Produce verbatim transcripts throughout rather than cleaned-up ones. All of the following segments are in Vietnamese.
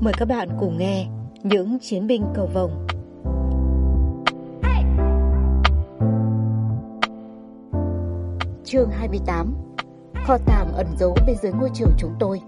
Mời các bạn cùng nghe Những chiến binh cầu vồng. Chương hai mươi tám. Kho tàng ẩn giấu bên dưới ngôi trường chúng tôi.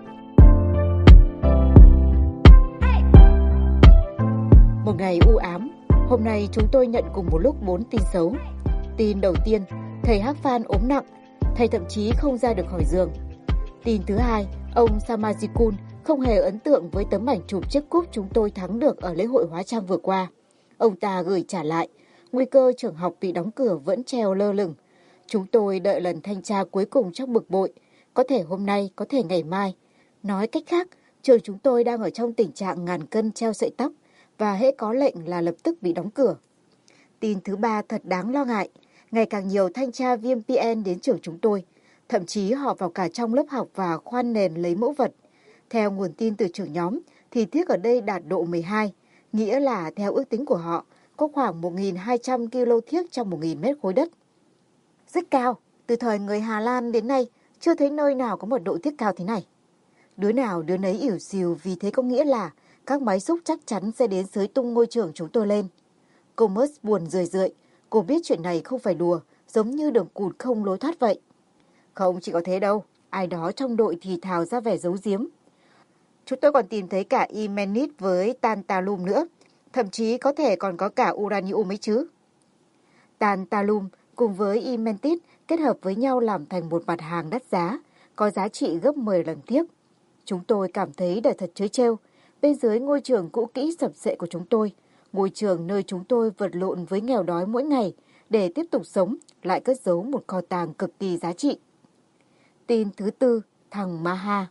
Một ngày u ám, hôm nay chúng tôi nhận cùng một lúc bốn tin xấu. Tin đầu tiên, thầy Hắc Phan ốm nặng, thầy thậm chí không ra được khỏi giường. Tin thứ hai, ông Samajikun không hề ấn tượng với tấm ảnh chụp chiếc cúp chúng tôi thắng được ở lễ hội hóa trang vừa qua. Ông ta gửi trả lại, nguy cơ trường học bị đóng cửa vẫn treo lơ lửng. Chúng tôi đợi lần thanh tra cuối cùng trong bực bội, có thể hôm nay, có thể ngày mai. Nói cách khác, trường chúng tôi đang ở trong tình trạng ngàn cân treo sợi tóc, và hễ có lệnh là lập tức bị đóng cửa. Tin thứ ba thật đáng lo ngại, ngày càng nhiều thanh tra viên pê en đến trường chúng tôi, thậm chí họ vào cả trong lớp học và khoan nền lấy mẫu vật. Theo nguồn tin từ trưởng nhóm, thì thiếc ở đây đạt độ mười hai, nghĩa là theo ước tính của họ, có khoảng một nghìn hai trăm ki lô thiếc trong một nghìn mét khối đất. Rất cao, từ thời người Hà Lan đến nay, chưa thấy nơi nào có mật độ thiếc cao thế này. Đứa nào đứa nấy ỉu xìu, vì thế có nghĩa là các máy xúc chắc chắn sẽ đến xới tung ngôi trường chúng tôi lên. Cô Mers buồn rười rượi, cô biết chuyện này không phải đùa, giống như đường cụt không lối thoát vậy. Không chỉ có thế đâu, ai đó trong đội thì thào ra vẻ giấu giếm. Chúng tôi còn tìm thấy cả imenit với tantalum nữa, thậm chí có thể còn có cả uranium ấy chứ. Tantalum cùng với imentit kết hợp với nhau làm thành một mặt hàng đắt giá, có giá trị gấp mười lần thiếc. Chúng tôi cảm thấy đời thật trớ trêu. Bên dưới ngôi trường cũ kỹ sập xệ của chúng tôi, ngôi trường nơi chúng tôi vật lộn với nghèo đói mỗi ngày để tiếp tục sống, lại cất giấu một kho tàng cực kỳ giá trị. Tin thứ tư, thằng Maha.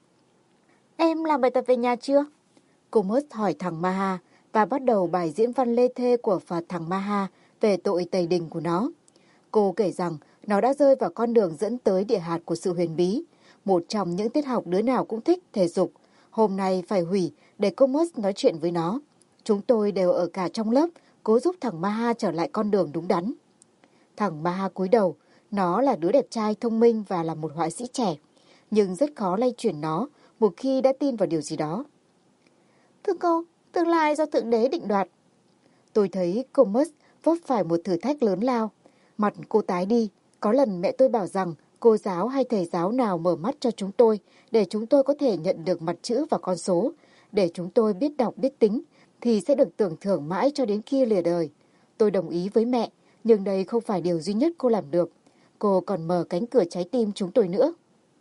Em làm bài tập về nhà chưa? Cô Mers hỏi thằng Maha và bắt đầu bài diễn văn lê thê của phạt thằng Maha về tội tày đình của nó. Cô kể rằng nó đã rơi vào con đường dẫn tới địa hạt của sự huyền bí, một trong những tiết học đứa nào cũng thích, thể dục. Hôm nay phải hủy để cô Mers nói chuyện với nó. Chúng tôi đều ở cả trong lớp, cố giúp thằng Maha trở lại con đường đúng đắn. Thằng Maha cúi đầu, nó là đứa đẹp trai, thông minh và là một họa sĩ trẻ, nhưng rất khó lay chuyển nó một khi đã tin vào điều gì đó. Thưa cô, tương lai do Thượng Đế định đoạt. Tôi thấy cô Mers vấp phải một thử thách lớn lao. Mặt cô tái đi. Có lần mẹ tôi bảo rằng cô giáo hay thầy giáo nào mở mắt cho chúng tôi để chúng tôi có thể nhận được mặt chữ và con số, để chúng tôi biết đọc biết tính, thì sẽ được tưởng thưởng mãi cho đến khi lìa đời. Tôi đồng ý với mẹ, nhưng đây không phải điều duy nhất cô làm được. Cô còn mở cánh cửa trái tim chúng tôi nữa.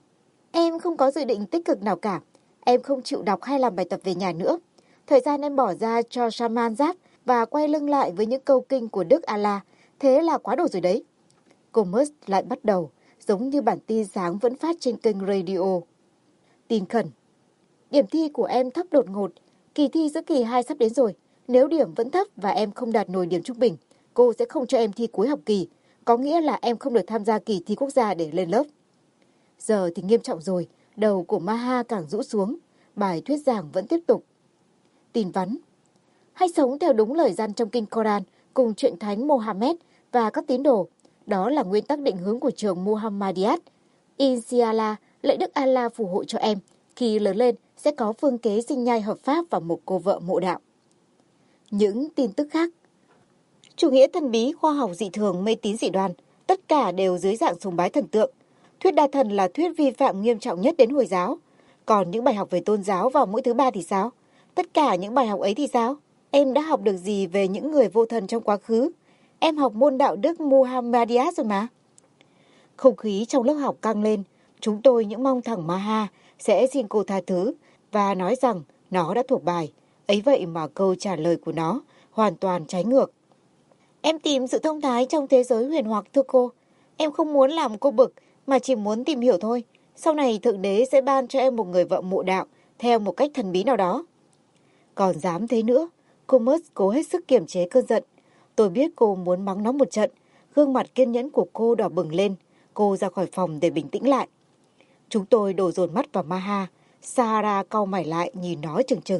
Em không có dự định tích cực nào cả. Em không chịu đọc hay làm bài tập về nhà nữa. Thời gian em bỏ ra cho Shaman Giáp và quay lưng lại với những câu kinh của Đức Allah, thế là quá đủ rồi đấy. Cô Mers lại bắt đầu, giống như bản tin sáng vẫn phát trên kênh radio. Tin khẩn. Điểm thi của em thấp đột ngột. Kỳ thi giữa kỳ hai sắp đến rồi. Nếu điểm vẫn thấp và em không đạt nổi điểm trung bình, cô sẽ không cho em thi cuối học kỳ. Có nghĩa là em không được tham gia kỳ thi quốc gia để lên lớp. Giờ thì nghiêm trọng rồi. Đầu của Maha càng rũ xuống. Bài thuyết giảng vẫn tiếp tục. Tin vắn. Hãy sống theo đúng lời răn trong kinh Koran cùng truyện thánh Mohammed và các tín đồ. Đó là nguyên tắc định hướng của trường Muhammadiyat. Inshallah, lạy Đức Allah phù hộ cho em. Khi lớn lên, sẽ có phương kế sinh nhai hợp pháp và một cô vợ mộ đạo. Những tin tức khác. Chủ nghĩa thần bí, khoa học dị thường, mê tín dị đoan, tất cả đều dưới dạng sùng bái thần tượng. Thuyết đa thần là thuyết vi phạm nghiêm trọng nhất đến Hồi giáo. Còn những bài học về tôn giáo vào mỗi thứ ba thì sao? Tất cả những bài học ấy thì sao? Em đã học được gì về những người vô thần trong quá khứ? Em học môn đạo đức Muhammadiyat rồi mà. Không khí trong lớp học căng lên. Chúng tôi những mong thằng Maha sẽ xin cô tha thứ và nói rằng nó đã thuộc bài. Ấy vậy mà câu trả lời của nó hoàn toàn trái ngược. Em tìm sự thông thái trong thế giới huyền hoặc thưa cô. Em không muốn làm cô bực mà chỉ muốn tìm hiểu thôi. Sau này Thượng Đế sẽ ban cho em một người vợ mộ đạo theo một cách thần bí nào đó. Còn dám thế nữa. Cô Mers cố hết sức kiềm chế cơn giận. Tôi biết cô muốn mắng nó một trận. Gương mặt kiên nhẫn của cô đỏ bừng lên. Cô ra khỏi phòng để bình tĩnh lại. Chúng tôi đổ dồn mắt vào Maha. Sarah cau mày lại nhìn nó chừng chừng.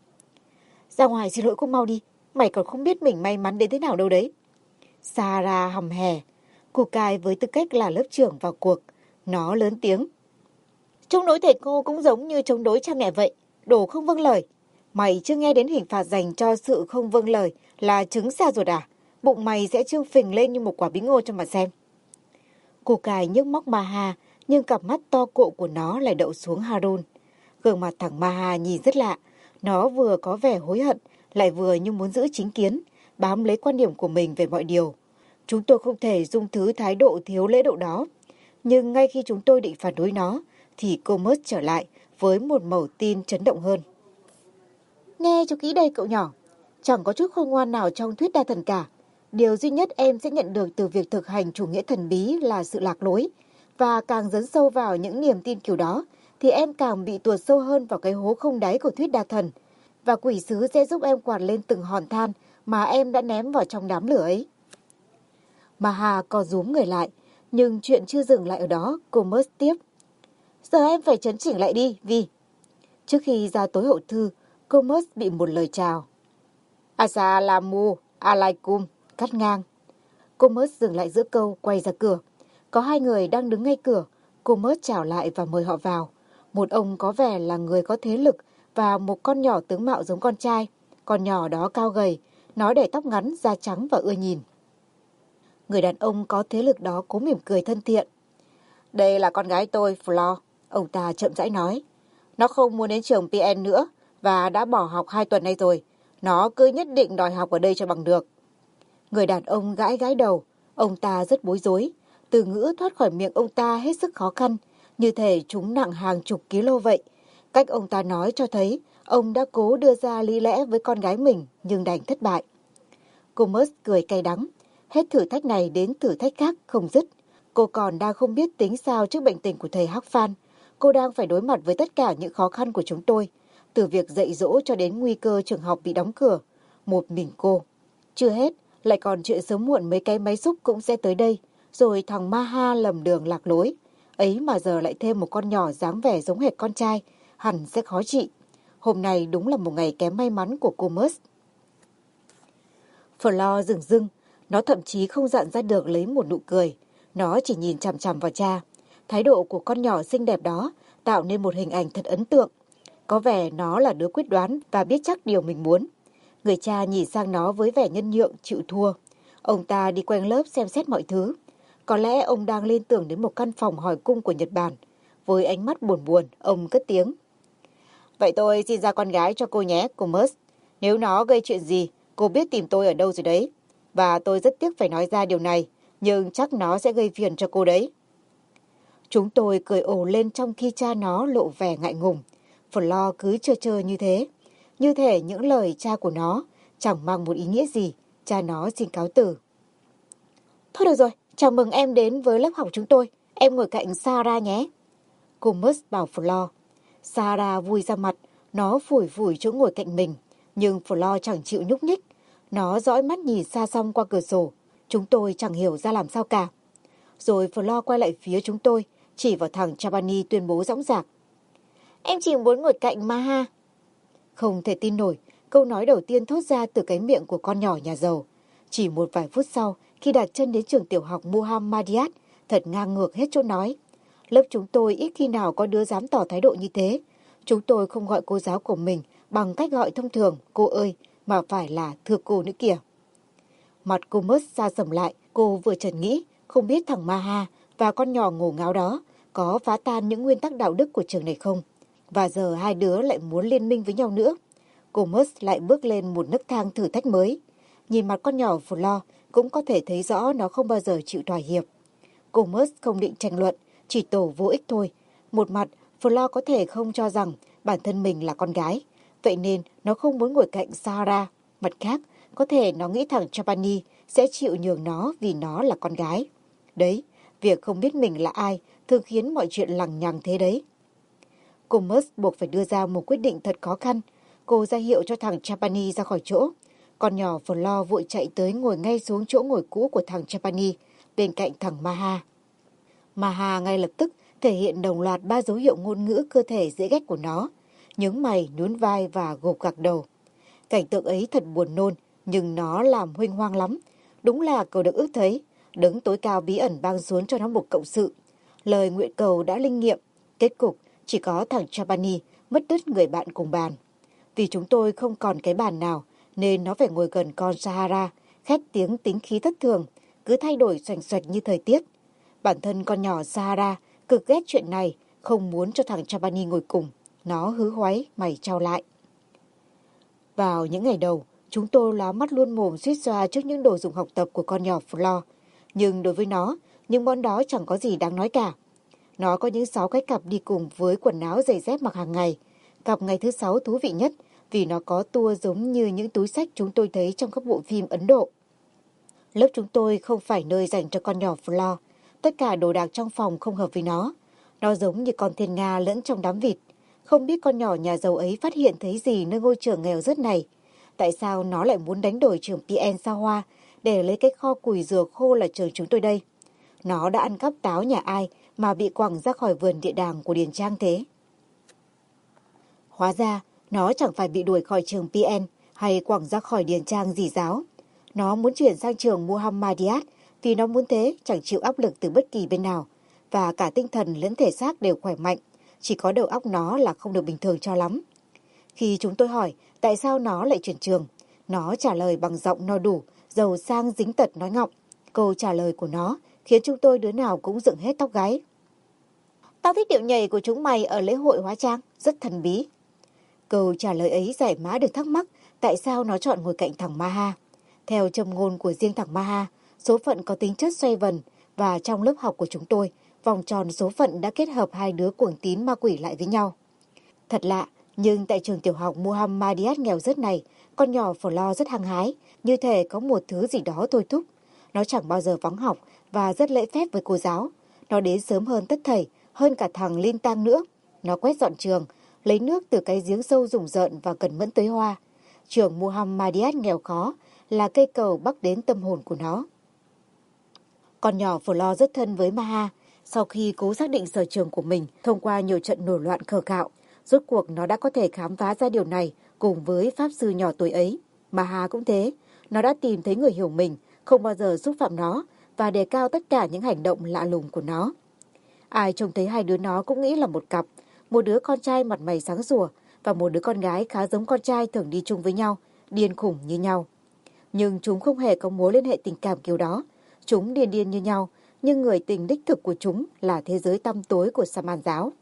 Ra ngoài xin lỗi cô mau đi. Mày còn không biết mình may mắn đến thế nào đâu đấy. Sarah hầm hè. Cô cai với tư cách là lớp trưởng vào cuộc. Nó lớn tiếng. Chống đối thầy cô cũng giống như chống đối cha mẹ vậy. Đồ không vâng lời. Mày chưa nghe đến hình phạt dành cho sự không vâng lời là trứng xa ruột à? Bụng mày sẽ trương phình lên như một quả bí ngô cho mà xem. Cô cài nhức móc Maha, nhưng cặp mắt to cộ của nó lại đậu xuống Harun. Gương mặt thằng Maha nhìn rất lạ. Nó vừa có vẻ hối hận, lại vừa như muốn giữ chính kiến, bám lấy quan điểm của mình về mọi điều. Chúng tôi không thể dung thứ thái độ thiếu lễ độ đó. Nhưng ngay khi chúng tôi định phản đối nó, thì cô Mớt trở lại với một mẩu tin chấn động hơn. Nghe cho kỹ đây cậu nhỏ. Chẳng có chút khôn ngoan nào trong thuyết đa thần cả. Điều duy nhất em sẽ nhận được từ việc thực hành chủ nghĩa thần bí là sự lạc lối. Và càng dấn sâu vào những niềm tin kiểu đó, thì em càng bị tuột sâu hơn vào cái hố không đáy của thuyết đa thần. Và quỷ sứ sẽ giúp em quạt lên từng hòn than mà em đã ném vào trong đám lửa ấy. Maha co rúm người lại, nhưng chuyện chưa dừng lại ở đó, cô Mớt tiếp. Giờ em phải chấn chỉnh lại đi, Vi. Trước khi ra tối hậu thư, cô Mớt bị một lời chào. Assalamu alaikum, cắt ngang. Cô Mớt dừng lại giữa câu, quay ra cửa. Có hai người đang đứng ngay cửa, cô Mớt chào lại và mời họ vào. Một ông có vẻ là người có thế lực và một con nhỏ tướng mạo giống con trai. Con nhỏ đó cao gầy, nó để tóc ngắn, da trắng và ưa nhìn. Người đàn ông có thế lực đó cố mỉm cười thân thiện. Đây là con gái tôi, Flor, ông ta chậm rãi nói. Nó không muốn đến trường pê en nữa và đã bỏ học hai tuần nay rồi. Nó cứ nhất định đòi học ở đây cho bằng được. Người đàn ông gãi gãi đầu, ông ta rất bối rối. Từ ngữ thoát khỏi miệng ông ta hết sức khó khăn, như thể chúng nặng hàng chục ký-lô vậy. Cách ông ta nói cho thấy ông đã cố đưa ra lý lẽ với con gái mình nhưng đành thất bại. Cô Mớt cười cay đắng. Hết thử thách này đến thử thách khác không dứt. Cô còn đang không biết tính sao trước bệnh tình của thầy Hắc Phan. Cô đang phải đối mặt với tất cả những khó khăn của chúng tôi. Từ việc dạy dỗ cho đến nguy cơ trường học bị đóng cửa. Một mình cô. Chưa hết, lại còn chuyện sớm muộn mấy cái máy xúc cũng sẽ tới đây. Rồi thằng Maha lầm đường lạc lối. Ấy mà giờ lại thêm một con nhỏ dáng vẻ giống hệt con trai. Hẳn sẽ khó trị. Hôm nay đúng là một ngày kém may mắn của cô Mớt. Flor dừng dưng. Nó thậm chí không dặn ra được lấy một nụ cười. Nó chỉ nhìn chằm chằm vào cha. Thái độ của con nhỏ xinh đẹp đó tạo nên một hình ảnh thật ấn tượng. Có vẻ nó là đứa quyết đoán và biết chắc điều mình muốn. Người cha nhìn sang nó với vẻ nhân nhượng, chịu thua. Ông ta đi quanh lớp xem xét mọi thứ. Có lẽ ông đang liên tưởng đến một căn phòng hỏi cung của Nhật Bản. Với ánh mắt buồn buồn, ông cất tiếng. Vậy tôi xin ra con gái cho cô nhé, cô Mớt. Nếu nó gây chuyện gì, cô biết tìm tôi ở đâu rồi đấy. Và tôi rất tiếc phải nói ra điều này, nhưng chắc nó sẽ gây phiền cho cô đấy. Chúng tôi cười ồ lên trong khi cha nó lộ vẻ ngại ngùng. Flor cứ trơ trơ như thế. Như thể những lời cha của nó chẳng mang một ý nghĩa gì. Cha nó xin cáo từ. Thôi được rồi, chào mừng em đến với lớp học chúng tôi. Em ngồi cạnh Sarah nhé. Cô Mớt bảo Flor. Sarah vui ra mặt. Nó phủi phủi chỗ ngồi cạnh mình. Nhưng Flor chẳng chịu nhúc nhích. Nó dõi mắt nhìn xa xăm qua cửa sổ. Chúng tôi chẳng hiểu ra làm sao cả. Rồi Flor quay lại phía chúng tôi, chỉ vào thằng Chabani tuyên bố dõng dạc. Em chỉ muốn ngồi cạnh Maha. Không thể tin nổi, câu nói đầu tiên thốt ra từ cái miệng của con nhỏ nhà giàu. Chỉ một vài phút sau, khi đặt chân đến trường tiểu học Muhammadiyat, thật ngang ngược hết chỗ nói. Lớp chúng tôi ít khi nào có đứa dám tỏ thái độ như thế. Chúng tôi không gọi cô giáo của mình bằng cách gọi thông thường, cô ơi, mà phải là thưa cô nữa kìa. Mặt cô Mớt xa sầm lại, cô vừa chợt nghĩ, không biết thằng Maha và con nhỏ ngổ ngáo đó có phá tan những nguyên tắc đạo đức của trường này không. Và giờ hai đứa lại muốn liên minh với nhau nữa. Cô Mớt lại bước lên một nấc thang thử thách mới. Nhìn mặt con nhỏ Flor cũng có thể thấy rõ nó không bao giờ chịu thỏa hiệp. Cô Mớt không định tranh luận, chỉ tổ vô ích thôi. Một mặt, Flor có thể không cho rằng bản thân mình là con gái, vậy nên nó không muốn ngồi cạnh Sarah. Mặt khác, có thể nó nghĩ thằng Chabani sẽ chịu nhường nó vì nó là con gái. Đấy, việc không biết mình là ai thường khiến mọi chuyện lằng nhằng thế đấy. Cô Mớt buộc phải đưa ra một quyết định thật khó khăn. Cô ra hiệu cho thằng Chabani ra khỏi chỗ. Con nhỏ Flor vội chạy tới ngồi ngay xuống chỗ ngồi cũ của thằng Chabani, bên cạnh thằng Maha. Maha ngay lập tức thể hiện đồng loạt ba dấu hiệu ngôn ngữ cơ thể dễ ghét của nó. Nhướng mày, nhún vai và gục gặc đầu. Cảnh tượng ấy thật buồn nôn, nhưng nó làm huênh hoang lắm. Đúng là cầu được ước thấy. Đấng tối cao bí ẩn ban xuống cho nó một cộng sự. Lời nguyện cầu đã linh nghiệm. Kết cục chỉ có thằng Chabani mất đứt người bạn cùng bàn. Vì chúng tôi không còn cái bàn nào nên nó phải ngồi gần con Sahara, khét tiếng tính khí thất thường, cứ thay đổi xoành xoạch như thời tiết. Bản thân con nhỏ Sahara cực ghét chuyện này, không muốn cho thằng Chabani ngồi cùng. Nó hứ hoáy, mày trao lại. Vào những ngày đầu, chúng tôi láo mắt luôn mồm suýt xoa trước những đồ dùng học tập của con nhỏ Flo. Nhưng đối với nó, những món đó chẳng có gì đáng nói cả. Nó có những sáu cái cặp đi cùng với quần áo giày dép mặc hàng ngày. Cặp ngày thứ sáu thú vị nhất vì nó có tua giống như những túi xách chúng tôi thấy trong các bộ phim Ấn Độ. Lớp chúng tôi không phải nơi dành cho con nhỏ Flo. Tất cả đồ đạc trong phòng không hợp với nó. Nó giống như con thiên nga lẫn trong đám vịt. Không biết con nhỏ nhà giàu ấy phát hiện thấy gì nơi ngôi trường nghèo rớt này. Tại sao nó lại muốn đánh đổi trường pê en xa hoa để lấy cái kho củi dừa khô là trường chúng tôi đây? Nó đã ăn cắp táo nhà ai mà bị quẳng ra khỏi vườn địa đàng của Điền Trang thế? Hóa ra, nó chẳng phải bị đuổi khỏi trường pê en hay quẳng ra khỏi Điền Trang dì giáo. Nó muốn chuyển sang trường Muhammadiyat vì nó muốn thế, chẳng chịu áp lực từ bất kỳ bên nào. Và cả tinh thần lẫn thể xác đều khỏe mạnh. Chỉ có đầu óc nó là không được bình thường cho lắm. Khi chúng tôi hỏi tại sao nó lại chuyển trường, nó trả lời bằng giọng no đủ, giàu sang dính tật nói ngọng. Câu trả lời của nó khiến chúng tôi đứa nào cũng dựng hết tóc gáy. Tao thích điệu nhảy của chúng mày ở lễ hội hóa trang, rất thần bí. Câu trả lời ấy giải mã được thắc mắc tại sao nó chọn ngồi cạnh thằng Maha. Theo châm ngôn của riêng thằng Maha, số phận có tính chất xoay vần và trong lớp học của chúng tôi, vòng tròn số phận đã kết hợp hai đứa cuồng tín ma quỷ lại với nhau. Thật lạ, nhưng tại trường tiểu học Muhammadiyat nghèo rớt này, con nhỏ Flo rất hăng hái, như thể có một thứ gì đó thôi thúc. Nó chẳng bao giờ vắng học và rất lễ phép với cô giáo. Nó đến sớm hơn tất thảy, hơn cả thằng Linh Tang nữa. Nó quét dọn trường, lấy nước từ cái giếng sâu rùng rợn và cần mẫn tới hoa. Trường Muhammadiyat nghèo khó là cây cầu bắc đến tâm hồn của nó. Con nhỏ Flo rất thân với Maha. Sau khi cố xác định sở trường của mình thông qua nhiều trận nổi loạn khờ khạo, rốt cuộc nó đã có thể khám phá ra điều này cùng với pháp sư nhỏ tuổi ấy. Maha cũng thế, nó đã tìm thấy người hiểu mình, không bao giờ xúc phạm nó và đề cao tất cả những hành động lạ lùng của nó. Ai trông thấy hai đứa nó cũng nghĩ là một cặp, một đứa con trai mặt mày sáng sủa và một đứa con gái khá giống con trai thường đi chung với nhau, điên khủng như nhau. Nhưng chúng không hề có mối liên hệ tình cảm kiểu đó. Chúng điên điên như nhau, nhưng người tình đích thực của chúng là thế giới tăm tối của Saman giáo.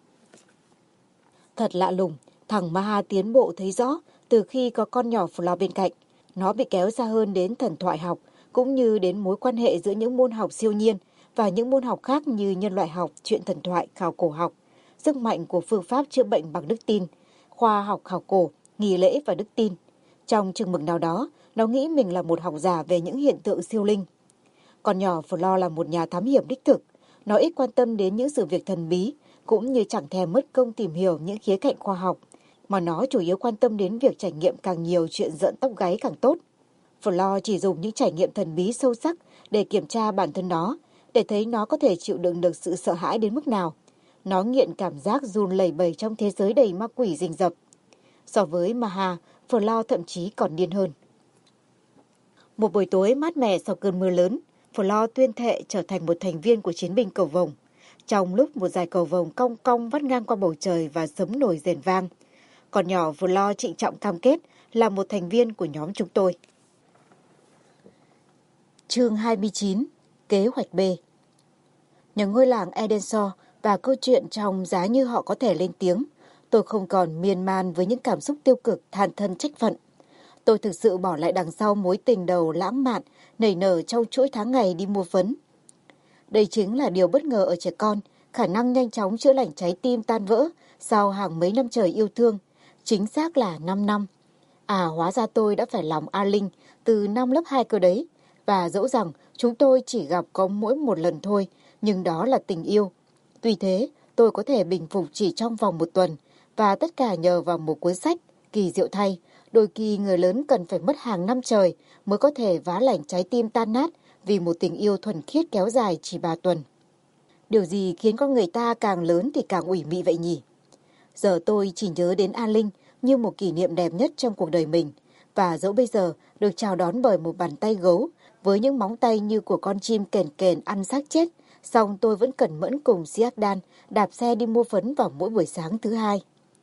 Thật lạ lùng, thằng Maha tiến bộ thấy rõ từ khi có con nhỏ Flo bên cạnh. Nó bị kéo xa hơn đến thần thoại học, cũng như đến mối quan hệ giữa những môn học siêu nhiên và những môn học khác như nhân loại học, chuyện thần thoại, khảo cổ học, sức mạnh của phương pháp chữa bệnh bằng đức tin, khoa học khảo cổ, nghi lễ và đức tin. Trong chừng mực nào đó, nó nghĩ mình là một học giả về những hiện tượng siêu linh. Con nhỏ Flo là một nhà thám hiểm đích thực. Nó ít quan tâm đến những sự việc thần bí, cũng như chẳng thèm mất công tìm hiểu những khía cạnh khoa học, mà nó chủ yếu quan tâm đến việc trải nghiệm càng nhiều chuyện rợn tóc gáy càng tốt. Flo chỉ dùng những trải nghiệm thần bí sâu sắc để kiểm tra bản thân nó, để thấy nó có thể chịu đựng được sự sợ hãi đến mức nào. Nó nghiện cảm giác run lẩy bẩy trong thế giới đầy ma quỷ rình rập. So với Maha, Flo thậm chí còn điên hơn. Một buổi tối mát mẻ sau cơn mưa lớn, Flo tuyên thệ trở thành một thành viên của chiến binh cầu vồng. Trong lúc một dải cầu vồng cong cong vắt ngang qua bầu trời và sấm nổi rền vang, con nhỏ Flo trịnh trọng cam kết là một thành viên của nhóm chúng tôi. Chương hai mươi chín. Kế hoạch B. Nhờ ngôi làng Edensor và câu chuyện trong Giá như họ có thể lên tiếng, tôi không còn miên man với những cảm xúc tiêu cực than thân trách phận. Tôi thực sự bỏ lại đằng sau mối tình đầu lãng mạn nảy nở trong chuỗi tháng ngày đi mua phấn. Đây chính là điều bất ngờ ở trẻ con, khả năng nhanh chóng chữa lành trái tim tan vỡ sau hàng mấy năm trời yêu thương, chính xác là năm năm. À, hóa ra tôi đã phải lòng A Linh từ năm lớp hai cơ đấy, và dẫu rằng chúng tôi chỉ gặp có mỗi một lần thôi, nhưng đó là tình yêu. Tuy thế, tôi có thể bình phục chỉ trong vòng một tuần, và tất cả nhờ vào một cuốn sách, kỳ diệu thay. Đôi khi người lớn cần phải mất hàng năm trời mới có thể vá lành trái tim tan nát vì một tình yêu thuần khiết kéo dài chỉ ba tuần. Điều gì khiến con người ta càng lớn thì càng ủy mị vậy nhỉ? Giờ tôi chỉ nhớ đến An Linh như một kỷ niệm đẹp nhất trong cuộc đời mình. Và dẫu bây giờ được chào đón bởi một bàn tay gấu với những móng tay như của con chim kền kền ăn xác chết, song tôi vẫn cẩn mẫn cùng Siakdan đạp xe đi mua phấn vào mỗi buổi sáng thứ hai.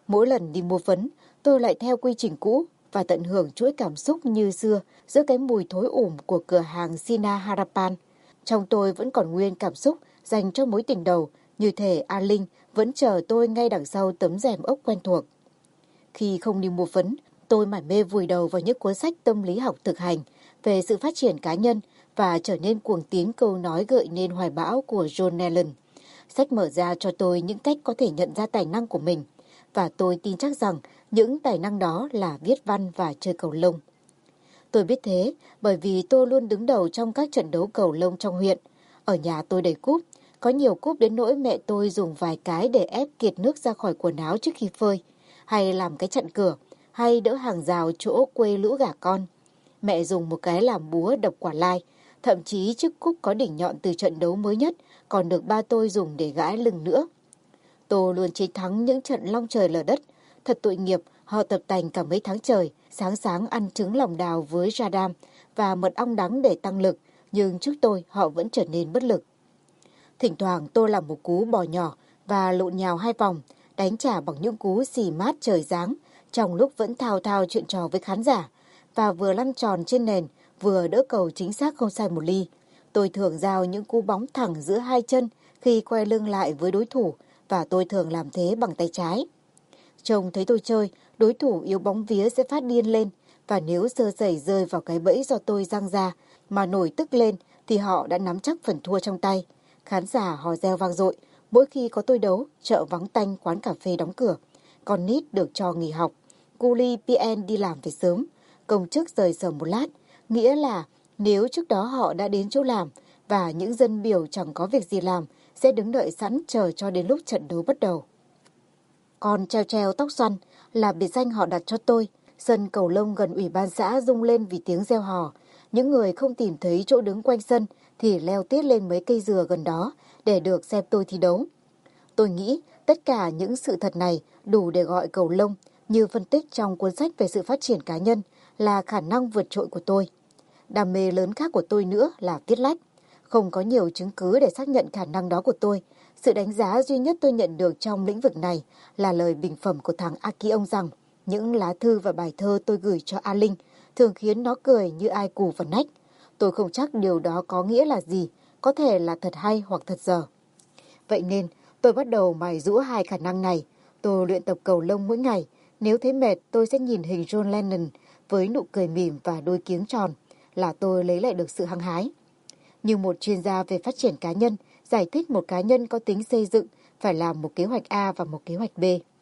Mỗi lần đi mua phấn, tôi lại theo quy trình cũ và tận hưởng chuỗi cảm xúc như xưa giữa cái mùi thối ủm của cửa hàng Sina Harapan. Trong tôi vẫn còn nguyên cảm xúc dành cho mối tình đầu, như thể A Linh vẫn chờ tôi ngay đằng sau tấm rèm ốc quen thuộc. Khi không đi mua phấn, tôi mải mê vùi đầu vào những cuốn sách tâm lý học thực hành về sự phát triển cá nhân và trở nên cuồng tín câu nói gợi nên hoài bão của John Allen. Sách mở ra cho tôi những cách có thể nhận ra tài năng của mình, và tôi tin chắc rằng những tài năng đó là viết văn và chơi cầu lông. Tôi biết thế bởi vì tôi luôn đứng đầu trong các trận đấu cầu lông trong huyện. Ở nhà tôi đầy cúp, có nhiều cúp đến nỗi mẹ tôi dùng vài cái để ép kiệt nước ra khỏi quần áo trước khi phơi, hay làm cái chặn cửa, hay đỡ hàng rào chỗ quê lũ gà con. Mẹ dùng một cái làm búa đập quả lai, thậm chí chiếc cúp có đỉnh nhọn từ trận đấu mới nhất còn được ba tôi dùng để gãi lưng nữa. Tôi luôn chiến thắng những trận long trời lở đất. Thật tội nghiệp, họ tập tành cả mấy tháng trời, sáng sáng ăn trứng lòng đào với radam và mật ong đắng để tăng lực, nhưng trước tôi họ vẫn trở nên bất lực. Thỉnh thoảng tôi làm một cú bò nhỏ và lộn nhào hai vòng, đánh trả bằng những cú xì mát trời giáng, trong lúc vẫn thao thao chuyện trò với khán giả, và vừa lăn tròn trên nền, vừa đỡ cầu chính xác không sai một ly. Tôi thường giao những cú bóng thẳng giữa hai chân khi quay lưng lại với đối thủ, và tôi thường làm thế bằng tay trái. Trông thấy tôi chơi, đối thủ yếu bóng vía sẽ phát điên lên, và nếu sơ sẩy rơi vào cái bẫy do tôi giăng ra mà nổi tức lên thì họ đã nắm chắc phần thua trong tay. Khán giả hò reo vang dội mỗi khi có tôi đấu, chợ vắng tanh, quán cà phê đóng cửa, con nít được cho nghỉ học, cu li pê en đi làm về sớm, công chức rời sở một lát, nghĩa là nếu trước đó họ đã đến chỗ làm, và những dân biểu chẳng có việc gì làm sẽ đứng đợi sẵn chờ cho đến lúc trận đấu bắt đầu. Con treo treo tóc xoăn là biệt danh họ đặt cho tôi. Sân cầu lông gần ủy ban xã rung lên vì tiếng reo hò. Những người không tìm thấy chỗ đứng quanh sân thì leo tiết lên mấy cây dừa gần đó để được xem tôi thi đấu. Tôi nghĩ tất cả những sự thật này đủ để gọi cầu lông, như phân tích trong cuốn sách về sự phát triển cá nhân, là khả năng vượt trội của tôi. Đam mê lớn khác của tôi nữa là viết lách. Không có nhiều chứng cứ để xác nhận khả năng đó của tôi. Sự đánh giá duy nhất tôi nhận được trong lĩnh vực này là lời bình phẩm của thằng Aki ông rằng những lá thư và bài thơ tôi gửi cho A Linh thường khiến nó cười như ai cù vào nách. Tôi không chắc điều đó có nghĩa là gì, có thể là thật hay hoặc thật dở. Vậy nên tôi bắt đầu mài giũa hai khả năng này. Tôi luyện tập cầu lông mỗi ngày. Nếu thấy mệt, tôi sẽ nhìn hình John Lennon với nụ cười mỉm và đôi kiếng tròn, là tôi lấy lại được sự hăng hái. Như một chuyên gia về phát triển cá nhân, giải thích một cá nhân có tính xây dựng phải làm một kế hoạch A và một kế hoạch B.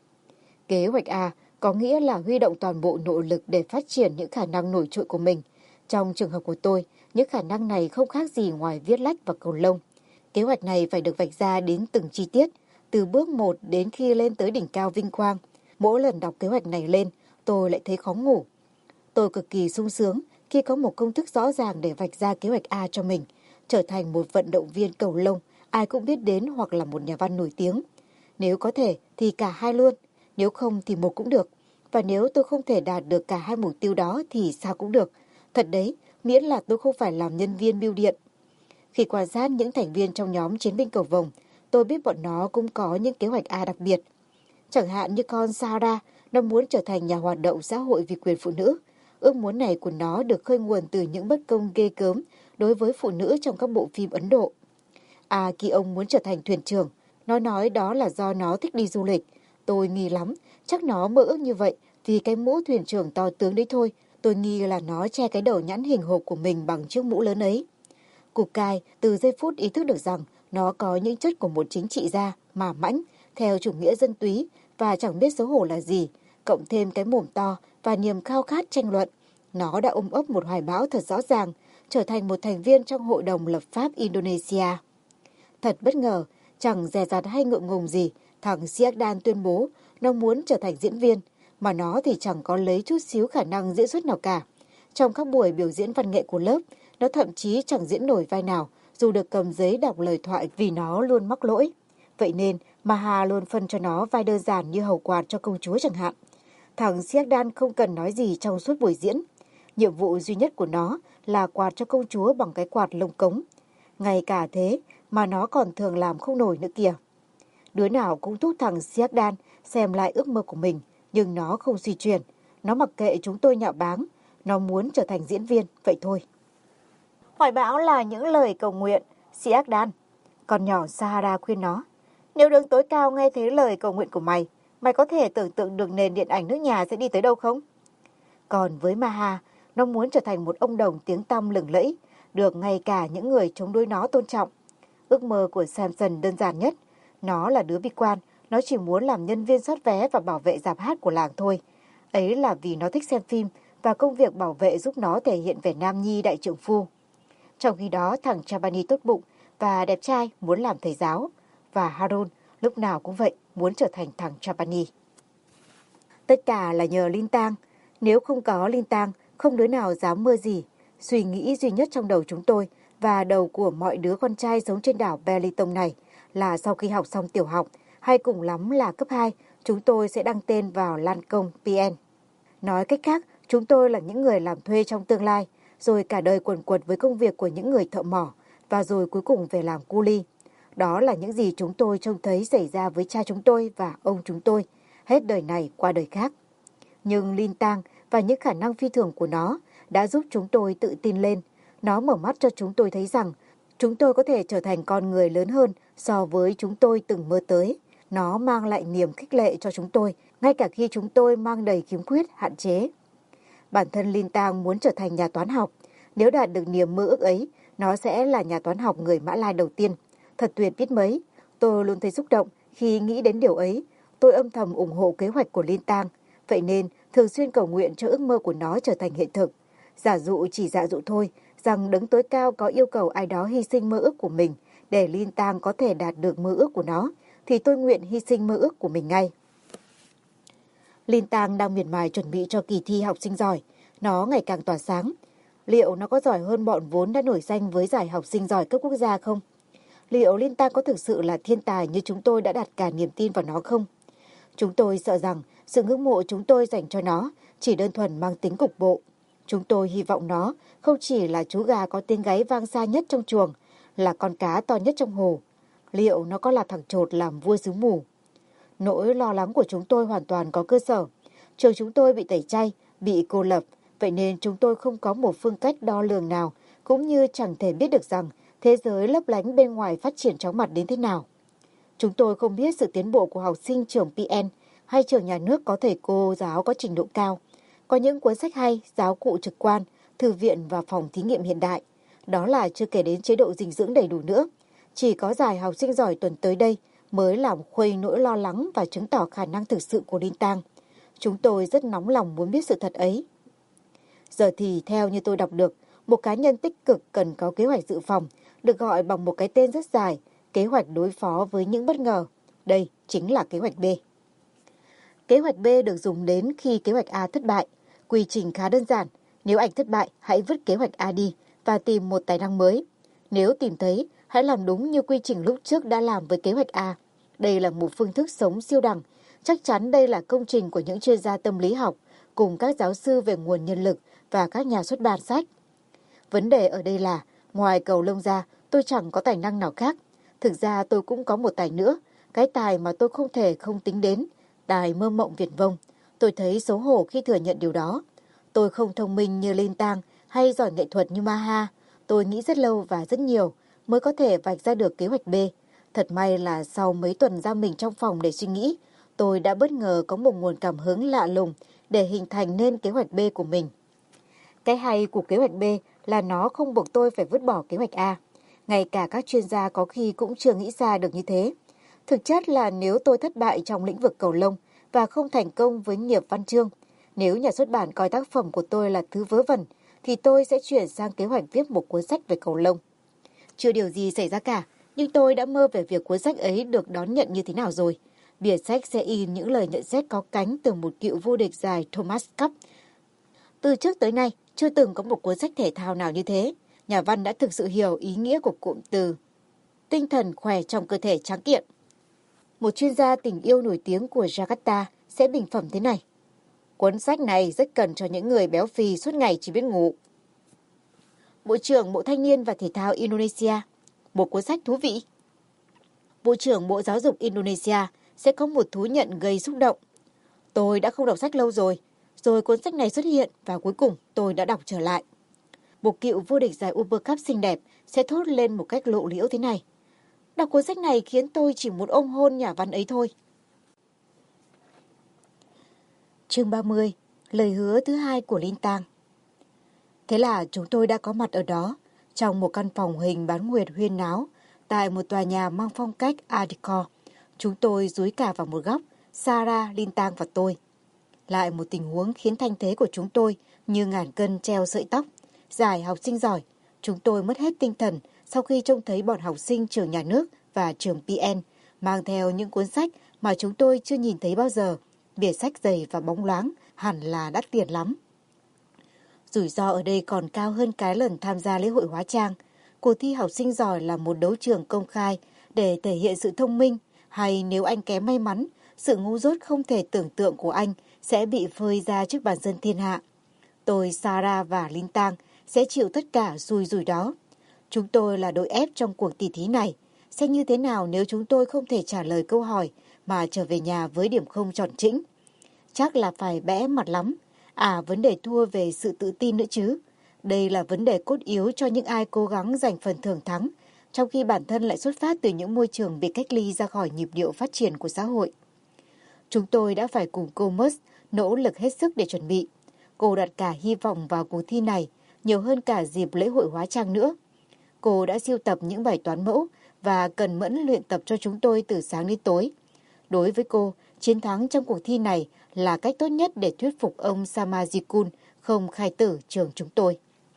Kế hoạch A có nghĩa là huy động toàn bộ nội lực để phát triển những khả năng nổi trội của mình. Trong trường hợp của tôi, những khả năng này không khác gì ngoài viết lách và cầu lông. Kế hoạch này phải được vạch ra đến từng chi tiết, từ bước một đến khi lên tới đỉnh cao vinh quang. Mỗi lần đọc kế hoạch này lên, tôi lại thấy khó ngủ. Tôi cực kỳ sung sướng khi có một công thức rõ ràng để vạch ra kế hoạch A cho mình, trở thành một vận động viên cầu lông ai cũng biết đến hoặc là một nhà văn nổi tiếng. Nếu có thể thì cả hai luôn, nếu không thì một cũng được. Và nếu tôi không thể đạt được cả hai mục tiêu đó thì sao cũng được. Thật đấy, miễn là tôi không phải làm nhân viên bưu điện. Khi quan sát những thành viên trong nhóm chiến binh cầu vồng, tôi biết bọn nó cũng có những kế hoạch A đặc biệt. Chẳng hạn như con Sarah, nó muốn trở thành nhà hoạt động xã hội vì quyền phụ nữ. Ước muốn này của nó được khơi nguồn từ những bất công ghê gớm đối với phụ nữ trong các bộ phim Ấn Độ. À, khi ông muốn trở thành thuyền trưởng, nó nói đó là do nó thích đi du lịch. Tôi nghi lắm, chắc nó mơ ước như vậy vì cái mũ thuyền trưởng to tướng đấy thôi. Tôi nghi là nó che cái đầu nhẵn hình hộp của mình bằng chiếc mũ lớn ấy. Cục cài từ giây phút ý thức được rằng nó có những chất của một chính trị gia mà mãnh, theo chủ nghĩa dân túy và chẳng biết xấu hổ là gì, cộng thêm cái mồm to và niềm khao khát tranh luận. Nó đã ôm ấp một hoài bão thật rõ ràng, trở thành một thành viên trong Hội đồng lập pháp Indonesia. Thật bất ngờ, chẳng dè dặt hay ngượng ngùng gì, thằng Siakdan tuyên bố nó muốn trở thành diễn viên, mà nó thì chẳng có lấy chút xíu khả năng diễn xuất nào cả. Trong các buổi biểu diễn văn nghệ của lớp, nó thậm chí chẳng diễn nổi vai nào, dù được cầm giấy đọc lời thoại vì nó luôn mắc lỗi. Vậy nên, Maha luôn phân cho nó vai đơn giản như hầu quạt cho công chúa chẳng hạn. Thằng Siakdan không cần nói gì trong suốt buổi diễn. Nhiệm vụ duy nhất của nó là quạt cho công chúa bằng cái quạt lông cống. Ngay cả thế mà nó còn thường làm không nổi nữa kìa. Đứa nào cũng thúc thằng Siakdan xem lại ước mơ của mình, nhưng nó không suy chuyển. Nó mặc kệ chúng tôi nhạo báng, nó muốn trở thành diễn viên, vậy thôi. Hoài bão là những lời cầu nguyện, Siak Dan. Con nhỏ Sahara khuyên nó. Nếu đứng tối cao nghe thấy lời cầu nguyện của mày, mày có thể tưởng tượng được nền điện ảnh nước nhà sẽ đi tới đâu không? Còn với Maha, nó muốn trở thành một ông đồng tiếng tăm lừng lẫy, được ngay cả những người chống đối nó tôn trọng. Ước mơ của Samson đơn giản nhất. Nó là đứa bi quan, nó chỉ muốn làm nhân viên soát vé và bảo vệ rạp hát của làng thôi. Ấy là vì nó thích xem phim và công việc bảo vệ giúp nó thể hiện vẻ nam nhi đại trượng phu. Trong khi đó thằng Chabani tốt bụng và đẹp trai muốn làm thầy giáo, và Harun lúc nào cũng vậy, muốn trở thành thằng Chabani. Tất cả là nhờ Linh Tang. Nếu không có Linh Tang, không đứa nào dám mơ gì. Suy nghĩ duy nhất trong đầu chúng tôi và đầu của mọi đứa con trai sống trên đảo Belitung này là sau khi học xong tiểu học, hay cùng lắm là cấp hai, chúng tôi sẽ đăng tên vào Lan Công pê en. Nói cách khác, chúng tôi là những người làm thuê trong tương lai, rồi cả đời quần quật với công việc của những người thợ mỏ, và rồi cuối cùng về làm cu li. Đó là những gì chúng tôi trông thấy xảy ra với cha chúng tôi và ông chúng tôi, hết đời này qua đời khác. Nhưng Linh Tang và những khả năng phi thường của nó đã giúp chúng tôi tự tin lên. Nó mở mắt cho chúng tôi thấy rằng chúng tôi có thể trở thành con người lớn hơn so với chúng tôi từng mơ tới. Nó mang lại niềm khích lệ cho chúng tôi, ngay cả khi chúng tôi mang đầy khiếm khuyết, hạn chế. Bản thân Linh Tang muốn trở thành nhà toán học. Nếu đạt được niềm mơ ước ấy, nó sẽ là nhà toán học người Mã Lai đầu tiên. Thật tuyệt biết mấy. Tôi luôn thấy xúc động khi nghĩ đến điều ấy. Tôi âm thầm ủng hộ kế hoạch của Linh Tang. Vậy nên, thường xuyên cầu nguyện cho ước mơ của nó trở thành hiện thực. Giả dụ chỉ giả dụ thôi, rằng đấng tối cao có yêu cầu ai đó hy sinh mơ ước của mình để Linh Tang có thể đạt được mơ ước của nó, thì tôi nguyện hy sinh mơ ước của mình ngay. Linh Tang đang miệt mài chuẩn bị cho kỳ thi học sinh giỏi. Nó ngày càng tỏa sáng. Liệu nó có giỏi hơn bọn vốn đã nổi danh với giải học sinh giỏi cấp quốc gia không? Liệu Linh Tang có thực sự là thiên tài như chúng tôi đã đặt cả niềm tin vào nó không? Chúng tôi sợ rằng sự ngưỡng mộ chúng tôi dành cho nó chỉ đơn thuần mang tính cục bộ. Chúng tôi hy vọng nó không chỉ là chú gà có tiếng gáy vang xa nhất trong chuồng, là con cá to nhất trong hồ. Liệu nó có là thằng chột làm vua xứ mù? Nỗi lo lắng của chúng tôi hoàn toàn có cơ sở. Trường chúng tôi bị tẩy chay, bị cô lập, vậy nên chúng tôi không có một phương cách đo lường nào, cũng như chẳng thể biết được rằng thế giới lấp lánh bên ngoài phát triển chóng mặt đến thế nào. Chúng tôi không biết sự tiến bộ của học sinh trường pê en hay trường nhà nước có thầy cô giáo có trình độ cao. Có những cuốn sách hay, giáo cụ trực quan, thư viện và phòng thí nghiệm hiện đại. Đó là chưa kể đến chế độ dinh dưỡng đầy đủ nữa. Chỉ có giải học sinh giỏi tuần tới đây mới làm khuây nỗi lo lắng và chứng tỏ khả năng thực sự của Linh Tang. Chúng tôi rất nóng lòng muốn biết sự thật ấy. Giờ thì theo như tôi đọc được, một cá nhân tích cực cần có kế hoạch dự phòng, được gọi bằng một cái tên rất dài, kế hoạch đối phó với những bất ngờ. Đây chính là kế hoạch B. Kế hoạch B được dùng đến khi kế hoạch A thất bại. Quy trình khá đơn giản. Nếu anh thất bại, hãy vứt kế hoạch A đi và tìm một tài năng mới. Nếu tìm thấy, hãy làm đúng như quy trình lúc trước đã làm với kế hoạch A. Đây là một phương thức sống siêu đẳng. Chắc chắn đây là công trình của những chuyên gia tâm lý học, cùng các giáo sư về nguồn nhân lực và các nhà xuất bản sách. Vấn đề ở đây là, ngoài cầu lông ra, tôi chẳng có tài năng nào khác. Thực ra tôi cũng có một tài nữa, cái tài mà tôi không thể không tính đến, tài mơ mộng viển vông. Tôi thấy xấu hổ khi thừa nhận điều đó. Tôi không thông minh như Linh Tang hay giỏi nghệ thuật như Maha. Tôi nghĩ rất lâu và rất nhiều mới có thể vạch ra được kế hoạch B. Thật may là sau mấy tuần giam mình trong phòng để suy nghĩ, tôi đã bất ngờ có một nguồn cảm hứng lạ lùng để hình thành nên kế hoạch B của mình. Cái hay của kế hoạch B là nó không buộc tôi phải vứt bỏ kế hoạch A. Ngay cả các chuyên gia có khi cũng chưa nghĩ ra được như thế. Thực chất là nếu tôi thất bại trong lĩnh vực cầu lông và không thành công với nghiệp văn chương, nếu nhà xuất bản coi tác phẩm của tôi là thứ vớ vẩn, thì tôi sẽ chuyển sang kế hoạch viết một cuốn sách về cầu lông. Chưa điều gì xảy ra cả, nhưng tôi đã mơ về việc cuốn sách ấy được đón nhận như thế nào rồi. Bìa sách sẽ in những lời nhận xét có cánh từ một cựu vô địch giải Thomas Cup. Từ trước tới nay, chưa từng có một cuốn sách thể thao nào như thế. Nhà văn đã thực sự hiểu ý nghĩa của cụm từ tinh thần khỏe trong cơ thể tráng kiện. Một chuyên gia tình yêu nổi tiếng của Jakarta sẽ bình phẩm thế này. Cuốn sách này rất cần cho những người béo phì suốt ngày chỉ biết ngủ. Bộ trưởng Bộ Thanh niên và Thể thao Indonesia. Một cuốn sách thú vị. Bộ trưởng Bộ Giáo dục Indonesia sẽ có một thú nhận gây xúc động. Tôi đã không đọc sách lâu rồi, rồi cuốn sách này xuất hiện và cuối cùng tôi đã đọc trở lại. Một cựu vô địch giải Uber Cup xinh đẹp sẽ thốt lên một cách lộ liễu thế này. Đọc cuốn sách này khiến tôi chỉ muốn ôm hôn nhà văn ấy thôi. Chương ba mươi. Lời hứa thứ hai của Linh Tang. Thế là chúng tôi đã có mặt ở đó, trong một căn phòng hình bán nguyệt huyên náo, tại một tòa nhà mang phong cách Art Deco. Chúng tôi dúi cả vào một góc, Sarah, Linh Tang và tôi. Lại một tình huống khiến thanh thế của chúng tôi như ngàn cân treo sợi tóc. Giải học sinh giỏi, chúng tôi mất hết tinh thần sau khi trông thấy bọn học sinh trường nhà nước và trường pê en mang theo những cuốn sách mà chúng tôi chưa nhìn thấy bao giờ. Bìa sách dày và bóng loáng, hẳn là đắt tiền lắm. Rủi ro ở đây còn cao hơn cái lần tham gia lễ hội hóa trang. Cuộc thi học sinh giỏi là một đấu trường công khai để thể hiện sự thông minh, hay nếu anh kém may mắn, sự ngu dốt không thể tưởng tượng của anh sẽ bị phơi ra trước bàn dân thiên hạ. Tôi, Sarah và Linh Tang sẽ chịu tất cả xui rủi đó. Chúng tôi là đội ép trong cuộc tỷ thí này. Sẽ như thế nào nếu chúng tôi không thể trả lời câu hỏi mà trở về nhà với điểm không tròn trĩnh? Chắc là phải bẽ mặt lắm. À, vấn đề thua về sự tự tin nữa chứ. Đây là vấn đề cốt yếu cho những ai cố gắng giành phần thưởng thắng, trong khi bản thân lại xuất phát từ những môi trường bị cách ly ra khỏi nhịp điệu phát triển của xã hội. Chúng tôi đã phải cùng cô Musk nỗ lực hết sức để chuẩn bị. Cô đặt cả hy vọng vào cuộc thi này, nhiều hơn cả dịp lễ hội hóa trang nữa. Cô đã sưu tập những bài toán mẫu và cần mẫn luyện tập cho chúng tôi từ sáng đến tối. Đối với cô, chiến thắng trong cuộc thi này là cách tốt nhất để thuyết phục ông Samajikun không khai tử trường chúng tôi.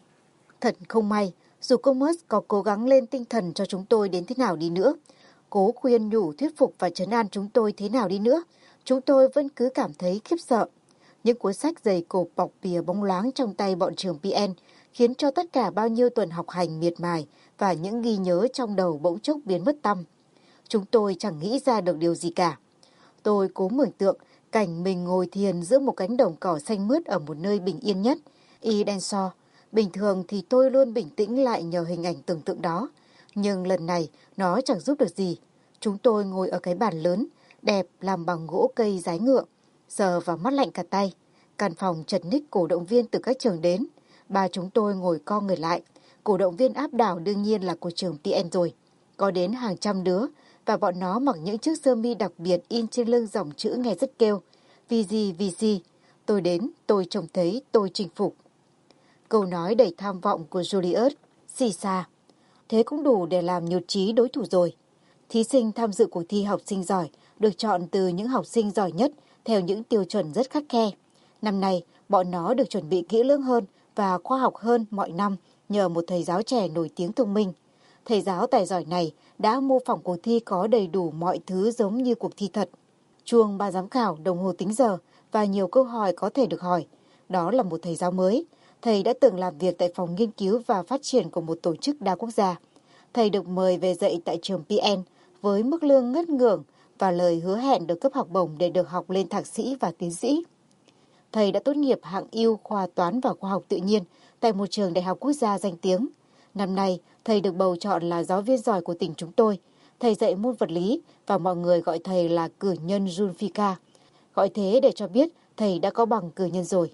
Thật không may, dù cô Musk có cố gắng lên tinh thần cho chúng tôi đến thế nào đi nữa, cố khuyên nhủ thuyết phục và trấn an chúng tôi thế nào đi nữa, chúng tôi vẫn cứ cảm thấy khiếp sợ. Những cuốn sách dày cộp bọc bìa bóng loáng trong tay bọn trường pê en khiến cho tất cả bao nhiêu tuần học hành miệt mài và những ghi nhớ trong đầu bỗng chốc biến mất tăm. Chúng tôi chẳng nghĩ ra được điều gì cả. Tôi cố mường tượng cảnh mình ngồi thiền giữa một cánh đồng cỏ xanh mướt ở một nơi bình yên nhất, Edensor. Bình thường thì tôi luôn bình tĩnh lại nhờ hình ảnh tưởng tượng đó. Nhưng lần này nó chẳng giúp được gì. Chúng tôi ngồi ở cái bàn lớn, đẹp làm bằng gỗ cây dái ngựa. Giờ vào mắt lạnh cả tay. Căn phòng chật ních cổ động viên từ các trường đến. Ba chúng tôi ngồi co người lại. Cổ động viên áp đảo đương nhiên là của trường pê en rồi. Có đến hàng trăm đứa. Và bọn nó mặc những chiếc sơ mi đặc biệt in trên lưng dòng chữ nghe rất kêu. vê giê vê xê. Tôi đến, tôi trông thấy, tôi chinh phục. Câu nói đầy tham vọng của Julius, xì xa. Thế cũng đủ để làm nhụt chí đối thủ rồi. Thí sinh tham dự cuộc thi học sinh giỏi được chọn từ những học sinh giỏi nhất theo những tiêu chuẩn rất khắt khe. Năm nay, bọn nó được chuẩn bị kỹ lưỡng hơn và khoa học hơn mọi năm nhờ một thầy giáo trẻ nổi tiếng thông minh. Thầy giáo tài giỏi này đã mô phỏng cuộc thi có đầy đủ mọi thứ giống như cuộc thi thật. Chuông ban giám khảo, đồng hồ tính giờ và nhiều câu hỏi có thể được hỏi. Đó là một thầy giáo mới. Thầy đã từng làm việc tại phòng nghiên cứu và phát triển của một tổ chức đa quốc gia. Thầy được mời về dạy tại trường pê en với mức lương ngất ngưởng và lời hứa hẹn được cấp học bổng để được học lên thạc sĩ và tiến sĩ. Thầy đã tốt nghiệp hạng ưu khoa toán và khoa học tự nhiên tại một trường đại học quốc gia danh tiếng. Năm nay, thầy được bầu chọn là giáo viên giỏi của tỉnh chúng tôi. Thầy dạy môn vật lý và mọi người gọi thầy là cử nhân Junfika. Gọi thế để cho biết thầy đã có bằng cử nhân rồi.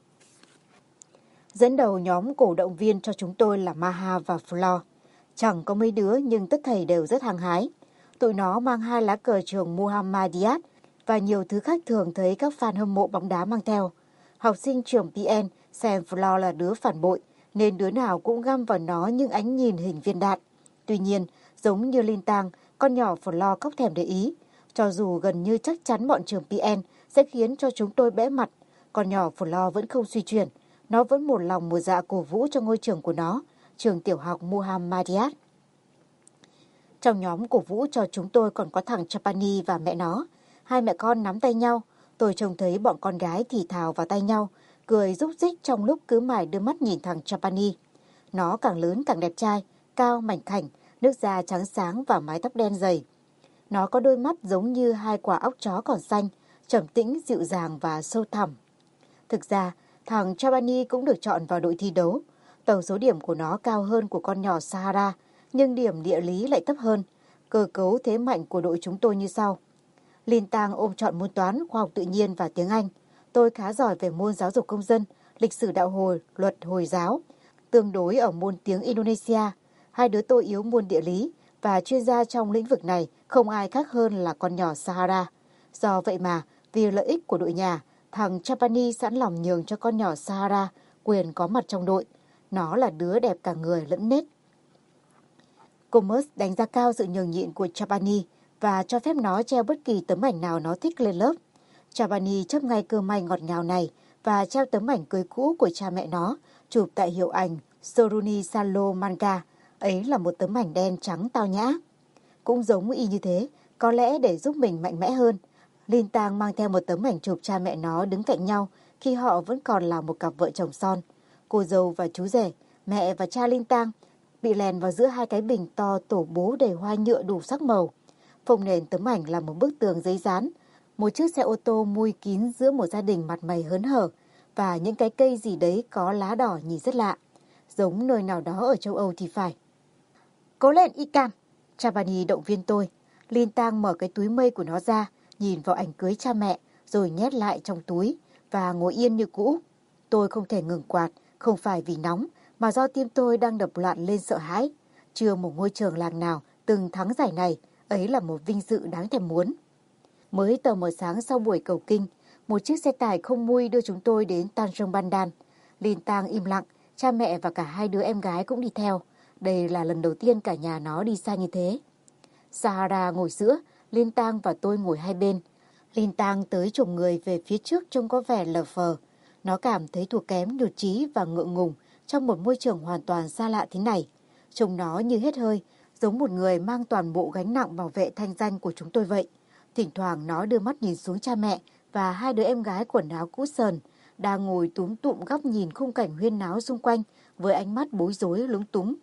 Dẫn đầu nhóm cổ động viên cho chúng tôi là Maha và Flo. Chẳng có mấy đứa nhưng tất thầy đều rất hăng hái. Tụi nó mang hai lá cờ trường Muhammadiyat và nhiều thứ khác thường thấy các fan hâm mộ bóng đá mang theo. Học sinh trường pê en xem Flo là đứa phản bội nên đứa nào cũng găm vào nó những ánh nhìn hình viên đạn. Tuy nhiên, giống như Linh Tang, con nhỏ Flo cóc thèm để ý. Cho dù gần như chắc chắn bọn trường pê en sẽ khiến cho chúng tôi bẽ mặt, con nhỏ Flo vẫn không suy chuyển. Nó vẫn một lòng một dạ cổ vũ cho ngôi trường của nó, trường tiểu học Muhammadiyat. Trong nhóm cổ vũ cho chúng tôi còn có thằng Chapani và mẹ nó. Hai mẹ con nắm tay nhau. Tôi trông thấy bọn con gái thì thào vào tay nhau, cười rúc rích trong lúc cứ mải đưa mắt nhìn thằng Chapani. Nó càng lớn càng đẹp trai, cao mảnh khảnh, nước da trắng sáng và mái tóc đen dày. Nó có đôi mắt giống như hai quả óc chó còn xanh, trầm tĩnh, dịu dàng và sâu thẳm. Thực ra, thằng Chapani cũng được chọn vào đội thi đấu. Tổng số điểm của nó cao hơn của con nhỏ Sahara, nhưng điểm địa lý lại thấp hơn. Cơ cấu thế mạnh của đội chúng tôi như sau. Linh Tang ôm chọn môn toán, khoa học tự nhiên và tiếng Anh. Tôi khá giỏi về môn giáo dục công dân, lịch sử đạo Hồi, luật Hồi giáo, tương đối ở môn tiếng Indonesia. Hai đứa tôi yếu môn địa lý và chuyên gia trong lĩnh vực này không ai khác hơn là con nhỏ Sahara. Do vậy mà, vì lợi ích của đội nhà, thằng Chapani sẵn lòng nhường cho con nhỏ Sahara quyền có mặt trong đội. Nó là đứa đẹp cả người lẫn nết. Comus đánh giá cao sự nhường nhịn của Chapani và cho phép nó treo bất kỳ tấm ảnh nào nó thích lên lớp. Chapani chấp ngay cơ may ngọt ngào này và treo tấm ảnh cưới cũ của cha mẹ nó, chụp tại hiệu ảnh Soruni Salo Manga. Ấy là một tấm ảnh đen trắng tao nhã. Cũng giống y như thế, có lẽ để giúp mình mạnh mẽ hơn, Linh Tang mang theo một tấm ảnh chụp cha mẹ nó đứng cạnh nhau khi họ vẫn còn là một cặp vợ chồng son. Cô dâu và chú rể, mẹ và cha Linh Tang bị lèn vào giữa hai cái bình to tổ bố đầy hoa nhựa đủ sắc màu. Phông nền tấm ảnh là một bức tường giấy dán, một chiếc xe ô tô mui kín giữa một gia đình mặt mày hớn hở và những cái cây gì đấy có lá đỏ nhìn rất lạ, giống nơi nào đó ở châu Âu thì phải. Cố lên Ikan, Chapani động viên tôi. Linh Tang mở cái túi mây của nó ra, nhìn vào ảnh cưới cha mẹ rồi nhét lại trong túi và ngồi yên như cũ. Tôi không thể ngừng quạt, không phải vì nóng mà do tim tôi đang đập loạn lên sợ hãi. Chưa một ngôi trường làng nào từng thắng giải này, ấy là một vinh dự đáng thèm muốn. Mới tờ mờ sáng sau buổi cầu kinh, một chiếc xe tải không mui đưa chúng tôi đến Tanjung Bandan. Linh Tang im lặng, cha mẹ và cả hai đứa em gái cũng đi theo. Đây là lần đầu tiên cả nhà nó đi xa như thế. Sahara ngồi giữa, Linh Tang và tôi ngồi hai bên. Linh Tang tới chồm người về phía trước trông có vẻ lờ phờ. Nó cảm thấy thua kém, nhụt chí và ngượng ngùng trong một môi trường hoàn toàn xa lạ thế này. Trông nó như hết hơi, giống một người mang toàn bộ gánh nặng bảo vệ thanh danh của chúng tôi vậy. Thỉnh thoảng nó đưa mắt nhìn xuống cha mẹ và hai đứa em gái quần áo cũ sờn đang ngồi túm tụm góc nhìn khung cảnh huyên náo xung quanh với ánh mắt bối rối lúng túng.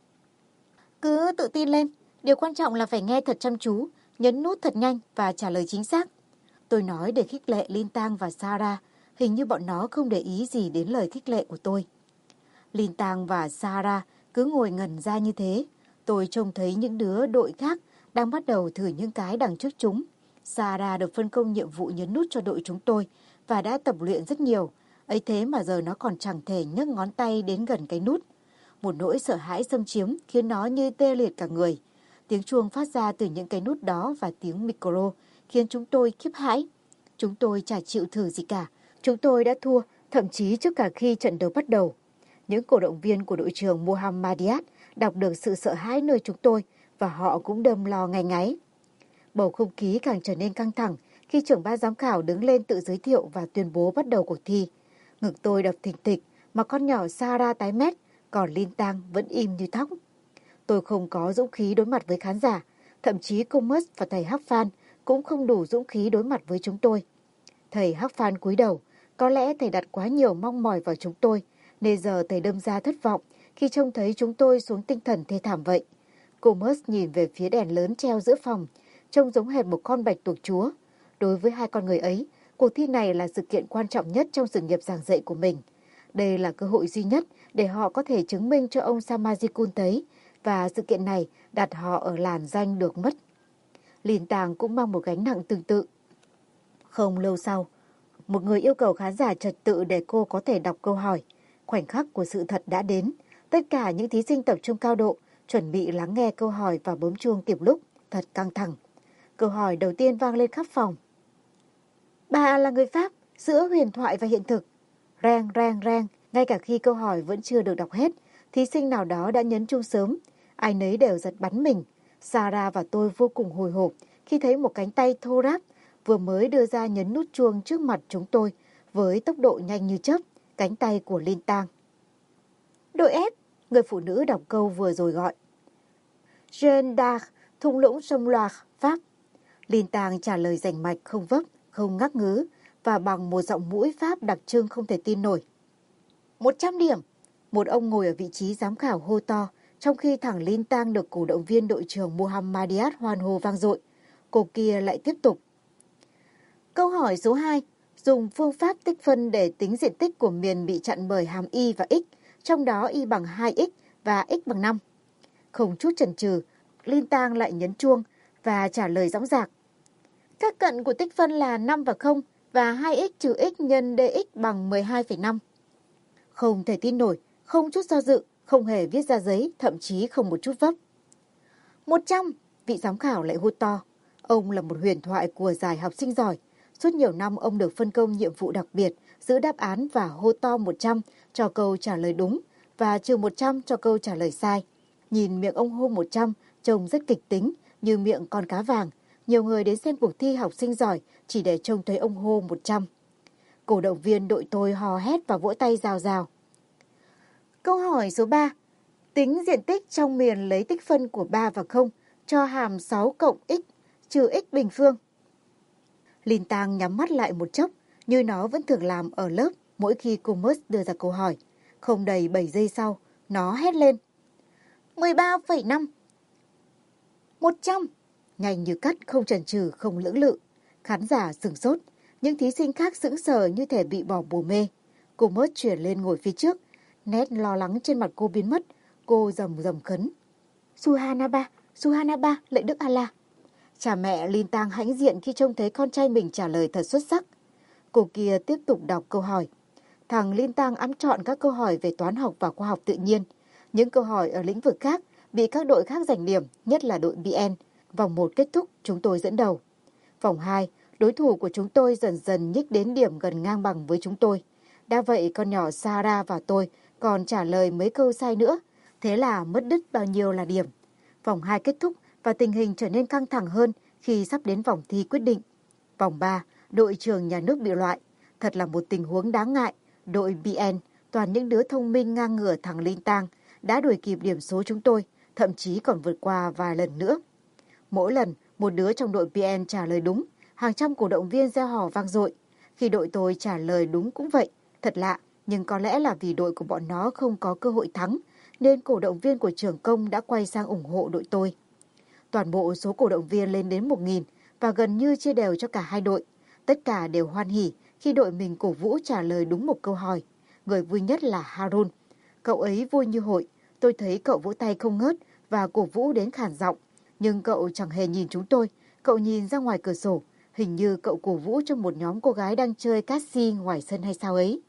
Cứ tự tin lên, điều quan trọng là phải nghe thật chăm chú, nhấn nút thật nhanh và trả lời chính xác. Tôi nói để khích lệ Linh Tang và Sarah, hình như bọn nó không để ý gì đến lời khích lệ của tôi. Linh Tang và Sarah cứ ngồi ngẩn ra như thế. Tôi trông thấy những đứa đội khác đang bắt đầu thử những cái đằng trước chúng. Sarah được phân công nhiệm vụ nhấn nút cho đội chúng tôi và đã tập luyện rất nhiều. Ấy thế mà giờ nó còn chẳng thể nhấc ngón tay đến gần cái nút. Một nỗi sợ hãi xâm chiếm khiến nó như tê liệt cả người. Tiếng chuông phát ra từ những cái nút đó và tiếng micro khiến chúng tôi khiếp hãi. Chúng tôi chả chịu thử gì cả. Chúng tôi đã thua, thậm chí trước cả khi trận đấu bắt đầu. Những cổ động viên của đội trưởng Muhammadiyat đọc được sự sợ hãi nơi chúng tôi và họ cũng đâm lo ngay ngáy. Bầu không khí càng trở nên căng thẳng khi trưởng ban giám khảo đứng lên tự giới thiệu và tuyên bố bắt đầu cuộc thi. Ngực tôi đập thình thịch mà con nhỏ Sarah tái mét, còn Linh Tang vẫn im như thóc. Tôi không có dũng khí đối mặt với khán giả, thậm chí Comus và thầy Hắc Phan cũng không đủ dũng khí đối mặt với chúng tôi. Thầy Hắc Phan cúi đầu, có lẽ thầy đặt quá nhiều mong mỏi vào chúng tôi, nên giờ thầy đâm ra thất vọng khi trông thấy chúng tôi xuống tinh thần thê thảm vậy. Comus nhìn về phía đèn lớn treo giữa phòng, trông giống hệt một con bạch tuộc chúa. Đối với hai con người ấy, cuộc thi này là sự kiện quan trọng nhất trong sự nghiệp giảng dạy của mình. Đây là cơ hội duy nhất để họ có thể chứng minh cho ông Samajikun thấy, và sự kiện này đặt họ ở làn danh được mất. Linh Tang cũng mang một gánh nặng tương tự. Không lâu sau, một người yêu cầu khán giả trật tự để cô có thể đọc câu hỏi. Khoảnh khắc của sự thật đã đến. Tất cả những thí sinh tập trung cao độ, chuẩn bị lắng nghe câu hỏi và bấm chuông kịp lúc, thật căng thẳng. Câu hỏi đầu tiên vang lên khắp phòng. Bà là người Pháp, giữa huyền thoại và hiện thực. Reng, reng, reng, ngay cả khi câu hỏi vẫn chưa được đọc hết, thí sinh nào đó đã nhấn chuông sớm. Ai nấy đều giật bắn mình. Sarah và tôi vô cùng hồi hộp khi thấy một cánh tay thô ráp vừa mới đưa ra nhấn nút chuông trước mặt chúng tôi với tốc độ nhanh như chớp, cánh tay của Linh Tang. Đội F, người phụ nữ đọc câu vừa rồi gọi. Jeanne d'Arc, thung lũng sông Loire, Pháp. Linh Tang trả lời rành mạch, không vấp, không ngắc ngứ và bằng một giọng mũi Pháp đặc trưng không thể tin nổi. Một trăm điểm. Một ông ngồi ở vị trí giám khảo hô to, trong khi thằng Linh Tang được cổ động viên đội trưởng Muhammadiyat hoan hô vang dội. Cô kia lại tiếp tục. Câu hỏi số hai. Dùng phương pháp tích phân để tính diện tích của miền bị chặn bởi hàm y và x, trong đó y bằng hai x và x bằng năm. Không chút chần chừ, Linh Tang lại nhấn chuông và trả lời dõng dạc. Các cận của tích phân là năm và không và hai x trừ x nhân dx bằng mười hai phẩy năm. Không thể tin nổi, không chút do dự, không hề viết ra giấy, thậm chí không một chút vấp. một trăm, vị giám khảo lại hô to. Ông là một huyền thoại của giải học sinh giỏi. Suốt nhiều năm ông được phân công nhiệm vụ đặc biệt, giữ đáp án và hô to một trăm cho câu trả lời đúng và trừ một trăm cho câu trả lời sai. Nhìn miệng ông hô một trăm trông rất kịch tính như miệng con cá vàng. Nhiều người đến xem cuộc thi học sinh giỏi chỉ để trông thấy ông hô một trăm. Cổ động viên đội tôi hò hét và vỗ tay rào rào. Câu hỏi số ba. Tính diện tích trong miền lấy tích phân của ba và không cho hàm sáu cộng x trừ x bình phương. Linh Tang nhắm mắt lại một chốc như nó vẫn thường làm ở lớp mỗi khi cô Murs đưa ra câu hỏi. Không đầy bảy giây sau, nó hét lên. mười ba phẩy năm. một trăm. Nhanh như cắt, không chần chừ, không lưỡng lự. Khán giả sửng sốt. Những thí sinh khác sững sờ như thể bị bỏ bùa mê. Cô Murs chuyển lên ngồi phía trước. Nét lo lắng trên mặt cô biến mất. Cô rầm rầm khấn. Suhanaba, Suhanaba, lạy Đức Allah. Cha mẹ Linh Tang hãnh diện khi trông thấy con trai mình trả lời thật xuất sắc. Cô kia tiếp tục đọc câu hỏi. Thằng Linh Tang ẵm trọn các câu hỏi về toán học và khoa học tự nhiên. Những câu hỏi ở lĩnh vực khác bị các đội khác giành điểm, nhất là đội bê en. Vòng một kết thúc, chúng tôi dẫn đầu. Vòng hai, đối thủ của chúng tôi dần dần nhích đến điểm gần ngang bằng với chúng tôi. Đã vậy con nhỏ Sarah và tôi còn trả lời mấy câu sai nữa. Thế là mất đứt bao nhiêu là điểm. Vòng hai kết thúc và tình hình trở nên căng thẳng hơn khi sắp đến vòng thi quyết định. Vòng ba, đội trường nhà nước bị loại. Thật là một tình huống đáng ngại. Đội bê en, toàn những đứa thông minh ngang ngửa thằng Linh Tang, đã đuổi kịp điểm số chúng tôi, thậm chí còn vượt qua vài lần nữa. Mỗi lần, một đứa trong đội bê en trả lời đúng, hàng trăm cổ động viên reo hò vang dội. Khi đội tôi trả lời đúng cũng vậy. Thật lạ, nhưng có lẽ là vì đội của bọn nó không có cơ hội thắng, nên cổ động viên của trường công đã quay sang ủng hộ đội tôi. Toàn bộ số cổ động viên lên đến một nghìn và gần như chia đều cho cả hai đội. Tất cả đều hoan hỉ khi đội mình cổ vũ trả lời đúng một câu hỏi. Người vui nhất là Harun. Cậu ấy vui như hội. Tôi thấy cậu vỗ tay không ngớt và cổ vũ đến khản giọng. Nhưng cậu chẳng hề nhìn chúng tôi. Cậu nhìn ra ngoài cửa sổ. Hình như cậu cổ vũ cho một nhóm cô gái đang chơi cát si ngoài sân hay sao ấy.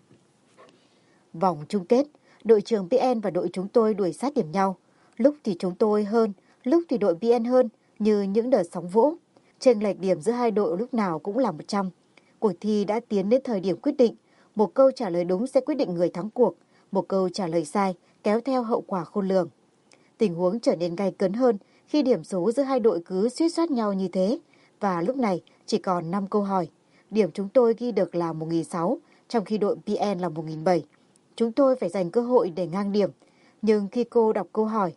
Vòng chung kết, đội trường bê en và đội chúng tôi đuổi sát điểm nhau. Lúc thì chúng tôi hơn, lúc thì đội bê en hơn, như những đợt sóng vỗ. Chênh lệch điểm giữa hai đội lúc nào cũng là một trăm. Cuộc thi đã tiến đến thời điểm quyết định. Một câu trả lời đúng sẽ quyết định người thắng cuộc. Một câu trả lời sai kéo theo hậu quả khôn lường. Tình huống trở nên gay cấn hơn khi điểm số giữa hai đội cứ suýt soát nhau như thế. Và lúc này chỉ còn năm câu hỏi. Điểm chúng tôi ghi được là một nghìn sáu trăm, trong khi đội bê en là một nghìn bảy trăm. Chúng tôi phải dành cơ hội để ngang điểm. Nhưng khi cô đọc câu hỏi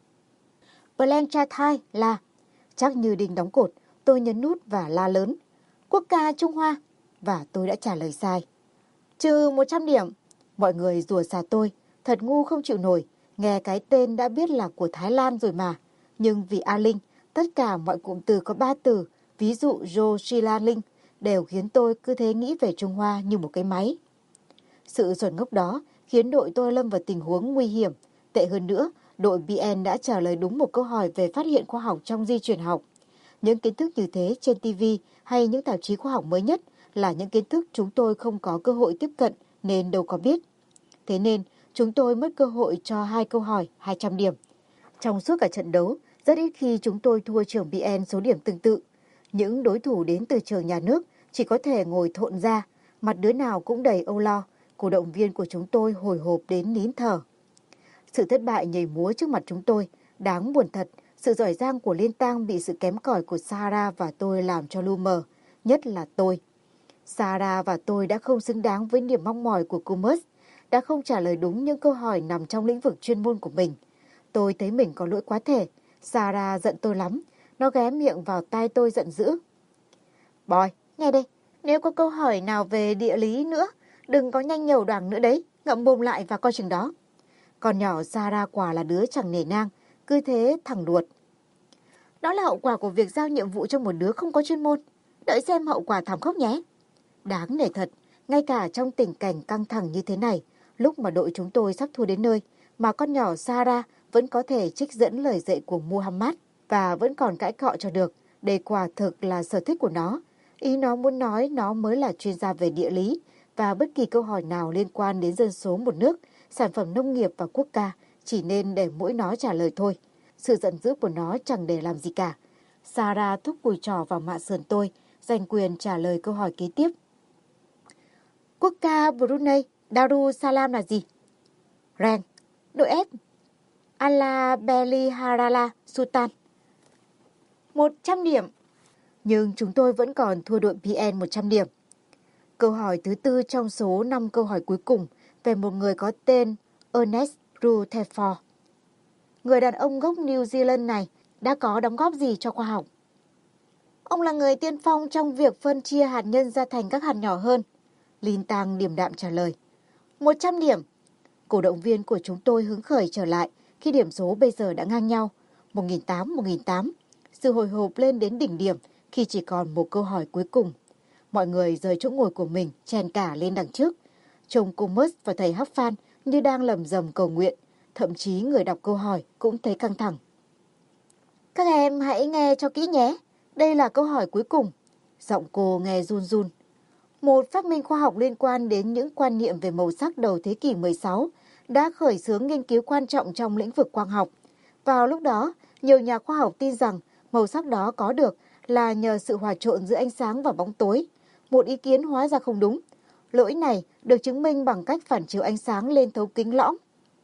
Blank Chathai là, chắc như đinh đóng cột, tôi nhấn nút và la lớn. Quốc ca Trung Hoa. Và tôi đã trả lời sai. Trừ một trăm điểm. Mọi người rủa xả tôi. Thật ngu không chịu nổi. Nghe cái tên đã biết là của Thái Lan rồi mà. Nhưng vì A Linh, tất cả mọi cụm từ có ba từ, ví dụ Jo Shila Linh, đều khiến tôi cứ thế nghĩ về Trung Hoa như một cái máy. Sự xuẩn ngốc đó khiến đội tôi lâm vào tình huống nguy hiểm. Tệ hơn nữa, đội bê en đã trả lời đúng một câu hỏi về phát hiện khoa học trong di truyền học. Những kiến thức như thế trên ti vi hay những tạp chí khoa học mới nhất là những kiến thức chúng tôi không có cơ hội tiếp cận nên đâu có biết. Thế nên, chúng tôi mất cơ hội cho hai câu hỏi hai trăm điểm. Trong suốt cả trận đấu, rất ít khi chúng tôi thua trường bê en số điểm tương tự. Những đối thủ đến từ trường nhà nước chỉ có thể ngồi thộn ra, mặt đứa nào cũng đầy âu lo. Cổ động viên của chúng tôi hồi hộp đến nín thở. Sự thất bại nhảy múa trước mặt chúng tôi, đáng buồn thật. Sự giỏi giang của Liên Tang bị sự kém cỏi của Sarah và tôi làm cho lu mờ, nhất là tôi. Sarah và tôi đã không xứng đáng với niềm mong mỏi của cô Murs, đã không trả lời đúng những câu hỏi nằm trong lĩnh vực chuyên môn của mình. Tôi thấy mình có lỗi quá thể. Sarah giận tôi lắm, nó ghé miệng vào tai tôi giận dữ. Boy, nghe đây, nếu có câu hỏi nào về địa lý nữa, đừng có nhanh nhẩu đoảng nữa đấy, ngậm mồm lại và coi chừng đó. Con nhỏ Sarah quả là đứa chẳng nể nang, cứ thế thẳng đuột. Đó là hậu quả của việc giao nhiệm vụ cho một đứa không có chuyên môn. Đợi xem hậu quả thảm khốc nhé. Đáng nể thật, ngay cả trong tình cảnh căng thẳng như thế này, lúc mà đội chúng tôi sắp thua đến nơi, mà con nhỏ Sarah vẫn có thể trích dẫn lời dạy của Muhammad và vẫn còn cãi cọ cho được. Đây quả thực là sở thích của nó. Ý nó muốn nói nó mới là chuyên gia về địa lý và bất kỳ câu hỏi nào liên quan đến dân số một nước, sản phẩm nông nghiệp và quốc ca chỉ nên để mỗi nó trả lời thôi. Sự giận dữ của nó chẳng để làm gì cả. Sarah thúc cùi trỏ vào mạ sườn tôi, giành quyền trả lời câu hỏi kế tiếp. Quốc ca Brunei Darussalam là gì? Reng, đội F. Allah Beliharala Sultan. một trăm điểm. Nhưng chúng tôi vẫn còn thua đội pê en một trăm điểm. Câu hỏi thứ tư trong số năm câu hỏi cuối cùng về một người có tên Ernest Rutherford. Người đàn ông gốc New Zealand này đã có đóng góp gì cho khoa học? Ông là người tiên phong trong việc phân chia hạt nhân ra thành các hạt nhỏ hơn. Linh Tang điềm đạm trả lời. một trăm điểm. Cổ động viên của chúng tôi hứng khởi trở lại khi điểm số bây giờ đã ngang nhau. một nghìn tám trăm, một nghìn tám trăm. Sự hồi hộp lên đến đỉnh điểm khi chỉ còn một câu hỏi cuối cùng. Mọi người rời chỗ ngồi của mình chen cả lên đằng trước. Trông cô Mers và thầy Hắc Phan như đang lầm rầm cầu nguyện. Thậm chí người đọc câu hỏi cũng thấy căng thẳng. Các em hãy nghe cho kỹ nhé. Đây là câu hỏi cuối cùng. Giọng cô nghe run run. Một phát minh khoa học liên quan đến những quan niệm về màu sắc đầu thế kỷ mười sáu đã khởi xướng nghiên cứu quan trọng trong lĩnh vực quang học. Vào lúc đó, nhiều nhà khoa học tin rằng màu sắc đó có được là nhờ sự hòa trộn giữa ánh sáng và bóng tối. Một ý kiến hóa ra không đúng. Lỗi này được chứng minh bằng cách phản chiếu ánh sáng lên thấu kính lõm.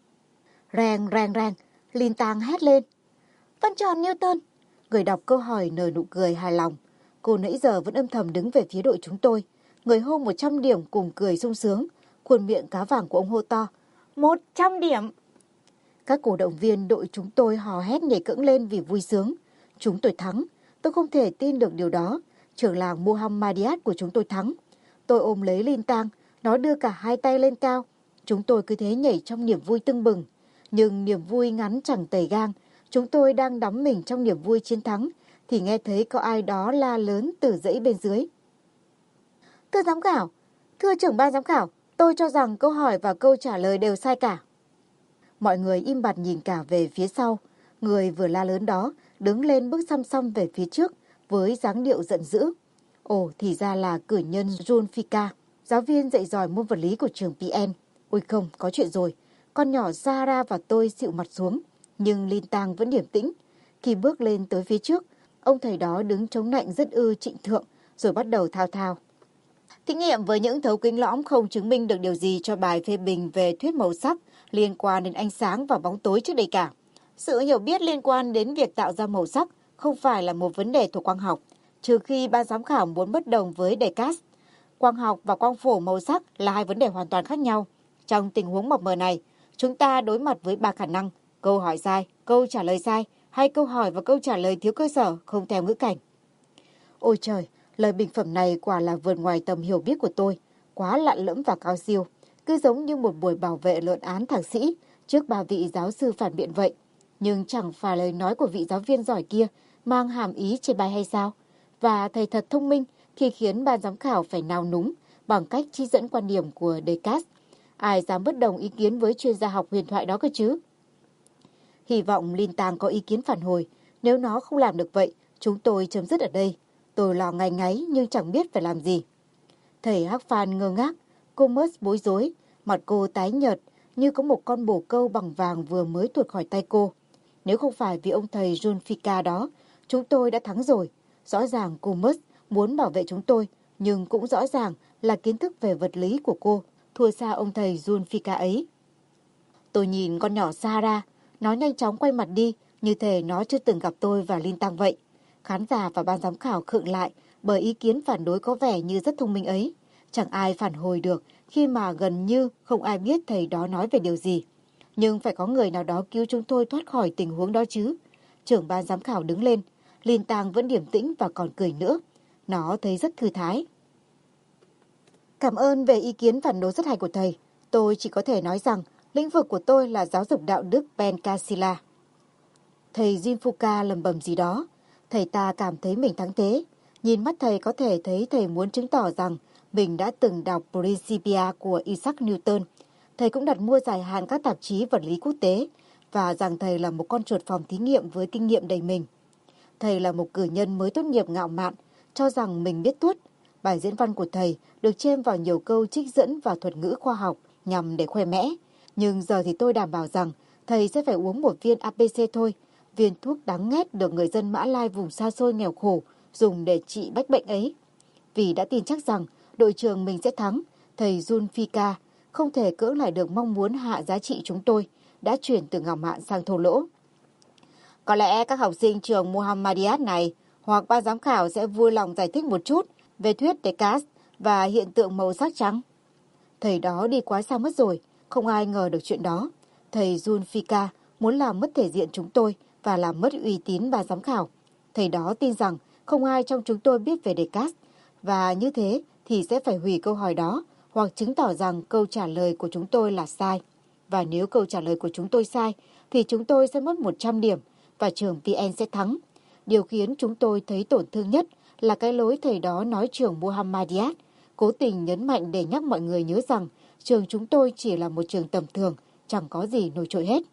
Reng, reng, reng, Linh Tang hét lên. Vân tròn Newton. Người đọc câu hỏi nở nụ cười hài lòng. Cô nãy giờ vẫn âm thầm đứng về phía đội chúng tôi. Người hô một trăm điểm cùng cười sung sướng. Khuôn miệng cá vàng của ông hô to. một trăm điểm. Các cổ động viên đội chúng tôi hò hét nhảy cẫng lên vì vui sướng. Chúng tôi thắng. Tôi không thể tin được điều đó. Trưởng làng Mohammadiat của chúng tôi thắng. Tôi ôm lấy Linh Tang. Nó đưa cả hai tay lên cao. Chúng tôi cứ thế nhảy trong niềm vui tưng bừng. Nhưng niềm vui ngắn chẳng tầy gang. Chúng tôi đang đắm mình trong niềm vui chiến thắng. Thì nghe thấy có ai đó la lớn từ dãy bên dưới. Thưa giám khảo, thưa trưởng ban giám khảo, tôi cho rằng câu hỏi và câu trả lời đều sai cả. Mọi người im bặt nhìn cả về phía sau. Người vừa la lớn đó đứng lên bước xăm xăm về phía trước với dáng điệu giận dữ. Ồ, thì ra là cử nhân Jun Fika, giáo viên dạy giỏi môn vật lý của trường pê en. Ôi không, có chuyện rồi. Con nhỏ Zara và tôi xịu mặt xuống, nhưng Linh Tang vẫn điềm tĩnh. Khi bước lên tới phía trước, ông thầy đó đứng chống nạnh rất ư trịnh thượng, rồi bắt đầu thao thao. Thí nghiệm với những thấu kính lõm không chứng minh được điều gì cho bài phê bình về thuyết màu sắc liên quan đến ánh sáng và bóng tối trước đây cả. Sự hiểu biết liên quan đến việc tạo ra màu sắc không phải là một vấn đề thuộc quang học, trừ khi ban giám khảo muốn bất đồng với Descartes. Quang học và quang phổ màu sắc là hai vấn đề hoàn toàn khác nhau. Trong tình huống mập mờ này, chúng ta đối mặt với ba khả năng: câu hỏi sai, câu trả lời sai, hay câu hỏi và câu trả lời thiếu cơ sở, không theo ngữ cảnh. Ôi trời, lời bình phẩm này quả là vượt ngoài tầm hiểu biết của tôi, quá lạ lẫm và cao siêu, cứ giống như một buổi bảo vệ luận án thạc sĩ trước ba vị giáo sư phản biện vậy. Nhưng chẳng phải lời nói của vị giáo viên giỏi kia mang hàm ý chê bai hay sao? Và thầy thật thông minh khi khiến ban giám khảo phải nao núng bằng cách trích dẫn quan điểm của Descartes. Ai dám bất đồng ý kiến với chuyên gia học huyền thoại đó cơ chứ? Hy vọng Linh Tang có ý kiến phản hồi. Nếu nó không làm được vậy, chúng tôi chấm dứt ở đây. Tôi lo ngáy ngáy nhưng chẳng biết phải làm gì. Thầy Hắc Phan ngơ ngác, cô Mers bối rối, mặt cô tái nhợt như có một con bồ câu bằng vàng vừa mới tuột khỏi tay cô. Nếu không phải vì ông thầy Jun Fika đó, chúng tôi đã thắng rồi. Rõ ràng cô Mers muốn bảo vệ chúng tôi, nhưng cũng rõ ràng là kiến thức về vật lý của cô thua xa ông thầy Jun Fika ấy. Tôi nhìn con nhỏ Sarah, nó nhanh chóng quay mặt đi, như thể nó chưa từng gặp tôi và Linh Tang vậy. Khán giả và ban giám khảo khựng lại bởi ý kiến phản đối có vẻ như rất thông minh ấy. Chẳng ai phản hồi được khi mà gần như không ai biết thầy đó nói về điều gì. Nhưng phải có người nào đó cứu chúng tôi thoát khỏi tình huống đó chứ. Trưởng ban giám khảo đứng lên, Linh Tang vẫn điềm tĩnh và còn cười nữa. Nó thấy rất thư thái. Cảm ơn về ý kiến phản đối rất hay của thầy. Tôi chỉ có thể nói rằng lĩnh vực của tôi là giáo dục đạo đức Pencasila. Thầy Jinfuka lầm bầm gì đó. Thầy ta cảm thấy mình thắng thế. Nhìn mắt thầy có thể thấy thầy muốn chứng tỏ rằng mình đã từng đọc Principia của Isaac Newton. Thầy cũng đặt mua dài hạn các tạp chí vật lý quốc tế và rằng thầy là một con chuột phòng thí nghiệm với kinh nghiệm đầy mình. Thầy là một cử nhân mới tốt nghiệp ngạo mạn, cho rằng mình biết tuốt. Bài diễn văn của thầy được chêm vào nhiều câu trích dẫn vào thuật ngữ khoa học nhằm để khoe mẽ. Nhưng giờ thì tôi đảm bảo rằng thầy sẽ phải uống một viên a pê xê thôi, viên thuốc đáng ghét được người dân Mã Lai vùng xa xôi nghèo khổ dùng để trị bách bệnh ấy. Vì đã tin chắc rằng đội trường mình sẽ thắng, thầy Zulfikar không thể cưỡng lại được mong muốn hạ giá trị chúng tôi, đã chuyển từ ngạo mạn sang thô lỗ. Có lẽ các học sinh trường Muhammadiyat này hoặc ban giám khảo sẽ vui lòng giải thích một chút về thuyết Descartes và hiện tượng màu sắc trắng. Thầy đó đi quá xa mất rồi, không ai ngờ được chuyện đó. Thầy Zulfikar muốn làm mất thể diện chúng tôi và làm mất uy tín ban giám khảo. Thầy đó tin rằng không ai trong chúng tôi biết về Descartes, và như thế thì sẽ phải hủy câu hỏi đó hoặc chứng tỏ rằng câu trả lời của chúng tôi là sai. Và nếu câu trả lời của chúng tôi sai thì chúng tôi sẽ mất một trăm điểm và trường pê en sẽ thắng. Điều khiến chúng tôi thấy tổn thương nhất là cái lối thầy đó nói trường Muhammadiyat, cố tình nhấn mạnh để nhắc mọi người nhớ rằng trường chúng tôi chỉ là một trường tầm thường, chẳng có gì nổi trội hết.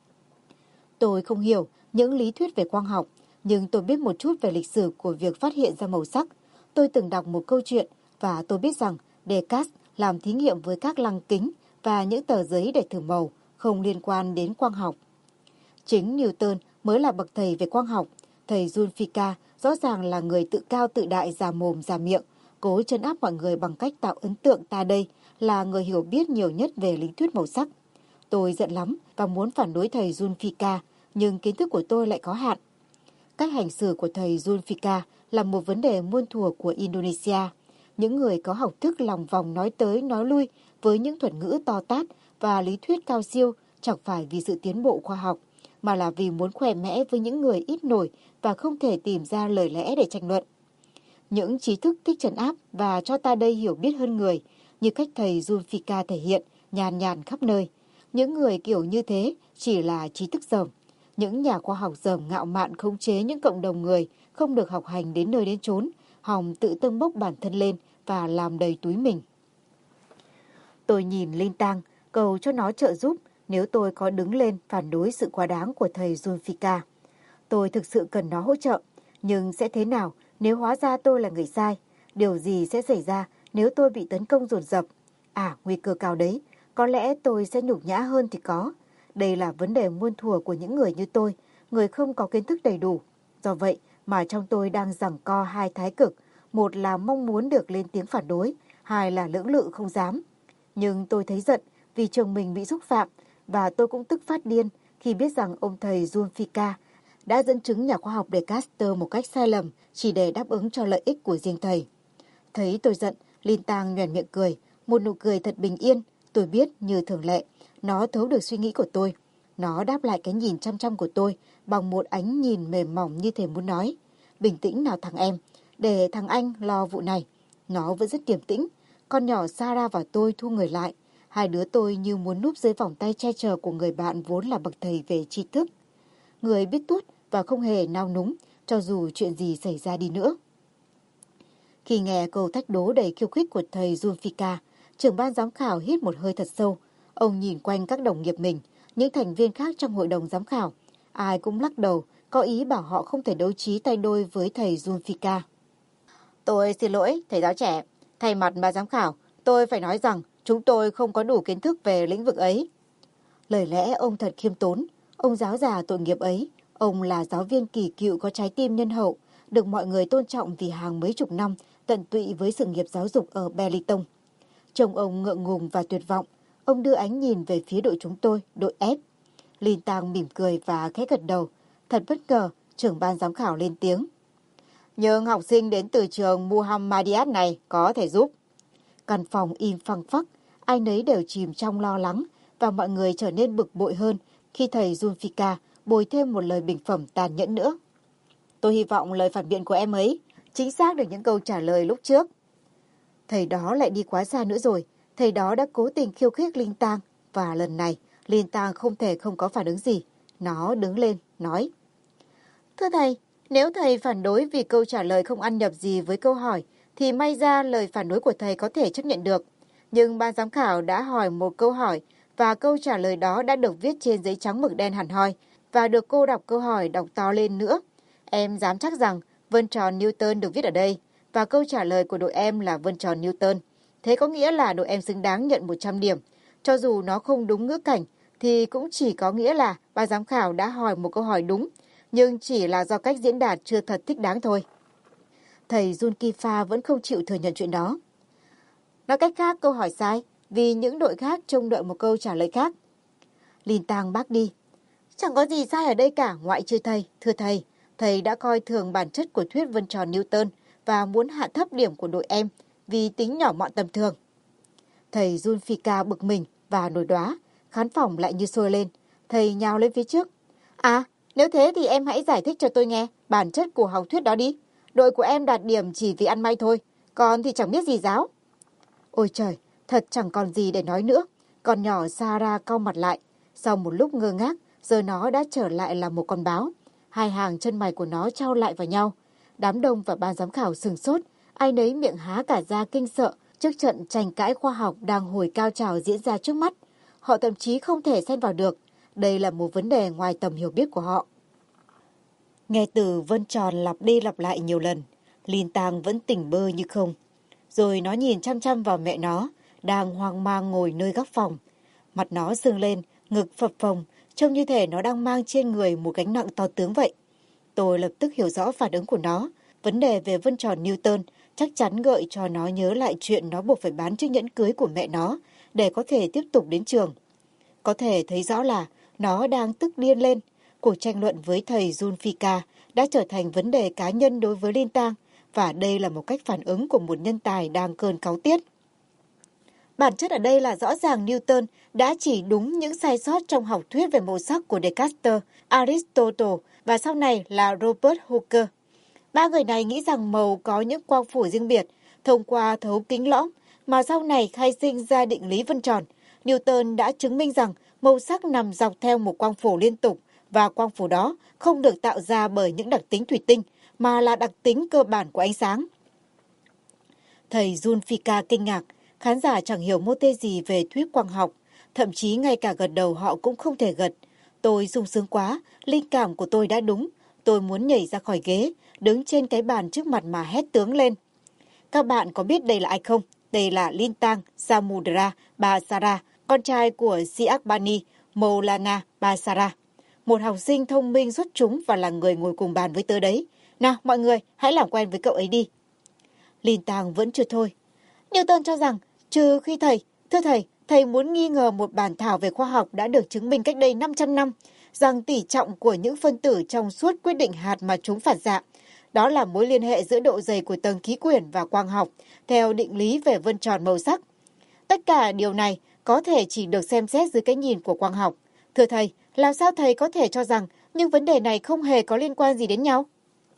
Tôi không hiểu những lý thuyết về quang học, nhưng tôi biết một chút về lịch sử của việc phát hiện ra màu sắc. Tôi từng đọc một câu chuyện và tôi biết rằng Descartes làm thí nghiệm với các lăng kính và những tờ giấy để thử màu không liên quan đến quang học. Chính Newton mới là bậc thầy về quang học. Thầy Zulfikar rõ ràng là người tự cao tự đại, già mồm già miệng, cố trấn áp mọi người bằng cách tạo ấn tượng ta đây là người hiểu biết nhiều nhất về lý thuyết màu sắc. Tôi giận lắm và muốn phản đối thầy Zulfikar, nhưng kiến thức của tôi lại có hạn. Cách hành xử của thầy Zulfikar là một vấn đề muôn thuở của Indonesia. Những người có học thức lòng vòng nói tới nói lui với những thuật ngữ to tát và lý thuyết cao siêu chẳng phải vì sự tiến bộ khoa học, mà là vì muốn khoe mẽ với những người ít nổi và không thể tìm ra lời lẽ để tranh luận. Những trí thức thích trấn áp và cho ta đây hiểu biết hơn người, như cách thầy Zulfikar thể hiện, nhàn nhàn khắp nơi. Những người kiểu như thế chỉ là trí thức dởm. Những nhà khoa học dởm ngạo mạn khống chế những cộng đồng người không được học hành đến nơi đến chốn, hòng tự tâng bốc bản thân lên và làm đầy túi mình. Tôi nhìn Linh Tang, cầu cho nó trợ giúp nếu tôi có đứng lên phản đối sự quá đáng của thầy Zulfikar. Tôi thực sự cần nó hỗ trợ, nhưng sẽ thế nào nếu hóa ra tôi là người sai? Điều gì sẽ xảy ra nếu tôi bị tấn công dồn dập? À, nguy cơ cao đấy, có lẽ tôi sẽ nhục nhã hơn thì có. Đây là vấn đề muôn thuở của những người như tôi, người không có kiến thức đầy đủ. Do vậy mà trong tôi đang giằng co hai thái cực, một là mong muốn được lên tiếng phản đối, hai là lưỡng lự không dám. Nhưng tôi thấy giận vì trường mình bị xúc phạm, và tôi cũng tức phát điên khi biết rằng ông thầy Zulfikar đã dẫn chứng nhà khoa học Descartes một cách sai lầm chỉ để đáp ứng cho lợi ích của riêng thầy. Thấy tôi giận, Linh Tang nhoẻn miệng cười, một nụ cười thật bình yên. Tôi biết như thường lệ, nó thấu được suy nghĩ của tôi. Nó đáp lại cái nhìn chăm chăm của tôi bằng một ánh nhìn mềm mỏng như thể muốn nói: bình tĩnh nào thằng em, để thằng anh lo vụ này. Nó vẫn rất điềm tĩnh. Con nhỏ Sarah và tôi thu người lại. Hai đứa tôi như muốn núp dưới vòng tay che chở của người bạn vốn là bậc thầy về tri thức, người biết tuốt và không hề nao núng cho dù chuyện gì xảy ra đi nữa. Khi nghe câu thách đố đầy khiêu khích của thầy Zulfikar, trưởng ban giám khảo hít một hơi thật sâu. Ông nhìn quanh các đồng nghiệp mình, những thành viên khác trong hội đồng giám khảo. Ai cũng lắc đầu, có ý bảo họ không thể đấu trí tay đôi với thầy Zulfikar. Tôi xin lỗi, thầy giáo trẻ. Thay mặt ban giám khảo, tôi phải nói rằng chúng tôi không có đủ kiến thức về lĩnh vực ấy. Lời lẽ ông thật khiêm tốn. Ông giáo già tội nghiệp ấy. Ông là giáo viên kỳ cựu có trái tim nhân hậu, được mọi người tôn trọng vì hàng mấy chục năm tận tụy với sự nghiệp giáo dục ở Belitung. Trông ông ngượng ngùng và tuyệt vọng. Ông đưa ánh nhìn về phía đội chúng tôi, đội F. Linh Tang mỉm cười và khẽ gật đầu. Thật bất ngờ, trưởng ban giám khảo lên tiếng: nhưng học sinh đến từ trường Muhammadiyat này có thể giúp. Căn phòng im phăng phắc, ai nấy đều chìm trong lo lắng, và mọi người trở nên bực bội hơn khi thầy Zulfikar bồi thêm một lời bình phẩm tàn nhẫn nữa. Tôi hy vọng lời phản biện của em ấy chính xác được những câu trả lời lúc trước. Thầy đó lại đi quá xa nữa rồi. Thầy đó đã cố tình khiêu khích Linh Tang, và lần này Linh Tang không thể không có phản ứng gì. Nó đứng lên, nói: thưa thầy, nếu thầy phản đối vì câu trả lời không ăn nhập gì với câu hỏi, thì may ra lời phản đối của thầy có thể chấp nhận được. Nhưng ban giám khảo đã hỏi một câu hỏi, và câu trả lời đó đã được viết trên giấy trắng mực đen hẳn hoi, và được cô đọc câu hỏi đọc to lên nữa. Em dám chắc rằng vân tròn Newton được viết ở đây. và câu trả lời của đội em là vân tròn Newton. Thế có nghĩa là đội em xứng đáng nhận một trăm điểm. Cho dù nó không đúng ngữ cảnh thì cũng chỉ có nghĩa là ban giám khảo đã hỏi một câu hỏi đúng, nhưng chỉ là do cách diễn đạt chưa thật thích đáng thôi. Thầy Jun Kifa vẫn không chịu thừa nhận chuyện đó. Nói cách khác, câu hỏi sai vì những đội khác trông đợi một câu trả lời khác. Lin Tang bác đi. Chẳng có gì sai ở đây cả, ngoại trừ thầy. Thưa thầy, thầy đã coi thường bản chất của thuyết vân tròn Newton và muốn hạ thấp điểm của đội em vì tính nhỏ mọn tầm thường. Thầy Jun Fika bực mình và nổi đoá, khán phòng lại như sôi lên. Thầy nhào lên phía trước. À, nếu thế thì em hãy giải thích cho tôi nghe bản chất của học thuyết đó đi. Đội của em đạt điểm chỉ vì ăn may thôi, còn thì chẳng biết gì giáo. Ôi trời, thật chẳng còn gì để nói nữa. Con nhỏ Sarah cau mặt lại. Sau một lúc ngơ ngác, giờ nó đã trở lại là một con báo. Hai hàng chân mày của nó chau lại vào nhau. Đám đông và ban giám khảo sừng sốt, ai nấy miệng há cả ra kinh sợ trước trận tranh cãi khoa học đang hồi cao trào diễn ra trước mắt. Họ thậm chí không thể xen vào được. Đây là một vấn đề ngoài tầm hiểu biết của họ. Nghe từ vân tròn lặp đi lặp lại nhiều lần, Lin Tang vẫn tỉnh bơ như không. Rồi nó nhìn chăm chăm vào mẹ nó, đang hoang mang ngồi nơi góc phòng. Mặt nó sưng lên, ngực phập phồng, trông như thể nó đang mang trên người một gánh nặng to tướng vậy. Tôi lập tức hiểu rõ phản ứng của nó. Vấn đề về vân tròn Newton chắc chắn gợi cho nó nhớ lại chuyện nó buộc phải bán chiếc nhẫn cưới của mẹ nó để có thể tiếp tục đến trường. Có thể thấy rõ là nó đang tức điên lên. Cuộc tranh luận với thầy Jun Fika đã trở thành vấn đề cá nhân đối với Lin Tang, và đây là một cách phản ứng của một nhân tài đang cơn cáu tiết. Bản chất ở đây là rõ ràng Newton đã chỉ đúng những sai sót trong học thuyết về màu sắc của Descartes, Aristotle và sau này là Robert Hooke. Ba người này nghĩ rằng màu có những quang phổ riêng biệt thông qua thấu kính lõm mà sau này khai sinh ra định lý vân tròn. Newton đã chứng minh rằng màu sắc nằm dọc theo một quang phổ liên tục và quang phổ đó không được tạo ra bởi những đặc tính thủy tinh mà là đặc tính cơ bản của ánh sáng. Thầy Jun Fika kinh ngạc, khán giả chẳng hiểu mô tê gì về thuyết quang học, thậm chí ngay cả gật đầu họ cũng không thể gật. Tôi sung sướng quá, linh cảm của tôi đã đúng, tôi muốn nhảy ra khỏi ghế, đứng trên cái bàn trước mặt mà hét tướng lên. Các bạn có biết đây là ai không? Đây là Lin Tang Samudra Basara, con trai của Siakbani Maulana Basara. Một học sinh thông minh xuất chúng và là người ngồi cùng bàn với tớ đấy. Nào mọi người, hãy làm quen với cậu ấy đi. Lin Tang vẫn chưa thôi. Newton cho rằng, trừ khi thầy, thưa thầy, thầy muốn nghi ngờ một bản thảo về khoa học đã được chứng minh cách đây năm trăm năm, rằng tỷ trọng của những phân tử trong suốt quyết định hạt mà chúng phản xạ. Đó là mối liên hệ giữa độ dày của tầng khí quyển và quang học, theo định lý về vân tròn màu sắc. Tất cả điều này có thể chỉ được xem xét dưới cái nhìn của quang học. Thưa thầy, làm sao thầy có thể cho rằng những vấn đề này không hề có liên quan gì đến nhau?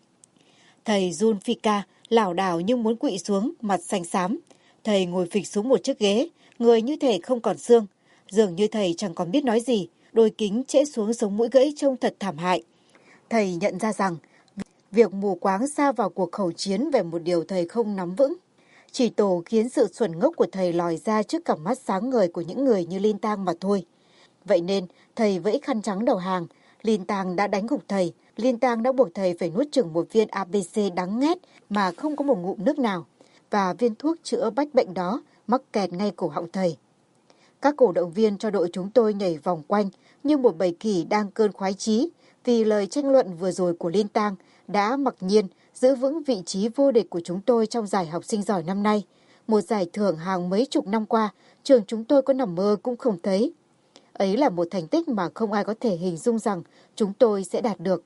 Thầy Jun Fika lảo đảo nhưng muốn quỵ xuống, mặt xanh xám. Thầy ngồi phịch xuống một chiếc ghế, người như thể không còn xương. Dường như thầy chẳng còn biết nói gì, đôi kính trễ xuống sống mũi gãy trông thật thảm hại. Thầy nhận ra rằng việc mù quáng sa vào cuộc khẩu chiến về một điều thầy không nắm vững. Chỉ tổ khiến sự xuẩn ngốc của thầy lòi ra trước cặp mắt sáng ngời của những người như Lin Tang mà thôi. Vậy nên, thầy vẫy khăn trắng đầu hàng. Lin Tang đã đánh gục thầy. Lin Tang đã buộc thầy phải nuốt chửng một viên a bê xê đắng nghét mà không có một ngụm nước nào. Và viên thuốc chữa bách bệnh đó mắc kẹt ngay cổ họng thầy. Các cổ động viên cho đội chúng tôi nhảy vòng quanh như một bầy khỉ đang cơn khoái chí vì lời tranh luận vừa rồi của Lin Tang đã mặc nhiên giữ vững vị trí vô địch của chúng tôi trong giải học sinh giỏi năm nay. Một giải thưởng hàng mấy chục năm qua, trường chúng tôi có nằm mơ cũng không thấy. Ấy là một thành tích mà không ai có thể hình dung rằng chúng tôi sẽ đạt được.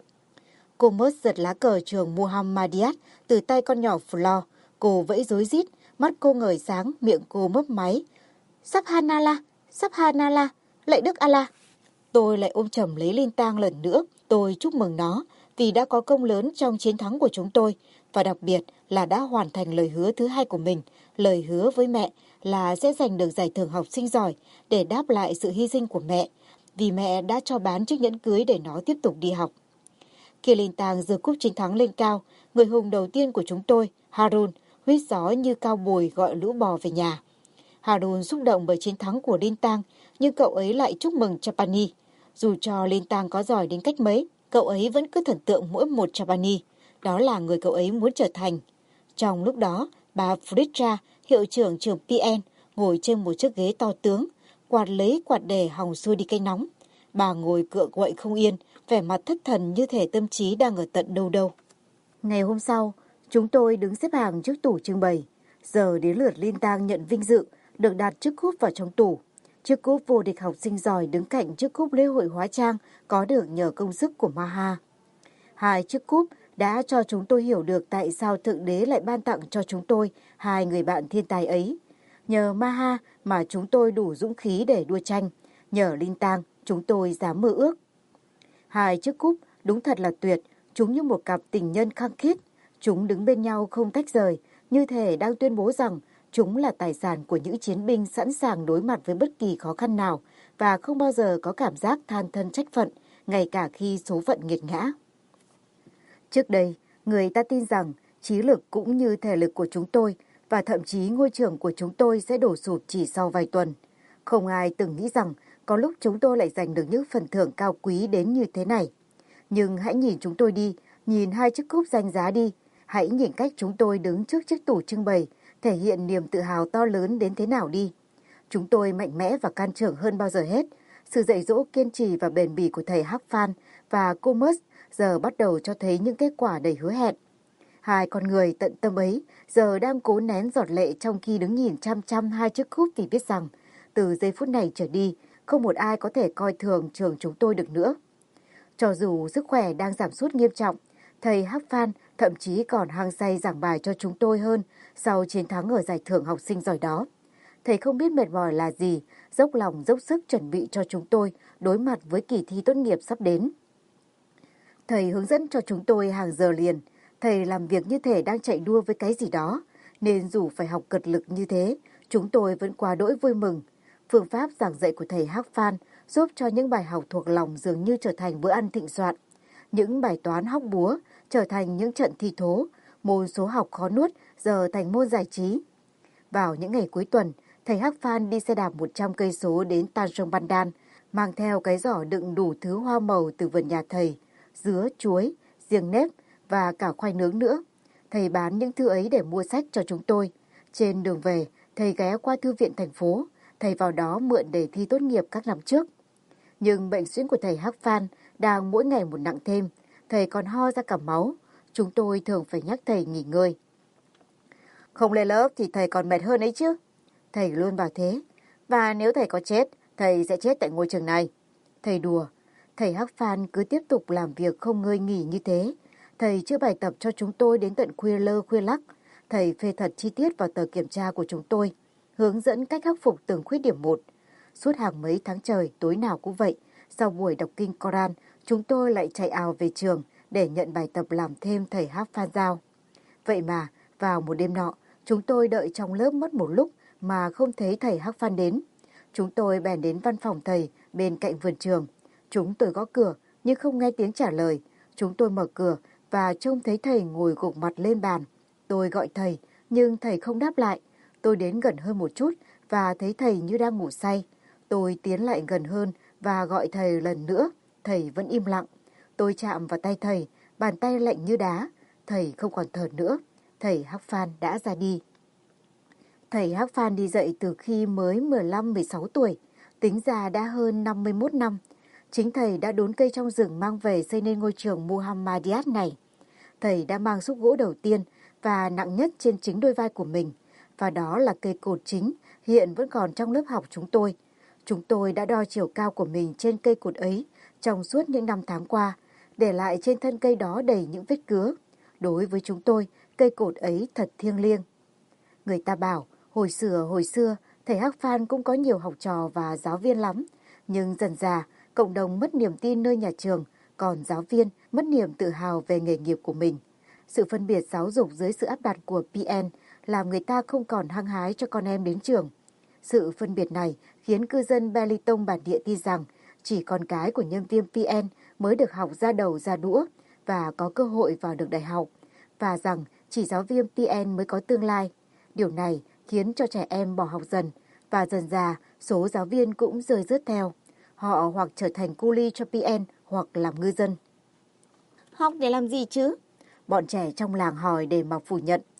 Cô Mớt giật lá cờ trường Muhammadiyat từ tay con nhỏ Flor. Cô vẫy rối rít, mắt cô ngời sáng, miệng cô mấp máy. Subhanallah, Subhanallah, lạy Đức Allah. Tôi lại ôm chầm lấy Lin Tang lần nữa. Tôi chúc mừng nó vì đã có công lớn trong chiến thắng của chúng tôi, và đặc biệt là đã hoàn thành lời hứa thứ hai của mình, lời hứa với mẹ là sẽ giành được giải thưởng học sinh giỏi để đáp lại sự hy sinh của mẹ, vì mẹ đã cho bán chiếc nhẫn cưới để nó tiếp tục đi học. Khi Lin Tang giơ cúp chiến thắng lên cao, người hùng đầu tiên của chúng tôi, Harun, huýt gió như cao bồi gọi lũ bò về nhà. Harun xúc động bởi chiến thắng của Lin Tang, nhưng cậu ấy lại chúc mừng Chapani. Dù cho Lin Tang có giỏi đến cách mấy, cậu ấy vẫn cứ thần tượng mỗi một Chapani. Đó là người cậu ấy muốn trở thành. Trong lúc đó, bà Fritcha, hiệu trưởng trường pê en, ngồi trên một chiếc ghế to tướng, quạt lấy quạt để hòng xuôi đi cái nóng. Bà ngồi cựa quậy không yên, vẻ mặt thất thần như thể tâm trí đang ở tận đâu đâu. Ngày hôm sau, chúng tôi đứng xếp hàng trước tủ trưng bày. Giờ đến lượt Linh Tang nhận vinh dự, được đặt chiếc cúp vào trong tủ. Chiếc cúp vô địch học sinh giỏi đứng cạnh chiếc cúp lễ hội hóa trang có được nhờ công sức của Maha. Hai chiếc cúp đã cho chúng tôi hiểu được tại sao Thượng Đế lại ban tặng cho chúng tôi hai người bạn thiên tài ấy. Nhờ Maha mà chúng tôi đủ dũng khí để đua tranh. Nhờ Linh Tang chúng tôi dám mơ ước. Hai chiếc cúp đúng thật là tuyệt. Chúng như một cặp tình nhân khăng khít. Chúng đứng bên nhau không tách rời, như thể đang tuyên bố rằng chúng là tài sản của những chiến binh sẵn sàng đối mặt với bất kỳ khó khăn nào và không bao giờ có cảm giác than thân trách phận, ngay cả khi số phận nghiệt ngã. Trước đây, người ta tin rằng trí lực cũng như thể lực của chúng tôi và thậm chí ngôi trường của chúng tôi sẽ đổ sụp chỉ sau vài tuần. Không ai từng nghĩ rằng có lúc chúng tôi lại giành được những phần thưởng cao quý đến như thế này. Nhưng hãy nhìn chúng tôi đi, nhìn hai chiếc cúp danh giá đi. Hãy nhìn cách chúng tôi đứng trước chiếc tủ trưng bày, thể hiện niềm tự hào to lớn đến thế nào đi. Chúng tôi mạnh mẽ và can trưởng hơn bao giờ hết. Sự dạy dỗ kiên trì và bền bỉ của thầy Hắc Phan và cô Mers giờ bắt đầu cho thấy những kết quả đầy hứa hẹn. Hai con người tận tâm ấy giờ đang cố nén giọt lệ trong khi đứng nhìn chăm chăm hai chiếc cúp vì biết rằng từ giây phút này trở đi, không một ai có thể coi thường trường chúng tôi được nữa. Cho dù sức khỏe đang giảm sút nghiêm trọng, thầy Hắc Phan thậm chí còn hăng say giảng bài cho chúng tôi hơn sau chiến thắng ở giải thưởng học sinh giỏi đó. Thầy không biết mệt mỏi là gì, dốc lòng dốc sức chuẩn bị cho chúng tôi đối mặt với kỳ thi tốt nghiệp sắp đến. Thầy hướng dẫn cho chúng tôi hàng giờ liền. Thầy làm việc như thể đang chạy đua với cái gì đó, nên dù phải học cật lực như thế, chúng tôi vẫn quá đỗi vui mừng. Phương pháp giảng dạy của thầy Hắc Phan giúp cho những bài học thuộc lòng dường như trở thành bữa ăn thịnh soạn. Những bài toán hóc búa trở thành những trận thi thố, môn số học khó nuốt giờ thành môn giải trí. Vào những ngày cuối tuần, thầy Hắc Phan đi xe đạp một trăm cây số đến Tanjong Pandan, mang theo cái giỏ đựng đủ thứ hoa màu từ vườn nhà thầy, dứa, chuối, giềng nếp và cả khoai nướng nữa. Thầy bán những thứ ấy để mua sách cho chúng tôi. Trên đường về, thầy ghé qua thư viện thành phố, thầy vào đó mượn để thi tốt nghiệp các năm trước. Nhưng bệnh suyễn của thầy Hắc Phan đang mỗi ngày một nặng thêm, thầy còn ho ra cả máu. Chúng tôi thường phải nhắc thầy nghỉ ngơi. Không lên lớp thì thầy còn mệt hơn ấy chứ. Thầy luôn bảo thế. Và nếu thầy có chết, thầy sẽ chết tại ngôi trường này. Thầy đùa. Thầy Hắc Phan cứ tiếp tục làm việc không ngơi nghỉ như thế. Thầy chữa bài tập cho chúng tôi đến tận khuya lơ khuya lắc. Thầy phê thật chi tiết vào tờ kiểm tra của chúng tôi, hướng dẫn cách khắc phục từng khuyết điểm một. Suốt hàng mấy tháng trời, tối nào cũng vậy. Sau buổi đọc kinh Koran, chúng tôi lại chạy ào về trường để nhận bài tập làm thêm thầy Hắc Phan giao. Vậy mà, vào một đêm nọ, chúng tôi đợi trong lớp mất một lúc mà không thấy thầy Hắc Phan đến. Chúng tôi bèn đến văn phòng thầy bên cạnh vườn trường. Chúng tôi gõ cửa nhưng không nghe tiếng trả lời. Chúng tôi mở cửa và trông thấy thầy ngồi gục mặt lên bàn. Tôi gọi thầy nhưng thầy không đáp lại. Tôi đến gần hơn một chút và thấy thầy như đang ngủ say. Tôi tiến lại gần hơn và gọi thầy lần nữa. Thầy vẫn im lặng. Tôi chạm vào tay thầy, bàn tay lạnh như đá. Thầy không còn thở nữa. Thầy Hắc Phan đã ra đi. Thầy Hắc Phan đi dạy từ khi mới mười lăm mười sáu tuổi, tính ra đã hơn năm mươi mốt năm. Chính thầy đã đốn cây trong rừng mang về xây nên ngôi trường Muhammadiyat này. Thầy đã mang xúc gỗ đầu tiên và nặng nhất trên chính đôi vai của mình, và đó là cây cột chính hiện vẫn còn trong lớp học chúng tôi. Chúng tôi đã đo chiều cao của mình trên cây cột ấy trong suốt những năm tháng qua, để lại trên thân cây đó đầy những vết cứa. Đối với chúng tôi, cây cột ấy thật thiêng liêng. Người ta bảo, hồi xưa hồi xưa, thầy Hắc Phan cũng có nhiều học trò và giáo viên lắm. Nhưng dần dà, cộng đồng mất niềm tin nơi nhà trường, còn giáo viên mất niềm tự hào về nghề nghiệp của mình. Sự phân biệt giáo dục dưới sự áp đặt của pê en làm người ta không còn hăng hái cho con em đến trường. Sự phân biệt này khiến cư dân Belitung bản địa tin rằng chỉ con cái của nhân viên pê en mới được học ra đầu ra đũa và có cơ hội vào được đại học, và rằng chỉ giáo viên pê en mới có tương lai. Điều này khiến cho trẻ em bỏ học dần, và dần dà số giáo viên cũng rơi rớt theo. Họ hoặc trở thành cu li cho pê en hoặc làm ngư dân. Học để làm gì chứ? Bọn trẻ trong làng hỏi để mà phủ nhận.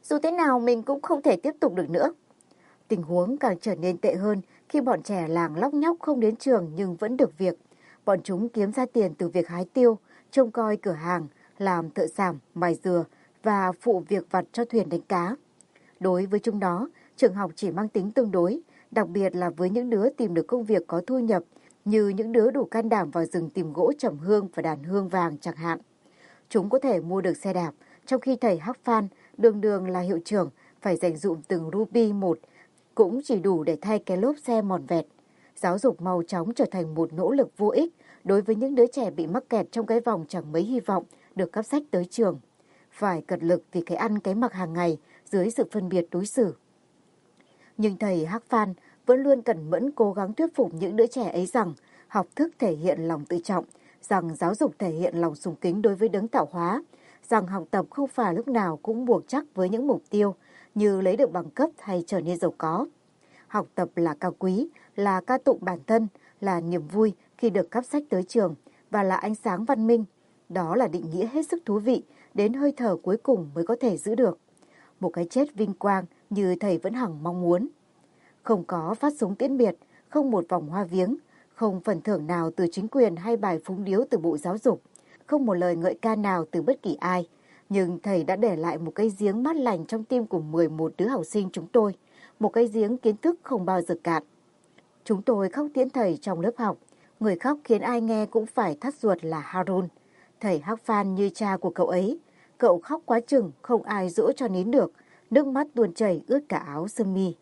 Dù thế nào mình cũng không thể tiếp tục được nữa. Tình huống càng trở nên tệ hơn khi bọn trẻ làng lóc nhóc không đến trường nhưng vẫn được việc. Bọn chúng kiếm ra tiền từ việc hái tiêu, trông coi cửa hàng, làm thợ sảm, mài dừa và phụ việc vặt cho thuyền đánh cá. Đối với chúng nó, trường học chỉ mang tính tương đối, đặc biệt là với những đứa tìm được công việc có thu nhập, như những đứa đủ can đảm vào rừng tìm gỗ trầm hương và đàn hương vàng chẳng hạn. Chúng có thể mua được xe đạp, trong khi thầy Hắc Phan, đường đường là hiệu trưởng, phải dành dụm từng ruby một, cũng chỉ đủ để thay cái lốp xe mòn vẹt. Giáo dục mau chóng trở thành một nỗ lực vô ích đối với những đứa trẻ bị mắc kẹt trong cái vòng chẳng mấy hy vọng được cắp sách tới trường. Phải cật lực vì cái ăn cái mặc hàng ngày dưới sự phân biệt đối xử. Nhưng thầy Hắc Phan vẫn luôn cẩn mẫn cố gắng thuyết phục những đứa trẻ ấy rằng học thức thể hiện lòng tự trọng, rằng giáo dục thể hiện lòng sùng kính đối với đấng tạo hóa, rằng học tập không phải lúc nào cũng buộc chắc với những mục tiêu như lấy được bằng cấp hay trở nên giàu có. Học tập là cao quý, là ca tụng bản thân, là niềm vui khi được cắp sách tới trường và là ánh sáng văn minh. Đó là định nghĩa hết sức thú vị, đến hơi thở cuối cùng mới có thể giữ được. Một cái chết vinh quang như thầy vẫn hằng mong muốn. Không có phát súng tiễn biệt, không một vòng hoa viếng, không phần thưởng nào từ chính quyền hay bài phúng điếu từ Bộ Giáo dục, không một lời ngợi ca nào từ bất kỳ ai. Nhưng thầy đã để lại một cái giếng mát lành trong tim của mười một đứa học sinh chúng tôi, một cái giếng kiến thức không bao giờ cạn. Chúng tôi khóc tiễn thầy trong lớp học, người khóc khiến ai nghe cũng phải thắt ruột là Harun. Thầy Hắc Phan như cha của cậu ấy, cậu khóc quá chừng, không ai dỗ cho nín được, nước mắt tuôn chảy ướt cả áo sơ mi.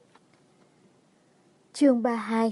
Chương ba mươi hai.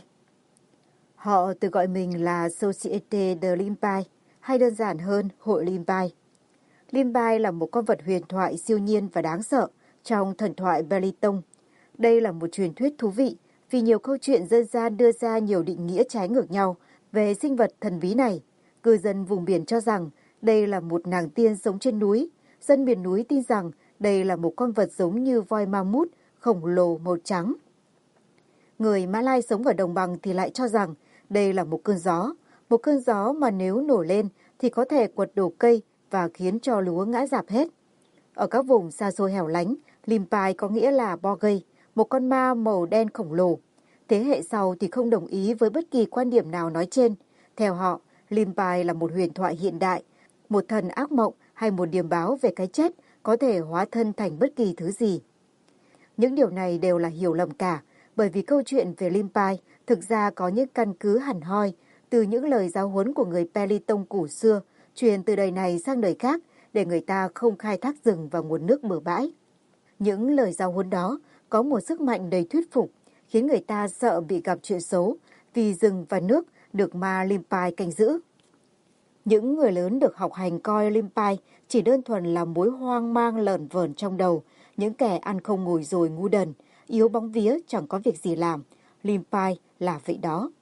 Họ tự gọi mình là Société de Limpay, hay đơn giản hơn, Hội Limpay. Limpay là một con vật huyền thoại siêu nhiên và đáng sợ trong thần thoại Belitung. Đây là một truyền thuyết thú vị vì nhiều câu chuyện dân gian đưa ra nhiều định nghĩa trái ngược nhau về sinh vật thần bí này. Cư dân vùng biển cho rằng đây là một nàng tiên sống trên núi. Dân miền núi tin rằng đây là một con vật giống như voi ma mút khổng lồ màu trắng. Người Mã Lai sống ở đồng bằng thì lại cho rằng đây là một cơn gió. Một cơn gió mà nếu nổi lên thì có thể quật đổ cây và khiến cho lúa ngã rạp hết. Ở các vùng xa xôi hẻo lánh, Limpay có nghĩa là bo gây, một con ma màu đen khổng lồ. Thế hệ sau thì không đồng ý với bất kỳ quan điểm nào nói trên. Theo họ, Limpay là một huyền thoại hiện đại, một thần ác mộng hay một điềm báo về cái chết có thể hóa thân thành bất kỳ thứ gì. Những điều này đều là hiểu lầm cả, bởi vì câu chuyện về Limpay thực ra có những căn cứ hẳn hoi từ những lời giáo huấn của người Pelitung cổ xưa, truyền từ đời này sang đời khác để người ta không khai thác rừng và nguồn nước bừa bãi. Những lời giáo huấn đó có một sức mạnh đầy thuyết phục, khiến người ta sợ bị gặp chuyện xấu vì rừng và nước được ma Limpay canh giữ. Những người lớn được học hành coi Limpay chỉ đơn thuần là mối hoang mang lởn vởn trong đầu, những kẻ ăn không ngồi rồi ngu đần, yếu bóng vía chẳng có việc gì làm. Limpay là vậy đó.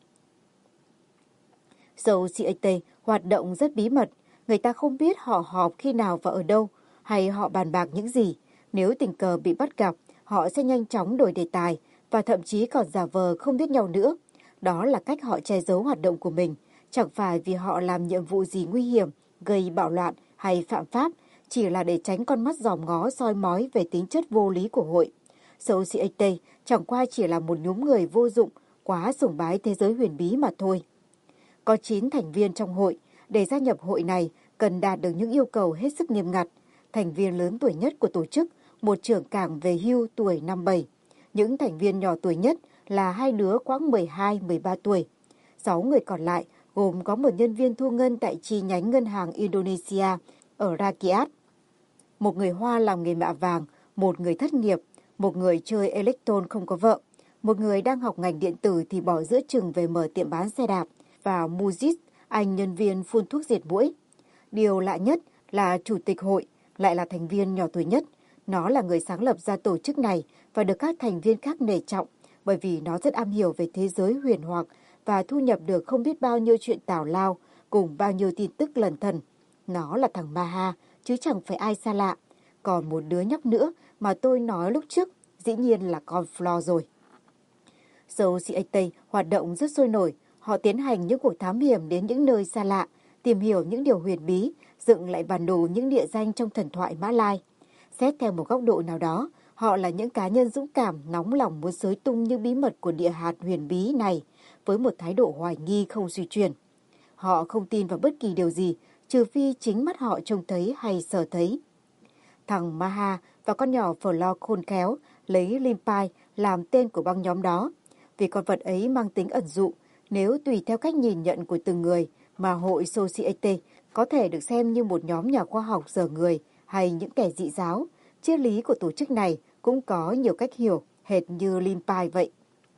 Société hoạt động rất bí mật, người ta không biết họ họp khi nào và ở đâu, hay họ bàn bạc những gì. Nếu tình cờ bị bắt gặp, họ sẽ nhanh chóng đổi đề tài và thậm chí còn giả vờ không biết nhau nữa. Đó là cách họ che giấu hoạt động của mình, chẳng phải vì họ làm nhiệm vụ gì nguy hiểm, gây bạo loạn hay phạm pháp, chỉ là để tránh con mắt dòm ngó soi mói về tính chất vô lý của hội. Société chẳng qua chỉ là một nhóm người vô dụng, quá sùng bái thế giới huyền bí mà thôi. Có chín thành viên trong hội, để gia nhập hội này cần đạt được những yêu cầu hết sức nghiêm ngặt. Thành viên lớn tuổi nhất của tổ chức, một trưởng cảng về hưu tuổi năm bảy. Những thành viên nhỏ tuổi nhất là hai đứa khoảng mười hai mười ba tuổi. Sáu người còn lại gồm có một nhân viên thu ngân tại chi nhánh ngân hàng Indonesia ở Rakyat, một người Hoa làm nghề mạ vàng, một người thất nghiệp, một người chơi electron không có vợ, một người đang học ngành điện tử thì bỏ giữa chừng về mở tiệm bán xe đạp, và Mujit, anh nhân viên phun thuốc diệt muỗi. Điều lạ nhất là chủ tịch hội lại là thành viên nhỏ tuổi nhất. Nó là người sáng lập ra tổ chức này và được các thành viên khác nể trọng bởi vì nó rất am hiểu về thế giới huyền hoặc và thu nhập được không biết bao nhiêu chuyện tào lao cùng bao nhiêu tin tức lẩn thần. Nó là thằng Maha, chứ chẳng phải ai xa lạ. Còn một đứa nhóc nữa mà tôi nói lúc trước, dĩ nhiên là con Flo rồi. Société hoạt động rất sôi nổi. Họ tiến hành những cuộc thám hiểm đến những nơi xa lạ, tìm hiểu những điều huyền bí, dựng lại bản đồ những địa danh trong thần thoại Mã Lai. Xét theo một góc độ nào đó, Họ là những cá nhân dũng cảm, nóng lòng muốn xới tung những bí mật của địa hạt huyền bí này với một thái độ hoài nghi không suy chuyển. Họ không tin vào bất kỳ điều gì, trừ phi chính mắt họ trông thấy hay sờ thấy. Thằng Maha và con nhỏ Flo khôn khéo lấy Limpai làm tên của băng nhóm đó, vì con vật ấy mang tính ẩn dụ. Nếu tùy theo cách nhìn nhận của từng người mà hội Societe có thể được xem như một nhóm nhà khoa học dở người hay những kẻ dị giáo, triết lý của tổ chức này cũng có nhiều cách hiểu, hệt như Limpai vậy.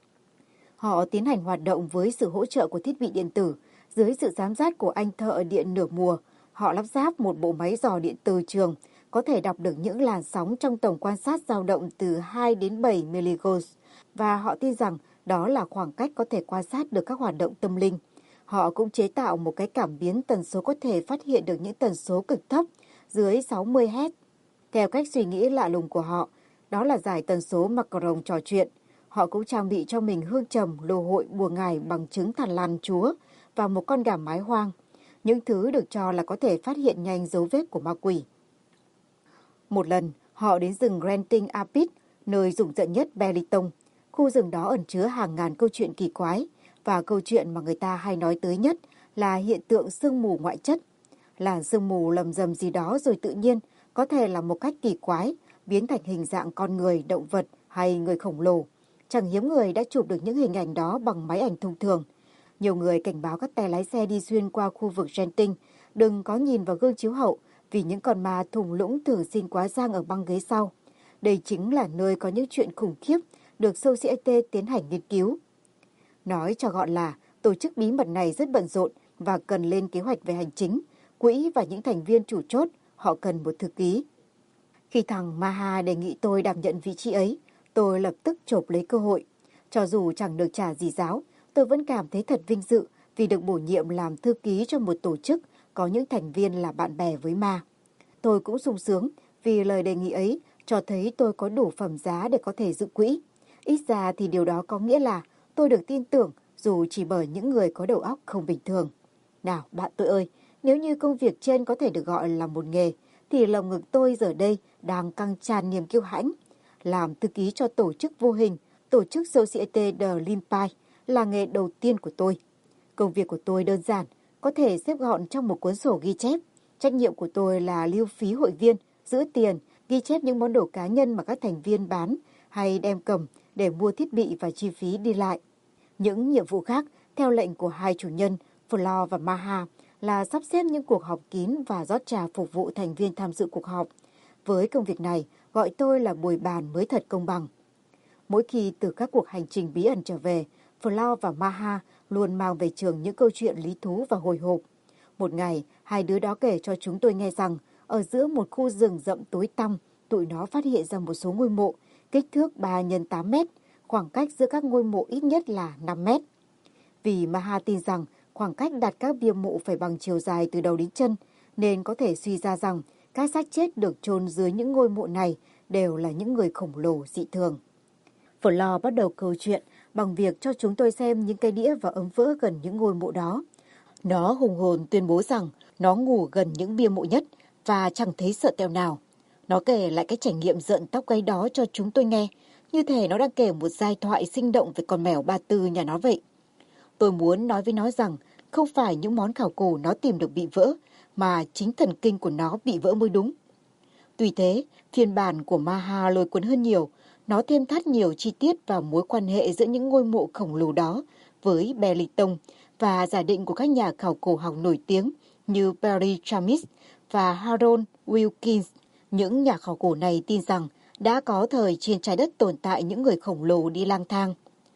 Họ tiến hành hoạt động với sự hỗ trợ của thiết bị điện tử, dưới sự giám sát của anh thợ điện nửa mùa. Họ lắp ráp một bộ máy dò điện từ trường, có thể đọc được những làn sóng trong tổng quan sát dao động từ hai đến bảy miligauss, và họ tin rằng đó là khoảng cách có thể quan sát được các hoạt động tâm linh. Họ cũng chế tạo một cái cảm biến tần số có thể phát hiện được những tần số cực thấp dưới sáu mươi héc. Theo cách suy nghĩ lạ lùng của họ, đó là giải tần số Macron trò chuyện. Họ cũng trang bị cho mình hương trầm, lô hội, bùa ngải bằng trứng thằn lằn chúa và một con gà mái hoang. Những thứ được cho là có thể phát hiện nhanh dấu vết của ma quỷ. Một lần, họ đến rừng Granting Apit, nơi rùng rợn nhất Belitung. Khu rừng đó ẩn chứa hàng ngàn câu chuyện kỳ quái, và câu chuyện mà người ta hay nói tới nhất là hiện tượng sương mù ngoại chất. Làn sương mù lầm rầm gì đó rồi tự nhiên, có thể là một cách kỳ quái, biến thành hình dạng con người, động vật hay người khổng lồ. Chẳng hiếm người đã chụp được những hình ảnh đó bằng máy ảnh thông thường. Nhiều người cảnh báo các tay lái xe đi xuyên qua khu vực Genting đừng có nhìn vào gương chiếu hậu, vì những con ma thung lũng thường xin quá giang ở băng ghế sau. Đây chính là nơi có những chuyện khủng khiếp được Societe tiến hành nghiên cứu. Nói cho gọn là, tổ chức bí mật này rất bận rộn và cần lên kế hoạch về hành chính, quỹ và những thành viên chủ chốt, họ cần một thư ký. Khi thằng Maha đề nghị tôi đảm nhận vị trí ấy, tôi lập tức chộp lấy cơ hội. Cho dù chẳng được trả gì giáo, tôi vẫn cảm thấy thật vinh dự vì được bổ nhiệm làm thư ký cho một tổ chức có những thành viên là bạn bè với ma. Tôi cũng sung sướng vì lời đề nghị ấy cho thấy tôi có đủ phẩm giá để có thể dự quỹ. Ít ra thì điều đó có nghĩa là tôi được tin tưởng dù chỉ bởi những người có đầu óc không bình thường. Nào bạn tôi ơi, nếu như công việc trên có thể được gọi là một nghề, thì lồng ngực tôi giờ đây đang căng tràn niềm kiêu hãnh. Làm thư ký cho tổ chức vô hình, tổ chức Societe de Limpai là nghề đầu tiên của tôi. Công việc của tôi đơn giản, có thể xếp gọn trong một cuốn sổ ghi chép. Trách nhiệm của tôi là lưu phí hội viên, giữ tiền, ghi chép những món đồ cá nhân mà các thành viên bán hay đem cầm để mua thiết bị và chi phí đi lại. Những nhiệm vụ khác, theo lệnh của hai chủ nhân, Flo và Maha, là sắp xếp những cuộc họp kín và rót trà phục vụ thành viên tham dự cuộc họp. Với công việc này, gọi tôi là bồi bàn mới thật công bằng. Mỗi khi từ các cuộc hành trình bí ẩn trở về, Flo và Maha luôn mang về trường những câu chuyện lý thú và hồi hộp. Một ngày, hai đứa đó kể cho chúng tôi nghe rằng, ở giữa một khu rừng rậm tối tăm, tụi nó phát hiện ra một số ngôi mộ, kích thước ba nhân tám mét, khoảng cách giữa các ngôi mộ ít nhất là năm mét. Vì Maha tin rằng khoảng cách đặt các bia mộ phải bằng chiều dài từ đầu đến chân, nên có thể suy ra rằng các xác chết được chôn dưới những ngôi mộ này đều là những người khổng lồ dị thường. Flo bắt đầu câu chuyện bằng việc cho chúng tôi xem những cái đĩa và ấm vỡ gần những ngôi mộ đó. Nó hùng hồn tuyên bố rằng nó ngủ gần những bia mộ nhất và chẳng thấy sợ tẹo nào. Nó kể lại cái trải nghiệm rợn tóc gáy đó cho chúng tôi nghe, như thể nó đang kể một giai thoại sinh động về con mèo Ba Tư nhà nó vậy. Tôi muốn nói với nó rằng không phải những món khảo cổ nó tìm được bị vỡ, mà chính thần kinh của nó bị vỡ mới đúng. Tuy thế, phiên bản của Maha lôi cuốn hơn nhiều. Nó thêm thắt nhiều chi tiết vào mối quan hệ giữa những ngôi mộ khổng lồ đó với Belitung và giả định của các nhà khảo cổ học nổi tiếng như Perry Tramis và Harold Wilkins. Những nhà khảo cổ này tin rằng đã có thời trên trái đất tồn tại những người khổng lồ đi lang thang.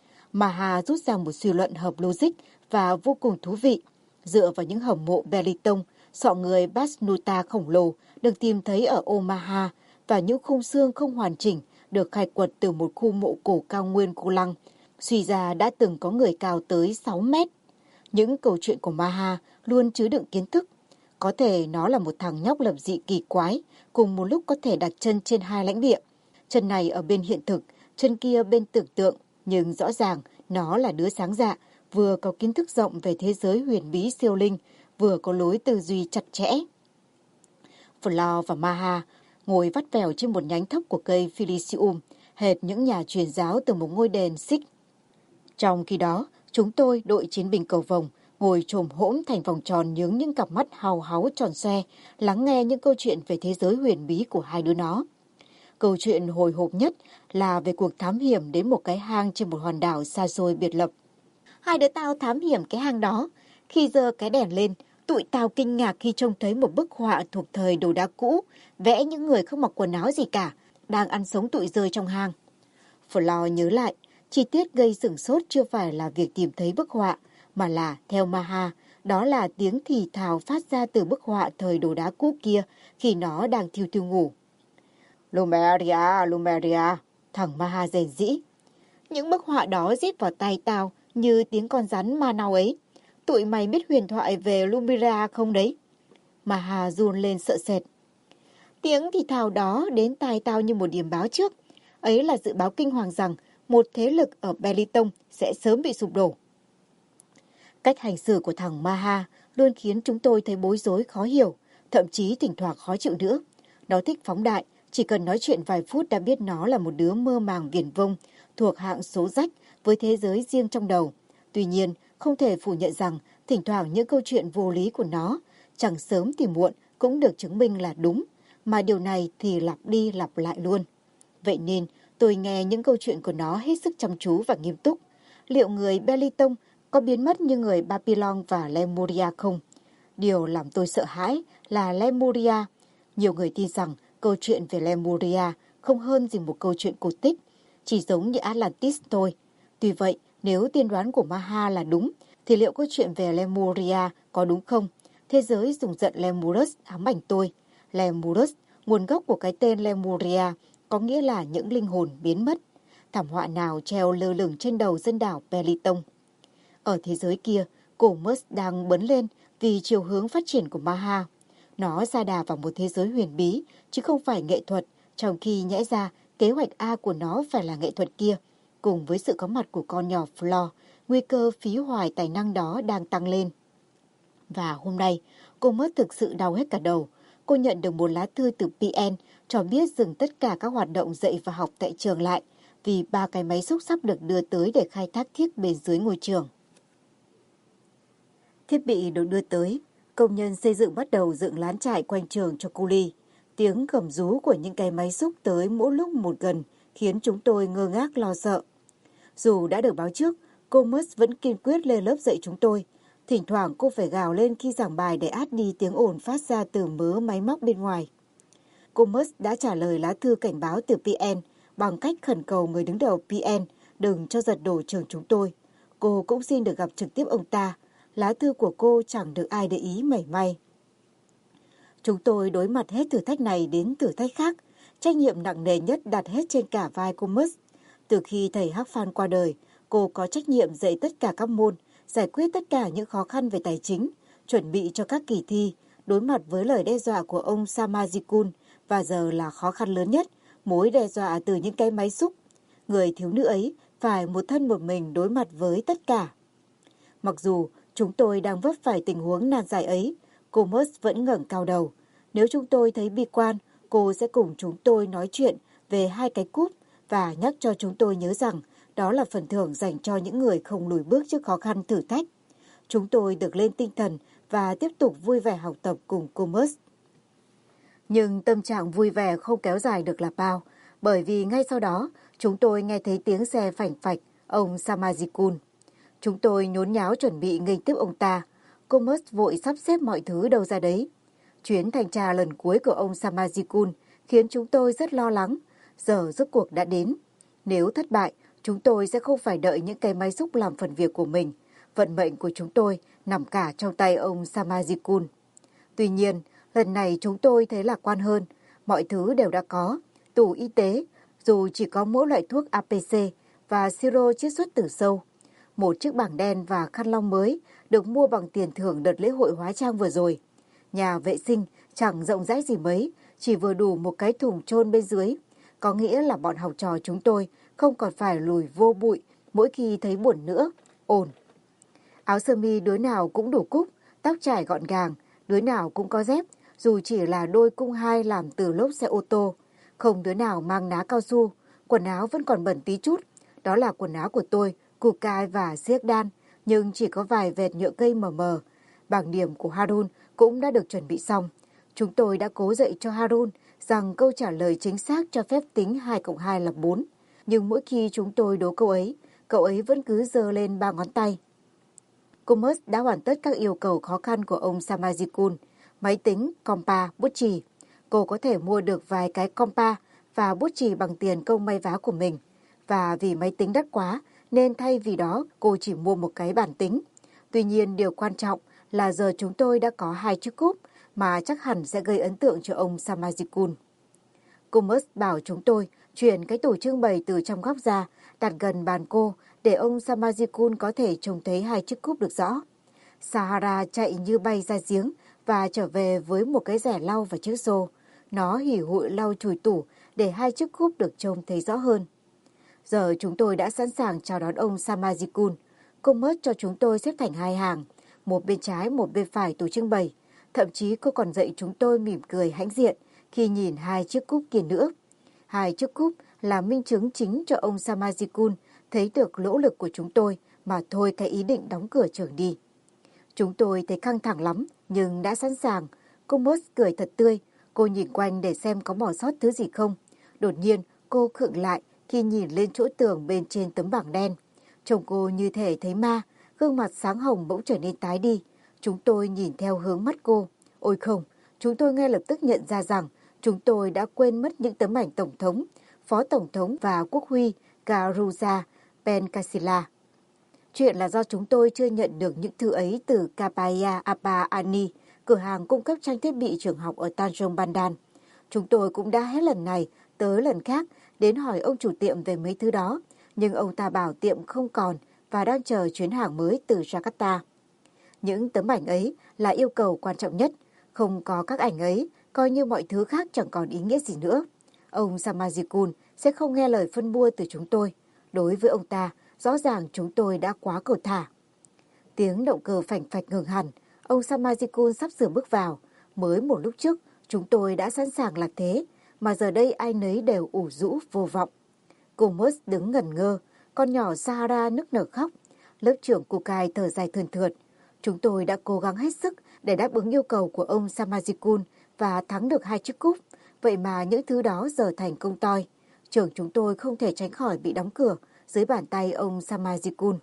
Maha rút ra một suy luận hợp logic và vô cùng thú vị. Dựa vào những hầm mộ Belitung, sọ người Basnuta khổng lồ được tìm thấy ở Omaha và những khung xương không hoàn chỉnh được khai quật từ một khu mộ cổ cao nguyên Cô Lăng, suy ra đã từng có người cao tới sáu mét. Những câu chuyện của Maha luôn chứa đựng kiến thức. Có thể nó là một thằng nhóc lập dị kỳ quái, cùng một lúc có thể đặt chân trên hai lãnh địa. Chân này ở bên hiện thực, chân kia bên tưởng tượng, nhưng rõ ràng nó là đứa sáng dạ, vừa có kiến thức rộng về thế giới huyền bí siêu linh, vừa có lối tư duy chặt chẽ. Flo và Maha ngồi vắt vẻo trên một nhánh thấp của cây Philisium, hệt những nhà truyền giáo từ một ngôi đền Sikh. Trong khi đó, chúng tôi, đội chiến binh cầu vồng, ngồi chồm hổm thành vòng tròn nhướng những cặp mắt hào háo tròn xoe, lắng nghe những câu chuyện về thế giới huyền bí của hai đứa nó. Câu chuyện hồi hộp nhất là về cuộc thám hiểm đến một cái hang trên một hòn đảo xa xôi biệt lập. Hai đứa tao thám hiểm cái hang đó. Khi giơ cái đèn lên, tụi tao kinh ngạc khi trông thấy một bức họa thuộc thời đồ đá cũ, vẽ những người không mặc quần áo gì cả, đang ăn sống tụi rơi trong hang. Flo nhớ lại, chi tiết gây sửng sốt chưa phải là việc tìm thấy bức họa, mà là, theo Maha, đó là tiếng thì thào phát ra từ bức họa thời đồ đá cũ kia khi nó đang thiêu thiêu ngủ. Lumeria, Lumeria, thằng Maha rền rĩ. Những bức họa đó rít vào tai tao như tiếng con rắn ma nào ấy. Tụi mày biết huyền thoại về Lumeria không đấy? Maha run lên sợ sệt. Tiếng thì thào đó đến tai tao như một điểm báo trước. Ấy là dự báo kinh hoàng rằng một thế lực ở Belitung sẽ sớm bị sụp đổ. Cách hành xử của thằng Maha luôn khiến chúng tôi thấy bối rối khó hiểu, thậm chí thỉnh thoảng khó chịu nữa. Nó thích phóng đại, chỉ cần nói chuyện vài phút đã biết nó là một đứa mơ màng viển vông, thuộc hạng số rách với thế giới riêng trong đầu. Tuy nhiên, không thể phủ nhận rằng thỉnh thoảng những câu chuyện vô lý của nó, chẳng sớm thì muộn, cũng được chứng minh là đúng, mà điều này thì lặp đi lặp lại luôn. Vậy nên, tôi nghe những câu chuyện của nó hết sức chăm chú và nghiêm túc. Liệu người Belitung có biến mất như người Babylon và Lemuria không? Điều làm tôi sợ hãi là Lemuria. Nhiều người tin rằng câu chuyện về Lemuria không hơn gì một câu chuyện cổ tích, chỉ giống như Atlantis thôi. Tuy vậy, nếu tiên đoán của Maha là đúng, thì liệu câu chuyện về Lemuria có đúng không? Thế giới dùng giận Lemurus ám ảnh tôi. Lemurus, nguồn gốc của cái tên Lemuria, có nghĩa là những linh hồn biến mất. Thảm họa nào treo lơ lửng trên đầu dân đảo Belitung. Ở thế giới kia, Comus đang bấn lên vì chiều hướng phát triển của Maha. Nó ra đà vào một thế giới huyền bí, chứ không phải nghệ thuật, trong khi nhẽ ra kế hoạch A của nó phải là nghệ thuật kia. Cùng với sự có mặt của con nhỏ Flo, nguy cơ phí hoài tài năng đó đang tăng lên. Và hôm nay, cô mới thực sự đau hết cả đầu. Cô nhận được một lá thư từ pê en cho biết dừng tất cả các hoạt động dạy và học tại trường lại, vì ba cái máy xúc sắp được đưa tới để khai thác thiết bên dưới ngôi trường. Thiết bị được đưa tới, công nhân xây dựng bắt đầu dựng lán trại quanh trường cho cu li. Tiếng gầm rú của những cái máy xúc tới mỗi lúc một gần khiến chúng tôi ngơ ngác lo sợ. Dù đã được báo trước, cô Mus vẫn kiên quyết lên lớp dạy chúng tôi. Thỉnh thoảng cô phải gào lên khi giảng bài để át đi tiếng ồn phát ra từ mớ máy móc bên ngoài. Cô Mus đã trả lời lá thư cảnh báo từ pê en bằng cách khẩn cầu người đứng đầu pê en đừng cho giật đổ trường chúng tôi. Cô cũng xin được gặp trực tiếp ông ta. Lá thư của cô chẳng được ai để ý mảy may. Chúng tôi đối mặt hết thử thách này đến thử thách khác. Trách nhiệm nặng nề nhất đặt hết trên cả vai cô Mus. Từ khi thầy Hắc Phan qua đời, cô có trách nhiệm dạy tất cả các môn, giải quyết tất cả những khó khăn về tài chính, chuẩn bị cho các kỳ thi, đối mặt với lời đe dọa của ông Samajikun, và giờ là khó khăn lớn nhất, mối đe dọa từ những cái máy xúc. Người thiếu nữ ấy phải một thân một mình đối mặt với tất cả. Mặc dù chúng tôi đang vấp phải tình huống nan giải ấy, cô Mus vẫn ngẩng cao đầu. Nếu chúng tôi thấy bi quan, cô sẽ cùng chúng tôi nói chuyện về hai cái cúp và nhắc cho chúng tôi nhớ rằng đó là phần thưởng dành cho những người không lùi bước trước khó khăn thử thách. Chúng tôi được lên tinh thần và tiếp tục vui vẻ học tập cùng cô Mus. Nhưng tâm trạng vui vẻ không kéo dài được là bao, bởi vì ngay sau đó chúng tôi nghe thấy tiếng xe phành phạch ông Samajikun. Chúng tôi nhốn nháo chuẩn bị nghênh tiếp ông ta. Cô Mus vội sắp xếp mọi thứ đâu ra đấy. Chuyến thanh tra lần cuối của ông Samajikun khiến chúng tôi rất lo lắng. Giờ rốt cuộc đã đến. Nếu thất bại, chúng tôi sẽ không phải đợi những cái máy xúc làm phần việc của mình. Vận mệnh của chúng tôi nằm cả trong tay ông Samajikun. Tuy nhiên, lần này chúng tôi thấy lạc quan hơn. Mọi thứ đều đã có. Tủ y tế, dù chỉ có mỗi loại thuốc a pê xê và siro chiết xuất từ sâu. Một chiếc bảng đen và khăn lau mới được mua bằng tiền thưởng đợt lễ hội hóa trang vừa rồi. Nhà vệ sinh chẳng rộng rãi gì mấy, chỉ vừa đủ một cái thùng chôn bên dưới. Có nghĩa là bọn học trò chúng tôi không còn phải lùi vô bụi mỗi khi thấy buồn nữa. Ổn. Áo sơ mi đứa nào cũng đủ cúc, tóc trải gọn gàng, đứa nào cũng có dép. dù chỉ là đôi cung hai làm từ lốp xe ô tô. Không đứa nào mang ná cao su, quần áo vẫn còn bẩn tí chút. Đó là quần áo của tôi, Kukai và Siếc Đan, nhưng chỉ có vài vệt nhựa cây mờ mờ. Bảng điểm của Harun cũng đã được chuẩn bị xong. Chúng tôi đã cố dạy cho Harun rằng câu trả lời chính xác cho phép tính hai cộng hai là bốn. Nhưng mỗi khi chúng tôi đố câu ấy, cậu ấy vẫn cứ giơ lên ba ngón tay. Kummus đã hoàn tất các yêu cầu khó khăn của ông Samajikun, máy tính, compa, bút chì. Cô có thể mua được vài cái compa và bút chì bằng tiền công may vá của mình. Và vì máy tính đắt quá nên thay vì đó cô chỉ mua một cái bản tính. Tuy nhiên điều quan trọng là giờ chúng tôi đã có hai chiếc cúp mà chắc hẳn sẽ gây ấn tượng cho ông Samajikun. Kummus bảo chúng tôi chuyển cái tủ trưng bày từ trong góc ra, đặt gần bàn cô để ông Samajikun có thể trông thấy hai chiếc cúp được rõ. Sahara chạy như bay ra giếng và trở về với một cái rẻ lau và chiếc xô. Nó hỉ hụi lau chùi tủ để hai chiếc cúp được trông thấy rõ hơn. Giờ chúng tôi đã sẵn sàng chào đón ông Samajikun. Kummus cho chúng tôi xếp thành hai hàng, một bên trái một bên phải tủ trưng bày. Thậm chí cô còn dạy chúng tôi mỉm cười hãnh diện khi nhìn hai chiếc cúp kia nữa. Hai chiếc cúp là minh chứng chính cho ông Samajikun thấy được nỗ lực của chúng tôi mà thôi cái ý định đóng cửa trường đi. Chúng tôi thấy căng thẳng lắm nhưng đã sẵn sàng. Kummus cười thật tươi. Cô nhìn quanh để xem có bỏ sót thứ gì không. Đột nhiên cô khựng lại khi nhìn lên chỗ tường bên trên tấm bảng đen. Trông cô như thể thấy ma, gương mặt sáng hồng bỗng trở nên tái đi. Chúng tôi nhìn theo hướng mắt cô. Ôi không, chúng tôi ngay lập tức nhận ra rằng chúng tôi đã quên mất những tấm ảnh Tổng thống, Phó Tổng thống và Quốc huy Garuza Benkasila. Chuyện là do chúng tôi chưa nhận được những thư ấy từ Kapaya Apa Ani, cửa hàng cung cấp trang thiết bị trường học ở Tanjung Bandan. Chúng tôi cũng đã hết lần này tới lần khác đến hỏi ông chủ tiệm về mấy thứ đó, nhưng ông ta bảo tiệm không còn và đang chờ chuyến hàng mới từ Jakarta. Những tấm ảnh ấy là yêu cầu quan trọng nhất. Không có các ảnh ấy, coi như mọi thứ khác chẳng còn ý nghĩa gì nữa. Ông Samajikun sẽ không nghe lời phân bua từ chúng tôi. Đối với ông ta, rõ ràng chúng tôi đã quá cầu thả. Tiếng động cơ phành phạch ngừng hẳn. Ông Samajikun sắp sửa bước vào. Mới một lúc trước, chúng tôi đã sẵn sàng là thế, mà giờ đây ai nấy đều ủ rũ vô vọng. Kummus đứng ngẩn ngơ, con nhỏ Sahara nức nở khóc. Lớp trưởng Kukai thở dài thườn thượt. Chúng tôi đã cố gắng hết sức để đáp ứng yêu cầu của ông Samajikun và thắng được hai chiếc cúp. Vậy mà những thứ đó giờ thành công toi. Trường chúng tôi không thể tránh khỏi bị đóng cửa dưới bàn tay ông Samajikun.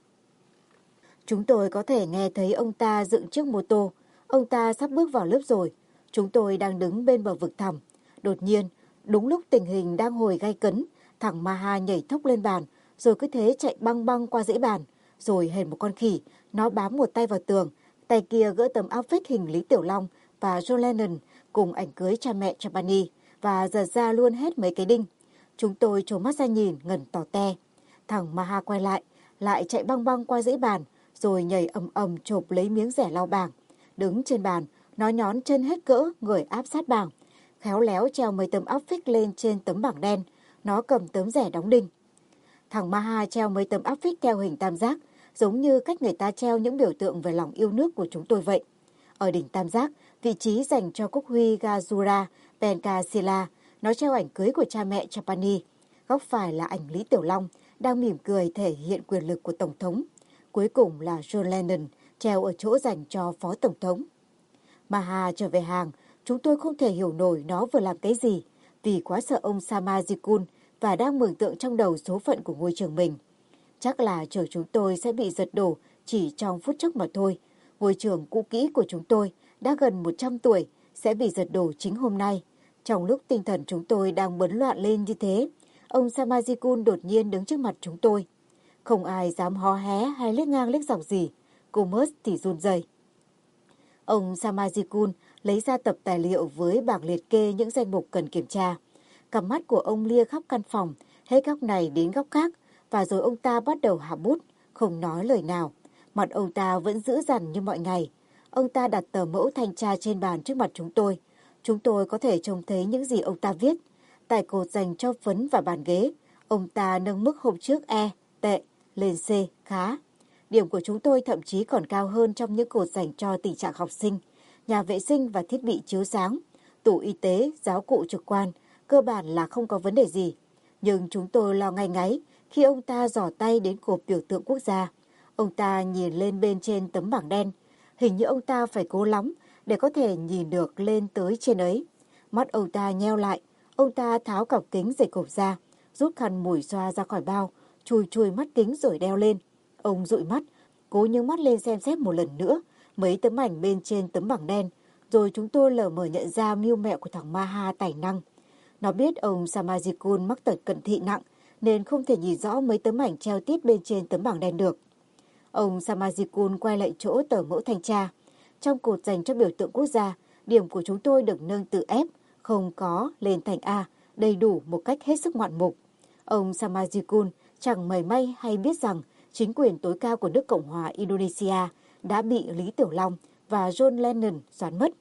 Chúng tôi có thể nghe thấy ông ta dựng chiếc mô tô. Ông ta sắp bước vào lớp rồi. Chúng tôi đang đứng bên bờ vực thẳm. Đột nhiên, đúng lúc tình hình đang hồi gay cấn, thằng Maha nhảy thốc lên bàn, rồi cứ thế chạy băng băng qua dãy bàn. Rồi hệt một con khỉ, nó bám một tay vào tường, tay kia gỡ tấm áo phích hình Lý Tiểu Long và John Lennon cùng ảnh cưới cha mẹ Chapani và giật ra luôn hết mấy cái đinh. Chúng tôi trố mắt ra nhìn ngẩn tỏ te. Thằng Maha quay lại, lại chạy băng băng qua dãy bàn, rồi nhảy ầm ầm chộp lấy miếng rẻ lau bảng. Đứng trên bàn, nó nhón chân hết cỡ, người áp sát bảng. Khéo léo treo mấy tấm áp phích lên trên tấm bảng đen. Nó cầm tấm rẻ đóng đinh. Thằng Maha treo mấy tấm áp phích theo hình tam giác, giống như cách người ta treo những biểu tượng về lòng yêu nước của chúng tôi vậy. Ở đỉnh tam giác, vị trí dành cho Quốc huy Gazura Benkasila, nó treo ảnh cưới của cha mẹ Chapani. Góc phải là ảnh Lý Tiểu Long, đang mỉm cười thể hiện quyền lực của Tổng thống. Cuối cùng là John Lennon, treo ở chỗ dành cho Phó Tổng thống. Maha trở về hàng, chúng tôi không thể hiểu nổi nó vừa làm cái gì, vì quá sợ ông Samajikun và đang mường tượng trong đầu số phận của ngôi trường mình. Chắc là trường chúng tôi sẽ bị giật đổ chỉ trong phút chốc mà thôi. Ngôi trường cũ kỹ của chúng tôi đã gần một trăm tuổi sẽ bị giật đổ chính hôm nay. Trong lúc tinh thần chúng tôi đang bấn loạn lên như thế, ông Samajikun đột nhiên đứng trước mặt chúng tôi. Không ai dám hó hé hay liếc ngang liếc dọc gì. Kummus thì run rẩy. Ông Samajikun lấy ra tập tài liệu với bảng liệt kê những danh mục cần kiểm tra. Cặp mắt của ông lia khắp căn phòng, hết góc này đến góc khác, và rồi ông ta bắt đầu hạ bút, không nói lời nào. Mặt ông ta vẫn dữ dằn như mọi ngày. Ông ta đặt tờ mẫu thanh tra trên bàn trước mặt chúng tôi. Chúng tôi có thể trông thấy những gì ông ta viết. Tại cột dành cho phấn và bàn ghế, ông ta nâng mức hôm trước E, tệ, lên C, khá. Điểm của chúng tôi thậm chí còn cao hơn trong những cột dành cho tình trạng học sinh. nhà vệ sinh và thiết bị chiếu sáng, tủ y tế, giáo cụ trực quan, cơ bản là không có vấn đề gì. Nhưng chúng tôi lo ngay ngáy khi ông ta giỏ tay đến cột biểu tượng quốc gia. Ông ta nhìn lên bên trên tấm bảng đen. Hình như ông ta phải cố lắm để có thể nhìn được lên tới trên ấy. Mắt ông ta nheo lại. Ông ta tháo cặp kính dày cộp ra, rút khăn mùi xoa ra khỏi bao, chùi chùi mắt kính rồi đeo lên. Ông dụi mắt, cố nhướng mắt lên xem xét một lần nữa mấy tấm ảnh bên trên tấm bảng đen. Rồi chúng tôi lờ mờ nhận ra mưu mẹo của thằng Maha tài năng. Nó biết ông Samajikun mắc tật cận thị nặng nên không thể nhìn rõ mấy tấm ảnh treo tít bên trên tấm bảng đen được. Ông Samajikun quay lại chỗ tờ mẫu thanh tra. Trong cột dành cho biểu tượng quốc gia, điểm của chúng tôi được nâng từ F, không có, lên thành A, đầy đủ một cách hết sức ngoạn mục. Ông Samajikun chẳng mảy may hay biết rằng chính quyền tối cao của nước Cộng hòa Indonesia đã bị Lý Tiểu Long và John Lennon xoán mất.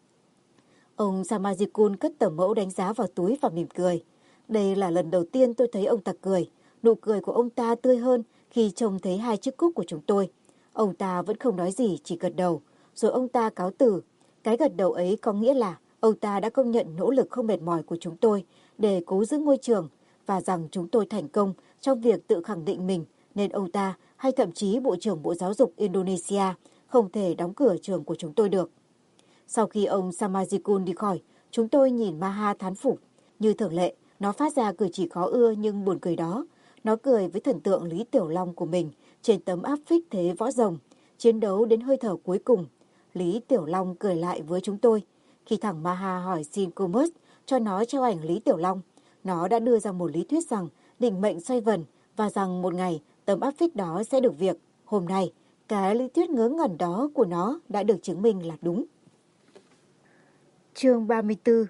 Ông Samajikun cất tờ mẫu đánh giá vào túi và mỉm cười. Đây là lần đầu tiên tôi thấy ông ta cười. Nụ cười của ông ta tươi hơn khi trông thấy hai chiếc cúp của chúng tôi. Ông ta vẫn không nói gì, chỉ gật đầu. Rồi ông ta cáo từ. Cái gật đầu ấy có nghĩa là ông ta đã công nhận nỗ lực không mệt mỏi của chúng tôi để cố giữ ngôi trường và rằng chúng tôi thành công trong việc tự khẳng định mình, nên ông ta hay thậm chí Bộ trưởng Bộ Giáo dục Indonesia không thể đóng cửa trường của chúng tôi được. Sau khi ông Samajikun đi khỏi, chúng tôi nhìn Maha thán phục. Như thường lệ, nó phát ra cử chỉ khó ưa nhưng buồn cười đó. Nó cười với thần tượng Lý Tiểu Long của mình trên tấm áp phích thế võ rồng, chiến đấu đến hơi thở cuối cùng. Lý Tiểu Long cười lại với chúng tôi. Khi thằng Maha hỏi xin Comus cho nó treo ảnh Lý Tiểu Long, nó đã đưa ra một lý thuyết rằng định mệnh xoay vần và rằng một ngày tấm áp phích đó sẽ được việc. Hôm nay, cái lý thuyết ngớ ngẩn đó của nó đã được chứng minh là đúng. Chương ba mươi tư.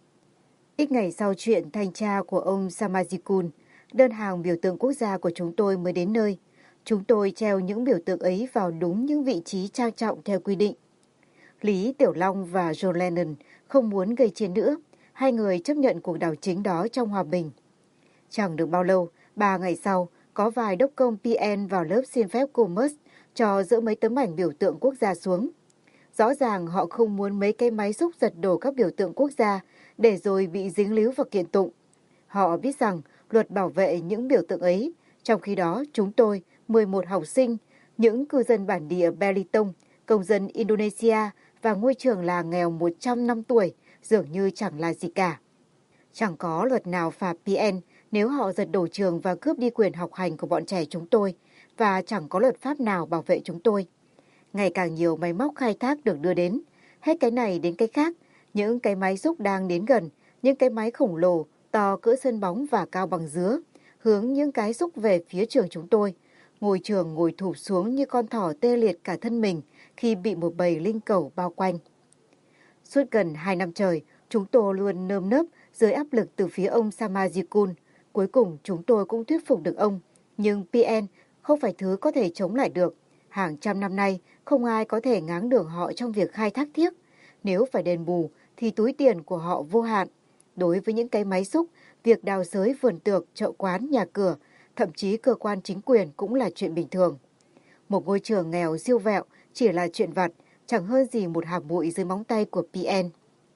Ít ngày sau chuyện thanh tra của ông Samajikun, đơn hàng biểu tượng quốc gia của chúng tôi mới đến nơi. Chúng tôi treo những biểu tượng ấy vào đúng những vị trí trang trọng theo quy định. Lý Tiểu Long và John Lennon không muốn gây chiến nữa. Hai người chấp nhận cuộc đảo chính đó trong hòa bình. Chẳng được bao lâu, ba ngày sau, có vài đốc công pê en vào lớp xin phép Comus cho dỡ mấy tấm ảnh biểu tượng quốc gia xuống. Rõ ràng họ không muốn mấy cái máy xúc giật đổ các biểu tượng quốc gia để rồi bị dính líu vào kiện tụng. Họ biết rằng luật bảo vệ những biểu tượng ấy. Trong khi đó, chúng tôi, mười một học sinh, những cư dân bản địa Belitung, công dân Indonesia và ngôi trường làng nghèo một trăm năm tuổi dường như chẳng là gì cả. Chẳng có luật nào phạt pê en nếu họ giật đổ trường và cướp đi quyền học hành của bọn trẻ chúng tôi, và chẳng có luật pháp nào bảo vệ chúng tôi. Ngày càng nhiều máy móc khai thác được đưa đến, hết cái này đến cái khác, những cái máy xúc đang đến gần, những cái máy khổng lồ, to cỡ sân bóng và cao bằng dứa, hướng những cái xúc về phía trường chúng tôi. Ngôi trường ngồi thụp xuống như con thỏ tê liệt cả thân mình khi bị một bầy linh cẩu bao quanh. Suốt gần hai năm trời, chúng tôi luôn nơm nớp dưới áp lực từ phía ông Samajikun. Cuối cùng chúng tôi cũng thuyết phục được ông, nhưng pê en không phải thứ có thể chống lại được. Hàng trăm năm nay, không ai có thể ngáng đường họ trong việc khai thác thiếc. Nếu phải đền bù, thì túi tiền của họ vô hạn. Đối với những cái máy xúc, việc đào xới vườn tược, chợ quán, nhà cửa, thậm chí cơ quan chính quyền cũng là chuyện bình thường. Một ngôi trường nghèo siêu vẹo chỉ là chuyện vặt, chẳng hơn gì một hạt bụi dưới móng tay của pê en.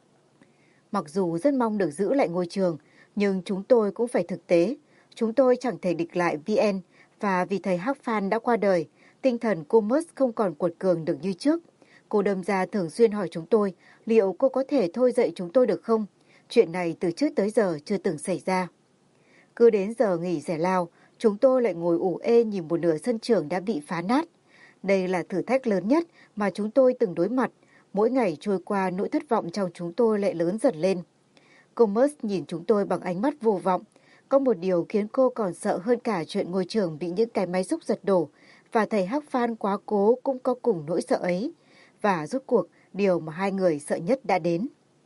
Mặc dù rất mong được giữ lại ngôi trường, nhưng chúng tôi cũng phải thực tế. Chúng tôi chẳng thể địch lại pê en, và vì thầy Hắc Phan đã qua đời, tinh thần Comus không còn cuột cường được như trước. Cô đâm ra thường xuyên hỏi chúng tôi liệu cô có thể thôi dạy chúng tôi được không? Chuyện này từ trước tới giờ chưa từng xảy ra. Cứ đến giờ nghỉ giải lao, chúng tôi lại ngồi ủ ê nhìn một nửa sân trường đã bị phá nát. Đây là thử thách lớn nhất mà chúng tôi từng đối mặt. Mỗi ngày trôi qua, nỗi thất vọng trong chúng tôi lại lớn dần lên. Comus nhìn chúng tôi bằng ánh mắt vô vọng. Có một điều khiến cô còn sợ hơn cả chuyện ngôi trường bị những cái máy xúc giật đổ, và thầy Hắc Phan quá cố cũng có cùng nỗi sợ ấy. Và rốt cuộc, điều mà hai người sợ nhất đã đến.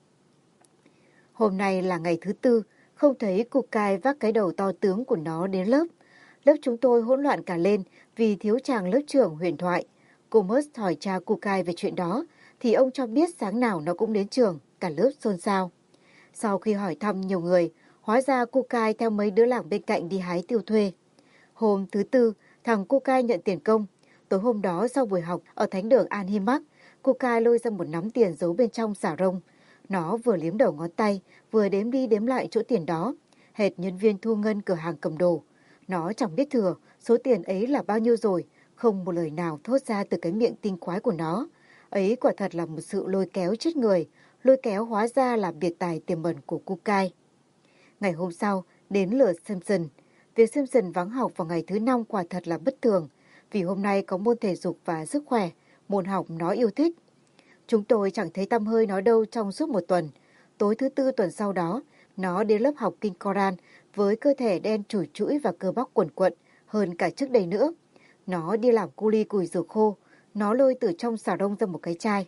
Hôm nay là ngày thứ tư, không thấy Kukai vác cái đầu to tướng của nó đến lớp. Lớp chúng tôi hỗn loạn cả lên vì thiếu chàng lớp trưởng huyền thoại. Comus hỏi cha Kukai về chuyện đó, thì ông cho biết sáng nào nó cũng đến trường, cả lớp xôn xao. Sau khi hỏi thăm nhiều người, hóa ra Kukai theo mấy đứa làng bên cạnh đi hái tiêu thuê. Hôm thứ tư, thằng Kukai nhận tiền công. Tối hôm đó sau buổi học ở thánh đường An Himak, Kukai lôi ra một nắm tiền giấu bên trong xà rông. Nó vừa liếm đầu ngón tay, vừa đếm đi đếm lại chỗ tiền đó, hệt nhân viên thu ngân cửa hàng cầm đồ. Nó chẳng biết thừa số tiền ấy là bao nhiêu rồi, không một lời nào thốt ra từ cái miệng tinh quái của nó. Ấy quả thật là một sự lôi kéo chết người, lôi kéo hóa ra là biệt tài tiềm ẩn của Kukai. Ngày hôm sau, đến lượt Simpson. Việc Simpson vắng học vào ngày thứ năm quả thật là bất thường, vì hôm nay có môn thể dục và sức khỏe, môn học nó yêu thích. Chúng tôi chẳng thấy tăm hơi nó đâu trong suốt một tuần. Tối thứ tư tuần sau đó, nó đến lớp học kinh Koran với cơ thể đen trủi trũi và cơ bắp quần quận hơn cả trước đây nữa. Nó đi làm cu li cùi rửa khô, nó lôi từ trong xà rông ra một cái chai.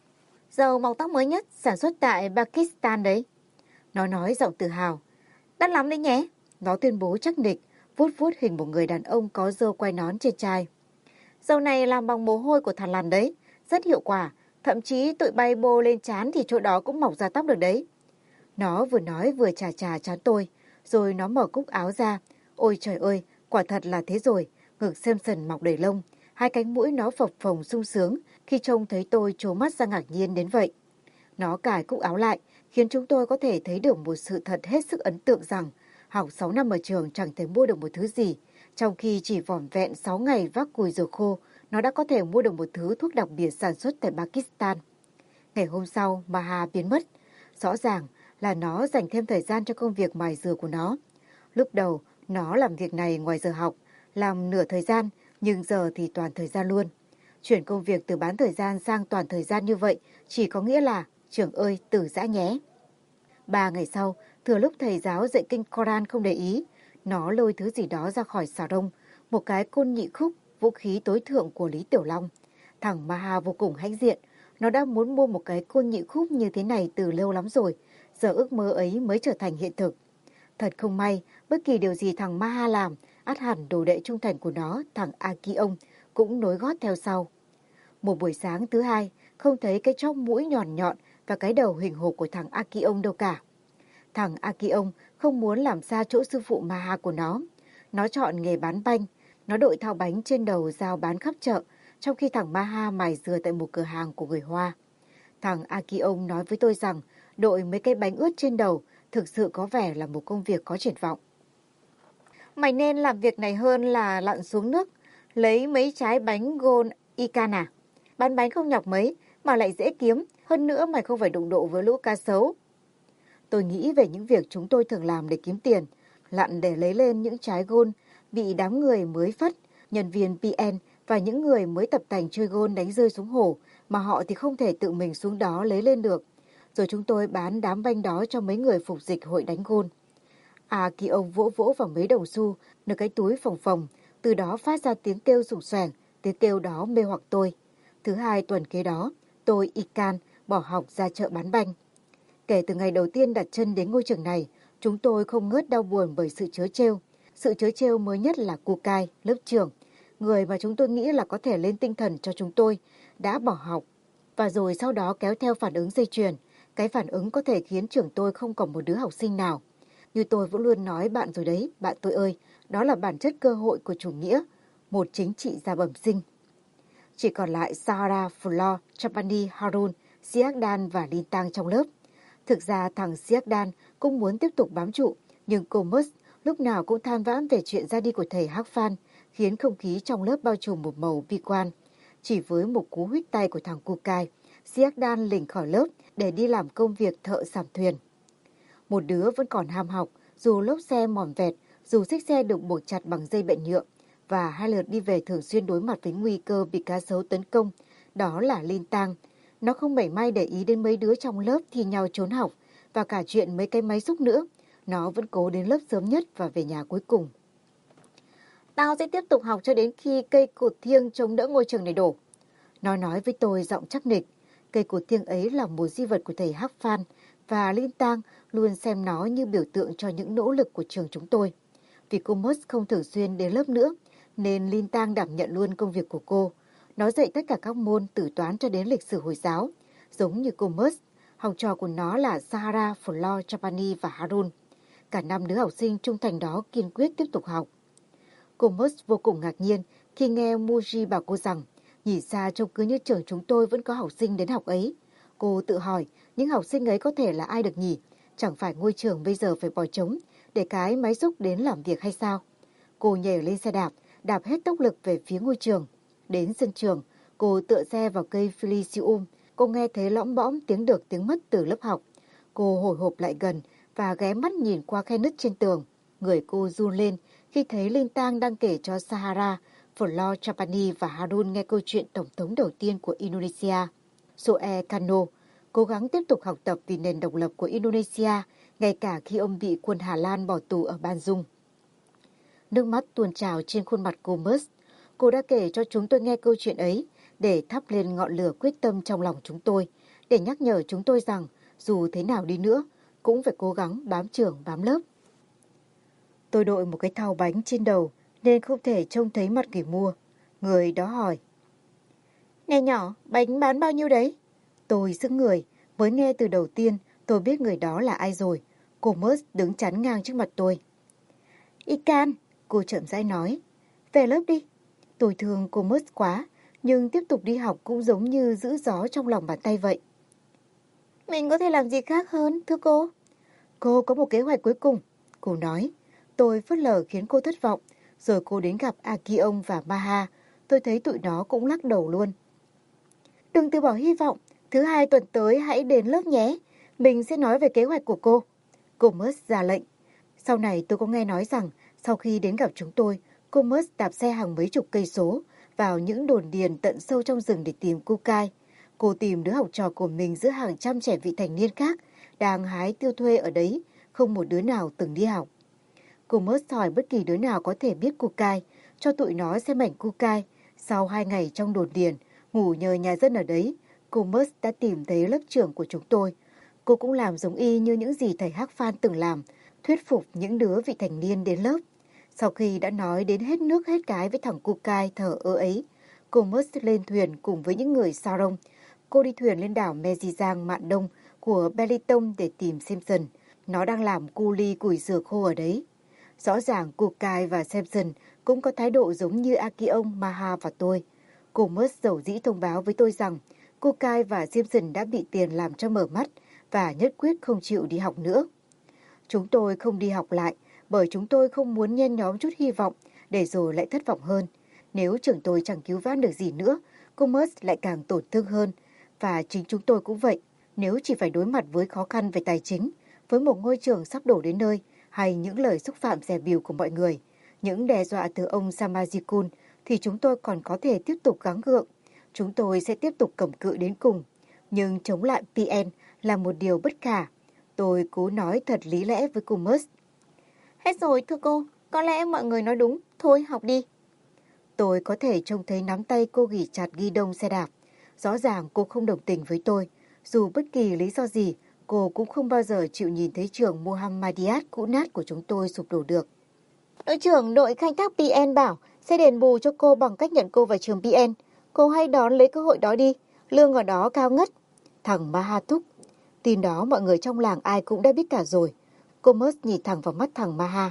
Dầu màu tóc mới nhất sản xuất tại Pakistan đấy. Nó nói giọng tự hào. Đắt lắm đấy nhé. Nó tuyên bố chắc nịch, vuốt vuốt hình một người đàn ông có râu quai nón trên chai. Dầu này làm bằng mồ hôi của thằn lằn đấy, rất hiệu quả. Thậm chí tụi bay bô lên trán thì chỗ đó cũng mọc ra tóc được đấy. Nó vừa nói vừa chà chà trán tôi, rồi nó mở cúc áo ra. Ôi trời ơi, quả thật là thế rồi. Ngực Simpson mọc đầy lông, hai cánh mũi nó phập phồng sung sướng khi trông thấy tôi trố mắt ra ngạc nhiên đến vậy. Nó cài cúc áo lại, khiến chúng tôi có thể thấy được một sự thật hết sức ấn tượng rằng học sáu năm ở trường chẳng thể mua được một thứ gì, trong khi chỉ vỏn vẹn sáu ngày vác cùi rửa khô, nó đã có thể mua được một thứ thuốc đặc biệt sản xuất tại Pakistan. Ngày hôm sau, Maha biến mất. Rõ ràng là nó dành thêm thời gian cho công việc mài rửa của nó. Lúc đầu, nó làm việc này ngoài giờ học, làm nửa thời gian, nhưng giờ thì toàn thời gian luôn. Chuyển công việc từ bán thời gian sang toàn thời gian như vậy chỉ có nghĩa là trưởng ơi tử dã nhé. Ba ngày sau, thừa lúc thầy giáo dạy kinh Koran không để ý, nó lôi thứ gì đó ra khỏi xà rông, một cái côn nhị khúc, vũ khí tối thượng của Lý Tiểu Long. Thằng Maha vô cùng hãnh diện, nó đã muốn mua một cái côn nhị khúc như thế này từ lâu lắm rồi, giờ ước mơ ấy mới trở thành hiện thực. Thật không may, bất kỳ điều gì thằng Maha làm, ắt hẳn đồ đệ trung thành của nó, thằng Akiong, cũng nối gót theo sau. Một buổi sáng thứ hai, không thấy cái chóp mũi nhọn nhọn và cái đầu hình hộp của thằng Akiong đâu cả. Thằng Akiong không muốn làm xa chỗ sư phụ Maha của nó. Nó chọn nghề bán banh, nó đội thao bánh trên đầu giao bán khắp chợ, trong khi thằng Maha mài dừa tại một cửa hàng của người Hoa. Thằng Akiong nói với tôi rằng đội mấy cái bánh ướt trên đầu thực sự có vẻ là một công việc có triển vọng. Mày nên làm việc này hơn là lặn xuống nước, lấy mấy trái bánh gold ikan à. Bán bánh không nhọc mấy mà lại dễ kiếm, hơn nữa mày không phải đụng độ với lũ cá sấu. Tôi nghĩ về những việc chúng tôi thường làm để kiếm tiền, lặn để lấy lên những trái gold bị đám người mới phát, nhân viên pê en và những người mới tập tành chơi gold đánh rơi xuống hồ mà họ thì không thể tự mình xuống đó lấy lên được. Rồi chúng tôi bán đám banh đó cho mấy người phục dịch hội đánh gold. À kỳ ông vỗ vỗ vào mấy đồng xu, nơi cái túi phồng phồng, từ đó phát ra tiếng kêu sủng soảng, tiếng kêu đó mê hoặc tôi. Thứ hai tuần kế đó, tôi Ikan bỏ học ra chợ bán banh. Kể từ ngày đầu tiên đặt chân đến ngôi trường này, chúng tôi không ngớt đau buồn bởi sự trớ trêu. Sự trớ trêu mới nhất là Kukai, lớp trưởng, người mà chúng tôi nghĩ là có thể lên tinh thần cho chúng tôi, đã bỏ học. Và rồi sau đó kéo theo phản ứng dây chuyền, cái phản ứng có thể khiến trường tôi không còn một đứa học sinh nào. Như tôi vẫn luôn nói bạn rồi đấy, bạn tôi ơi, đó là bản chất cơ hội của chủ nghĩa, một chính trị gia bẩm sinh. Chỉ còn lại Sahara, Flor, Chapani, Harun, Siakdan và Lintang trong lớp. Thực ra thằng Siakdan cũng muốn tiếp tục bám trụ, nhưng cô Mus lúc nào cũng than vãn về chuyện ra đi của thầy Hắc Phan, khiến không khí trong lớp bao trùm một màu bi quan. Chỉ với một cú huých tay của thằng Kukai, Siakdan lỉnh khỏi lớp để đi làm công việc thợ sảm thuyền. Một đứa vẫn còn ham học, dù lốp xe mòn vẹt, dù xích xe được buộc chặt bằng dây bện nhựa, và hai lượt đi về thường xuyên đối mặt với nguy cơ bị cá sấu tấn công, đó là Lintang. Nó không mảy may để ý đến mấy đứa trong lớp thi nhau trốn học, và cả chuyện mấy cái máy xúc nữa. Nó vẫn cố đến lớp sớm nhất và về nhà cuối cùng. Tao sẽ tiếp tục học cho đến khi cây cột thiêng chống đỡ ngôi trường này đổ. Nó nói với tôi giọng chắc nịch. Cây cột thiêng ấy là một di vật của thầy Hắc Phan, và Lintang luôn xem nó như biểu tượng cho những nỗ lực của trường chúng tôi. Vì cô Mus không thường xuyên đến lớp nữa, nên Lintang đảm nhận luôn công việc của cô. Nó dạy tất cả các môn từ toán cho đến lịch sử Hồi giáo. Giống như cô Mus, học trò của nó là Sahara, Flor, Chapani và Harun. Cả năm đứa học sinh trung thành đó kiên quyết tiếp tục học. Cô Mus vô cùng ngạc nhiên khi nghe Muji bảo cô rằng Nhìn xa trông cứ như trường chúng tôi vẫn có học sinh đến học ấy. Cô tự hỏi, những học sinh ấy có thể là ai được nhỉ? Chẳng phải ngôi trường bây giờ phải bỏ trống để cái máy xúc đến làm việc hay sao? Cô nhảy lên xe đạp, đạp hết tốc lực về phía ngôi trường. Đến sân trường, cô tựa xe vào cây Felicium. Cô nghe thấy lõm bõm tiếng được tiếng mất từ lớp học. Cô hồi hộp lại gần và ghé mắt nhìn qua khe nứt trên tường. Người cô run lên khi thấy Linh Tang đang kể cho Sahara, Flor Trapani và Harun nghe câu chuyện tổng thống đầu tiên của Indonesia, Soe Kano, cố gắng tiếp tục học tập vì nền độc lập của Indonesia, ngay cả khi ông bị quân Hà Lan bỏ tù ở Bandung. Nước mắt tuôn trào trên khuôn mặt cô Merce. Cô đã kể cho chúng tôi nghe câu chuyện ấy để thắp lên ngọn lửa quyết tâm trong lòng chúng tôi, để nhắc nhở chúng tôi rằng dù thế nào đi nữa, cũng phải cố gắng bám trường bám lớp. Tôi đội một cái thau bánh trên đầu nên không thể trông thấy mặt người mua. Người đó hỏi: "Này nhỏ, bánh bán bao nhiêu đấy?" Tôi sững người, mới nghe từ đầu tiên tôi biết người đó là ai rồi. Cô Merce đứng chắn ngang trước mặt tôi. "Ikan," cô chậm rãi nói, "về lớp đi." Tôi thương cô Merce quá, nhưng tiếp tục đi học cũng giống như giữ gió trong lòng bàn tay vậy. "Mình có thể làm gì khác hơn, thưa cô?" "Cô có một kế hoạch cuối cùng," cô nói. Tôi phớt lờ khiến cô thất vọng. Rồi cô đến gặp Akion và Maha. Tôi thấy tụi nó cũng lắc đầu luôn. "Đừng từ bỏ hy vọng. Thứ hai tuần tới hãy đến lớp nhé. Mình sẽ nói về kế hoạch của cô." Cô Merce ra lệnh. Sau này tôi có nghe nói rằng sau khi đến gặp chúng tôi, cô Merce đạp xe hàng mấy chục cây số vào những đồn điền tận sâu trong rừng để tìm Kukai. Cô tìm đứa học trò của mình giữa hàng trăm trẻ vị thành niên khác đang hái tiêu thuê ở đấy, không một đứa nào từng đi học. Cô Merce hỏi bất kỳ đứa nào có thể biết Kukai, cho tụi nó xem ảnh Kukai. Sau hai ngày trong đồn điền, ngủ nhờ nhà dân ở đấy, cô Merce đã tìm thấy lớp trưởng của chúng tôi. Cô cũng làm giống y như những gì thầy Hắc Phan từng làm, thuyết phục những đứa vị thành niên đến lớp. Sau khi đã nói đến hết nước hết cái với thằng Kukai thờ ơ ấy, cô Merce lên thuyền cùng với những người Sarong. Cô đi thuyền lên đảo Mezizang mạn đông của Belitung để tìm Simpson. Nó đang làm cu li củi dừa khô ở đấy. Rõ ràng Kukai và Simpson cũng có thái độ giống như Akion, Maha và tôi. Cô Merce dầu dĩ thông báo với tôi rằng Kukai và Simpson đã bị tiền làm cho mở mắt và nhất quyết không chịu đi học nữa. Chúng tôi không đi học lại bởi chúng tôi không muốn nhen nhóm chút hy vọng để rồi lại thất vọng hơn. Nếu trường tôi chẳng cứu vãn được gì nữa, cô Merce lại càng tổn thương hơn. Và chính chúng tôi cũng vậy. Nếu chỉ phải đối mặt với khó khăn về tài chính, với một ngôi trường sắp đổ đến nơi, hay những lời xúc phạm dè bỉu của mọi người, những đe dọa từ ông Samajikun, thì chúng tôi còn có thể tiếp tục gắng gượng. Chúng tôi sẽ tiếp tục cầm cự đến cùng. Nhưng chống lại pê en là một điều bất khả. Tôi cố nói thật lý lẽ với cô Merce. "Hết rồi thưa cô, có lẽ mọi người nói đúng, thôi học đi." Tôi có thể trông thấy nắm tay cô ghì chặt ghi đông xe đạp. Rõ ràng cô không đồng tình với tôi. Dù bất kỳ lý do gì, cô cũng không bao giờ chịu nhìn thấy trường Mohammadiat cũ nát của chúng tôi sụp đổ được. "Đội trưởng đội khai thác pê en bảo sẽ đền bù cho cô bằng cách nhận cô vào trường pê en. Cô hãy đón lấy cơ hội đó đi, lương ở đó cao ngất." Thằng Maha thúc. Tin đó mọi người trong làng ai cũng đã biết cả rồi. Cô Merce nhìn thẳng vào mắt thằng Maha.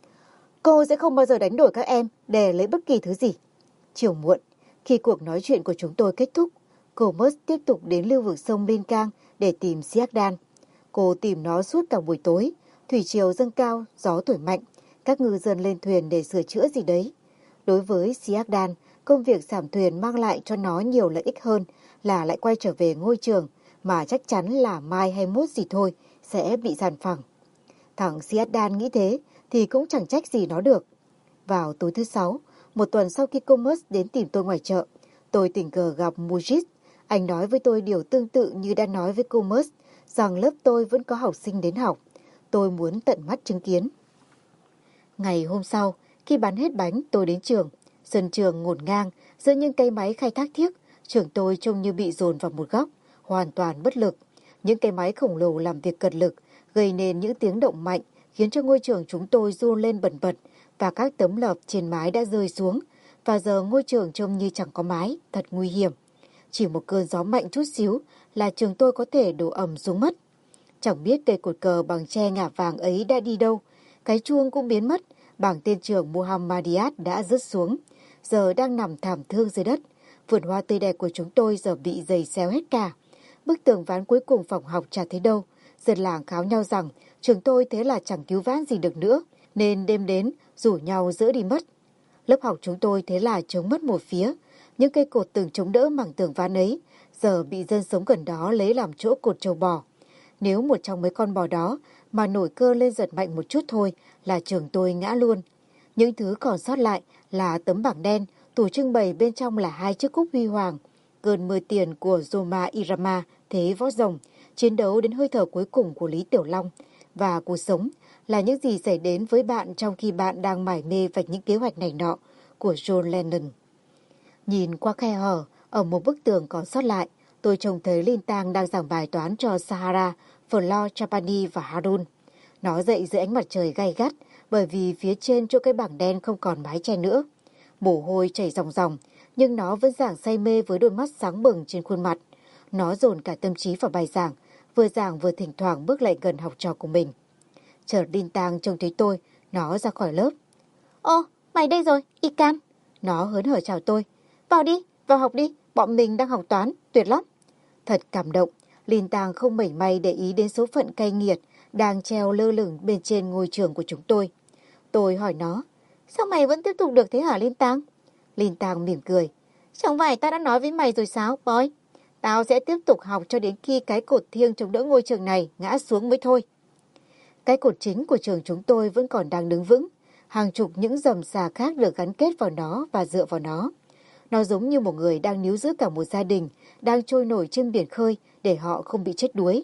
"Cô sẽ không bao giờ đánh đổi các em để lấy bất kỳ thứ gì." Chiều muộn, khi cuộc nói chuyện của chúng tôi kết thúc, cô Merce tiếp tục đến lưu vực sông Binkang để tìm Siakdan. Cô tìm nó suốt cả buổi tối. Thủy triều dâng cao, gió thổi mạnh. Các ngư dân lên thuyền để sửa chữa gì đấy. Đối với Siakdan, công việc sảm thuyền mang lại cho nó nhiều lợi ích hơn là lại quay trở về ngôi trường, mà chắc chắn là mai hay mốt gì thôi sẽ bị giàn phẳng. Thằng Siakdan nghĩ thế thì cũng chẳng trách gì nó được. Vào tối thứ sáu, một tuần sau khi cô Merce đến tìm tôi ngoài chợ, tôi tình cờ gặp Mujit. Anh nói với tôi điều tương tự như đã nói với cô Merce, rằng lớp tôi vẫn có học sinh đến học. Tôi muốn tận mắt chứng kiến. Ngày hôm sau, khi bán hết bánh, tôi đến trường. Sân trường ngổn ngang giữa những cây máy khai thác thiếc. Trường tôi trông như bị dồn vào một góc, hoàn toàn bất lực. Những cây máy khổng lồ làm việc cật lực, gây nên những tiếng động mạnh, khiến cho ngôi trường chúng tôi run lên bần bật, và các tấm lợp trên mái đã rơi xuống. Và giờ ngôi trường trông như chẳng có mái, thật nguy hiểm. Chỉ một cơn gió mạnh chút xíu là trường tôi có thể đổ ầm xuống mất. Chẳng biết cây cột cờ bằng tre ngả vàng ấy đã đi đâu. Cái chuông cũng biến mất, bảng tên trường Mohammadiat đã rớt xuống, giờ đang nằm thảm thương dưới đất. Vườn hoa tươi đẹp của chúng tôi giờ bị giày xéo hết cả. Bức tường ván cuối cùng phòng học chả thấy đâu. Dân làng kháo nhau rằng trường tôi thế là chẳng cứu vãn gì được nữa, nên đêm đến rủ nhau dỡ đi mất. Lớp học chúng tôi thế là trống mất một phía. Những cây cột từng chống đỡ mảng tường ván ấy giờ bị dân sống gần đó lấy làm chỗ cột trâu bò. Nếu một trong mấy con bò đó mà nổi cơ lên giật mạnh một chút thôi là trường tôi ngã luôn. Những thứ còn sót lại là tấm bảng đen, tủ trưng bày bên trong là hai chiếc cúp huy hoàng, cơn mưa tiền của Roma Irama thế võ rồng, chiến đấu đến hơi thở cuối cùng của Lý Tiểu Long, và cuộc sống là những gì xảy đến với bạn trong khi bạn đang mải mê vạch những kế hoạch này nọ của John Lennon. Nhìn qua khe hở ở một bức tường còn sót lại, tôi trông thấy Linh Tang đang giảng bài toán cho Sahara, Flor, Chapani và Harun. Nó dậy dưới ánh mặt trời gay gắt bởi vì phía trên chỗ cái bảng đen không còn mái che nữa. Mồ hôi chảy ròng ròng, nhưng nó vẫn giảng say mê với đôi mắt sáng bừng trên khuôn mặt. Nó dồn cả tâm trí vào bài giảng, vừa giảng vừa thỉnh thoảng bước lại gần học trò của mình. Chợt Linh Tang trông thấy tôi, nó ra khỏi lớp. Ô, mày đây rồi, Ikan. Nó hớn hở chào tôi. Vào đi, vào học đi, bọn mình đang học toán, tuyệt lắm. Thật cảm động, Linh Tang không mảy may để ý đến số phận cay nghiệt đang treo lơ lửng bên trên ngôi trường của chúng tôi. Tôi hỏi nó, sao mày vẫn tiếp tục được thế hả Linh Tang? Linh Tang mỉm cười. Chẳng phải ta đã nói với mày rồi sao, boy? Tao sẽ tiếp tục học cho đến khi cái cột thiêng chống đỡ ngôi trường này ngã xuống mới thôi. Cái cột chính của trường chúng tôi vẫn còn đang đứng vững. Hàng chục những dầm xà khác được gắn kết vào nó và dựa vào nó. Nó giống như một người đang níu giữ cả một gia đình, đang trôi nổi trên biển khơi để họ không bị chết đuối.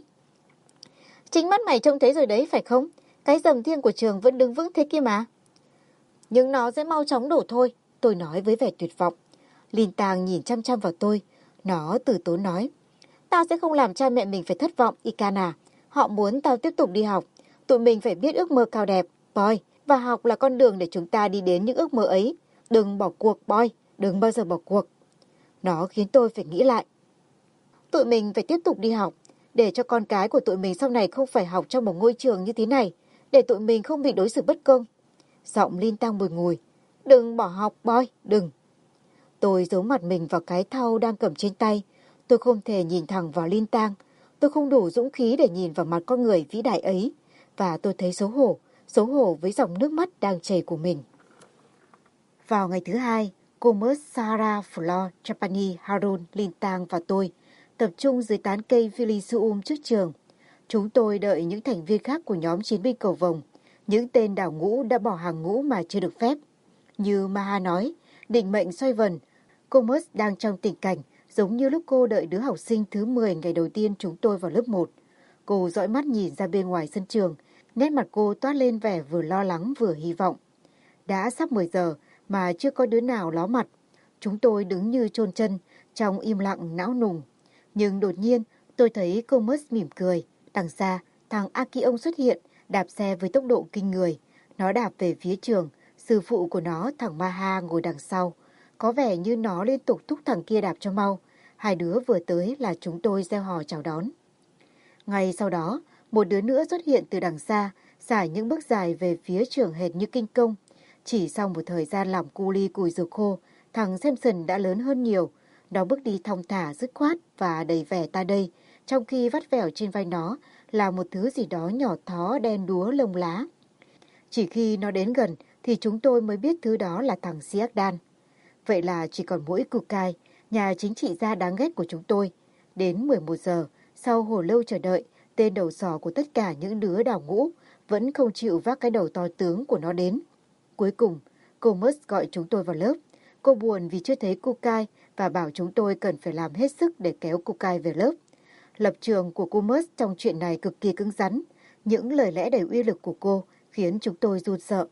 Chính mắt mày trông thấy rồi đấy, phải không? Cái dầm thiêng của trường vẫn đứng vững thế kia mà. Nhưng nó sẽ mau chóng đổ thôi, tôi nói với vẻ tuyệt vọng. Linh Tang nhìn chăm chăm vào tôi. Nó từ tốn nói, tao sẽ không làm cha mẹ mình phải thất vọng, Ikan à. Họ muốn tao tiếp tục đi học. Tụi mình phải biết ước mơ cao đẹp, boy. Và học là con đường để chúng ta đi đến những ước mơ ấy. Đừng bỏ cuộc, boy. Đừng bao giờ bỏ cuộc. Nó khiến tôi phải nghĩ lại. Tụi mình phải tiếp tục đi học, để cho con cái của tụi mình sau này không phải học trong một ngôi trường như thế này, để tụi mình không bị đối xử bất công. Giọng Linh Tang bùi ngùi. Đừng bỏ học, boy, đừng. Tôi giấu mặt mình vào cái thau đang cầm trên tay. Tôi không thể nhìn thẳng vào Linh Tang. Tôi không đủ dũng khí để nhìn vào mặt con người vĩ đại ấy. Và tôi thấy xấu hổ, xấu hổ với dòng nước mắt đang chảy của mình. Vào ngày thứ hai, cô Mớt, Sarah, Flor, Chapani, Harun, Linh Tang và tôi tập trung dưới tán cây Philisuum trước trường. Chúng tôi đợi những thành viên khác của nhóm chiến binh cầu vồng, những tên đào ngũ đã bỏ hàng ngũ mà chưa được phép. Như Maha nói, định mệnh xoay vần, cô Mớt đang trong tình cảnh giống như lúc cô đợi đứa học sinh thứ mười ngày đầu tiên chúng tôi vào lớp một. Cô dõi mắt nhìn ra bên ngoài sân trường, nét mặt cô toát lên vẻ vừa lo lắng vừa hy vọng. Đã sắp mười giờ mà chưa có đứa nào ló mặt. Chúng tôi đứng như chôn chân, trong im lặng não nùng. Nhưng đột nhiên tôi thấy cô Mớt mỉm cười. Đằng xa, thằng Akion xuất hiện, đạp xe với tốc độ kinh người. Nó đạp về phía trường, sư phụ của nó, thằng Maha, ngồi đằng sau. Có vẻ như nó liên tục thúc thằng kia đạp cho mau. Hai đứa vừa tới là chúng tôi reo hò chào đón. Ngay sau đó, một đứa nữa xuất hiện từ đằng xa, xải những bước dài về phía trường hệt như kinh công. Chỉ sau một thời gian làm cu li cùi rượu khô, thằng Samson đã lớn hơn nhiều. Nó bước đi thong thả, dứt khoát và đầy vẻ ta đây, trong khi vắt vẻo trên vai nó là một thứ gì đó nhỏ thó đen đúa lông lá. Chỉ khi nó đến gần thì chúng tôi mới biết thứ đó là thằng Siakdan. Vậy là chỉ còn mỗi Kukai, nhà chính trị gia đáng ghét của chúng tôi. Đến mười một giờ, sau hồi lâu chờ đợi, tên đầu sỏ của tất cả những đứa đào ngũ vẫn không chịu vác cái đầu to tướng của nó đến. Cuối cùng, cô Mớt gọi chúng tôi vào lớp. Cô buồn vì chưa thấy Kukai và bảo chúng tôi cần phải làm hết sức để kéo Kukai về lớp. Lập trường của cô Mớt trong chuyện này cực kỳ cứng rắn. Những lời lẽ đầy uy lực của cô khiến chúng tôi run sợ.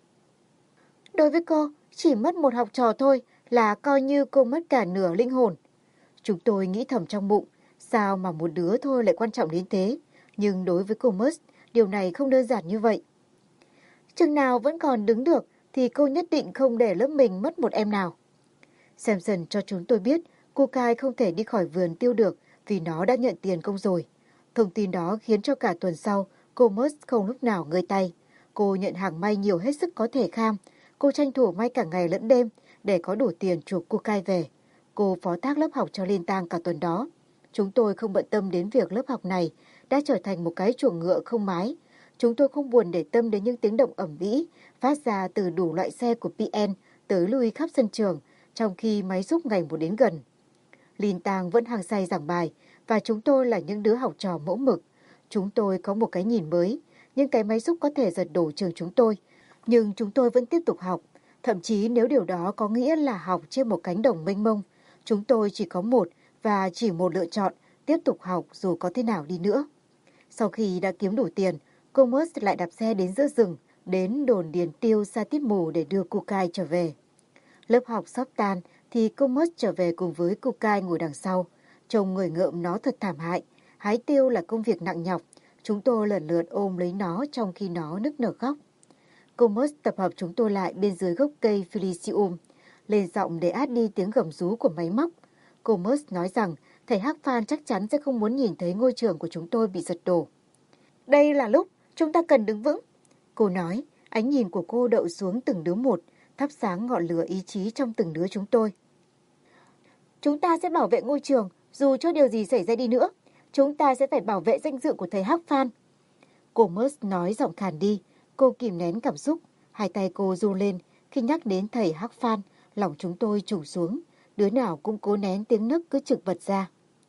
Đối với cô, chỉ mất một học trò thôi là coi như cô mất cả nửa linh hồn. Chúng tôi nghĩ thầm trong bụng, sao mà một đứa thôi lại quan trọng đến thế? Nhưng đối với cô Mớt, điều này không đơn giản như vậy. Chừng nào vẫn còn đứng được thì cô nhất định không để lớp mình mất một em nào. Samson cho chúng tôi biết Kukai không thể đi khỏi vườn tiêu được vì nó đã nhận tiền công rồi. Thông tin đó khiến cho cả tuần sau cô Mớt không lúc nào ngơi tay. Cô nhận hàng may nhiều hết sức có thể kham. Cô tranh thủ may cả ngày lẫn đêm để có đủ tiền chuộc Kukai về. Cô phó thác lớp học cho Liên Tang cả tuần đó. Chúng tôi không bận tâm đến việc lớp học này đã trở thành một cái chuồng ngựa không mái. Chúng tôi không buồn để tâm đến những tiếng động ầm ĩ phát ra từ đủ loại xe của pê en tới lui khắp sân trường, trong khi máy xúc ngày một đến gần. Liên Tang vẫn hăng say giảng bài, và chúng tôi là những đứa học trò mẫu mực. Chúng tôi có một cái nhìn mới, những cái máy xúc có thể giật đổ trường chúng tôi, nhưng chúng tôi vẫn tiếp tục học. Thậm chí nếu điều đó có nghĩa là học trên một cánh đồng mênh mông, chúng tôi chỉ có một và chỉ một lựa chọn, tiếp tục học dù có thế nào đi nữa. Sau khi đã kiếm đủ tiền, Comus lại đạp xe đến giữa rừng, đến đồn điền tiêu xa Tiết Mù để đưa Kukai trở về. Lớp học sắp tan thì Comus trở về cùng với Kukai ngồi đằng sau. Trông người ngợm nó thật thảm hại. Hái tiêu là công việc nặng nhọc. Chúng tôi lần lượt ôm lấy nó trong khi nó nức nở khóc. Comus tập hợp chúng tôi lại bên dưới gốc cây Felicium, lên giọng để át đi tiếng gầm rú của máy móc. Comus nói rằng thầy Hắc Phan chắc chắn sẽ không muốn nhìn thấy ngôi trường của chúng tôi bị giật đổ. Đây là lúc chúng ta cần đứng vững. Cô nói, ánh nhìn của cô đậu xuống từng đứa một, thắp sáng ngọn lửa ý chí trong từng đứa chúng tôi. Chúng ta sẽ bảo vệ ngôi trường, dù cho điều gì xảy ra đi nữa. Chúng ta sẽ phải bảo vệ danh dự của thầy Hắc Phan. Comus nói giọng khàn đi. Cô kìm nén cảm xúc. Hai tay cô run lên khi nhắc đến thầy Hắc Phan. Lòng chúng tôi trùng xuống. Đứa nào cũng cố nén tiếng nấc cứ trực bật ra.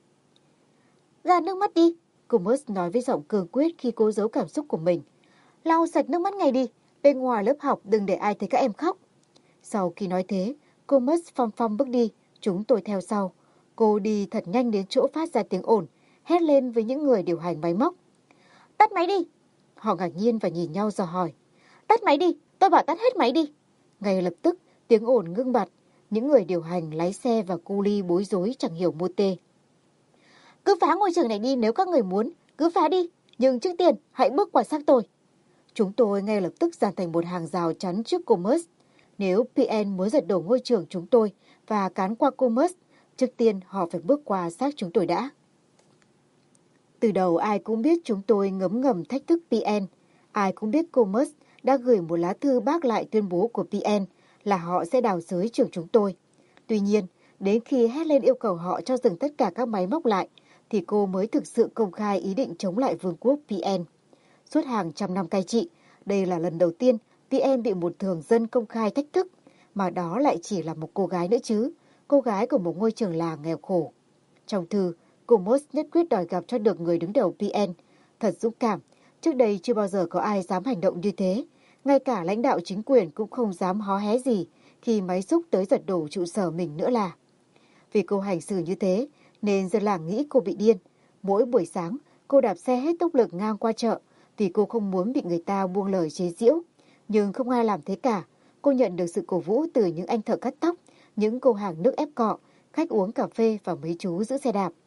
Gạt nước mắt đi, Comus nói với giọng cương quyết khi cố giấu cảm xúc của mình. Lau sạch nước mắt ngay đi. Bên ngoài lớp học đừng để ai thấy các em khóc. Sau khi nói thế, Comus phăm phăm bước đi. Chúng tôi theo sau. Cô đi thật nhanh đến chỗ phát ra tiếng ồn, hét lên với những người điều hành máy móc. Tắt máy đi! Họ ngạc nhiên và nhìn nhau dò hỏi. Tắt máy đi! Tôi bảo tắt hết máy đi! Ngay lập tức, tiếng ồn ngưng bặt. Những người điều hành, lái xe và cu li bối rối chẳng hiểu mô tê. Cứ phá ngôi trường này đi nếu các người muốn. Cứ phá đi! Nhưng trước tiên, hãy bước qua xác tôi. Chúng tôi ngay lập tức dàn thành một hàng rào chắn trước Comus. Nếu pê en muốn giật đổ ngôi trường chúng tôi và cán qua Comus, trước tiên họ phải bước qua xác chúng tôi đã. Từ đầu ai cũng biết chúng tôi ngấm ngầm thách thức pê en. Ai cũng biết Comus đã gửi một lá thư bác lại tuyên bố của pê en là họ sẽ đào xới trường chúng tôi. Tuy nhiên, đến khi hét lên yêu cầu họ cho dừng tất cả các máy móc lại, thì cô mới thực sự công khai ý định chống lại vương quốc pê en. Suốt hàng trăm năm cai trị, đây là lần đầu tiên pê en bị một thường dân công khai thách thức, mà đó lại chỉ là một cô gái nữa chứ, cô gái của một ngôi trường làng nghèo khổ. Trong thư, Comus nhất quyết đòi gặp cho được người đứng đầu pê en. Thật dũng cảm, trước đây chưa bao giờ có ai dám hành động như thế. Ngay cả lãnh đạo chính quyền cũng không dám hó hé gì khi máy xúc tới giật đổ trụ sở mình nữa là. Vì cô hành xử như thế, nên dân làng nghĩ cô bị điên. Mỗi buổi sáng, cô đạp xe hết tốc lực ngang qua chợ, vì cô không muốn bị người ta buông lời chế giễu. Nhưng không ai làm thế cả. Cô nhận được sự cổ vũ từ những anh thợ cắt tóc, những cô hàng nước ép cọ, khách uống cà phê và mấy chú giữ xe đạp.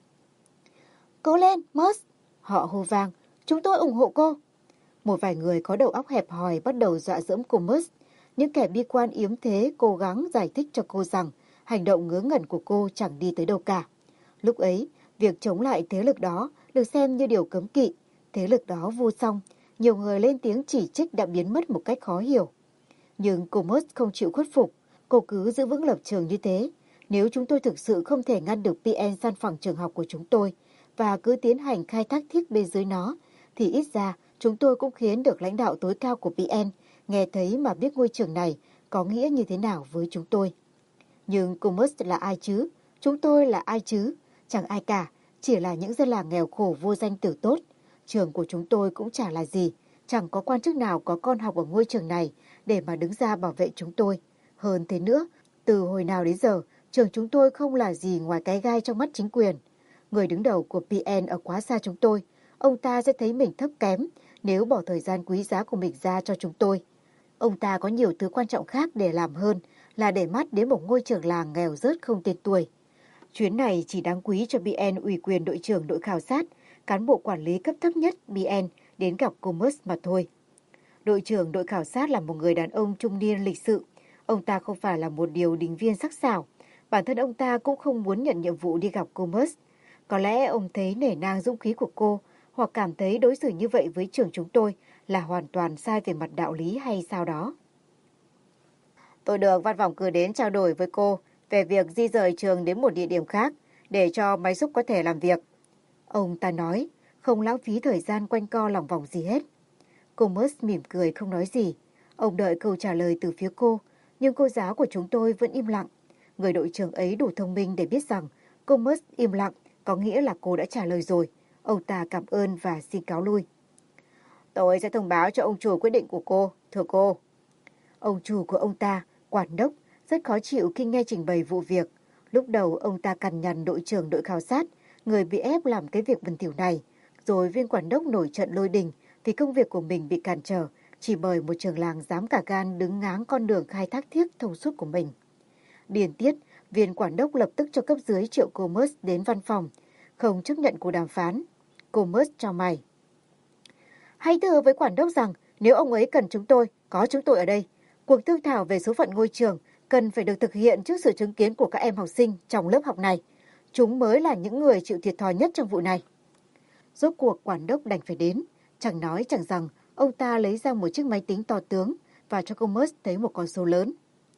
Cố lên, Mus! Họ hô vang, chúng tôi ủng hộ cô. Một vài người có đầu óc hẹp hòi bắt đầu dọa dẫm cô Mus. Những kẻ bi quan yếm thế cố gắng giải thích cho cô rằng hành động ngớ ngẩn của cô chẳng đi tới đâu cả. Lúc ấy, việc chống lại thế lực đó được xem như điều cấm kỵ. Thế lực đó vô song, nhiều người lên tiếng chỉ trích đã biến mất một cách khó hiểu. Nhưng cô Mus không chịu khuất phục, cô cứ giữ vững lập trường như thế. Nếu chúng tôi thực sự không thể ngăn được pê en san phẳng trường học của chúng tôi và cứ tiến hành khai thác thiết bên dưới nó, thì ít ra chúng tôi cũng khiến được lãnh đạo tối cao của pê en nghe thấy mà biết ngôi trường này có nghĩa như thế nào với chúng tôi. Nhưng Comus là ai chứ? Chúng tôi là ai chứ? Chẳng ai cả, chỉ là những dân làng nghèo khổ vô danh tử tốt. Trường của chúng tôi cũng chả là gì, chẳng có quan chức nào có con học ở ngôi trường này để mà đứng ra bảo vệ chúng tôi. Hơn thế nữa, từ hồi nào đến giờ, trường chúng tôi không là gì ngoài cái gai trong mắt chính quyền. Người đứng đầu của pê en ở quá xa chúng tôi, ông ta sẽ thấy mình thấp kém nếu bỏ thời gian quý giá của mình ra cho chúng tôi. Ông ta có nhiều thứ quan trọng khác để làm hơn là để mắt đến một ngôi trường làng nghèo rớt không tên tuổi. Chuyến này chỉ đáng quý cho pê en ủy quyền đội trưởng đội khảo sát, cán bộ quản lý cấp thấp nhất pê en đến gặp Comus mà thôi. Đội trưởng đội khảo sát là một người đàn ông trung niên lịch sự. Ông ta không phải là một điều đình viên sắc sảo. Bản thân ông ta cũng không muốn nhận nhiệm vụ đi gặp Comus. Có lẽ ông thấy nể nang dũng khí của cô, hoặc cảm thấy đối xử như vậy với trường chúng tôi là hoàn toàn sai về mặt đạo lý hay sao đó. Tôi được văn phòng cử đến trao đổi với cô. về việc di rời trường đến một địa điểm khác để cho máy xúc có thể làm việc. Ông ta nói, không lãng phí thời gian quanh co lòng vòng gì hết. Comas mỉm cười không nói gì. Ông đợi câu trả lời từ phía cô, nhưng cô giáo của chúng tôi vẫn im lặng. Người đội trưởng ấy đủ thông minh để biết rằng Comas im lặng có nghĩa là cô đã trả lời rồi. Ông ta cảm ơn và xin cáo lui. Tôi sẽ thông báo cho ông chủ quyết định của cô, thưa cô. Ông chủ của ông ta, quản đốc, rất khó chịu khi nghe trình bày vụ việc. Lúc đầu ông ta cằn nhằn đội trưởng đội khảo sát, người bị ép làm cái việc bẩn thỉu này. Rồi viên quản đốc nổi trận lôi đình vì công việc của mình bị cản trở, chỉ bởi một trưởng làng dám cả gan đứng ngáng con đường khai thác thiếc thông suốt của mình. Điên tiết, viên quản đốc lập tức cho cấp dưới triệu Comas đến văn phòng, không chấp nhận cuộc đàm phán. Comas cho mày. Hãy thưa với quản đốc rằng nếu ông ấy cần chúng tôi, có chúng tôi ở đây. Cuộc thương thảo về số phận ngôi trường cần phải được thực hiện trước sự chứng kiến của các em học sinh trong lớp học này. Chúng mới là những người chịu thiệt thòi nhất trong vụ này. Rốt cuộc quản đốc đành phải đến. Chẳng nói chẳng rằng, ông ta lấy ra một chiếc máy tính to tướng và cho Comas thấy một con số lớn.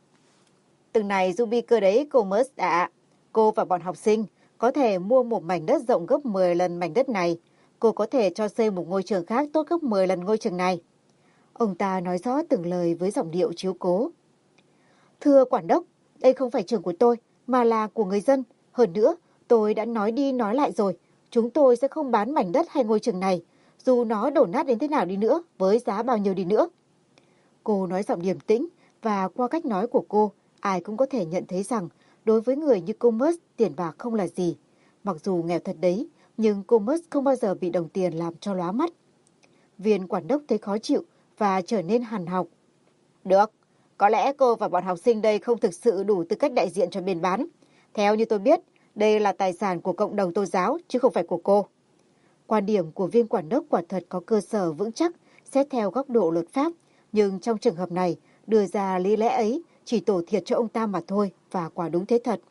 Từng này Ruby cơ đấy Comas ạ. Cô và bọn học sinh có thể mua một mảnh đất rộng gấp mười lần mảnh đất này. Cô có thể cho xây một ngôi trường khác tốt gấp mười lần ngôi trường này. Ông ta nói rõ từng lời với giọng điệu chiếu cố. Thưa quản đốc, đây không phải trường của tôi, mà là của người dân. Hơn nữa, tôi đã nói đi nói lại rồi. Chúng tôi sẽ không bán mảnh đất hay ngôi trường này, dù nó đổ nát đến thế nào đi nữa, với giá bao nhiêu đi nữa. Cô nói giọng điềm tĩnh, và qua cách nói của cô, ai cũng có thể nhận thấy rằng, đối với người như Comas, tiền bạc không là gì. Mặc dù nghèo thật đấy, nhưng Comas không bao giờ bị đồng tiền làm cho lóa mắt. Viên quản đốc thấy khó chịu và trở nên hằn học. Được, có lẽ cô và bọn học sinh đây không thực sự đủ tư cách đại diện cho bên bán. Theo như tôi biết, đây là tài sản của cộng đồng tôn giáo chứ không phải của cô. Quan điểm của viên quản đốc quả thật có cơ sở vững chắc xét theo góc độ luật pháp, nhưng trong trường hợp này, đưa ra lý lẽ ấy chỉ tổ thiệt cho ông ta mà thôi, và quả đúng thế thật.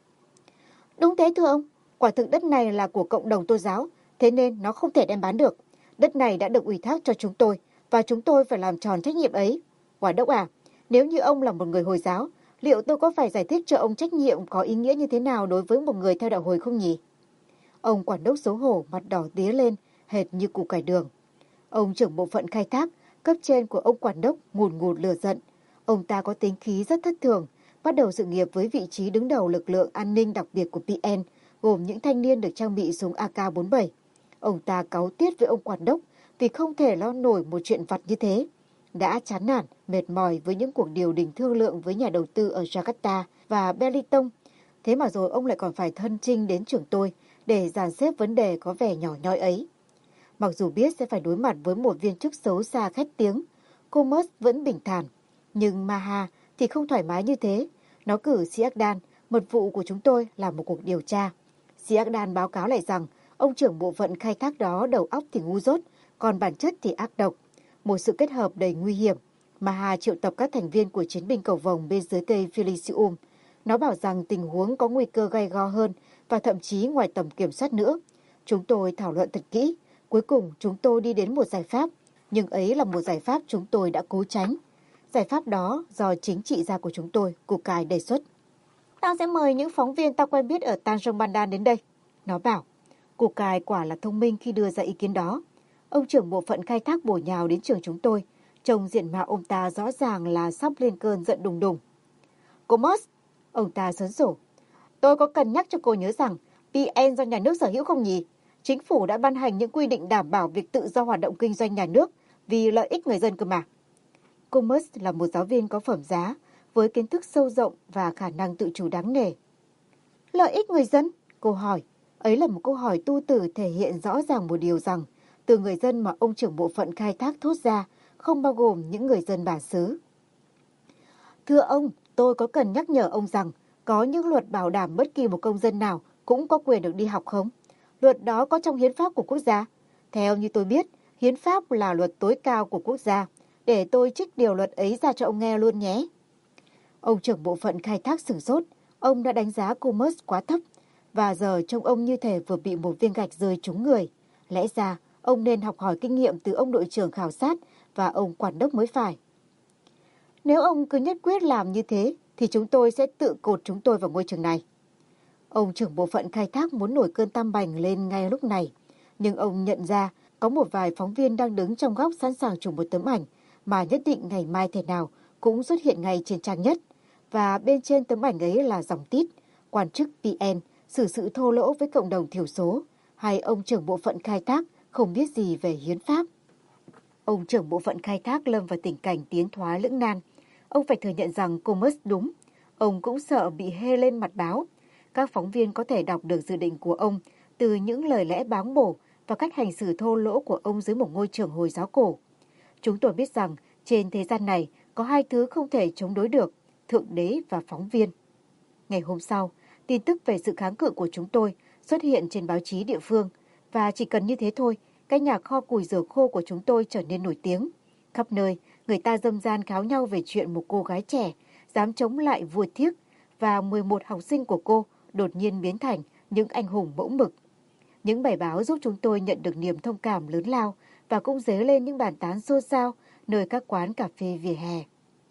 Đúng thế thưa ông, quả thực đất này là của cộng đồng tôn giáo, thế nên nó không thể đem bán được. Đất này đã được ủy thác cho chúng tôi, và chúng tôi phải làm tròn trách nhiệm ấy. Quản đốc à, nếu như ông là một người Hồi giáo, liệu tôi có phải giải thích cho ông trách nhiệm có ý nghĩa như thế nào đối với một người theo đạo Hồi không nhỉ? Ông quản đốc xấu hổ, mặt đỏ tía lên, hệt như củ cải đường. Ông trưởng bộ phận khai thác, cấp trên của ông quản đốc ngùn ngụt lửa giận. Ông ta có tính khí rất thất thường, bắt đầu sự nghiệp với vị trí đứng đầu lực lượng an ninh đặc biệt của pê en, gồm những thanh niên được trang bị súng a ca bốn mươi bảy. Ông ta cáu tiết với ông quản đốc vì không thể lo nổi một chuyện vặt như thế. Đã chán nản, mệt mỏi với những cuộc điều đình thương lượng với nhà đầu tư ở Jakarta và Belitung. Thế mà rồi ông lại còn phải thân chinh đến trường tôi để dàn xếp vấn đề có vẻ nhỏ nhoi ấy. Mặc dù biết sẽ phải đối mặt với một viên chức xấu xa khét tiếng, Comas vẫn bình thản. Nhưng Maha thì không thoải mái như thế. Nó cử Siakdan, mật vụ của chúng tôi, làm một cuộc điều tra. Siakdan báo cáo lại rằng ông trưởng bộ phận khai thác đó đầu óc thì ngu dốt, còn bản chất thì ác độc. Một sự kết hợp đầy nguy hiểm. Maha triệu tập các thành viên của chiến binh cầu vồng bên dưới cây Felicium. Nó bảo rằng tình huống có nguy cơ gay go hơn và thậm chí ngoài tầm kiểm soát nữa. Chúng tôi thảo luận thật kỹ. Cuối cùng chúng tôi đi đến một giải pháp. Nhưng ấy là một giải pháp chúng tôi đã cố tránh. Giải pháp đó do chính trị gia của chúng tôi, Cục Cài đề xuất. Tao sẽ mời những phóng viên tao quen biết ở Tanjong Bandan đến đây. Nó bảo, Cục Cài quả là thông minh khi đưa ra ý kiến đó. Ông trưởng bộ phận khai thác bổ nhào đến trường chúng tôi. Trông diện mạo ông ta rõ ràng là sắp lên cơn giận đùng đùng. Comas, ông ta sớn sổ. Tôi có cần nhắc cho cô nhớ rằng pê en do nhà nước sở hữu không nhỉ? Chính phủ đã ban hành những quy định đảm bảo việc tự do hoạt động kinh doanh nhà nước vì lợi ích người dân cơ mà. Comas là một giáo viên có phẩm giá, với kiến thức sâu rộng và khả năng tự chủ đáng nể. Lợi ích người dân? Cô hỏi. Ấy là một câu hỏi tu tử thể hiện rõ ràng một điều rằng, từ người dân mà ông trưởng bộ phận khai thác thốt ra, không bao gồm những người dân bản xứ. Thưa ông, tôi có cần nhắc nhở ông rằng, có những luật bảo đảm bất kỳ một công dân nào cũng có quyền được đi học không? Luật đó có trong hiến pháp của quốc gia. Theo như tôi biết, hiến pháp là luật tối cao của quốc gia. Để tôi trích điều luật ấy ra cho ông nghe luôn nhé. Ông trưởng bộ phận khai thác sửng sốt. Ông đã đánh giá Comas quá thấp. Và giờ trông ông như thể vừa bị một viên gạch rơi trúng người. Lẽ ra, ông nên học hỏi kinh nghiệm từ ông đội trưởng khảo sát và ông quản đốc mới phải. Nếu ông cứ nhất quyết làm như thế, thì chúng tôi sẽ tự cột chúng tôi vào ngôi trường này. Ông trưởng bộ phận khai thác muốn nổi cơn tam bành lên ngay lúc này, nhưng ông nhận ra có một vài phóng viên đang đứng trong góc sẵn sàng chụp một tấm ảnh mà nhất định ngày mai thế nào cũng xuất hiện ngay trên trang nhất. Và bên trên tấm ảnh ấy là dòng tít: quan chức pê en xử sự thô lỗ với cộng đồng thiểu số, hay ông trưởng bộ phận khai thác không biết gì về hiến pháp. Ông trưởng bộ phận khai thác lâm vào tình cảnh tiến thoái lưỡng nan. Ông phải thừa nhận rằng Comas đúng. Ông cũng sợ bị hê lên mặt báo. Các phóng viên có thể đọc được dự định của ông từ những lời lẽ báng bổ và cách hành xử thô lỗ của ông dưới một ngôi trường Hồi giáo cổ. Chúng tôi biết rằng trên thế gian này có hai thứ không thể chống đối được: Thượng Đế và phóng viên. Ngày hôm sau, tin tức về sự kháng cự của chúng tôi xuất hiện trên báo chí địa phương, và chỉ cần như thế thôi, cái nhà kho củi rửa khô của chúng tôi trở nên nổi tiếng. Khắp nơi, người ta râm ran kháo nhau về chuyện một cô gái trẻ dám chống lại vua Thiếc, và mười một học sinh của cô đột nhiên biến thành những anh hùng mẫu mực. Những bài báo giúp chúng tôi nhận được niềm thông cảm lớn lao và cũng dấy lên những bàn tán xôn xao nơi các quán cà phê vỉa hè.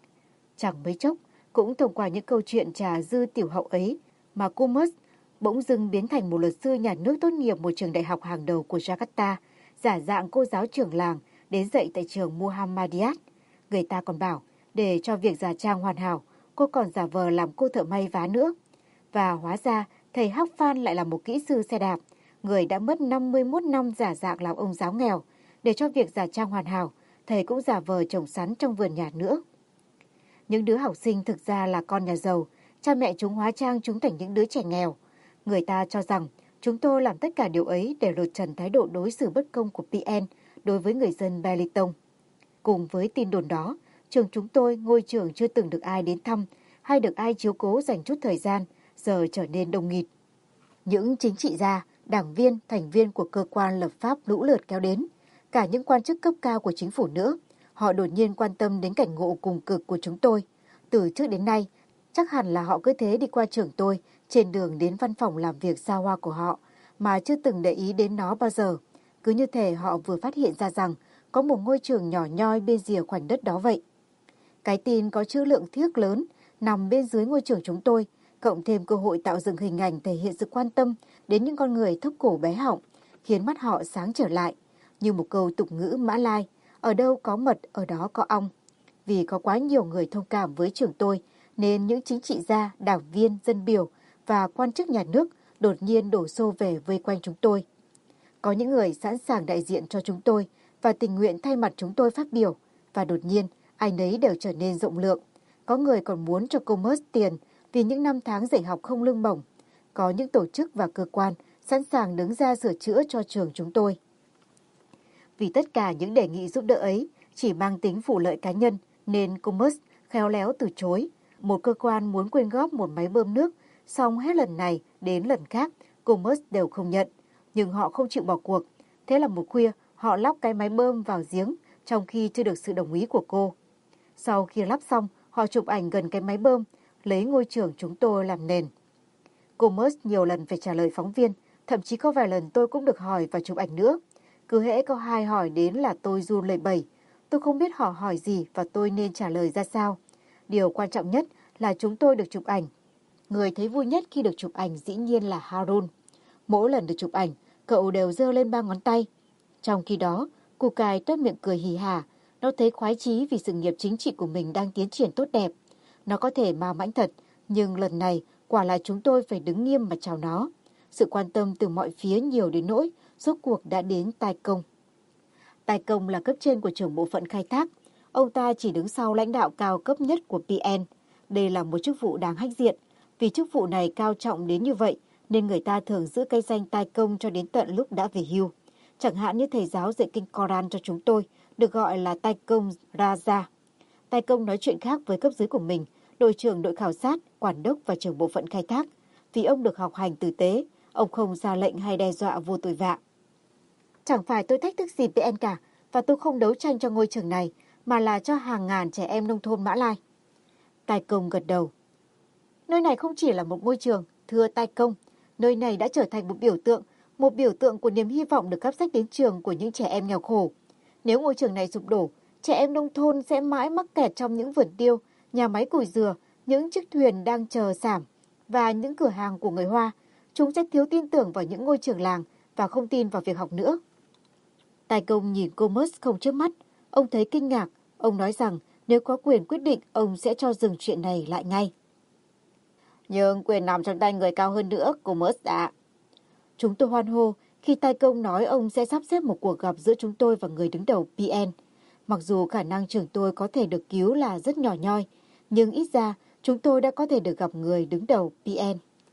Chẳng mấy chốc, cũng thông qua những câu chuyện trà dư tiểu hậu ấy mà Comas bỗng dưng biến thành một luật sư nhà nước tốt nghiệp một trường đại học hàng đầu của Jakarta, giả dạng cô giáo trưởng làng đến dạy tại trường Muhammadiyah. Người ta còn bảo, để cho việc giả trang hoàn hảo, cô còn giả vờ làm cô thợ may vá nữa. Và hóa ra, thầy Hắc Phan lại là một kỹ sư xe đạp, người đã mất năm mươi mốt năm giả dạng làm ông giáo nghèo. Để cho việc giả trang hoàn hảo, thầy cũng giả vờ trồng sắn trong vườn nhà nữa. Những đứa học sinh thực ra là con nhà giàu, cha mẹ chúng hóa trang chúng thành những đứa trẻ nghèo. Người ta cho rằng chúng tôi làm tất cả điều ấy để lột trần thái độ đối xử bất công của pê en đối với người dân Belitung. Cùng với tin đồn đó, trường chúng tôi, ngôi trường chưa từng được ai đến thăm hay được ai chiếu cố dành chút thời gian, giờ trở nên đông nghịt. Những chính trị gia, đảng viên, thành viên của cơ quan lập pháp lũ lượt kéo đến, cả những quan chức cấp cao của chính phủ nữa. Họ đột nhiên quan tâm đến cảnh ngộ cùng cực của chúng tôi. Từ trước đến nay, chắc hẳn là họ cứ thế đi qua trường tôi trên đường đến văn phòng làm việc xa hoa của họ mà chưa từng để ý đến nó bao giờ. Cứ như thể họ vừa phát hiện ra rằng có một ngôi trường nhỏ nhoi bên rìa khoảnh đất đó vậy. Cái tin có trữ lượng thiếc lớn nằm bên dưới ngôi trường chúng tôi, cộng thêm cơ hội tạo dựng hình ảnh thể hiện sự quan tâm đến những con người thấp cổ bé họng, khiến mắt họ sáng trở lại. Như một câu tục ngữ Mã Lai, ở đâu có mật, ở đó có ong. Vì có quá nhiều người thông cảm với trường tôi, nên những chính trị gia, đảng viên, dân biểu và quan chức nhà nước đột nhiên đổ xô về vây quanh chúng tôi. Có những người sẵn sàng đại diện cho chúng tôi và tình nguyện thay mặt chúng tôi phát biểu, và đột nhiên ai nấy đều trở nên rộng lượng. Có người còn muốn cho Comas tiền vì những năm tháng dạy học không lương bổng. Có những tổ chức và cơ quan sẵn sàng đứng ra sửa chữa cho trường chúng tôi. Vì tất cả những đề nghị giúp đỡ ấy chỉ mang tính vụ lợi cá nhân, nên Comas khéo léo từ chối. Một cơ quan muốn quyên góp một máy bơm nước, xong hết lần này đến lần khác, Comas đều không nhận. Nhưng họ không chịu bỏ cuộc. Thế là một khuya, họ lắp cái máy bơm vào giếng, trong khi chưa được sự đồng ý của cô. Sau khi lắp xong, họ chụp ảnh gần cái máy bơm, lấy ngôi trường chúng tôi làm nền. Comas nhiều lần phải trả lời phóng viên, thậm chí có vài lần tôi cũng được hỏi và chụp ảnh nữa. Cứ hễ có ai hỏi đến là tôi run lẩy bẩy. Tôi không biết họ hỏi gì và tôi nên trả lời ra sao. Điều quan trọng nhất là chúng tôi được chụp ảnh. Người thấy vui nhất khi được chụp ảnh dĩ nhiên là Harun. Mỗi lần được chụp ảnh, cậu đều giơ lên ba ngón tay. Trong khi đó, củ cải toét miệng cười hì hả. Nó thấy khoái chí vì sự nghiệp chính trị của mình đang tiến triển tốt đẹp. Nó có thể ma mãnh thật, nhưng lần này quả là chúng tôi phải đứng nghiêm mà chào nó. Sự quan tâm từ mọi phía nhiều đến nỗi rốt cuộc đã đến tai công. Tai công là cấp trên của trưởng bộ phận khai thác. Ông ta chỉ đứng sau lãnh đạo cao cấp nhất của pê en. Đây là một chức vụ đáng hách diện. Vì chức vụ này cao trọng đến như vậy, nên người ta thường giữ cái danh tai công cho đến tận lúc đã về hưu. Chẳng hạn như thầy giáo dạy kinh Koran cho chúng tôi, được gọi là tai công Raja. Tai công nói chuyện khác với cấp dưới của mình, đội trưởng đội khảo sát, quản đốc và trưởng bộ phận khai thác. Vì ông được học hành tử tế, ông không ra lệnh hay đe dọa vô tội vạ. Chẳng phải tôi thách thức gì pê en cả, và tôi không đấu tranh cho ngôi trường này, mà là cho hàng ngàn trẻ em nông thôn Mã Lai. Tai công gật đầu. Nơi này không chỉ là một ngôi trường, thưa tai công. Nơi này đã trở thành một biểu tượng, một biểu tượng của niềm hy vọng được cắp sách đến trường của những trẻ em nghèo khổ. Nếu ngôi trường này sụp đổ, trẻ em nông thôn sẽ mãi mắc kẹt trong những vườn tiêu, nhà máy củi dừa, những chiếc thuyền đang chờ sảm và những cửa hàng của người Hoa. Chúng sẽ thiếu tin tưởng vào những ngôi trường làng và không tin vào việc học nữa. Tài công nhìn Comus không chớp mắt. Ông thấy kinh ngạc. Ông nói rằng nếu có quyền quyết định, ông sẽ cho dừng chuyện này lại ngay. Nhưng quyền nằm trong tay người cao hơn nữa, Comus ạ. Chúng tôi hoan hô khi tài công nói ông sẽ sắp xếp một cuộc gặp giữa chúng tôi và người đứng đầu pê en. Mặc dù khả năng trường tôi có thể được cứu là rất nhỏ nhoi, nhưng ít ra chúng tôi đã có thể được gặp người đứng đầu pê en.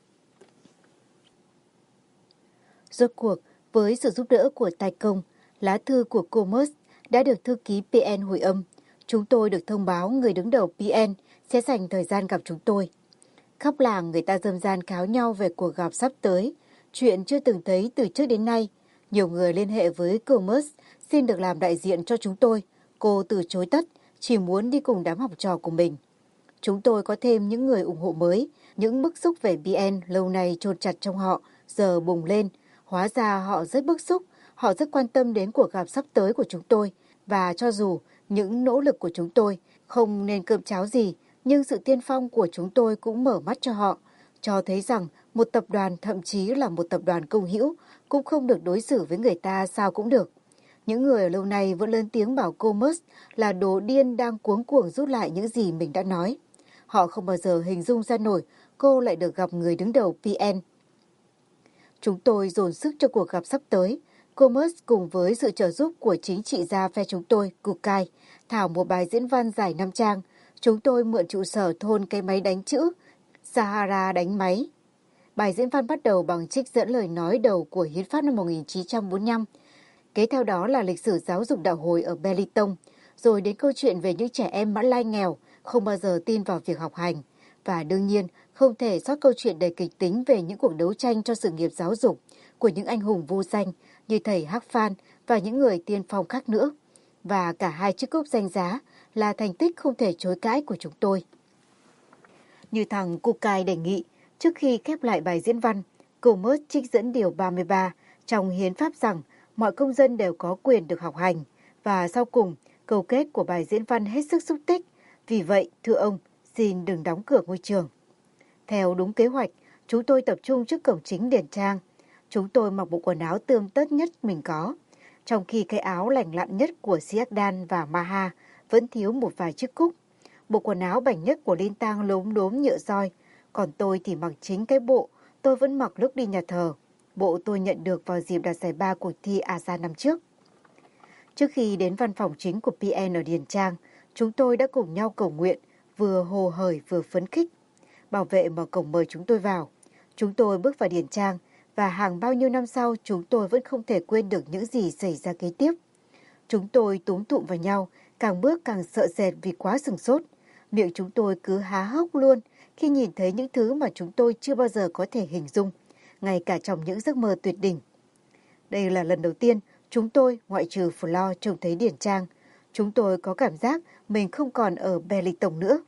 Rốt cuộc, với sự giúp đỡ của tài công, lá thư của Comus đã được thư ký pê en hồi âm. Chúng tôi được thông báo người đứng đầu pê en sẽ dành thời gian gặp chúng tôi. Khắp làng người ta râm ran kháo nhau về cuộc gặp sắp tới, chuyện chưa từng thấy từ trước đến nay. Nhiều người liên hệ với Comus xin được làm đại diện cho chúng tôi. Cô từ chối tất, chỉ muốn đi cùng đám học trò của mình. Chúng tôi có thêm những người ủng hộ mới, những bức xúc về pê en lâu nay chôn chặt trong họ, giờ bùng lên. Hóa ra họ rất bức xúc, họ rất quan tâm đến cuộc gặp sắp tới của chúng tôi. Và cho dù những nỗ lực của chúng tôi không nên cơm cháo gì, nhưng sự tiên phong của chúng tôi cũng mở mắt cho họ, cho thấy rằng một tập đoàn, thậm chí là một tập đoàn công hữu, cũng không được đối xử với người ta sao cũng được. Những người lâu nay vẫn lớn tiếng bảo Comus là đồ điên đang cuống cuồng rút lại những gì mình đã nói. Họ không bao giờ hình dung ra nổi cô lại được gặp người đứng đầu pê en. Chúng tôi dồn sức cho cuộc gặp sắp tới. Comus cùng với sự trợ giúp của chính trị gia phe chúng tôi, Kukai, thảo một bài diễn văn dài năm trang. Chúng tôi mượn trụ sở thôn cái máy đánh chữ, Sahara đánh máy. Bài diễn văn bắt đầu bằng trích dẫn lời nói đầu của Hiến pháp năm một nghìn chín trăm bốn mươi lăm. Kế theo đó là lịch sử giáo dục đạo hồi ở Belitung, rồi đến câu chuyện về những trẻ em Mã Lai nghèo, không bao giờ tin vào việc học hành. Và đương nhiên, không thể sót câu chuyện đầy kịch tính về những cuộc đấu tranh cho sự nghiệp giáo dục của những anh hùng vô danh như thầy Hắc Phan và những người tiên phong khác nữa. Và cả hai chiếc cúp danh giá là thành tích không thể chối cãi của chúng tôi. Như thằng Kukai đề nghị, trước khi khép lại bài diễn văn, Comus trích dẫn điều ba mươi ba trong hiến pháp rằng mọi công dân đều có quyền được học hành, và sau cùng, câu kết của bài diễn văn hết sức xúc tích. Vì vậy, thưa ông, xin đừng đóng cửa ngôi trường. Theo đúng kế hoạch, chúng tôi tập trung trước cổng chính Điền Trang. Chúng tôi mặc bộ quần áo tươm tất nhất mình có, trong khi cái áo lành lặn nhất của Siakdan và Maha vẫn thiếu một vài chiếc cúc. Bộ quần áo bảnh nhất của Linh Tang lốm đốm nhựa roi, còn tôi thì mặc chính cái bộ tôi vẫn mặc lúc đi nhà thờ. Bộ tôi nhận được vào dịp đạt giải ba cuộc thi a ét a năm trước. Trước khi đến văn phòng chính của pê en ở Điền Trang, chúng tôi đã cùng nhau cầu nguyện, vừa hồ hởi vừa phấn khích. Bảo vệ mở cổng mời chúng tôi vào. Chúng tôi bước vào Điền Trang, và hàng bao nhiêu năm sau chúng tôi vẫn không thể quên được những gì xảy ra kế tiếp. Chúng tôi túm tụm vào nhau, càng bước càng sợ sệt vì quá sửng sốt. Miệng chúng tôi cứ há hốc luôn khi nhìn thấy những thứ mà chúng tôi chưa bao giờ có thể hình dung, ngay cả trong những giấc mơ tuyệt đỉnh. Đây là lần đầu tiên chúng tôi, ngoại trừ Flo, trông thấy Điền Trang. Chúng tôi có cảm giác mình không còn ở Belitung nữa.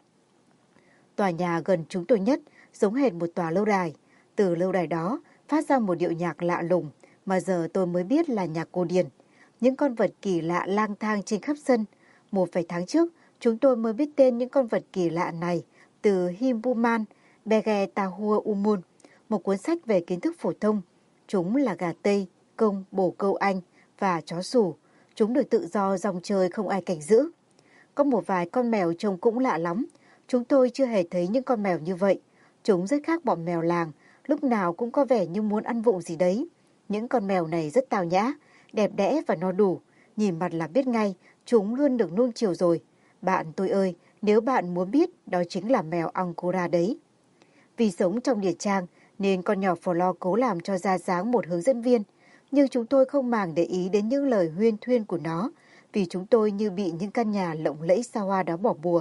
Tòa nhà gần chúng tôi nhất giống hệt một tòa lâu đài. Từ lâu đài đó phát ra một điệu nhạc lạ lùng mà giờ tôi mới biết là nhạc cổ điển. Những con vật kỳ lạ lang thang trên khắp sân. Một vài tháng trước, chúng tôi mới biết tên những con vật kỳ lạ này từ Himbuman Bege Tahua Umun, một cuốn sách về kiến thức phổ thông. Chúng là gà Tây, công, bồ câu Anh và chó sủ. Chúng được tự do rong chơi không ai cảnh giữ. Có một vài con mèo trông cũng lạ lắm. Chúng tôi chưa hề thấy những con mèo như vậy. Chúng rất khác bọn mèo làng, lúc nào cũng có vẻ như muốn ăn vụng gì đấy. Những con mèo này rất tào nhã, đẹp đẽ và no đủ. Nhìn mặt là biết ngay, chúng luôn được nuông chiều rồi. Bạn tôi ơi, nếu bạn muốn biết, đó chính là mèo Angora đấy. Vì sống trong Điền Trang, nên con nhỏ Flo cố làm cho ra dáng một hướng dẫn viên. Nhưng chúng tôi không màng để ý đến những lời huyên thuyên của nó, vì chúng tôi như bị những căn nhà lộng lẫy xa hoa đó bỏ bùa.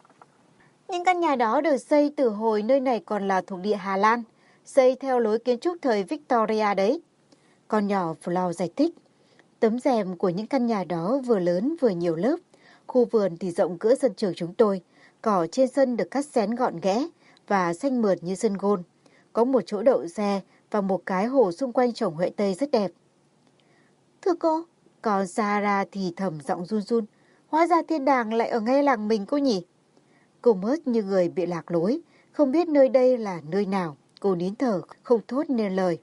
Những căn nhà đó được xây từ hồi nơi này còn là thuộc địa Hà Lan, xây theo lối kiến trúc thời Victoria đấy. Con nhỏ Flo giải thích. Tấm rèm của những căn nhà đó vừa lớn vừa nhiều lớp. Khu vườn thì rộng cỡ sân trường chúng tôi. Cỏ trên sân được cắt xén gọn ghẽ và xanh mượt như sân gôn. Có một chỗ đậu xe và một cái hồ xung quanh trồng huệ tây rất đẹp. Thưa cô, còn Sahara thì thầm giọng run run. Hóa ra thiên đàng lại ở ngay làng mình cô nhỉ? Cô Mớt như người bị lạc lối, không biết nơi đây là nơi nào. Cô nín thở, không thốt nên lời.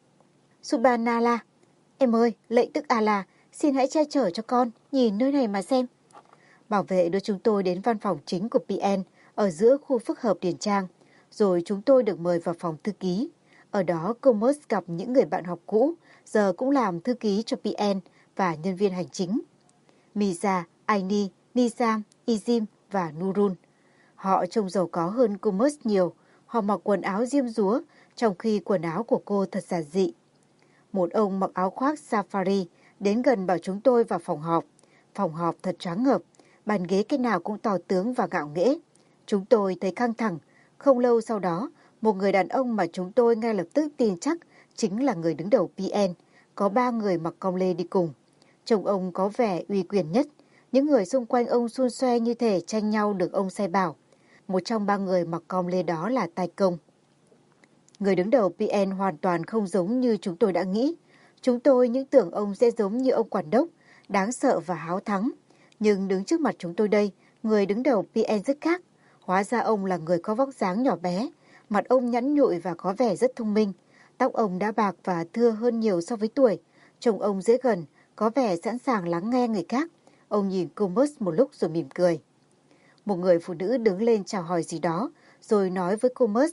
Subhanallah, em ơi, lạy Tức Allah, xin hãy che chở cho con, nhìn nơi này mà xem. Bảo vệ đưa chúng tôi đến văn phòng chính của pê en ở giữa khu phức hợp Điền Trang, rồi chúng tôi được mời vào phòng thư ký. Ở đó cô Mớt gặp những người bạn học cũ, giờ cũng làm thư ký cho pê en và nhân viên hành chính. Miza, Aini, Nizam, Izim và Nurun. Họ trông giàu có hơn cô Mớt nhiều, họ mặc quần áo diêm dúa, trong khi quần áo của cô thật giản dị. Một ông mặc áo khoác safari đến gần bảo chúng tôi vào phòng họp. Phòng họp thật choáng ngợp, bàn ghế cái nào cũng to tướng và ngạo nghễ. Chúng tôi thấy căng thẳng. Không lâu sau đó, một người đàn ông mà chúng tôi ngay lập tức tin chắc chính là người đứng đầu pê en. Có ba người mặc cong lê đi cùng. Trông ông có vẻ uy quyền nhất. Những người xung quanh ông xun xoe như thể tranh nhau được ông sai bảo. Một trong ba người mặc cong lê đó là Tai Công. Người đứng đầu pê en hoàn toàn không giống như chúng tôi đã nghĩ. Chúng tôi những tưởng ông sẽ giống như ông quản đốc, đáng sợ và háo thắng. Nhưng đứng trước mặt chúng tôi đây, người đứng đầu pê en rất khác. Hóa ra ông là người có vóc dáng nhỏ bé, mặt ông nhẵn nhụi và có vẻ rất thông minh. Tóc ông đã bạc và thưa hơn nhiều so với tuổi. Trông ông dễ gần, có vẻ sẵn sàng lắng nghe người khác. Ông nhìn cô Mớt một lúc rồi mỉm cười. Một người phụ nữ đứng lên chào hỏi gì đó, rồi nói với cô Mớt.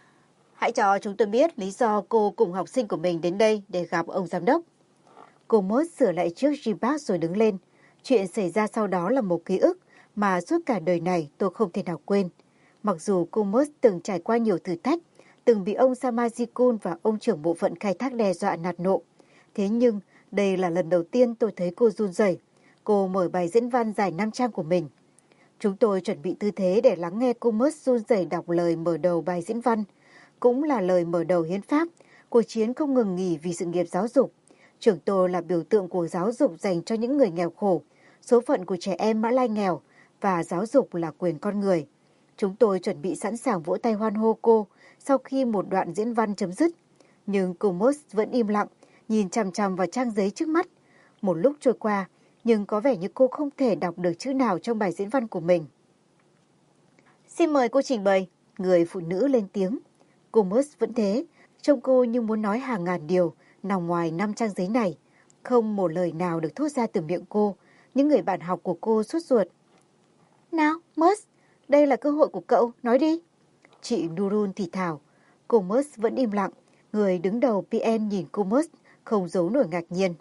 Hãy cho chúng tôi biết lý do cô cùng học sinh của mình đến đây để gặp ông giám đốc. Cô Mớt sửa lại chiếc G-Bag rồi đứng lên. Chuyện xảy ra sau đó là một ký ức mà suốt cả đời này tôi không thể nào quên. Mặc dù cô Mớt từng trải qua nhiều thử thách, từng bị ông Samajikun và ông trưởng bộ phận khai thác đe dọa nạt nộ. Thế nhưng đây là lần đầu tiên tôi thấy cô run rẩy. Cô mở bài diễn văn dài năm trang của mình. Chúng tôi chuẩn bị tư thế để lắng nghe cô Mớt run rẩy đọc lời mở đầu bài diễn văn. Cũng là lời mở đầu hiến pháp, cuộc chiến không ngừng nghỉ vì sự nghiệp giáo dục. Trưởng tôi là biểu tượng của giáo dục dành cho những người nghèo khổ, số phận của trẻ em Mã Lai nghèo và giáo dục là quyền con người. Chúng tôi chuẩn bị sẵn sàng vỗ tay hoan hô cô sau khi một đoạn diễn văn chấm dứt. Nhưng cô Mớt vẫn im lặng, nhìn chằm chằm vào trang giấy trước mắt. Một lúc trôi qua, nhưng có vẻ như cô không thể đọc được chữ nào trong bài diễn văn của mình. Xin mời cô trình bày, người phụ nữ lên tiếng. Cô Mớt vẫn thế, trông cô như muốn nói hàng ngàn điều nằm ngoài năm trang giấy này. Không một lời nào được thốt ra từ miệng cô. Những người bạn học của cô sốt ruột. Nào, Mớt, đây là cơ hội của cậu, nói đi. Chị Nurun thì thào. Cô Mớt vẫn im lặng. Người đứng đầu pê en nhìn cô Mớt, không giấu nổi ngạc nhiên.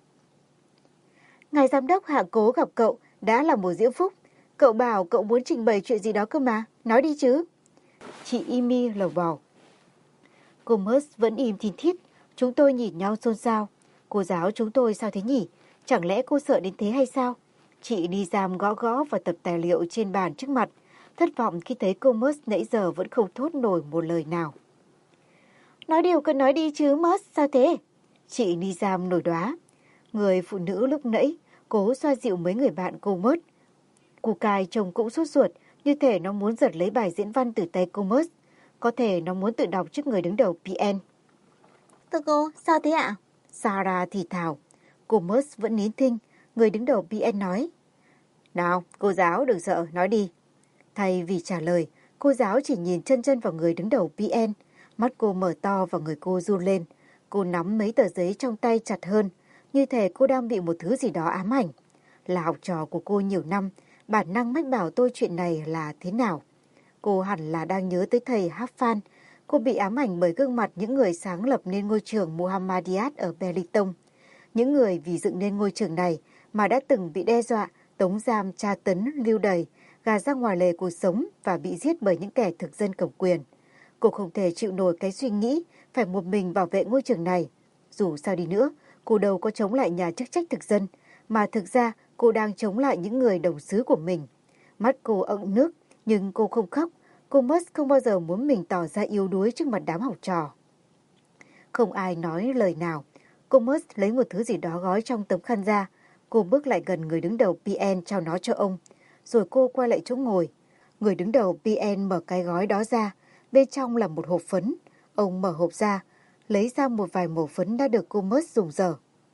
Ngài giám đốc hạ cố gặp cậu đã là một diễm phúc. Cậu bảo cậu muốn trình bày chuyện gì đó cơ mà, nói đi chứ. Chị Imi lầu bầu. Cô Mớt vẫn im thìn thít. Chúng tôi nhìn nhau xôn xao. Cô giáo chúng tôi sao thế nhỉ? Chẳng lẽ cô sợ đến thế hay sao? Chị đi giam gõ gõ vào tập tài liệu trên bàn trước mặt. Thất vọng khi thấy cô Mớt nãy giờ vẫn không thốt nổi một lời nào. Nói điều cần nói đi chứ Mớt, sao thế? Chị đi giam nổi đoá. Người phụ nữ lúc nãy cố xoa dịu mấy người bạn cô Mớt. Cô Cai trông cũng sốt ruột, như thể nó muốn giật lấy bài diễn văn từ tay cô Mớt. Có thể nó muốn tự đọc trước người đứng đầu pê en. Thưa cô, sao thế ạ? Sarah thì thào. Cô Mớt vẫn nín thinh. Người đứng đầu pê en nói. Nào, cô giáo đừng sợ, nói đi. Thay vì trả lời, cô giáo chỉ nhìn chân chân vào người đứng đầu pê en. Mắt cô mở to và người cô run lên. Cô nắm mấy tờ giấy trong tay chặt hơn, như thể cô đang bị một thứ gì đó ám ảnh. Là học trò của cô nhiều năm, bản năng mách bảo tôi chuyện này là thế nào. Cô hẳn là đang nhớ tới thầy Hafan. Cô bị ám ảnh bởi gương mặt những người sáng lập nên ngôi trường Muhammadiyat ở Belitung. Những người vì dựng nên ngôi trường này mà đã từng bị đe dọa, tống giam, tra tấn, lưu đày, gạt ra ngoài lề cuộc sống và bị giết bởi những kẻ thực dân cầm quyền. Cô không thể chịu nổi cái suy nghĩ phải một mình bảo vệ ngôi trường này. Dù sao đi nữa, cô đâu có chống lại nhà chức trách thực dân, mà thực ra cô đang chống lại những người đồng xứ của mình. Mắt cô ẩn nước, nhưng cô không khóc. Cô Mớt không bao giờ muốn mình tỏ ra yếu đuối trước mặt đám học trò. Không ai nói lời nào. Cô Mớt lấy một thứ gì đó gói trong tấm khăn ra. Cô bước lại gần người đứng đầu pê en trao nó cho ông. Rồi cô quay lại chỗ ngồi. Người đứng đầu pê en mở cái gói đó ra. Bên trong là một hộp phấn. Ông mở hộp ra, lấy ra một vài mẩu phấn đã được cô Mớt dùng dở.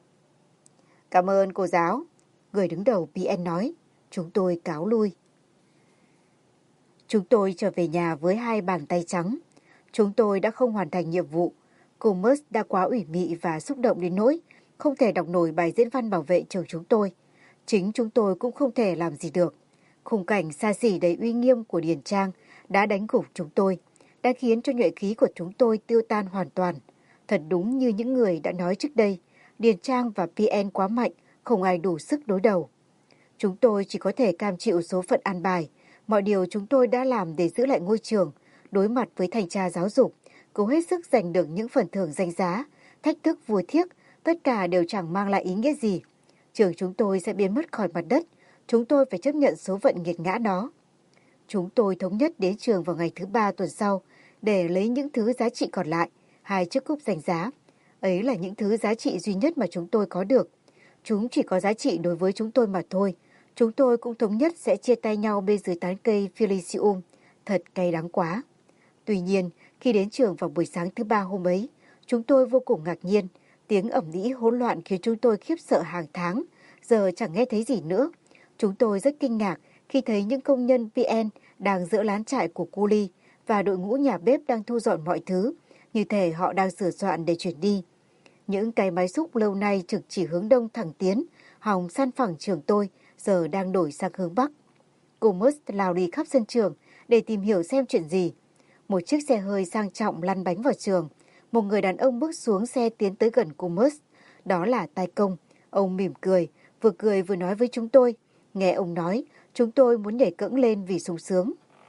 Cảm ơn cô giáo. Người đứng đầu pê en nói. Chúng tôi cáo lui. Chúng tôi trở về nhà với hai bàn tay trắng. Chúng tôi đã không hoàn thành nhiệm vụ. Cô Merce đã quá ủy mị và xúc động đến nỗi không thể đọc nổi bài diễn văn bảo vệ trường chúng tôi. Chính chúng tôi cũng không thể làm gì được. Khung cảnh xa xỉ đầy uy nghiêm của Điền Trang đã đánh gục chúng tôi, đã khiến cho nhuệ khí của chúng tôi tiêu tan hoàn toàn. Thật đúng như những người đã nói trước đây, Điền Trang và pê en quá mạnh, không ai đủ sức đối đầu. Chúng tôi chỉ có thể cam chịu số phận an bài. Mọi điều chúng tôi đã làm để giữ lại ngôi trường, đối mặt với thanh tra giáo dục, cố hết sức giành được những phần thưởng danh giá, thách thức vua thiếc, tất cả đều chẳng mang lại ý nghĩa gì. Trường chúng tôi sẽ biến mất khỏi mặt đất, chúng tôi phải chấp nhận số phận nghiệt ngã đó. Chúng tôi thống nhất đến trường vào ngày thứ ba tuần sau để lấy những thứ giá trị còn lại, hai chiếc cúp danh giá. Ấy là những thứ giá trị duy nhất mà chúng tôi có được. Chúng chỉ có giá trị đối với chúng tôi mà thôi. Chúng tôi cũng thống nhất sẽ chia tay nhau bên dưới tán cây Felicium. Thật cay đắng quá. Tuy nhiên, khi đến trường vào buổi sáng thứ ba hôm ấy, chúng tôi vô cùng ngạc nhiên. Tiếng ầm ĩ hỗn loạn khiến chúng tôi khiếp sợ hàng tháng. Giờ chẳng nghe thấy gì nữa. Chúng tôi rất kinh ngạc khi thấy những công nhân pê en đang dỡ lán trại của cu li và đội ngũ nhà bếp đang thu dọn mọi thứ, như thể họ đang sửa soạn để chuyển đi. Những cái máy xúc lâu nay trực chỉ hướng đông thẳng tiến, hòng san phẳng trường tôi, giờ đang đổi sang hướng bắc. Cô Merce lao đi khắp sân trường để tìm hiểu xem chuyện gì. Một chiếc xe hơi sang trọng lăn bánh vào trường. Một người đàn ông bước xuống xe tiến tới gần cô Merce. Đó là Tai Công. Ông mỉm cười, vừa cười vừa nói với chúng tôi. Nghe ông nói, chúng tôi muốn nhảy cẫng lên vì sung sướng.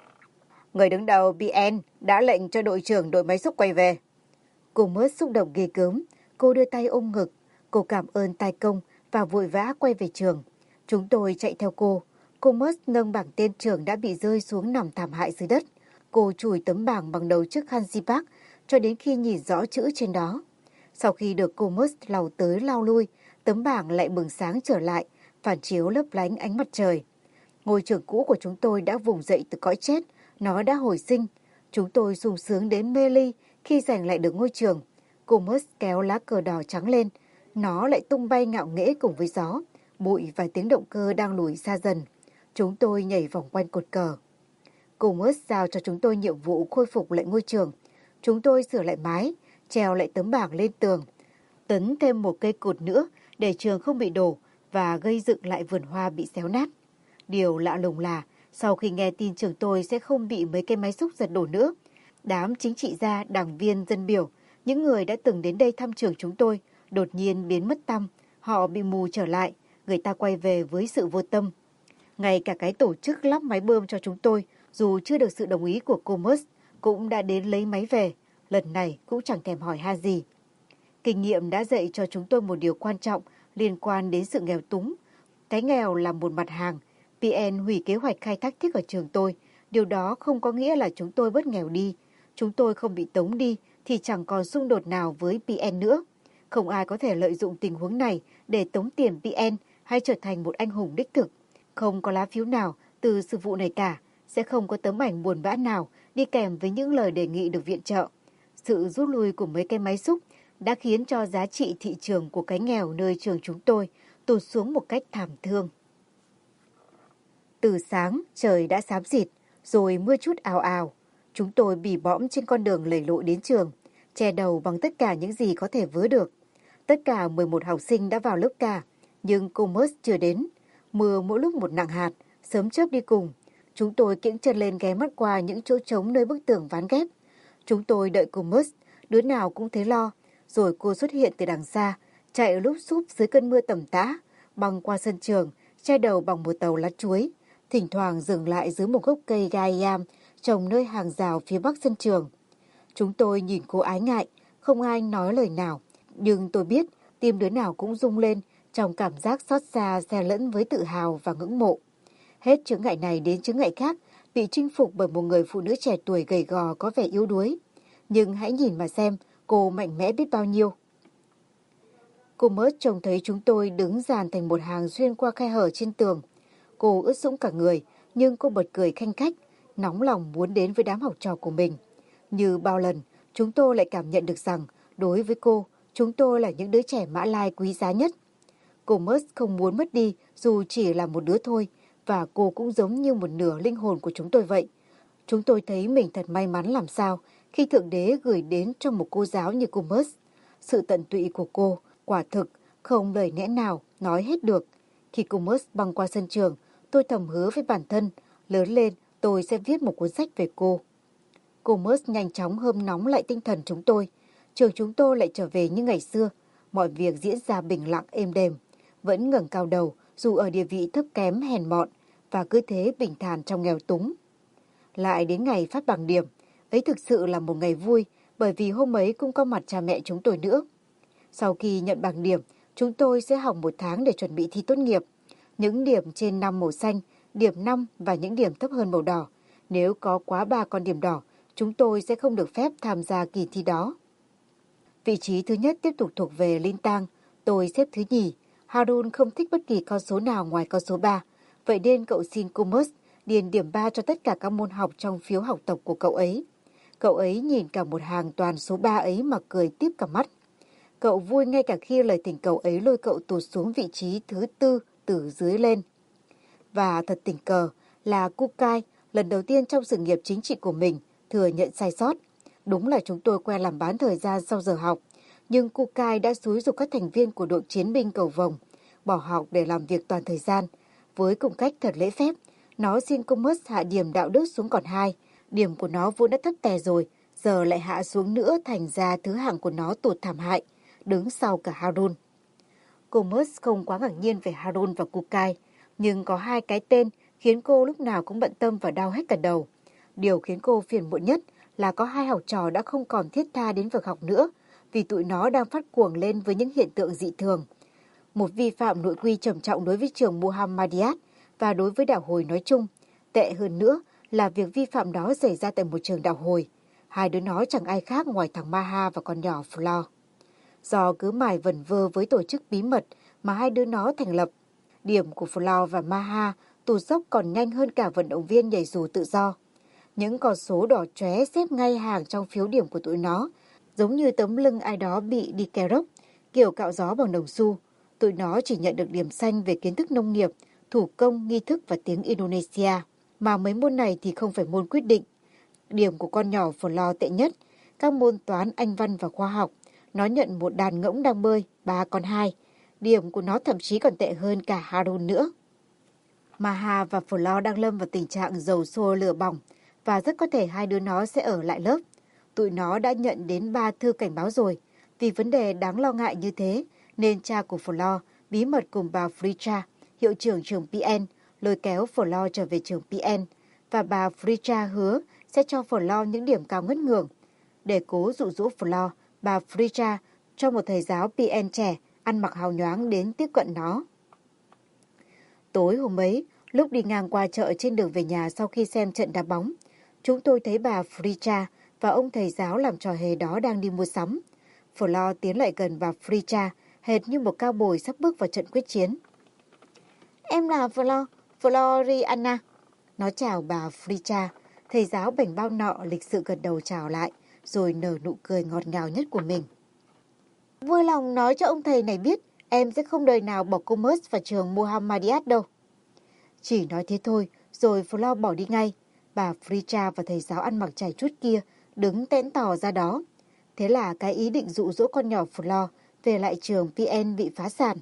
Người đứng đầu pê en đã lệnh cho đội trưởng đội máy xúc quay về. Cô Merce xúc động ghê gớm. Cô đưa tay ôm ngực. Cô cảm ơn Tai Công và vội vã quay về trường. Chúng tôi chạy theo cô. Cô Merce nâng bảng tên trường đã bị rơi xuống nằm thảm hại dưới đất. Cô chùi tấm bảng bằng đầu chiếc khăn zip cho đến khi nhìn rõ chữ trên đó. Sau khi được cô Merce lau tới lau lui, tấm bảng lại bừng sáng trở lại, phản chiếu lấp lánh ánh mặt trời. Ngôi trường cũ của chúng tôi đã vùng dậy từ cõi chết, nó đã hồi sinh. Chúng tôi sung sướng đến mê ly khi giành lại được ngôi trường. Cô Merce kéo lá cờ đỏ trắng lên, nó lại tung bay ngạo nghễ cùng với gió, bụi và tiếng động cơ đang lùi xa dần. Chúng tôi nhảy vòng quanh cột cờ. Cô Merce giao cho chúng tôi nhiệm vụ khôi phục lại ngôi trường. Chúng tôi sửa lại mái, treo lại tấm bảng lên tường, tấn thêm một cây cột nữa để trường không bị đổ và gây dựng lại vườn hoa bị xéo nát. Điều lạ lùng là sau khi nghe tin trường tôi sẽ không bị mấy cây máy xúc giật đổ nữa, đám chính trị gia, đảng viên, dân biểu, những người đã từng đến đây thăm trường chúng tôi đột nhiên biến mất tăm. Họ bị mù trở lại, người ta quay về với sự vô tâm. Ngay cả cái tổ chức lắp máy bơm cho chúng tôi, dù chưa được sự đồng ý của cô Merce, cũng đã đến lấy máy về. Lần này cũng chẳng thèm hỏi han gì. Kinh nghiệm đã dạy cho chúng tôi một điều quan trọng liên quan đến sự nghèo túng. Cái nghèo là một mặt hàng. pê en hủy kế hoạch khai thác thiết ở trường tôi. Điều đó không có nghĩa là chúng tôi bớt nghèo đi. Chúng tôi không bị tống đi thì chẳng còn xung đột nào với pê en nữa. Không ai có thể lợi dụng tình huống này để tống tiền pê en hay trở thành một anh hùng đích thực. Không có lá phiếu nào từ sự vụ này cả. Sẽ không có tấm ảnh buồn bã nào đi kèm với những lời đề nghị được viện trợ. Sự rút lui của mấy cái máy xúc đã khiến cho giá trị thị trường của cái nghèo nơi trường chúng tôi tụt xuống một cách thảm thương. Từ sáng trời đã xám xịt, rồi mưa chút ào ào. Chúng tôi bì bõm trên con đường lầy lội đến trường, che đầu bằng tất cả những gì có thể vớ được. Tất cả mười một học sinh đã vào lớp cả, nhưng cô Merce chưa đến. Mưa mỗi lúc một nặng hạt, sớm chớp đi cùng. Chúng tôi kiễng chân lên ghé mắt qua những chỗ trống nơi bức tường ván ghép. Chúng tôi đợi cô Merce, đứa nào cũng thấy lo. Rồi cô xuất hiện từ đằng xa, chạy lúp xúp dưới cơn mưa tầm tã, băng qua sân trường, che đầu bằng một tàu lá chuối. Thỉnh thoảng dừng lại dưới một gốc cây gai yam trồng nơi hàng rào phía bắc sân trường. Chúng tôi nhìn cô ái ngại, không ai nói lời nào. Nhưng tôi biết tim đứa nào cũng rung lên trong cảm giác xót xa xen lẫn với tự hào và ngưỡng mộ. Hết chướng ngại này đến chướng ngại khác, bị chinh phục bởi một người phụ nữ trẻ tuổi gầy gò có vẻ yếu đuối. Nhưng hãy nhìn mà xem, cô mạnh mẽ biết bao nhiêu. Cô Merce trông thấy chúng tôi đứng dàn thành một hàng xuyên qua khe hở trên tường. Cô ướt sũng cả người, nhưng cô bật cười khanh khách, nóng lòng muốn đến với đám học trò của mình. Như bao lần, chúng tôi lại cảm nhận được rằng, đối với cô, chúng tôi là những đứa trẻ Mã Lai quý giá nhất. Cô Merce không muốn mất đi dù chỉ là một đứa thôi, và cô cũng giống như một nửa linh hồn của chúng tôi vậy. Chúng tôi thấy mình thật may mắn làm sao khi Thượng Đế gửi đến cho một cô giáo như cô Merce. Sự tận tụy của cô, quả thực, không lời lẽ nào nói hết được. Khi cô Merce băng qua sân trường, tôi thầm hứa với bản thân, lớn lên tôi sẽ viết một cuốn sách về cô. Cô Merce nhanh chóng hâm nóng lại tinh thần chúng tôi. Trường chúng tôi lại trở về như ngày xưa. Mọi việc diễn ra bình lặng êm đềm, vẫn ngẩng cao đầu dù ở địa vị thấp kém hèn mọn, và cứ thế bình thản trong nghèo túng. Lại đến ngày phát bảng điểm, ấy thực sự là một ngày vui, bởi vì hôm ấy cũng có mặt cha mẹ chúng tôi nữa. Sau khi nhận bảng điểm, chúng tôi sẽ học một tháng để chuẩn bị thi tốt nghiệp. Những điểm trên năm màu xanh, điểm năm và những điểm thấp hơn màu đỏ. Nếu có quá ba con điểm đỏ, chúng tôi sẽ không được phép tham gia kỳ thi đó. Vị trí thứ nhất tiếp tục thuộc về Linh Tang, tôi xếp thứ nhì. Harun không thích bất kỳ con số nào ngoài con số ba. Vậy nên cậu xin cô Merce điền điểm ba cho tất cả các môn học trong phiếu học tập của cậu ấy. Cậu ấy nhìn cả một hàng toàn số ba ấy mà cười tiếp cả mắt. Cậu vui ngay cả khi lời tình cậu ấy lôi cậu tụt xuống vị trí thứ tư từ dưới lên. Và thật tình cờ là Kukai lần đầu tiên trong sự nghiệp chính trị của mình thừa nhận sai sót. Đúng là chúng tôi quen làm bán thời gian sau giờ học, nhưng Kukai đã xúi giục các thành viên của đội chiến binh cầu vồng bỏ học để làm việc toàn thời gian. Với cung cách thật lễ phép, nó xin cô Merce hạ điểm đạo đức xuống còn hai. Điểm của nó vốn đã thấp tè rồi, giờ lại hạ xuống nữa, thành ra thứ hạng của nó tụt thảm hại, đứng sau cả Harun. Cô Merce không quá ngạc nhiên về Harun và Kukai, nhưng có hai cái tên khiến cô lúc nào cũng bận tâm và đau hết cả đầu. Điều khiến cô phiền muộn nhất là có hai học trò đã không còn thiết tha đến việc học nữa, vì tụi nó đang phát cuồng lên với những hiện tượng dị thường. Một vi phạm nội quy trầm trọng đối với trường Muhammadiyat và đối với đạo Hồi nói chung. Tệ hơn nữa là việc vi phạm đó xảy ra tại một trường đạo Hồi. Hai đứa nó chẳng ai khác ngoài thằng Maha và con nhỏ Flor. Do cứ mải vẩn vơ với tổ chức bí mật mà hai đứa nó thành lập, điểm của Flor và Maha tụt dốc còn nhanh hơn cả vận động viên nhảy dù tự do. Những con số đỏ chóe xếp ngay hàng trong phiếu điểm của tụi nó, giống như tấm lưng ai đó bị đi kè rốc, kiểu cạo gió bằng đồng xu. Tụi nó chỉ nhận được điểm xanh về kiến thức nông nghiệp, thủ công, nghi thức và tiếng Indonesia, mà mấy môn này thì không phải môn quyết định. Điểm của con nhỏ Flor tệ nhất, các môn toán, anh văn và khoa học. Nó nhận một đàn ngỗng đang bơi, ba con hai. Điểm của nó thậm chí còn tệ hơn cả Harun nữa. Maha và Flor đang lâm vào tình trạng dầu sôi lửa bỏng, và rất có thể hai đứa nó sẽ ở lại lớp. Tụi nó đã nhận đến ba thư cảnh báo rồi. Vì vấn đề đáng lo ngại như thế, nên cha của Flor bí mật cùng bà Fricha, hiệu trưởng trường pê en, lôi kéo Flor trở về trường pê en, và bà Fricha hứa sẽ cho Flor những điểm cao ngất ngưỡng. Để cố dụ dỗ Flor, bà Fricha cho một thầy giáo pê en trẻ ăn mặc hào nhoáng đến tiếp cận nó. Tối hôm ấy, lúc đi ngang qua chợ trên đường về nhà sau khi xem trận đá bóng, chúng tôi thấy bà Fricha và ông thầy giáo làm trò hề đó đang đi mua sắm. Flor tiến lại gần bà Fricha, hệt như một cao bồi sắp bước vào trận quyết chiến. Em là Flor, Floriana. Nó chào bà Fricha. Thầy giáo bảnh bao nọ lịch sự gật đầu chào lại, rồi nở nụ cười ngọt ngào nhất của mình. Vui lòng nói cho ông thầy này biết, em sẽ không đời nào bỏ cô Merce vào trường Muhammadiyat đâu. Chỉ nói thế thôi, rồi Flor bỏ đi ngay. Bà Fricha và thầy giáo ăn mặc chải chuốt kia đứng tẽn tò ra đó. Thế là cái ý định dụ dỗ con nhỏ Flor về lại trường pê en bị phá sản.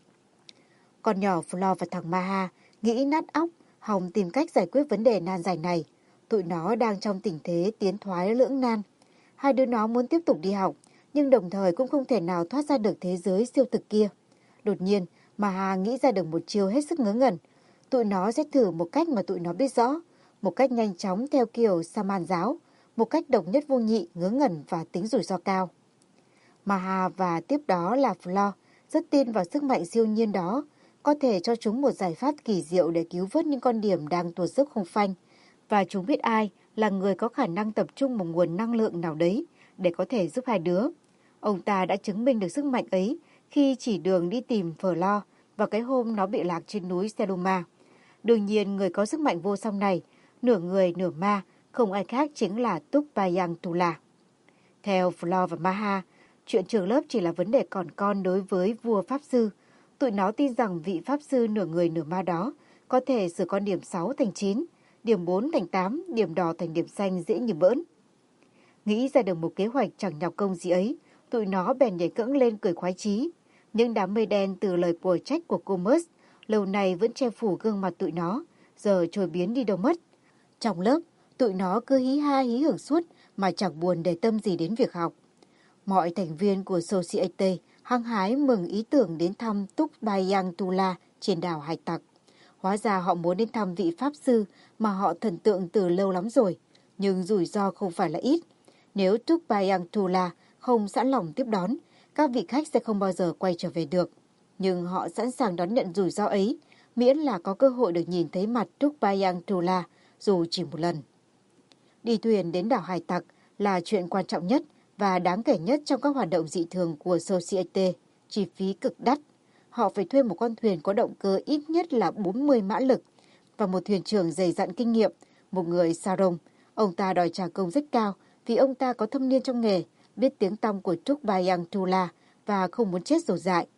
Con nhỏ Flor và thằng Maha nghĩ nát óc, hòng tìm cách giải quyết vấn đề nan giải này. Tụi nó đang trong tình thế tiến thoái lưỡng nan. Hai đứa nó muốn tiếp tục đi học, nhưng đồng thời cũng không thể nào thoát ra được thế giới siêu thực kia. Đột nhiên, Maha nghĩ ra được một chiêu hết sức ngớ ngẩn. Tụi nó sẽ thử một cách mà tụi nó biết rõ, một cách nhanh chóng theo kiểu Saman giáo, một cách độc nhất vô nhị, ngớ ngẩn và tính rủi ro cao. Maha và tiếp đó là Flor rất tin vào sức mạnh siêu nhiên đó, có thể cho chúng một giải pháp kỳ diệu để cứu vớt những con điểm đang tuột dốc không phanh, và chúng biết ai là người có khả năng tập trung một nguồn năng lượng nào đấy để có thể giúp hai đứa. Ông ta đã chứng minh được sức mạnh ấy khi chỉ đường đi tìm Flor vào cái hôm nó bị lạc trên núi Seluma. Đương nhiên, người có sức mạnh vô song này, nửa người nửa ma, không ai khác chính là Tupayang Tula. Theo Flor và Maha, chuyện trường lớp chỉ là vấn đề còn con đối với vua Pháp Sư. Tụi nó tin rằng vị Pháp Sư nửa người nửa ma đó có thể sửa con điểm sáu thành chín, điểm bốn thành tám, điểm đỏ thành điểm xanh dễ như bỡn. Nghĩ ra được một kế hoạch chẳng nhọc công gì ấy, tụi nó bèn nhảy cẫng lên cười khoái chí. Những đám mây đen từ lời quở trách của cô Merce lâu nay vẫn che phủ gương mặt tụi nó, giờ trôi biến đi đâu mất. Trong lớp, tụi nó cứ hí ha hí hưởng suốt mà chẳng buồn để tâm gì đến việc học. Mọi thành viên của Societe hăng hái mừng ý tưởng đến thăm Túc Bayang Tula trên đảo Hải Tặc. Hóa ra họ muốn đến thăm vị Pháp sư mà họ thần tượng từ lâu lắm rồi, nhưng rủi ro không phải là ít. Nếu Túc Bayang Tula không sẵn lòng tiếp đón, các vị khách sẽ không bao giờ quay trở về được. Nhưng họ sẵn sàng đón nhận rủi ro ấy, miễn là có cơ hội được nhìn thấy mặt Túc Bayang Tula dù chỉ một lần. Đi thuyền đến đảo Hải Tặc là chuyện quan trọng nhất và đáng kể nhất trong các hoạt động dị thường của Societe, chi phí cực đắt. Họ phải thuê một con thuyền có động cơ ít nhất là bốn mươi mã lực và một thuyền trưởng dày dặn kinh nghiệm, một người Sarong. Ông ta đòi trả công rất cao vì ông ta có thâm niên trong nghề, biết tiếng tăm của Túc Bayang Tula và không muốn chết rồi dại.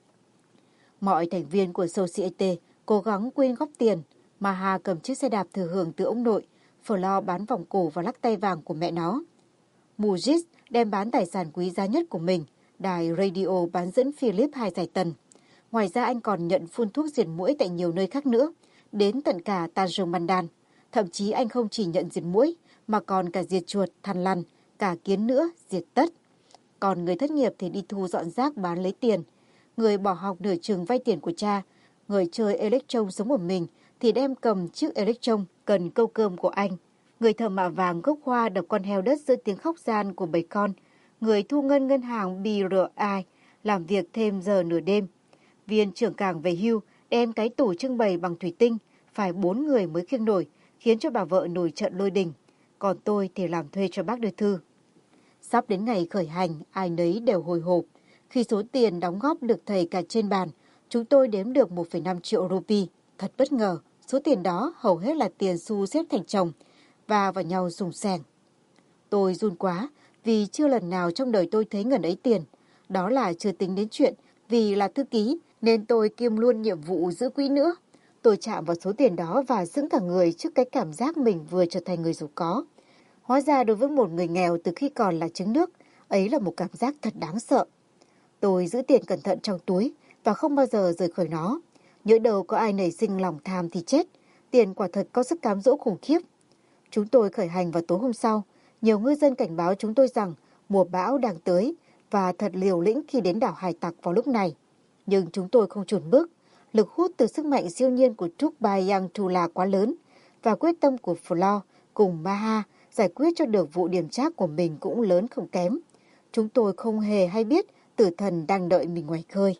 Mọi thành viên của Societe cố gắng quyên góp tiền. Maha cầm chiếc xe đạp thừa hưởng từ ông nội, Flo bán vòng cổ và lắc tay vàng của mẹ nó. Mujis đem bán tài sản quý giá nhất của mình, đài radio bán dẫn Philip hai giải tần. Ngoài ra anh còn nhận phun thuốc diệt muỗi tại nhiều nơi khác nữa, đến tận cả Tanjung Mandan. Thậm chí anh không chỉ nhận diệt muỗi, mà còn cả diệt chuột, thằn lằn, cả kiến nữa, diệt tất. Còn người thất nghiệp thì đi thu dọn rác bán lấy tiền. Người bỏ học nửa chừng vay tiền của cha. Người chơi electron sống một mình thì đem cầm chiếc electron cần câu cơm của anh. Người thợ mạ vàng gốc hoa đập con heo đất giữa tiếng khóc gian của bầy con. Người thu ngân ngân hàng bê rờ i làm việc thêm giờ nửa đêm. Viên trưởng cảng về hưu đem cái tủ trưng bày bằng thủy tinh, phải bốn người mới khiêng nổi, khiến cho bà vợ nổi trận lôi đình. Còn tôi thì làm thuê cho bác đưa thư. Sắp đến ngày khởi hành, ai nấy đều hồi hộp. Khi số tiền đóng góp được thầy cả trên bàn, chúng tôi đếm được một phẩy năm triệu rupee. Thật bất ngờ, số tiền đó hầu hết là tiền xu xếp thành chồng và vào nhau rủng rèn. Tôi run quá vì chưa lần nào trong đời tôi thấy ngần ấy tiền. Đó là chưa tính đến chuyện vì là thư ký nên tôi kiêm luôn nhiệm vụ giữ quỹ nữa. Tôi chạm vào số tiền đó và sững cả người trước cái cảm giác mình vừa trở thành người giàu có. Hóa ra đối với một người nghèo từ khi còn là trứng nước, ấy là một cảm giác thật đáng sợ. Tôi giữ tiền cẩn thận trong túi và không bao giờ rời khỏi nó. Nhỡ đâu có ai nảy sinh lòng tham thì chết. Tiền quả thật có sức cám dỗ khủng khiếp. Chúng tôi khởi hành vào tối hôm sau. Nhiều ngư dân cảnh báo chúng tôi rằng mùa bão đang tới và thật liều lĩnh khi đến đảo Hải Tặc vào lúc này. Nhưng chúng tôi không chùn bước. Lực hút từ sức mạnh siêu nhiên của Túc Bayang Tula quá lớn và quyết tâm của Flo cùng Maha giải quyết cho được vụ điểm trác của mình cũng lớn không kém. Chúng tôi không hề hay biết tử thần đang đợi mình ngoài khơi.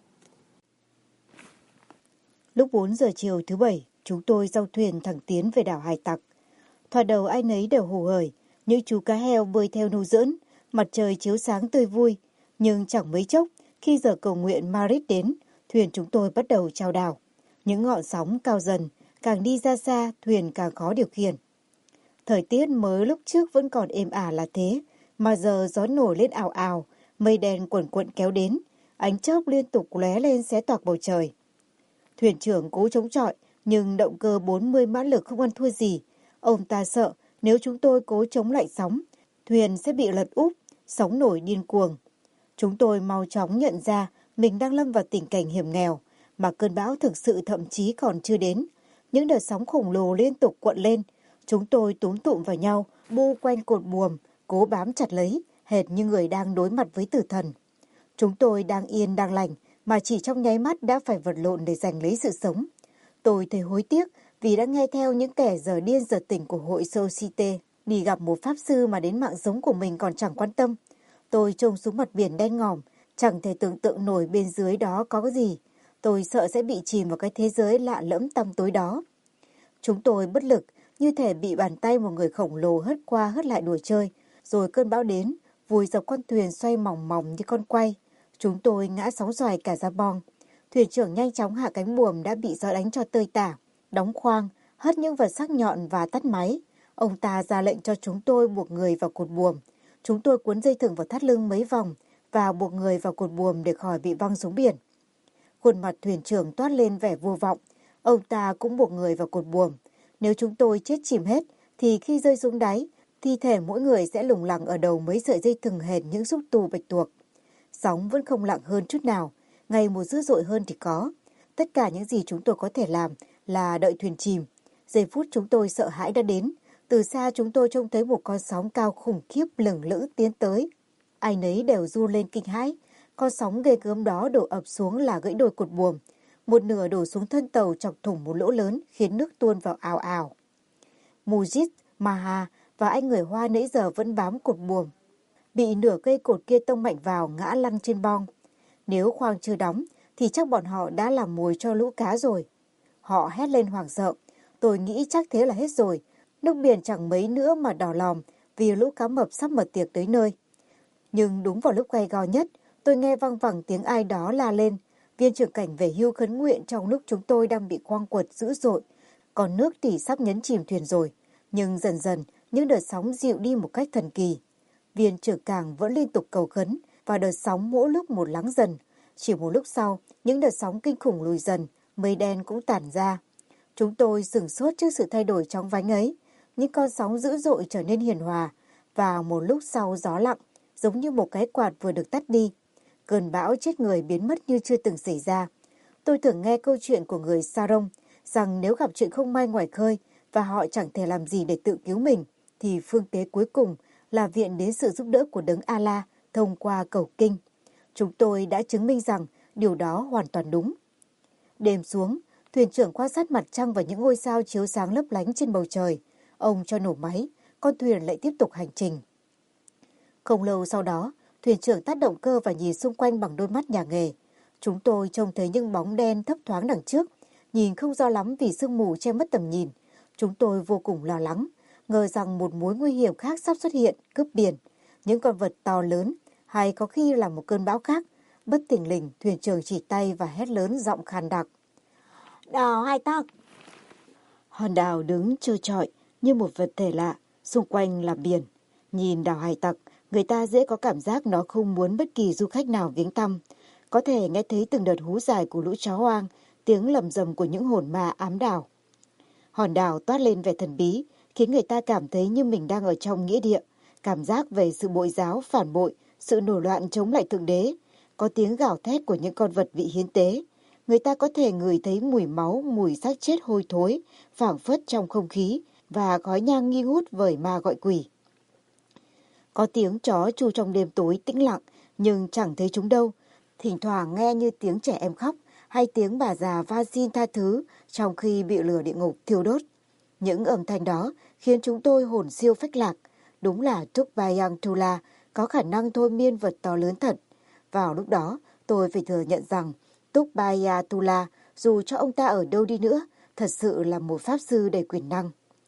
Lúc bốn giờ chiều thứ bảy, chúng tôi dau thuyền thẳng tiến về đảo Hải Tặc. Thoạt đầu ai nấy đều hồ hởi, những chú cá heo bơi theo nô giỡn, mặt trời chiếu sáng tươi vui. Nhưng chẳng mấy chốc, khi giờ cầu nguyện Marit đến, thuyền chúng tôi bắt đầu chao đảo. Những ngọn sóng cao dần, càng đi ra xa, thuyền càng khó điều khiển. Thời tiết mới lúc trước vẫn còn êm ả là thế, mà giờ gió nổi lên ào ào, mây đen quần quận kéo đến, ánh chớp liên tục lóe lên xé toạc bầu trời. Thuyền trưởng cố chống chọi, nhưng động cơ bốn mươi mã lực không ăn thua gì. Ông ta sợ nếu chúng tôi cố chống lại sóng, thuyền sẽ bị lật úp, sóng nổi điên cuồng. Chúng tôi mau chóng nhận ra mình đang lâm vào tình cảnh hiểm nghèo, mà cơn bão thực sự thậm chí còn chưa đến. Những đợt sóng khổng lồ liên tục cuộn lên, chúng tôi túm tụm vào nhau, bu quanh cột buồm, cố bám chặt lấy, hệt như người đang đối mặt với tử thần. Chúng tôi đang yên đang lành, mà chỉ trong nháy mắt đã phải vật lộn để giành lấy sự sống. Tôi thấy hối tiếc vì đã nghe theo những kẻ giờ điên giờ tỉnh của hội Societe, đi gặp một pháp sư mà đến mạng sống của mình còn chẳng quan tâm. Tôi trông xuống mặt biển đen ngòm, chẳng thể tưởng tượng nổi bên dưới đó có cái gì. Tôi sợ sẽ bị chìm vào cái thế giới lạ lẫm tăm tối đó. Chúng tôi bất lực, như thể bị bàn tay một người khổng lồ hất qua hất lại đùa chơi. Rồi cơn bão đến, vùi dọc con thuyền xoay mỏng mỏng như con quay. Chúng tôi ngã sóng xoài cả ra bong. Thuyền trưởng nhanh chóng hạ cánh buồm đã bị gió đánh cho tơi tả, đóng khoang, hất những vật sắc nhọn và tắt máy. Ông ta ra lệnh cho chúng tôi buộc người vào cột buồm. Chúng tôi cuốn dây thừng vào thắt lưng mấy vòng và buộc người vào cột buồm để khỏi bị văng xuống biển. Khuôn mặt thuyền trưởng toát lên vẻ vô vọng. Ông ta cũng buộc người vào cột buồm. Nếu chúng tôi chết chìm hết, thì khi rơi xuống đáy, thi thể mỗi người sẽ lủng lẳng ở đầu mấy sợi dây thừng hệt những xúc tu bạch tuộc. Sóng vẫn không lặng hơn chút nào, ngày một dữ dội hơn thì có. Tất cả những gì chúng tôi có thể làm là đợi thuyền chìm. Giây phút chúng tôi sợ hãi đã đến. Từ xa chúng tôi trông thấy một con sóng cao khủng khiếp lừng lững tiến tới. Ai nấy đều run lên kinh hãi. Con sóng ghê gớm đó đổ ập xuống là gãy đôi cột buồm. Một nửa đổ xuống thân tàu chọc thủng một lỗ lớn khiến nước tuôn vào ào ào. Mujit, Maha và anh người Hoa nãy giờ vẫn bám cột buồm. Bị nửa cây cột kia tông mạnh vào ngã lăn trên bong. Nếu khoang chưa đóng thì chắc bọn họ đã làm mồi cho lũ cá rồi. Họ hét lên hoảng sợ. Tôi nghĩ chắc thế là hết rồi. Nước biển chẳng mấy nữa mà đỏ lòm vì lũ cá mập sắp mở tiệc tới nơi. Nhưng đúng vào lúc gay go nhất, tôi nghe văng vẳng tiếng ai đó la lên. Viên trưởng cảnh về hưu khấn nguyện trong lúc chúng tôi đang bị quăng quật dữ dội. Còn nước thì sắp nhấn chìm thuyền rồi. Nhưng dần dần, những đợt sóng dịu đi một cách thần kỳ. Viên trưởng cảng vẫn liên tục cầu khấn và đợt sóng mỗi lúc một lắng dần. Chỉ một lúc sau, những đợt sóng kinh khủng lùi dần, mây đen cũng tản ra. Chúng tôi sửng sốt trước sự thay đổi chóng vánh ấy. Những con sóng dữ dội trở nên hiền hòa và một lúc sau gió lặng, giống như một cái quạt vừa được tắt đi. Cơn bão chết người biến mất như chưa từng xảy ra. Tôi thường nghe câu chuyện của người Sarong rằng nếu gặp chuyện không may ngoài khơi và họ chẳng thể làm gì để tự cứu mình, thì phương tế cuối cùng là viện đến sự giúp đỡ của Đấng Allah thông qua cầu kinh. Chúng tôi đã chứng minh rằng điều đó hoàn toàn đúng. Đêm xuống, thuyền trưởng quan sát mặt trăng và những ngôi sao chiếu sáng lấp lánh trên bầu trời. Ông cho nổ máy, con thuyền lại tiếp tục hành trình. Không lâu sau đó, thuyền trưởng tắt động cơ và nhìn xung quanh bằng đôi mắt nhà nghề. Chúng tôi trông thấy những bóng đen thấp thoáng đằng trước, nhìn không rõ lắm vì sương mù che mất tầm nhìn. Chúng tôi vô cùng lo lắng, ngờ rằng một mối nguy hiểm khác sắp xuất hiện, cướp biển. Những con vật to lớn, hay có khi là một cơn bão khác. Bất thình lình, thuyền trưởng chỉ tay và hét lớn giọng khàn đặc. Đào Hải Tặc! Hòn đảo đứng trơ trọi như một vật thể lạ, xung quanh là biển. Nhìn đảo Hải Tặc, người ta dễ có cảm giác nó không muốn bất kỳ du khách nào viếng thăm. Có thể nghe thấy từng đợt hú dài của lũ chó hoang, tiếng lầm rầm của những hồn ma ám đảo. Hòn đảo toát lên vẻ thần bí, khiến người ta cảm thấy như mình đang ở trong nghĩa địa. Cảm giác về sự bội giáo, phản bội, sự nổi loạn chống lại thượng đế. Có tiếng gào thét của những con vật bị hiến tế. Người ta có thể ngửi thấy mùi máu, mùi xác chết hôi thối, phảng phất trong không khí và khói nhang nghi ngút vời ma gọi quỷ. Có tiếng chó tru trong đêm tối tĩnh lặng, nhưng chẳng thấy chúng đâu. Thỉnh thoảng nghe như tiếng trẻ em khóc hay tiếng bà già van xin tha thứ trong khi bị lửa địa ngục thiêu đốt. Những âm thanh đó khiến chúng tôi hồn siêu phách lạc. Đúng là Tukbayantula có khả năng thôi miên vật to lớn thật. Vào lúc đó, tôi phải thừa nhận rằng Tukbayantula, dù cho ông ta ở đâu đi nữa, thật sự là một pháp sư đầy quyền năng.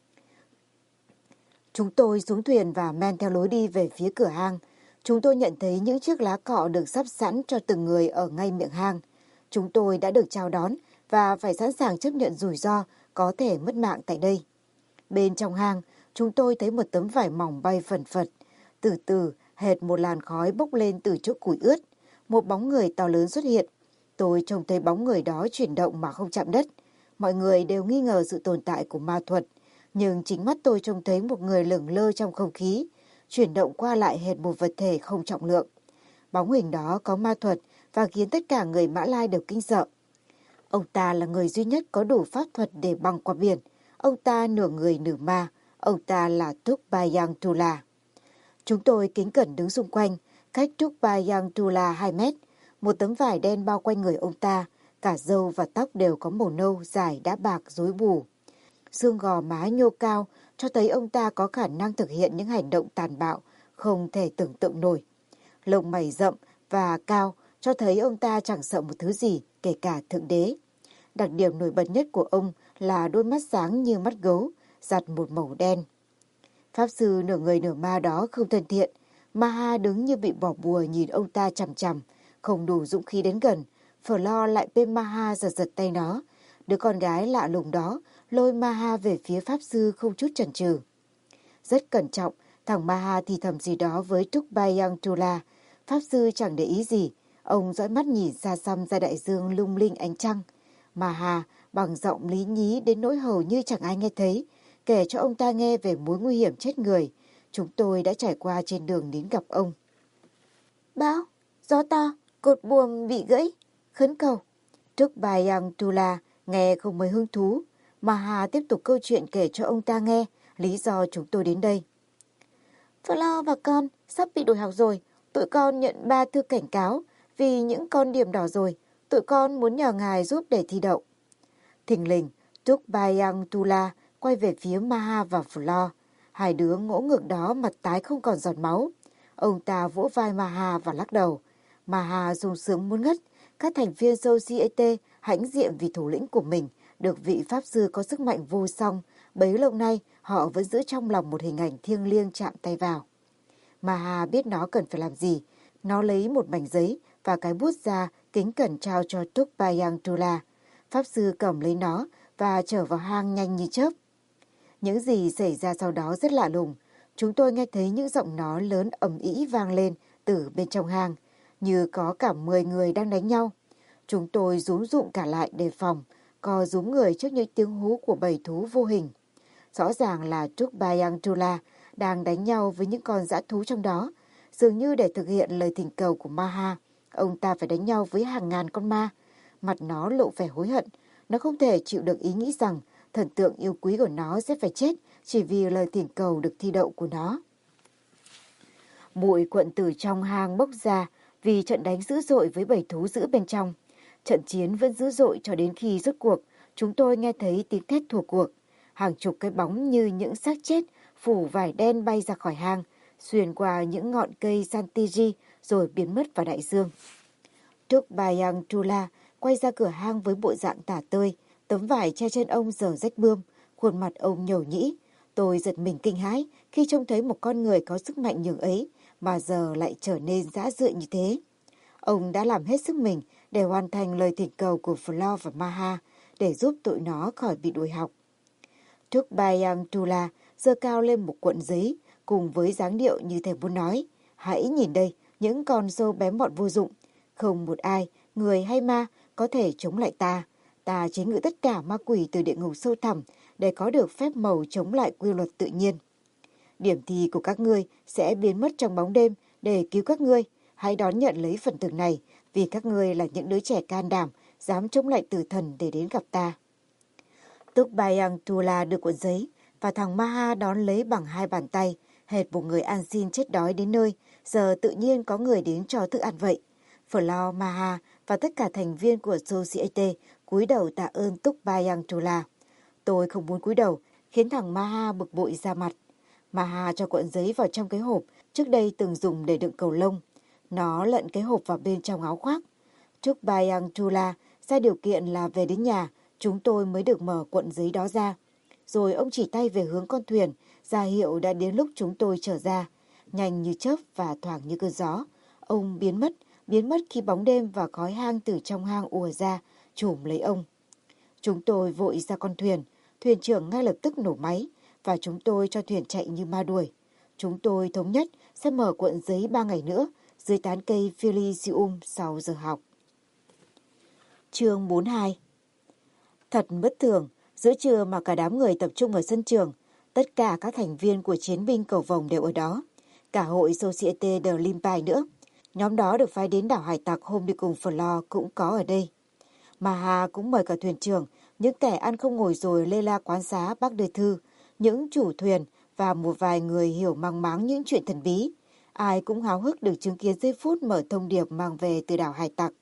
Chúng tôi xuống thuyền và men theo lối đi về phía cửa hang. Chúng tôi nhận thấy những chiếc lá cọ được sắp sẵn cho từng người ở ngay miệng hang. Chúng tôi đã được chào đón và phải sẵn sàng chấp nhận rủi ro có thể mất mạng tại đây. Bên trong hang, chúng tôi thấy một tấm vải mỏng bay phần phật. Từ từ, hệt một làn khói bốc lên từ chỗ củi ướt. Một bóng người to lớn xuất hiện. Tôi trông thấy bóng người đó chuyển động mà không chạm đất. Mọi người đều nghi ngờ sự tồn tại của ma thuật. Nhưng chính mắt tôi trông thấy một người lửng lơ trong không khí, chuyển động qua lại hệt một vật thể không trọng lượng. Bóng hình đó có ma thuật và khiến tất cả người Mã Lai đều kinh sợ. Ông ta là người duy nhất có đủ pháp thuật để băng qua biển. Ông ta nửa người nửa ma. Ông ta là Tukbayantula. Chúng tôi kính cẩn đứng xung quanh, cách Tukbayantula hai mét. Một tấm vải đen bao quanh người ông ta. Cả râu và tóc đều có màu nâu dài đã bạc rối bù. Xương gò má nhô cao cho thấy ông ta có khả năng thực hiện những hành động tàn bạo không thể tưởng tượng nổi. Lông mày rậm và cao cho thấy ông ta chẳng sợ một thứ gì, kể cả thượng đế. Đặc điểm nổi bật nhất của ông là đôi mắt sáng như mắt gấu, giặt một màu đen. Pháp sư nửa người nửa ma đó không thân thiện. Maha đứng như bị bỏ bùa nhìn ông ta chằm chằm, không đủ dũng khí đến gần. Phở Lo lại bên Maha giật giật tay nó. Đứa con gái lạ lùng đó lôi Maha về phía pháp sư không chút chần chừ. Rất cẩn trọng, thằng Maha thì thầm gì đó với Tukbayantula. Pháp sư chẳng để ý gì. Ông dõi mắt nhìn xa xăm ra đại dương lung linh ánh trăng. Maha bằng giọng lý nhí đến nỗi hầu như chẳng ai nghe thấy, kể cho ông ta nghe về mối nguy hiểm chết người chúng tôi đã trải qua trên đường đến gặp ông. Bão, gió to, cột buồm bị gãy, khấn cầu. Trúc Bayang Tula nghe không mấy hứng thú, mà Hà tiếp tục câu chuyện kể cho ông ta nghe lý do chúng tôi đến đây. Flo và con sắp bị đuổi học rồi, tụi con nhận ba thư cảnh cáo vì những con điểm đỏ rồi, tụi con muốn nhờ ngài giúp để thi đậu. Thình lình, Trúc Bayang Tula quay về phía Maha và Flo. Hai đứa ngỗ ngược đó mặt tái không còn giọt máu. Ông ta vỗ vai Maha và lắc đầu. Maha sung sướng muốn ngất. Các thành viên Societe hãnh diện vì thủ lĩnh của mình được vị pháp sư có sức mạnh vô song. Bấy lâu nay họ vẫn giữ trong lòng một hình ảnh thiêng liêng chạm tay vào. Maha biết nó cần phải làm gì. Nó lấy một mảnh giấy và cái bút ra kính cẩn trao cho Trúc Bayang Tula. Pháp sư cầm lấy nó và trở vào hang nhanh như chớp. Những gì xảy ra sau đó rất lạ lùng. Chúng tôi nghe thấy những giọng nói lớn ầm ĩ vang lên từ bên trong hang, như có cả mười người đang đánh nhau. Chúng tôi rúm rụng cả lại đề phòng, co rúm người trước những tiếng hú của bầy thú vô hình. Rõ ràng là Trúc Bayang Tula đang đánh nhau với những con dã thú trong đó. Dường như để thực hiện lời thỉnh cầu của Maha, ông ta phải đánh nhau với hàng ngàn con ma. Mặt nó lộ vẻ hối hận. Nó không thể chịu được ý nghĩ rằng thần tượng yêu quý của nó sẽ phải chết chỉ vì lời thỉnh cầu được thi đậu của nó. Bụi cuộn từ trong hang bốc ra vì trận đánh dữ dội với bầy thú dữ bên trong. Trận chiến vẫn dữ dội cho đến khi rốt cuộc, chúng tôi nghe thấy tiếng thét thua cuộc. Hàng chục cái bóng như những xác chết phủ vải đen bay ra khỏi hang, xuyên qua những ngọn cây Santiji rồi biến mất vào đại dương. Trúc Bayang Tula quay ra cửa hang với bộ dạng tả tơi, tấm vải che trên ông giờ rách bươm, khuôn mặt ông nhầu nhĩ. Tôi giật mình kinh hãi khi trông thấy một con người có sức mạnh nhường ấy mà giờ lại trở nên dã rượi như thế. Ông đã làm hết sức mình để hoàn thành lời thỉnh cầu của Flo và Maha để giúp tụi nó khỏi bị đuổi học. Trúc Bayang Tula giơ cao lên một cuộn giấy cùng với dáng điệu như thể muốn nói: hãy nhìn đây, những con sâu bém bọn vô dụng. Không một ai, người hay ma, có thể chống lại ta. Ta chế ngự tất cả ma quỷ từ địa ngục sâu thẳm để có được phép màu chống lại quy luật tự nhiên. Điểm thi của các ngươi sẽ biến mất trong bóng đêm để cứu các ngươi. Hãy đón nhận lấy phần thưởng này vì các ngươi là những đứa trẻ can đảm, dám chống lại tử thần để đến gặp ta. Trúc Bayang Tula đưa cuộn giấy và thằng Maha đón lấy bằng hai bàn tay, hệt một người ăn xin chết đói đến nơi, giờ tự nhiên có người đến cho thức ăn vậy. Flo, Maha và tất cả thành viên của Societe cúi đầu tạ ơn Trúc Bayang Tula. Tôi không muốn cúi đầu, khiến thằng Maha bực bội ra mặt. Maha cho cuộn giấy vào trong cái hộp trước đây từng dùng để đựng cầu lông. Nó lận cái hộp vào bên trong áo khoác. Trúc Bayang Tula ra điều kiện là về đến nhà, chúng tôi mới được mở cuộn giấy đó ra. Rồi ông chỉ tay về hướng con thuyền, ra hiệu đã đến lúc chúng tôi trở ra. Nhanh như chớp và thoảng như cơn gió, ông biến mất, biến mất khi bóng đêm và khói hang từ trong hang ùa ra, trùm lấy ông. Chúng tôi vội ra con thuyền, thuyền trưởng ngay lập tức nổ máy và chúng tôi cho thuyền chạy như ma đuổi. Chúng tôi thống nhất sẽ mở cuộn giấy ba ngày nữa dưới tán cây Felicium sau giờ học. Chương bốn mươi hai. Thật bất thường, giữa trưa mà cả đám người tập trung ở sân trường, tất cả các thành viên của chiến binh cầu vồng đều ở đó, cả hội Societe de Limpai nữa. Nhóm đó được phái đến đảo hải tặc hôm đi cùng Flo cũng có ở đây. Maha cũng mời cả thuyền trưởng, những kẻ ăn không ngồi rồi lê la quán xá bác đời thư, những chủ thuyền và một vài người hiểu mang máng những chuyện thần bí. Ai cũng háo hức được chứng kiến giây phút mở thông điệp mang về từ đảo hải tặc.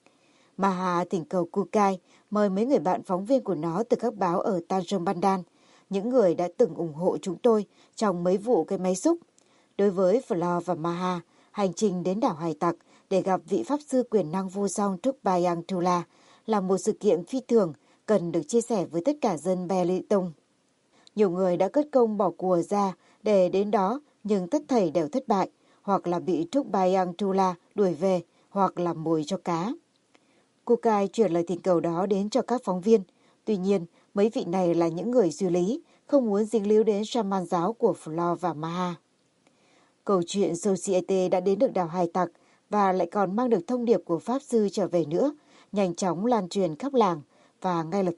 Maha thỉnh cầu Kukai mời mấy người bạn phóng viên của nó từ các báo ở Tanjung Bandan, những người đã từng ủng hộ chúng tôi trong mấy vụ cái máy xúc. Đối với Flo và Maha, hành trình đến đảo hải tặc để gặp vị pháp sư quyền năng vô song Trúc Bayang Tula là một sự kiện phi thường cần được chia sẻ với tất cả dân Belitung. Nhiều người đã cất công bỏ của ra để đến đó, nhưng tất thảy đều thất bại, hoặc là bị Trúc Bayang Tula đuổi về, hoặc làm mồi cho cá. Kukai chuyển lời thỉnh cầu đó đến cho các phóng viên. Tuy nhiên, mấy vị này là những người duy lý, không muốn dính líu đến shaman giáo của Flo và Maha. Câu chuyện Societe đã đến được đảo hải tặc và lại còn mang được thông điệp của pháp sư trở về nữa, nhanh chóng lan truyền khắp làng, và ngay lập tức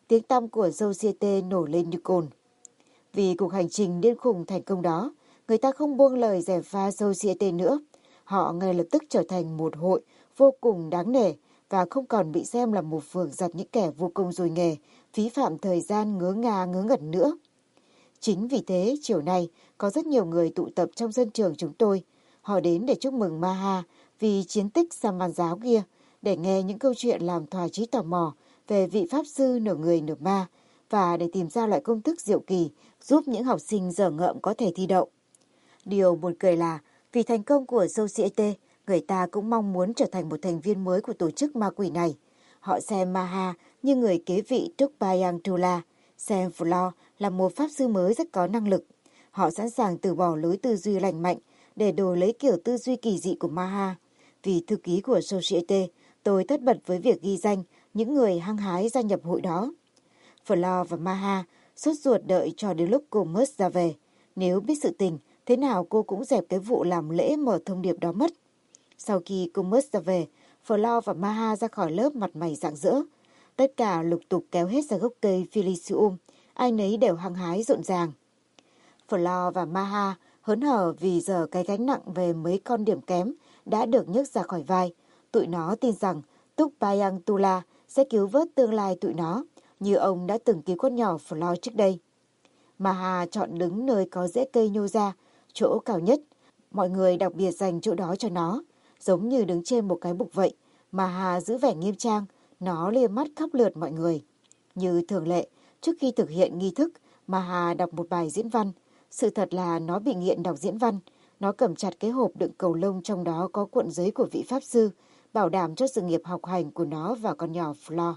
tiếng tăm của Societe nổi lên như cồn. Vì cuộc hành trình điên khùng thành công đó, người ta không buông lời gièm pha Societe nữa. Họ ngay lập tức trở thành một hội vô cùng đáng nể và không còn bị xem là một phường giặt những kẻ vô công dồi nghề, phí phạm thời gian ngớ ngà ngớ ngẩn nữa. Chính vì thế, chiều nay, có rất nhiều người tụ tập trong sân trường chúng tôi. Họ đến để chúc mừng Maha vì chiến tích Saman giáo kia, để nghe những câu chuyện làm thỏa chí tò mò về vị pháp sư nửa người nửa ma và để tìm ra loại công thức diệu kỳ giúp những học sinh dở ngợm có thể thi đậu. Điều buồn cười là vì thành công của Societe, người ta cũng mong muốn trở thành một thành viên mới của tổ chức ma quỷ này. Họ xem Maha như người kế vị Tukbayantula, xem Flo là một pháp sư mới rất có năng lực. Họ sẵn sàng từ bỏ lối tư duy lành mạnh để đổi lấy kiểu tư duy kỳ dị của Maha. Vì thư ký của Societe, tôi tất bật với việc ghi danh những người hăng hái gia nhập hội đó. Flo và Maha sốt ruột đợi cho đến lúc cô Mus ra về. Nếu biết sự tình, thế nào cô cũng dẹp cái vụ làm lễ mở thông điệp đó mất. Sau khi cô Mus ra về, Flo và Maha ra khỏi lớp mặt mày rạng rỡ. Tất cả lục tục kéo hết ra gốc cây Philisium, ai nấy đều hăng hái rộn ràng. Flo và Maha hớn hở vì giờ cái gánh nặng về mấy con điểm kém đã được nhấc ra khỏi vai. Tụi nó tin rằng Tukbayantula sẽ cứu vớt tương lai tụi nó, như ông đã từng cứu con nhỏ Flo trước đây. Maha chọn đứng nơi có rễ cây nhô ra, chỗ cao nhất. Mọi người đặc biệt dành chỗ đó cho nó, giống như đứng trên một cái bục vậy. Maha giữ vẻ nghiêm trang, nó liếc mắt khắp lượt mọi người. Như thường lệ, trước khi thực hiện nghi thức, Maha đọc một bài diễn văn. Sự thật là nó bị nghiện đọc diễn văn. Nó cầm chặt cái hộp đựng cầu lông trong đó có cuộn giấy của vị pháp sư, bảo đảm cho sự nghiệp học hành của nó và con nhỏ Flo.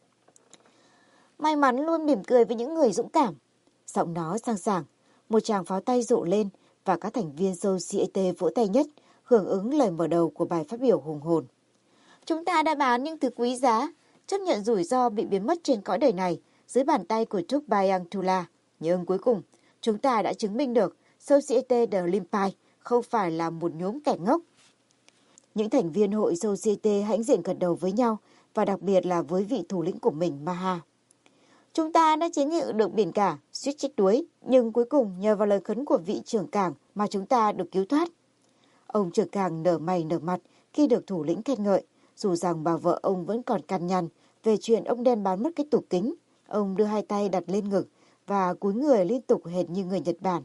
May mắn luôn mỉm cười với những người dũng cảm. Giọng nó sang sảng, một tràng pháo tay rộ lên và các thành viên Societe vỗ tay nhất, hưởng ứng lời mở đầu của bài phát biểu hùng hồn. Chúng ta đã bán những thứ quý giá, chấp nhận rủi ro bị biến mất trên cõi đời này dưới bàn tay của Tukbayantula. Nhưng cuối cùng, chúng ta đã chứng minh được Societe de Limpai không phải là một nhóm kẻ ngốc. Những thành viên hội Societe hãnh diện gật đầu với nhau và đặc biệt là với vị thủ lĩnh của mình, Maha. Chúng ta đã chiến ngự được biển cả, suýt chết đuối, nhưng cuối cùng nhờ vào lời khấn của vị trưởng cảng mà chúng ta được cứu thoát. Ông trưởng cảng nở mày nở mặt khi được thủ lĩnh khen ngợi, dù rằng bà vợ ông vẫn còn cằn nhằn về chuyện ông đen bán mất cái tủ kính. Ông đưa hai tay đặt lên ngực và cúi người liên tục hệt như người Nhật Bản.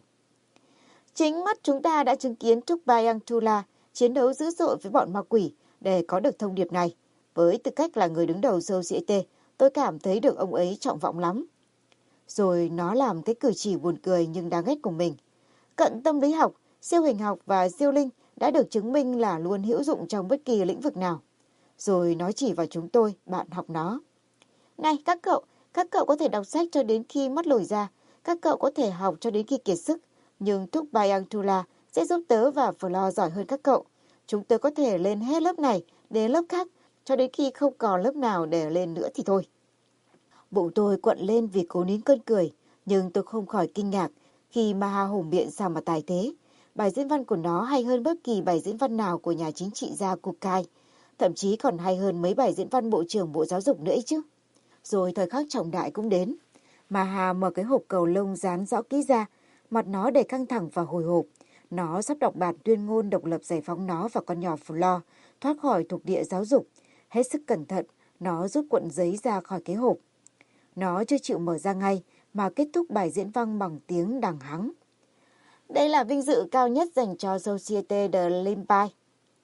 Chính mắt chúng ta đã chứng kiến Tukbayantula chiến đấu dữ dội với bọn ma quỷ để có được thông điệp này. Với tư cách là người đứng đầu Societe, tôi cảm thấy được ông ấy trọng vọng lắm. Rồi nó làm cái cử chỉ buồn cười nhưng đáng ghét của mình. Cận tâm lý học, siêu hình học và siêu linh đã được chứng minh là luôn hữu dụng trong bất kỳ lĩnh vực nào. Rồi nó chỉ vào chúng tôi, bạn học nó. Này các cậu, các cậu có thể đọc sách cho đến khi mắt lồi ra. Các cậu có thể học cho đến khi kiệt sức. Nhưng Tukbayantula sẽ giúp tớ và Flo giỏi hơn các cậu. Chúng tớ có thể lên hết lớp này đến lớp khác, cho đến khi không còn lớp nào để lên nữa thì thôi. Bụng tôi quặn lên vì cố nín cơn cười, nhưng tôi không khỏi kinh ngạc khi Maha hùng biện sao mà tài thế. Bài diễn văn của nó hay hơn bất kỳ bài diễn văn nào của nhà chính trị gia Kukai, thậm chí còn hay hơn mấy bài diễn văn Bộ trưởng Bộ Giáo dục nữa ấy chứ. Rồi thời khắc trọng đại cũng đến. Maha mở cái hộp cầu lông dán rõ kỹ ra, mặt nó đầy căng thẳng và hồi hộp. Nó sắp đọc bản tuyên ngôn độc lập giải phóng nó và con nhỏ Flo thoát khỏi thuộc địa giáo dục. Hết sức cẩn thận, nó rút cuộn giấy ra khỏi cái hộp. Nó chưa chịu mở ra ngay mà kết thúc bài diễn văn bằng tiếng đằng hắng. Đây là vinh dự cao nhất dành cho Societe de Limpai.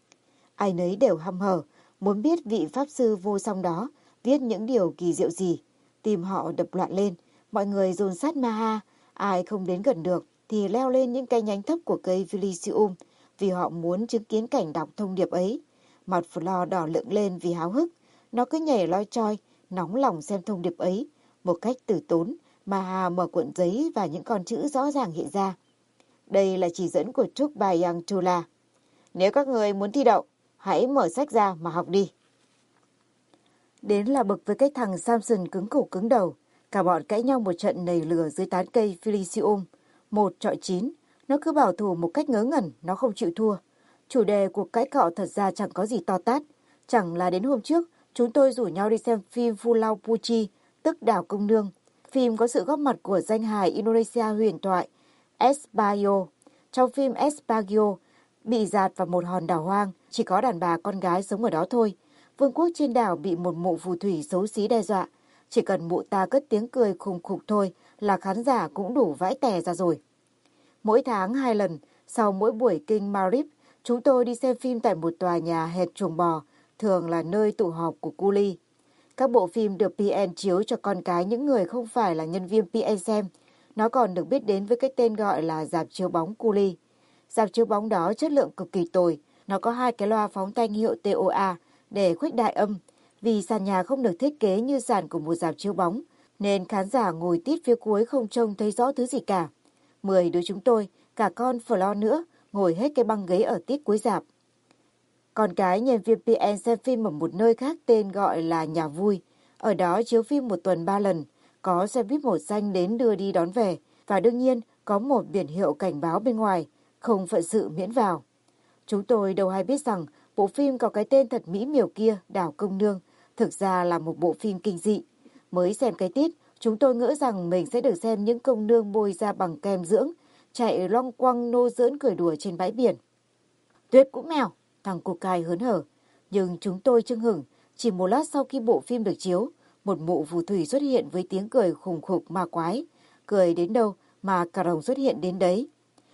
Ai nấy đều hăm hở, muốn biết vị pháp sư vô song đó viết những điều kỳ diệu gì. Tim họ đập loạn lên, mọi người dồn sát Maha, ai không đến gần được thì leo lên những cây nhánh thấp của cây Philisium vì họ muốn chứng kiến cảnh đọc thông điệp ấy. Mặt Flo đỏ lựng lên vì háo hức, nó cứ nhảy loi choi, nóng lòng xem thông điệp ấy. Một cách tử tốn, Maha mở cuộn giấy và những con chữ rõ ràng hiện ra. Đây là chỉ dẫn của Tukbayantula. Nếu các người muốn thi đậu, hãy mở sách ra mà học đi. Đến là bực với cái thằng Samson cứng cổ cứng đầu. Cả bọn cãi nhau một trận nầy lửa dưới tán cây Philisium. Một trọi chín, nó cứ bảo thủ một cách ngớ ngẩn, nó không chịu thua. Chủ đề cuộc cãi cọ thật ra chẳng có gì to tát. Chẳng là đến hôm trước, chúng tôi rủ nhau đi xem phim Fulau Pucci, tức Đảo Công Nương. Phim có sự góp mặt của danh hài Indonesia huyền thoại Espagio. Trong phim, Espagio bị dạt vào một hòn đảo hoang, chỉ có đàn bà con gái sống ở đó thôi. Vương quốc trên đảo bị một mụ phù thủy xấu xí đe dọa. Chỉ cần mụ ta cất tiếng cười khùng khục thôi là khán giả cũng đủ vãi tè ra rồi. Mỗi tháng hai lần, sau mỗi buổi kinh Marib, chúng tôi đi xem phim tại một tòa nhà hệt chuồng bò, thường là nơi tụ họp của cu li. Các bộ phim được pê en chiếu cho con cái những người không phải là nhân viên pê en xem. Nó còn được biết đến với cái tên gọi là rạp chiếu bóng cu li. Rạp chiếu bóng đó chất lượng cực kỳ tồi. Nó có hai cái loa phóng thanh hiệu tê o a để khuếch đại âm. Vì sàn nhà không được thiết kế như sàn của một rạp chiếu bóng, nên khán giả ngồi tít phía cuối không trông thấy rõ thứ gì cả. Mười đứa chúng tôi, cả con Flo nữa, ngồi hết cái băng ghế ở tít cuối rạp. Con cái nhân viên pê en xem phim ở một nơi khác tên gọi là Nhà Vui. Ở đó chiếu phim một tuần ba lần, có xe buýt màu xanh đến đưa đi đón về, và đương nhiên có một biển hiệu cảnh báo bên ngoài, không phận sự miễn vào. Chúng tôi đâu hay biết rằng bộ phim có cái tên thật mỹ miều kia, Đảo Công Nương, thực ra là một bộ phim kinh dị. Mới xem cái tít, chúng tôi ngỡ rằng mình sẽ được xem những công nương bôi da bằng kem dưỡng, chạy loong quăng nô giỡn cười đùa trên bãi biển. Tuyết cũng mèo, thằng cô cai hớn hở. Nhưng chúng tôi chưng hửng, chỉ một lát sau khi bộ phim được chiếu, một mụ phù thủy xuất hiện với tiếng cười khùng khục ma quái. Cười đến đâu mà cà rồng xuất hiện đến đấy.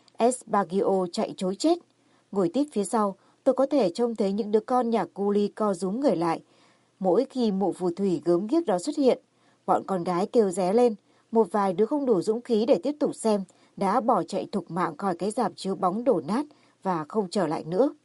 Espagio chạy trối chết. Ngồi tít phía sau, tôi có thể trông thấy những đứa con nhà cu li co rúm người lại. Mỗi khi mụ phù thủy gớm ghiếc đó xuất hiện, bọn con gái kêu ré lên. Một vài đứa không đủ dũng khí để tiếp tục xem, đã bỏ chạy thục mạng khỏi cái rạp chiếu bóng đổ nát và không trở lại nữa.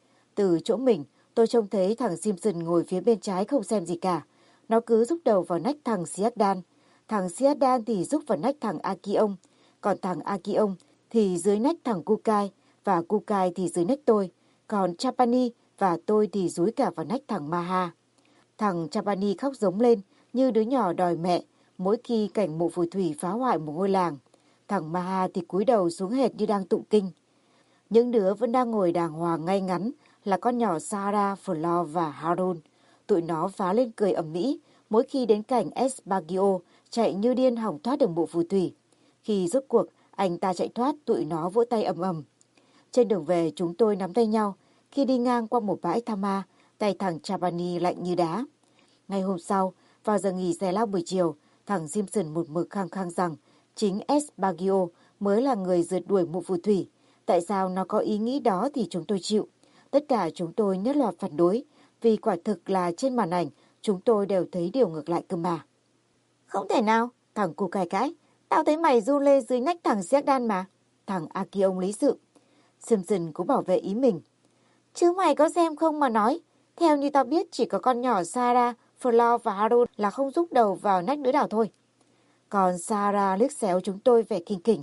Từ chỗ mình, tôi trông thấy thằng Simpson ngồi phía bên trái không xem gì cả. Nó cứ rúc đầu vào nách thằng Siadan. Thằng Siadan thì rúc vào nách thằng Akiong. Còn thằng Akiong thì dưới nách thằng Kukai, và Kukai thì dưới nách tôi. Còn Chapani và tôi thì dúi cả vào nách thằng Maha. Thằng Chapani khóc giống lên như đứa nhỏ đòi mẹ mỗi khi cảnh mụ phù thủy phá hoại một ngôi làng. Thằng Maha thì cúi đầu xuống hệt như đang tụng kinh. Những đứa vẫn đang ngồi đàng hoàng ngay ngắn là con nhỏ Sarah, Flo và Harun. Tụi nó phá lên cười ầm ĩ mỗi khi đến cảnh Espagio chạy như điên hỏng thoát được bộ phù thủy. Khi rốt cuộc anh ta chạy thoát, tụi nó vỗ tay ầm ầm. Trên đường về chúng tôi nắm tay nhau. Khi đi ngang qua một bãi tha ma, tay thằng Chapani lạnh như đá. Ngày hôm sau, vào giờ nghỉ giải lao buổi chiều, thằng Simpson một mực khăng khăng rằng chính Espagio mới là người rượt đuổi mụ phù thủy. Tại sao nó có ý nghĩ đó thì chúng tôi chịu. Tất cả chúng tôi nhất loạt phản đối, vì quả thực là trên màn ảnh chúng tôi đều thấy điều ngược lại cơ mà. Không thể nào, thằng cu cai cãi. Tao thấy mày du lê dưới nách thằng Siadan mà. Thằng Akiong lý sự. Simpson cũng bảo vệ ý mình. Chứ mày có xem không mà nói. Theo như tao biết chỉ có con nhỏ Sarah, Flo và Harun là không rúc đầu vào nách đứa nào thôi. Còn Sarah liếc xéo chúng tôi vẻ kinh khỉnh.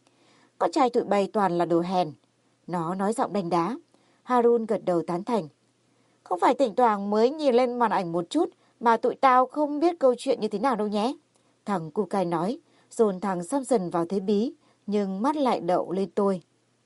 Con trai tụi bay toàn là đồ hèn. Nó nói giọng đanh đá. Harun gật đầu tán thành. Không phải thỉnh thoảng mới nhìn lên màn ảnh một chút mà tụi tao không biết câu chuyện như thế nào đâu nhé. Thằng Kukai nói, dồn thằng Samson vào thế bí, nhưng mắt lại đậu lên tôi.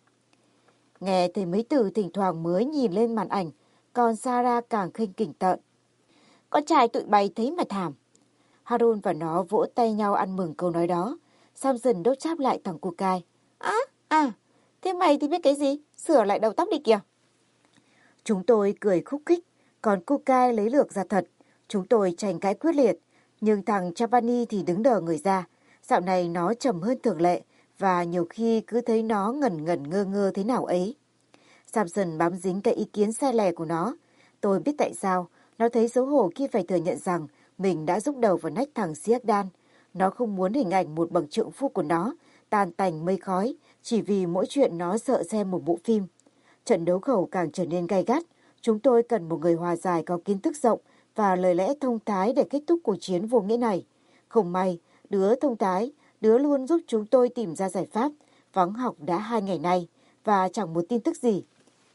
Nghe thấy mấy từ thỉnh thoảng mới nhìn lên màn ảnh, còn Sarah càng khinh khỉnh tợn. Con trai tụi bay thấy mà thảm. Harun và nó vỗ tay nhau ăn mừng câu nói đó. Samson đốt cháp lại thằng Kukai. À, à, thế mày thì biết cái gì? Sửa lại đầu tóc đi kìa. Chúng tôi cười khúc khích, còn Kukai lấy lược ra thật. Chúng tôi tranh cãi quyết liệt, nhưng thằng Chapani thì đứng đờ người ra. Dạo này nó trầm hơn thường lệ, và nhiều khi cứ thấy nó ngẩn ngẩn ngơ ngơ thế nào ấy. Samson bám dính cái ý kiến sai lẻ của nó. Tôi biết tại sao, nó thấy xấu hổ khi phải thừa nhận rằng mình đã rúc đầu vào nách thằng Siadan. Nó không muốn hình ảnh một bậc trượng phu của nó tan tành mây khói chỉ vì mỗi chuyện nó sợ xem một bộ phim. Trận đấu khẩu càng trở nên gay gắt. Chúng tôi cần một người hòa giải có kiến thức rộng và lời lẽ thông thái để kết thúc cuộc chiến vô nghĩa này. Không may, đứa thông thái, đứa luôn giúp chúng tôi tìm ra giải pháp, vắng học đã hai ngày nay và chẳng một tin tức gì.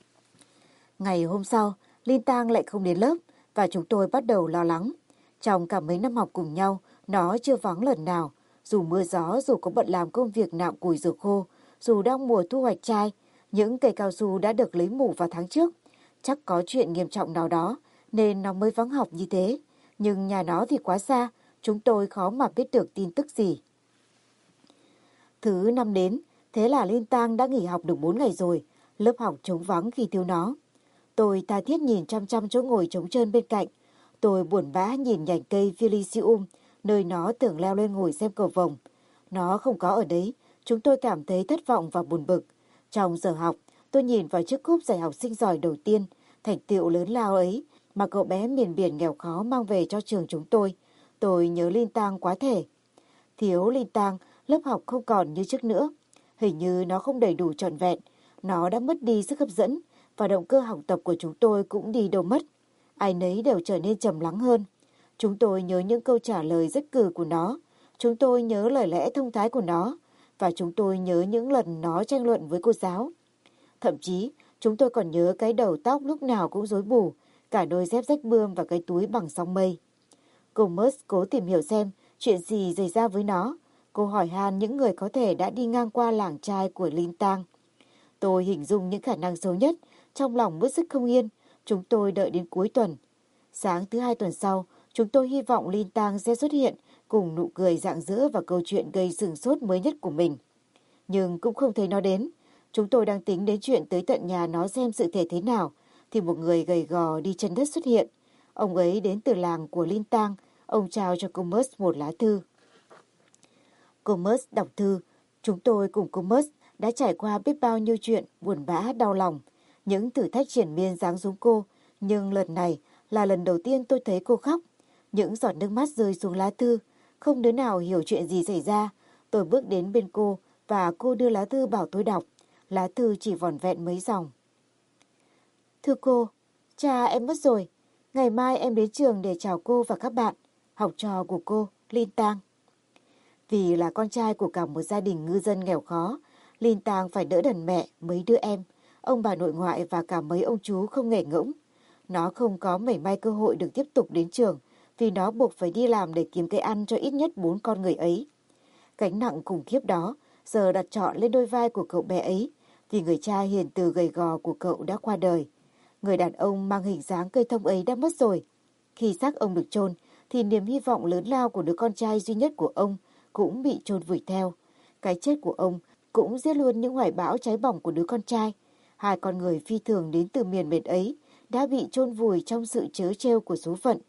Ngày hôm sau, Linh Tang lại không đến lớp và chúng tôi bắt đầu lo lắng. Trong cả mấy năm học cùng nhau, nó chưa vắng lần nào. Dù mưa gió, dù có bận làm công việc nạo củi rửa khô, dù đang mùa thu hoạch chai, những cây cao su đã được lấy mủ vào tháng trước. Chắc có chuyện nghiêm trọng nào đó nên nó mới vắng học như thế. Nhưng nhà nó thì quá xa, chúng tôi khó mà biết được tin tức gì. Thứ năm đến, thế là Linh Tang đã nghỉ học được bốn ngày rồi, lớp học trống vắng khi thiếu nó. Tôi tha thiết nhìn chăm chăm chỗ ngồi trống trơn bên cạnh. Tôi buồn bã nhìn nhành cây Phylicium, nơi nó tưởng leo lên ngồi xem cầu vồng. Nó không có ở đấy, chúng tôi cảm thấy thất vọng và buồn bực. Trong giờ học, tôi nhìn vào chiếc cúp giải học sinh giỏi đầu tiên, thành tựu lớn lao ấy mà cậu bé miền biển nghèo khó mang về cho trường chúng tôi. Tôi nhớ Linh Tang quá thể. Thiếu Linh Tang, lớp học không còn như trước nữa. Hình như nó không đầy đủ trọn vẹn, nó đã mất đi sức hấp dẫn và động cơ học tập của chúng tôi cũng đi đâu mất. Ai nấy đều trở nên trầm lắng hơn. Chúng tôi nhớ những câu trả lời rất cừ của nó, chúng tôi nhớ lời lẽ thông thái của nó, và chúng tôi nhớ những lần nó tranh luận với cô giáo. Thậm chí, chúng tôi còn nhớ cái đầu tóc lúc nào cũng rối bù, cả đôi dép rách bươm và cái túi bằng song mây. Cô Merce cố tìm hiểu xem chuyện gì xảy ra với nó. Cô hỏi han những người có thể đã đi ngang qua làng trai của Linh Tang. Tôi hình dung những khả năng xấu nhất, trong lòng bứt rứt không yên. Chúng tôi đợi đến cuối tuần. Sáng thứ hai tuần sau, chúng tôi hy vọng Linh Tang sẽ xuất hiện cùng nụ cười rạng rỡ và câu chuyện gây sửng sốt mới nhất của mình. Nhưng cũng không thấy nó đến. Chúng tôi đang tính đến chuyện tới tận nhà nó xem sự thể thế nào, thì một người gầy gò đi chân đất xuất hiện. Ông ấy đến từ làng của Linh Tang. Ông trao cho cô Merce một lá thư. Cô Merce đọc thư. Chúng tôi cùng cô Merce đã trải qua biết bao nhiêu chuyện buồn bã đau lòng. Những thử thách triển miên giáng xuống cô. Nhưng lần này là lần đầu tiên tôi thấy cô khóc. Những giọt nước mắt rơi xuống lá thư. Không đứa nào hiểu chuyện gì xảy ra. Tôi bước đến bên cô và cô đưa lá thư bảo tôi đọc. Lá thư chỉ vỏn vẹn mấy dòng. Thưa cô, cha em mất rồi. Ngày mai em đến trường để chào cô và các bạn, học trò của cô, Linh Tang. Vì là con trai của cả một gia đình ngư dân nghèo khó, Linh Tang phải đỡ đần mẹ, mấy đứa em, ông bà nội ngoại và cả mấy ông chú không nghề ngỗng. Nó không có mảy may cơ hội được tiếp tục đến trường vì nó buộc phải đi làm để kiếm cái ăn cho ít nhất bốn con người ấy. Gánh nặng khủng khiếp đó giờ đặt trọn lên đôi vai của cậu bé ấy vì người cha hiền từ gầy gò của cậu đã qua đời. Người đàn ông mang hình dáng cây thông ấy đã mất rồi. Khi xác ông được chôn thì niềm hy vọng lớn lao của đứa con trai duy nhất của ông cũng bị chôn vùi theo. Cái chết của ông cũng giết luôn những hoài bão cháy bỏng của đứa con trai. Hai con người phi thường đến từ miền biển ấy đã bị chôn vùi trong sự trớ trêu của số phận.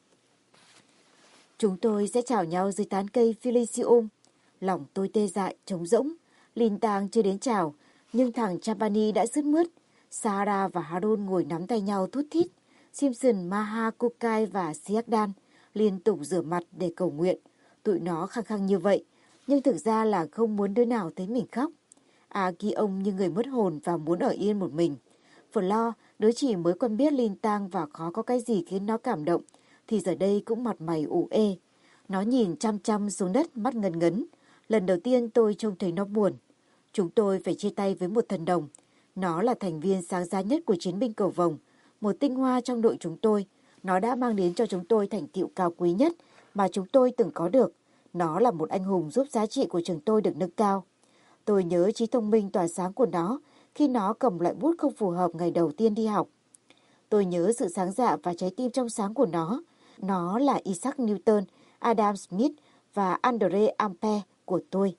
Chúng tôi sẽ chào nhau dưới tán cây Phylicium. Lòng tôi tê dại, trống rỗng. Linh Tang chưa đến chào, nhưng thằng Chapani đã sướt mướt. Sarah và Harun ngồi nắm tay nhau thút thít. Simpson, Maha, Kukai và Siakdan liên tục rửa mặt để cầu nguyện. Tụi nó khăng khăng như vậy, nhưng thực ra là không muốn đứa nào thấy mình khóc. À kia ông như người mất hồn và muốn ở yên một mình. Flo, đứa chỉ mới quen biết Linh Tang và khó có cái gì khiến nó cảm động, thì giờ đây cũng mặt mày ủ ê. Nó nhìn chăm chăm xuống đất, mắt ngấn ngấn. Lần đầu tiên tôi trông thấy nó buồn. Chúng tôi phải chia tay với một thần đồng. Nó là thành viên sáng giá nhất của chiến binh cầu vồng, một tinh hoa trong đội chúng tôi. Nó đã mang đến cho chúng tôi thành tựu cao quý nhất mà chúng tôi từng có được. Nó là một anh hùng giúp giá trị của trường tôi được nâng cao. Tôi nhớ trí thông minh tỏa sáng của nó khi nó cầm loại bút không phù hợp ngày đầu tiên đi học. Tôi nhớ sự sáng dạ và trái tim trong sáng của nó. Nó là Isaac Newton, Adam Smith và Andre Ampere của tôi.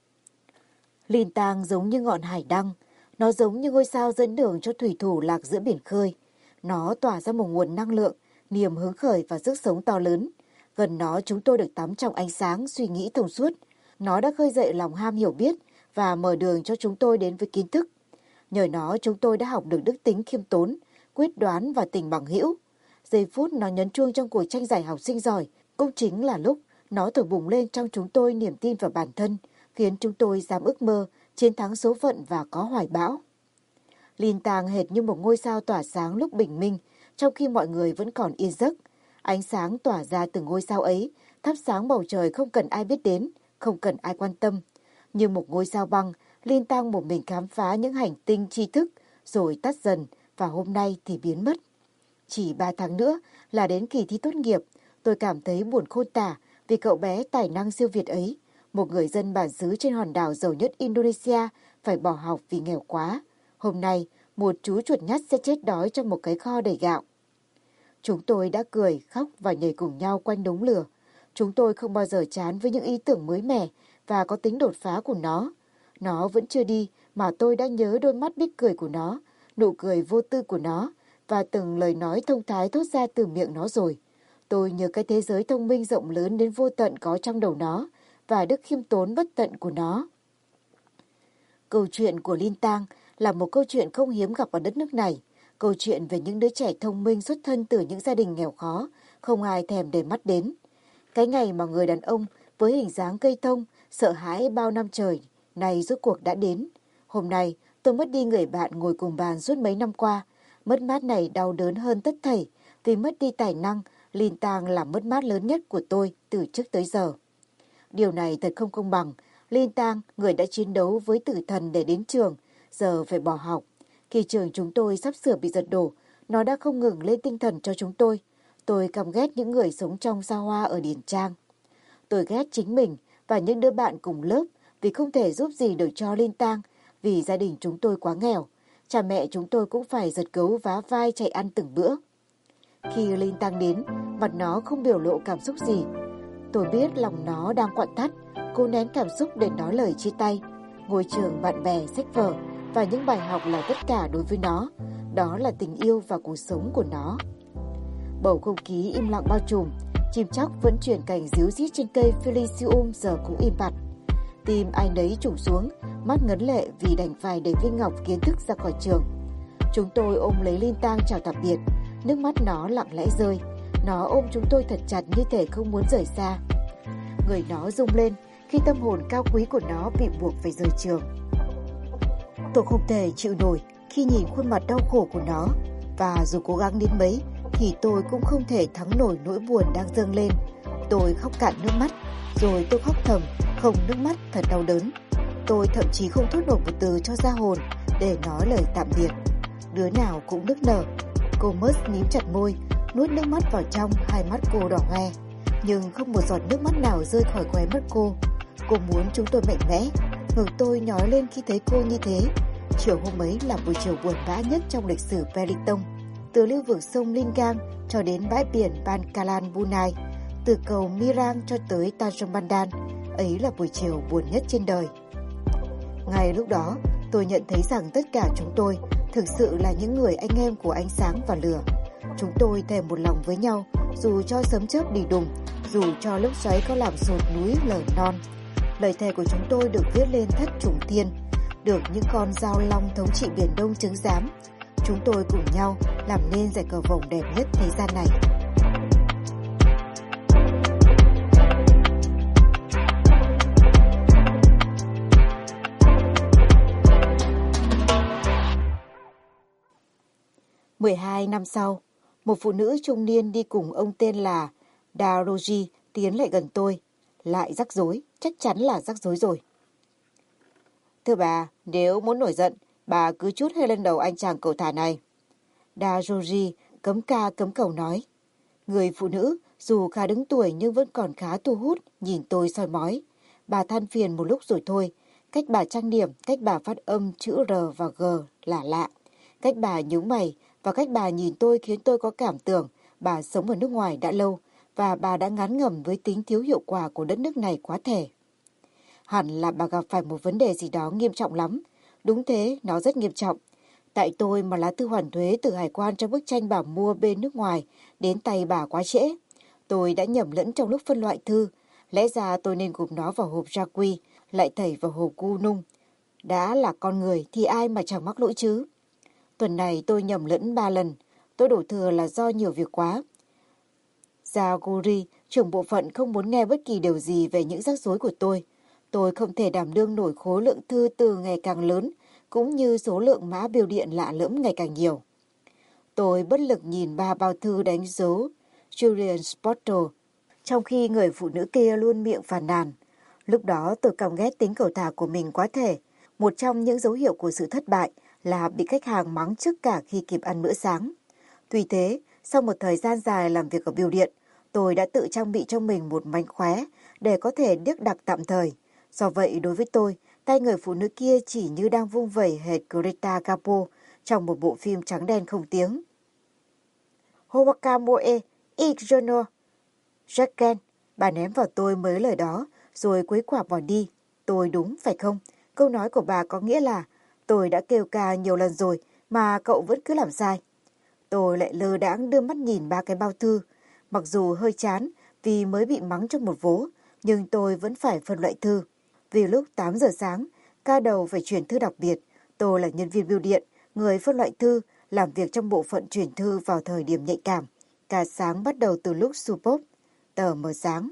Linh Tang giống như ngọn hải đăng. Nó giống như ngôi sao dẫn đường cho thủy thủ lạc giữa biển khơi. Nó tỏa ra một nguồn năng lượng, niềm hứng khởi và sức sống to lớn. Gần nó chúng tôi được tắm trong ánh sáng, suy nghĩ thông suốt. Nó đã khơi dậy lòng ham hiểu biết và mở đường cho chúng tôi đến với kiến thức. Nhờ nó chúng tôi đã học được đức tính khiêm tốn, quyết đoán và tình bằng hữu. Giây phút nó nhấn chuông trong cuộc tranh giải học sinh giỏi cũng chính là lúc nó thổi bùng lên trong chúng tôi niềm tin vào bản thân, khiến chúng tôi dám ước mơ, chiến thắng số phận và có hoài bão. Linh Tang hệt như một ngôi sao tỏa sáng lúc bình minh, trong khi mọi người vẫn còn yên giấc. Ánh sáng tỏa ra từ ngôi sao ấy, thắp sáng bầu trời không cần ai biết đến, không cần ai quan tâm. Như một ngôi sao băng, Linh Tang một mình khám phá những hành tinh tri thức, rồi tắt dần, và hôm nay thì biến mất. Chỉ ba tháng nữa là đến kỳ thi tốt nghiệp, tôi cảm thấy buồn khôn tả vì cậu bé tài năng siêu việt ấy, một người dân bản xứ trên hòn đảo giàu nhất Indonesia, phải bỏ học vì nghèo quá. Hôm nay, một chú chuột nhắt sẽ chết đói trong một cái kho đầy gạo. Chúng tôi đã cười, khóc và nhảy cùng nhau quanh đống lửa. Chúng tôi không bao giờ chán với những ý tưởng mới mẻ và có tính đột phá của nó. Nó vẫn chưa đi mà tôi đã nhớ đôi mắt biết cười của nó, nụ cười vô tư của nó và từng lời nói thông thái thốt ra từ miệng nó rồi. Tôi nhớ cái thế giới thông minh rộng lớn đến vô tận có trong đầu nó và đức khiêm tốn bất tận của nó. Câu chuyện của Linh Tang là một câu chuyện không hiếm gặp ở đất nước này. Câu chuyện về những đứa trẻ thông minh xuất thân từ những gia đình nghèo khó, không ai thèm để mắt đến. Cái ngày mà người đàn ông với hình dáng cây thông, sợ hãi bao năm trời, này rốt cuộc đã đến. Hôm nay, tôi mất đi người bạn ngồi cùng bàn suốt mấy năm qua. Mất mát này đau đớn hơn tất thảy, vì mất đi tài năng, Linh Tang là mất mát lớn nhất của tôi từ trước tới giờ. Điều này thật không công bằng. Linh Tang, người đã chiến đấu với tử thần để đến trường, giờ phải bỏ học. Khi trường chúng tôi sắp sửa bị giật đổ, nó đã không ngừng lên tinh thần cho chúng tôi. Tôi căm ghét những người sống trong xa hoa ở Điền Trang. Tôi ghét chính mình và những đứa bạn cùng lớp vì không thể giúp gì được cho Linh Tang, vì gia đình chúng tôi quá nghèo. Cha mẹ chúng tôi cũng phải giật gấu vá vai chạy ăn từng bữa. Khi Linh Tang đến, mặt nó không biểu lộ cảm xúc gì. Tôi biết lòng nó đang quặn thắt, cố nén cảm xúc để nói lời chia tay. Ngôi trường, bạn bè, sách vở và những bài học là tất cả đối với nó. Đó là tình yêu và cuộc sống của nó. Bầu không khí im lặng bao trùm, chim chóc vẫn chuyển cảnh ríu rít trên cây Felicium giờ cũng im bặt. Tim ai nấy trùng xuống, mắt ngấn lệ vì đành phải để viên ngọc kiến thức ra khỏi trường. Chúng tôi ôm lấy Linh Tang chào tạm biệt, nước mắt nó lặng lẽ rơi. Nó ôm chúng tôi thật chặt như thể không muốn rời xa. Người nó rung lên khi tâm hồn cao quý của nó bị buộc phải rời trường. Tôi không thể chịu nổi khi nhìn khuôn mặt đau khổ của nó, và dù cố gắng đến mấy thì tôi cũng không thể thắng nổi nỗi buồn đang dâng lên. Tôi khóc cạn nước mắt, rồi tôi khóc thầm, không nước mắt thật đau đớn. Tôi thậm chí không thốt nổi một từ cho ra hồn để nói lời tạm biệt. Đứa nào cũng nức nở. Cô Merce mím chặt môi, nuốt nước mắt vào trong, hai mắt cô đỏ hoe. Nhưng không một giọt nước mắt nào rơi khỏi khóe mắt cô. Cô muốn chúng tôi mạnh mẽ. Ngực tôi nhói lên khi thấy cô như thế. Chiều hôm ấy là buổi chiều buồn bã nhất trong lịch sử Peliton. Từ lưu vực sông Lingang cho đến bãi biển Bangkalan Bunai, từ cầu Mirang cho tới Tanjung Bandan, ấy là buổi chiều buồn nhất trên đời. Ngay lúc đó, tôi nhận thấy rằng tất cả chúng tôi thực sự là những người anh em của ánh sáng và lửa. Chúng tôi thèm một lòng với nhau, dù cho sấm chớp đi đùng, dù cho lốc xoáy có làm sụt núi lở non. Lời thề của chúng tôi được viết lên thất trùng thiên, được những con dao long thống trị Biển Đông chứng giám. Chúng tôi cùng nhau làm nên giải cờ vồng đẹp nhất thế gian này. mười hai năm sau, một phụ nữ trung niên đi cùng ông tên là Daroji tiến lại gần tôi. Lại rắc rối, chắc chắn là rắc rối rồi. Thưa bà, nếu muốn nổi giận, bà cứ trút hơi lên đầu anh chàng cẩu thả này. Daroji cấm ca cấm cầu nói. Người phụ nữ, dù khá đứng tuổi nhưng vẫn còn khá thu hút, nhìn tôi soi mói. Bà than phiền một lúc rồi thôi. Cách bà trang điểm, cách bà phát âm chữ R và G là lạ. Cách bà nhướng mày và cách bà nhìn tôi khiến tôi có cảm tưởng bà sống ở nước ngoài đã lâu và bà đã ngán ngẩm với tính thiếu hiệu quả của đất nước này quá thể. Hẳn là bà gặp phải một vấn đề gì đó nghiêm trọng lắm. Đúng thế, nó rất nghiêm trọng. Tại tôi mà lá thư hoàn thuế từ hải quan cho bức tranh bà mua bên nước ngoài đến tay bà quá trễ. Tôi đã nhầm lẫn trong lúc phân loại thư. Lẽ ra tôi nên gộp nó vào hộp gia quy, lại thảy vào hộp gu nung. Đã là con người thì ai mà chẳng mắc lỗi chứ. Tuần này tôi nhầm lẫn ba lần. Tôi đổ thừa là do nhiều việc quá. Zaguri, trưởng bộ phận không muốn nghe bất kỳ điều gì về những rắc rối của tôi. Tôi không thể đảm đương nổi khối lượng thư từ ngày càng lớn, cũng như số lượng mã bưu điện lạ lẫm ngày càng nhiều. Tôi bất lực nhìn ba bao thư đánh dấu Julian Spottle, trong khi người phụ nữ kia luôn miệng phàn nàn. Lúc đó tôi căm ghét tính cầu thả của mình quá thể. Một trong những dấu hiệu của sự thất bại là bị khách hàng mắng trước cả khi kịp ăn bữa sáng. Tuy thế, sau một thời gian dài làm việc ở bưu điện, tôi đã tự trang bị cho mình một mánh khóe để có thể điếc đặc tạm thời. Do vậy, đối với tôi, tay người phụ nữ kia chỉ như đang vung vẩy hệt Greta Garbo trong một bộ phim trắng đen không tiếng. Howaka Moe, Igjono, Jacken, Bà ném vào tôi mấy lời đó, rồi quấy quả bỏ đi. Tôi đúng phải không? Câu nói của bà có nghĩa là tôi đã kêu ca nhiều lần rồi mà cậu vẫn cứ làm sai. Tôi lại lơ đãng đưa mắt nhìn ba cái bao thư. Mặc dù hơi chán vì mới bị mắng trong một vố, nhưng tôi vẫn phải phân loại thư. Vì lúc tám giờ sáng, ca đầu phải chuyển thư đặc biệt. Tôi là nhân viên bưu điện, người phân loại thư, làm việc trong bộ phận chuyển thư vào thời điểm nhạy cảm. Cả sáng bắt đầu từ lúc Supop, tờ mờ sáng.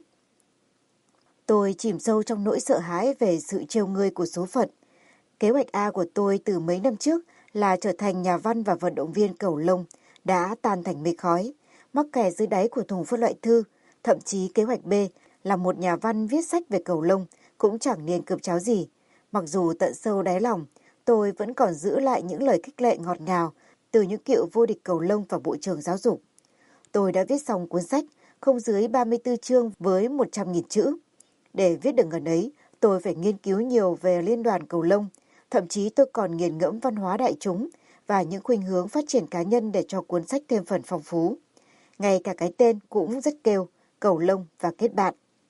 Tôi chìm sâu trong nỗi sợ hãi về sự trêu ngươi của số phận. Kế hoạch A của tôi từ mấy năm trước là trở thành nhà văn và vận động viên cầu lông, đã tan thành mây khói, mắc kẹt dưới đáy của thùng phân loại thư. Thậm chí kế hoạch B là một nhà văn viết sách về cầu lông cũng chẳng nên cơm cháo gì. Mặc dù tận sâu đáy lòng, tôi vẫn còn giữ lại những lời khích lệ ngọt ngào từ những cựu vô địch cầu lông và bộ trưởng giáo dục. Tôi đã viết xong cuốn sách không dưới ba mươi tư chương với một trăm nghìn chữ. Để viết được ngần ấy, tôi phải nghiên cứu nhiều về liên đoàn cầu lông. Thậm chí tôi còn nghiền ngẫm văn hóa đại chúng và những khuynh hướng phát triển cá nhân để cho cuốn sách thêm phần phong phú. Ngay cả cái tên cũng rất kêu, cầu lông và kết bạn.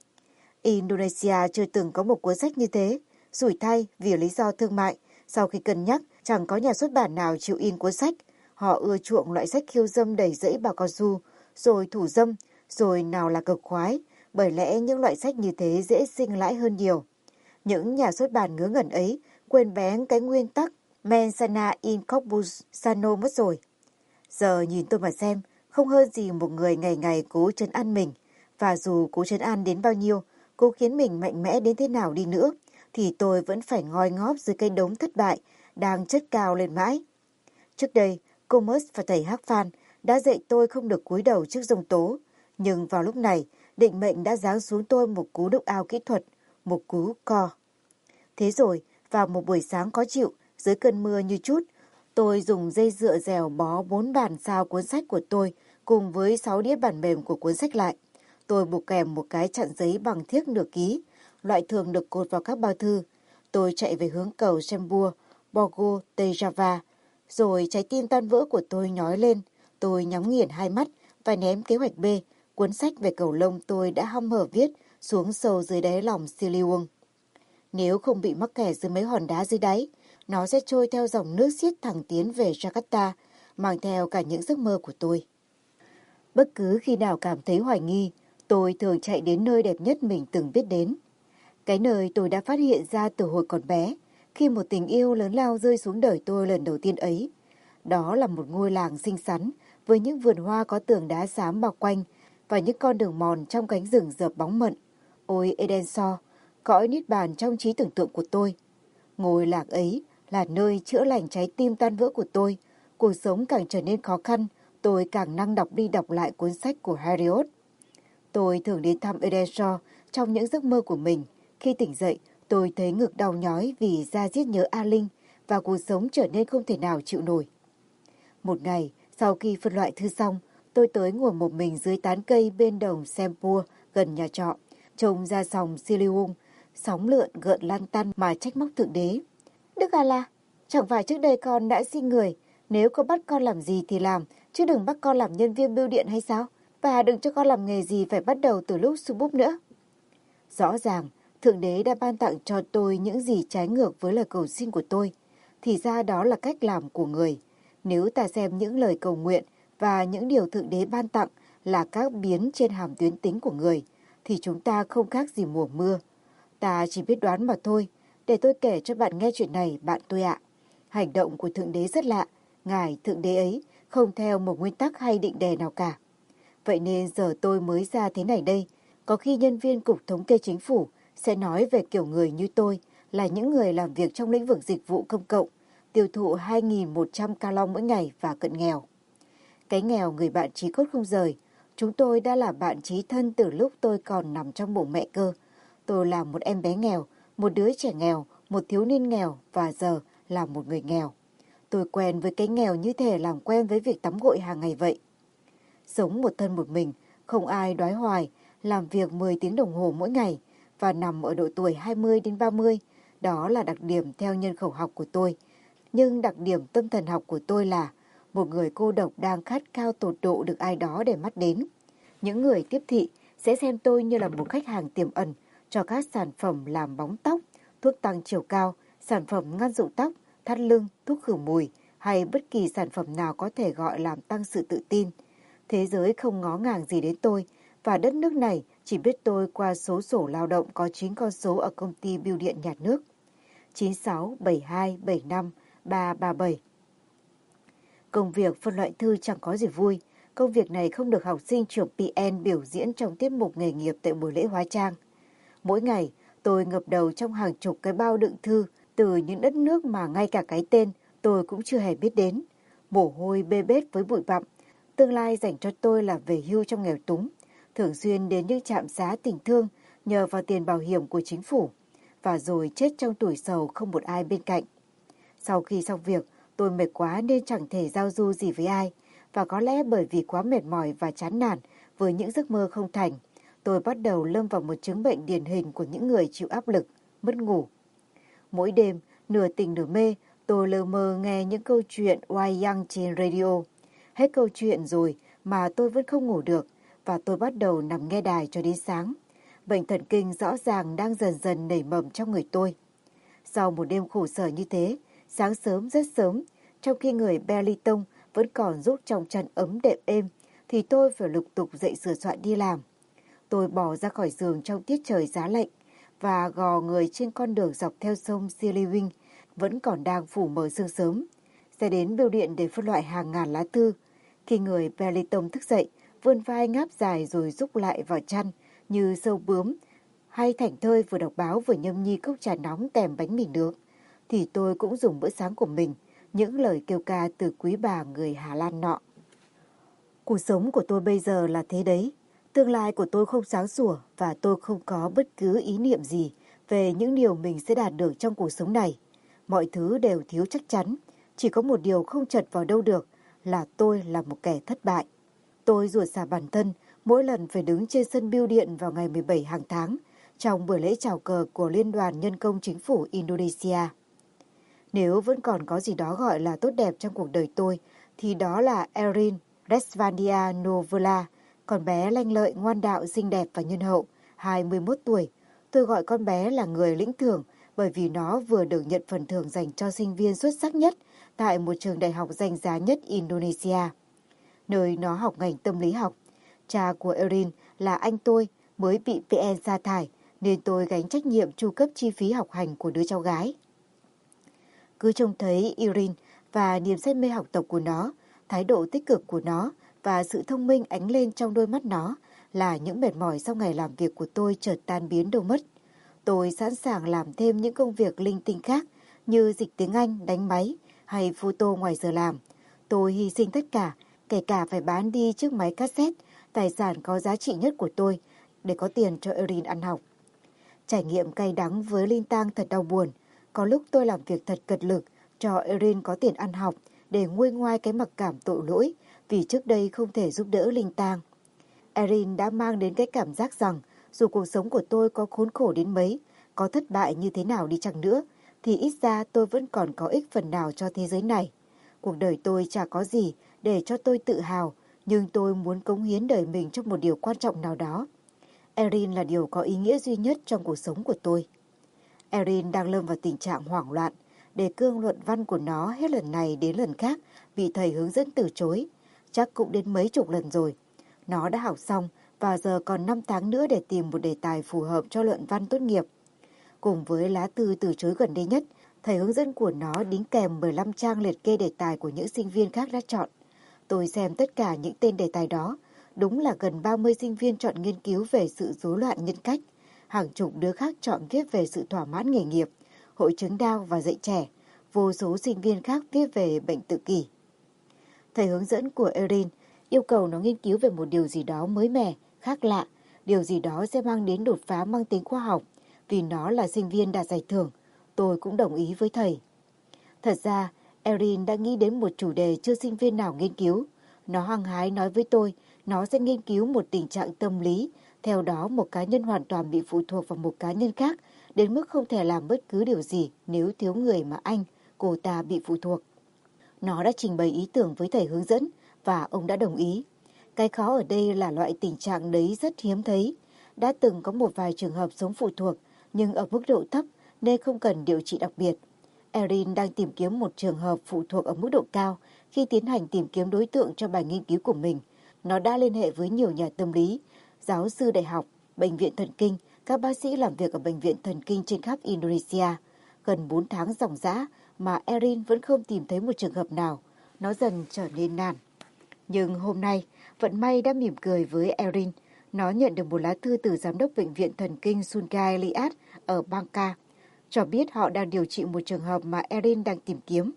Indonesia chưa từng có một cuốn sách như thế. Rủi thay vì lý do thương mại, sau khi cân nhắc chẳng có nhà xuất bản nào chịu in cuốn sách. Họ ưa chuộng loại sách khiêu dâm đầy rẫy bà cao su, rồi thủ dâm, rồi nào là cực khoái. Bởi lẽ những loại sách như thế dễ sinh lãi hơn nhiều. Những nhà xuất bản ngớ ngẩn ấy quên bén cái nguyên tắc mens sana in corpus sano mất rồi. Giờ nhìn tôi mà xem, không hơn gì một người ngày ngày cố trấn an mình. Và dù cố trấn an đến bao nhiêu, cố khiến mình mạnh mẽ đến thế nào đi nữa, thì tôi vẫn phải ngoi ngóp dưới cây đống thất bại đang chất cao lên mãi. Trước đây, cô Mers và thầy Hắc Phan đã dạy tôi không được cúi đầu trước giông tố. Nhưng vào lúc này, định mệnh đã giáng xuống tôi một cú đúc ao kỹ thuật, một cú co. Thế rồi, vào một buổi sáng khó chịu, dưới cơn mưa như chút, tôi dùng dây dựa dèo bó bốn bản sao cuốn sách của tôi cùng với sáu đĩa bản mềm của cuốn sách lại. Tôi buộc kèm một cái chặn giấy bằng thiếc nửa ký, loại thường được cột vào các bao thư. Tôi chạy về hướng cầu Sembur, Bogo, Tây Java. Rồi trái tim tan vỡ của tôi nhói lên. Tôi nhắm nghiền hai mắt và ném kế hoạch B, cuốn sách về cầu lông tôi đã hăm hở viết, xuống sâu dưới đáy lòng Siliung. Nếu không bị mắc kẹt dưới mấy hòn đá dưới đáy, nó sẽ trôi theo dòng nước xiết thẳng tiến về Jakarta, mang theo cả những giấc mơ của tôi. Bất cứ khi nào cảm thấy hoài nghi, tôi thường chạy đến nơi đẹp nhất mình từng biết đến. Cái nơi tôi đã phát hiện ra từ hồi còn bé, khi một tình yêu lớn lao rơi xuống đời tôi lần đầu tiên ấy. Đó là một ngôi làng xinh xắn, với những vườn hoa có tường đá xám bao quanh, và những con đường mòn trong cánh rừng rợp bóng mận. Ôi Edensor, cõi niết bàn trong trí tưởng tượng của tôi. Ngôi làng ấy là nơi chữa lành trái tim tan vỡ của tôi. Cuộc sống càng trở nên khó khăn, tôi càng năng đọc đi đọc lại cuốn sách của Heriot. Tôi thường đến thăm Edensor trong những giấc mơ của mình. Khi tỉnh dậy, tôi thấy ngực đau nhói vì da diết nhớ A Linh và cuộc sống trở nên không thể nào chịu nổi. Một ngày, sau khi phân loại thư xong, tôi tới ngồi một mình dưới tán cây bên đồng Sempur gần nhà trọ, trông ra dòng Siliung, sóng lượn gợn lan tăn mà trách móc Thượng Đế. Đức A-la, chẳng phải trước đây con đã xin người, nếu có bắt con làm gì thì làm, chứ đừng bắt con làm nhân viên bưu điện hay sao? Và đừng cho con làm nghề gì phải bắt đầu từ lúc Subub nữa. Rõ ràng, Thượng Đế đã ban tặng cho tôi những gì trái ngược với lời cầu xin của tôi. Thì ra đó là cách làm của người. Nếu ta xem những lời cầu nguyện và những điều Thượng Đế ban tặng là các biến trên hàm tuyến tính của người, thì chúng ta không khác gì mùa mưa. Ta chỉ biết đoán mà thôi. Để tôi kể cho bạn nghe chuyện này, bạn tôi ạ. Hành động của Thượng Đế rất lạ. Ngài Thượng Đế ấy không theo một nguyên tắc hay định đề nào cả. Vậy nên giờ tôi mới ra thế này đây. Có khi nhân viên Cục Thống kê Chính phủ sẽ nói về kiểu người như tôi là những người làm việc trong lĩnh vực dịch vụ công cộng, tiêu thụ hai nghìn một trăm ca long mỗi ngày và cận nghèo. Cái nghèo người bạn chí cốt không rời. Chúng tôi đã là bạn chí thân từ lúc tôi còn nằm trong bụng mẹ cơ. Tôi là một em bé nghèo, một đứa trẻ nghèo, một thiếu niên nghèo và giờ là một người nghèo. Tôi quen với cái nghèo như thể làm quen với việc tắm gội hàng ngày vậy. Sống một thân một mình, không ai đói hoài, làm việc mười tiếng đồng hồ mỗi ngày và nằm ở độ tuổi hai mươi đến ba mươi. Đó là đặc điểm theo nhân khẩu học của tôi. Nhưng đặc điểm tâm thần học của tôi là một người cô độc đang khát khao tột độ được ai đó để mắt đến. Những người tiếp thị sẽ xem tôi như là một khách hàng tiềm ẩn cho các sản phẩm làm bóng tóc, thuốc tăng chiều cao, sản phẩm ngăn rụng tóc, thắt lưng, thuốc khử mùi hay bất kỳ sản phẩm nào có thể gọi làm tăng sự tự tin. Thế giới không ngó ngàng gì đến tôi và đất nước này chỉ biết tôi qua số sổ lao động có chín con số ở công ty bưu điện nhà nước. chín sáu bảy hai bảy năm ba ba bảy. Công việc phân loại thư chẳng có gì vui. Công việc này không được học sinh trường pê en biểu diễn trong tiết mục nghề nghiệp tại buổi lễ hóa trang. Mỗi ngày, tôi ngập đầu trong hàng chục cái bao đựng thư từ những đất nước mà ngay cả cái tên tôi cũng chưa hề biết đến. Mồ hôi bê bết với bụi bặm. Tương lai dành cho tôi là về hưu trong nghèo túng, thường xuyên đến những trạm xá tình thương nhờ vào tiền bảo hiểm của chính phủ, và rồi chết trong tủi sầu không một ai bên cạnh. Sau khi xong việc, tôi mệt quá nên chẳng thể giao du gì với ai, và có lẽ bởi vì quá mệt mỏi và chán nản với những giấc mơ không thành, tôi bắt đầu lâm vào một chứng bệnh điển hình của những người chịu áp lực, mất ngủ. Mỗi đêm, nửa tỉnh nửa mê, tôi lơ mơ nghe những câu chuyện Why Young trên radio. Hết câu chuyện rồi mà tôi vẫn không ngủ được, và tôi bắt đầu nằm nghe đài cho đến sáng. Bệnh thần kinh rõ ràng đang dần dần nảy mầm trong người tôi. Sau một đêm khổ sở như thế, sáng sớm rất sớm, trong khi người Beliton vẫn còn giúp trong chăn ấm đệm êm, thì tôi phải lục tục dậy sửa soạn đi làm. Tôi bò ra khỏi giường trong tiết trời giá lạnh và gò người trên con đường dọc theo sông Siliving vẫn còn đang phủ mờ sương sớm. Sẽ đến bưu điện để phân loại hàng ngàn lá thư. Khi người Beliton thức dậy, vươn vai ngáp dài rồi rúc lại vào chăn như sâu bướm, hay thảnh thơi vừa đọc báo vừa nhâm nhi cốc trà nóng kèm bánh mì nướng, thì tôi cũng dùng bữa sáng của mình, những lời kêu ca từ quý bà người Hà Lan nọ. Cuộc sống của tôi bây giờ là thế đấy. Tương lai của tôi không sáng sủa và tôi không có bất cứ ý niệm gì về những điều mình sẽ đạt được trong cuộc sống này. Mọi thứ đều thiếu chắc chắn. Chỉ có một điều không chật vào đâu được là tôi là một kẻ thất bại. Tôi rủa xả bản thân mỗi lần phải đứng trên sân bưu điện vào ngày mười bảy hàng tháng trong buổi lễ chào cờ của Liên đoàn Nhân công Chính phủ Indonesia. Nếu vẫn còn có gì đó gọi là tốt đẹp trong cuộc đời tôi, thì đó là Erin Resvandia Novella, con bé lanh lợi, ngoan đạo, xinh đẹp và nhân hậu, hai mươi mốt tuổi. Tôi gọi con bé là người lĩnh thưởng bởi vì nó vừa được nhận phần thưởng dành cho sinh viên xuất sắc nhất tại một trường đại học danh giá nhất Indonesia, nơi nó học ngành tâm lý học. Cha của Erin là anh tôi mới bị pê en sa thải, nên tôi gánh trách nhiệm chu cấp chi phí học hành của đứa cháu gái. Cứ trông thấy Erin và niềm say mê học tập của nó, thái độ tích cực của nó và sự thông minh ánh lên trong đôi mắt nó là những mệt mỏi sau ngày làm việc của tôi chợt tan biến đâu mất. Tôi sẵn sàng làm thêm những công việc linh tinh khác như dịch tiếng Anh, đánh máy hay photo ngoài giờ làm. Tôi hy sinh tất cả, kể cả phải bán đi chiếc máy cassette, tài sản có giá trị nhất của tôi, để có tiền cho Erin ăn học. Trải nghiệm cay đắng với Linh Tang thật đau buồn. Có lúc tôi làm việc thật cật lực cho Erin có tiền ăn học để nguôi ngoai cái mặc cảm tội lỗi vì trước đây không thể giúp đỡ Linh Tang. Erin đã mang đến cái cảm giác rằng dù cuộc sống của tôi có khốn khổ đến mấy, có thất bại như thế nào đi chăng nữa, thì ít ra tôi vẫn còn có ích phần nào cho thế giới này. Cuộc đời tôi chả có gì để cho tôi tự hào, nhưng tôi muốn cống hiến đời mình cho một điều quan trọng nào đó. Erin là điều có ý nghĩa duy nhất trong cuộc sống của tôi. Erin đang lâm vào tình trạng hoảng loạn. Đề cương luận văn của nó hết lần này đến lần khác bị thầy hướng dẫn từ chối. Chắc cũng đến mấy chục lần rồi. Nó đã học xong và giờ còn năm tháng nữa để tìm một đề tài phù hợp cho luận văn tốt nghiệp. Cùng với lá thư từ chối gần đây nhất, thầy hướng dẫn của nó đính kèm mười lăm trang liệt kê đề tài của những sinh viên khác đã chọn. Tôi xem tất cả những tên đề tài đó. Đúng là gần ba mươi sinh viên chọn nghiên cứu về sự rối loạn nhân cách. Hàng chục đứa khác chọn viết về sự thỏa mãn nghề nghiệp, hội chứng Down và dạy trẻ. Vô số sinh viên khác viết về bệnh tự kỷ. Thầy hướng dẫn của Erin yêu cầu nó nghiên cứu về một điều gì đó mới mẻ, khác lạ. Điều gì đó sẽ mang đến đột phá mang tính khoa học. Vì nó là sinh viên đạt giải thưởng, tôi cũng đồng ý với thầy. Thật ra, Erin đã nghĩ đến một chủ đề chưa sinh viên nào nghiên cứu. Nó hăng hái nói với tôi, nó sẽ nghiên cứu một tình trạng tâm lý, theo đó một cá nhân hoàn toàn bị phụ thuộc vào một cá nhân khác, đến mức không thể làm bất cứ điều gì nếu thiếu người mà anh, cô ta bị phụ thuộc. Nó đã trình bày ý tưởng với thầy hướng dẫn và ông đã đồng ý. Cái khó ở đây là loại tình trạng đấy rất hiếm thấy. Đã từng có một vài trường hợp sống phụ thuộc, nhưng ở mức độ thấp nên không cần điều trị đặc biệt. Erin đang tìm kiếm một trường hợp phụ thuộc ở mức độ cao khi tiến hành tìm kiếm đối tượng cho bài nghiên cứu của mình. Nó đã liên hệ với nhiều nhà tâm lý, giáo sư đại học, bệnh viện thần kinh, các bác sĩ làm việc ở bệnh viện thần kinh trên khắp Indonesia. Gần bốn tháng ròng rã mà Erin vẫn không tìm thấy một trường hợp nào. Nó dần trở nên nản. Nhưng hôm nay, vận may đã mỉm cười với Erin. Nó nhận được một lá thư từ giám đốc bệnh viện thần kinh Sungai Liat ở Bangka, cho biết họ đang điều trị một trường hợp mà Erin đang tìm kiếm.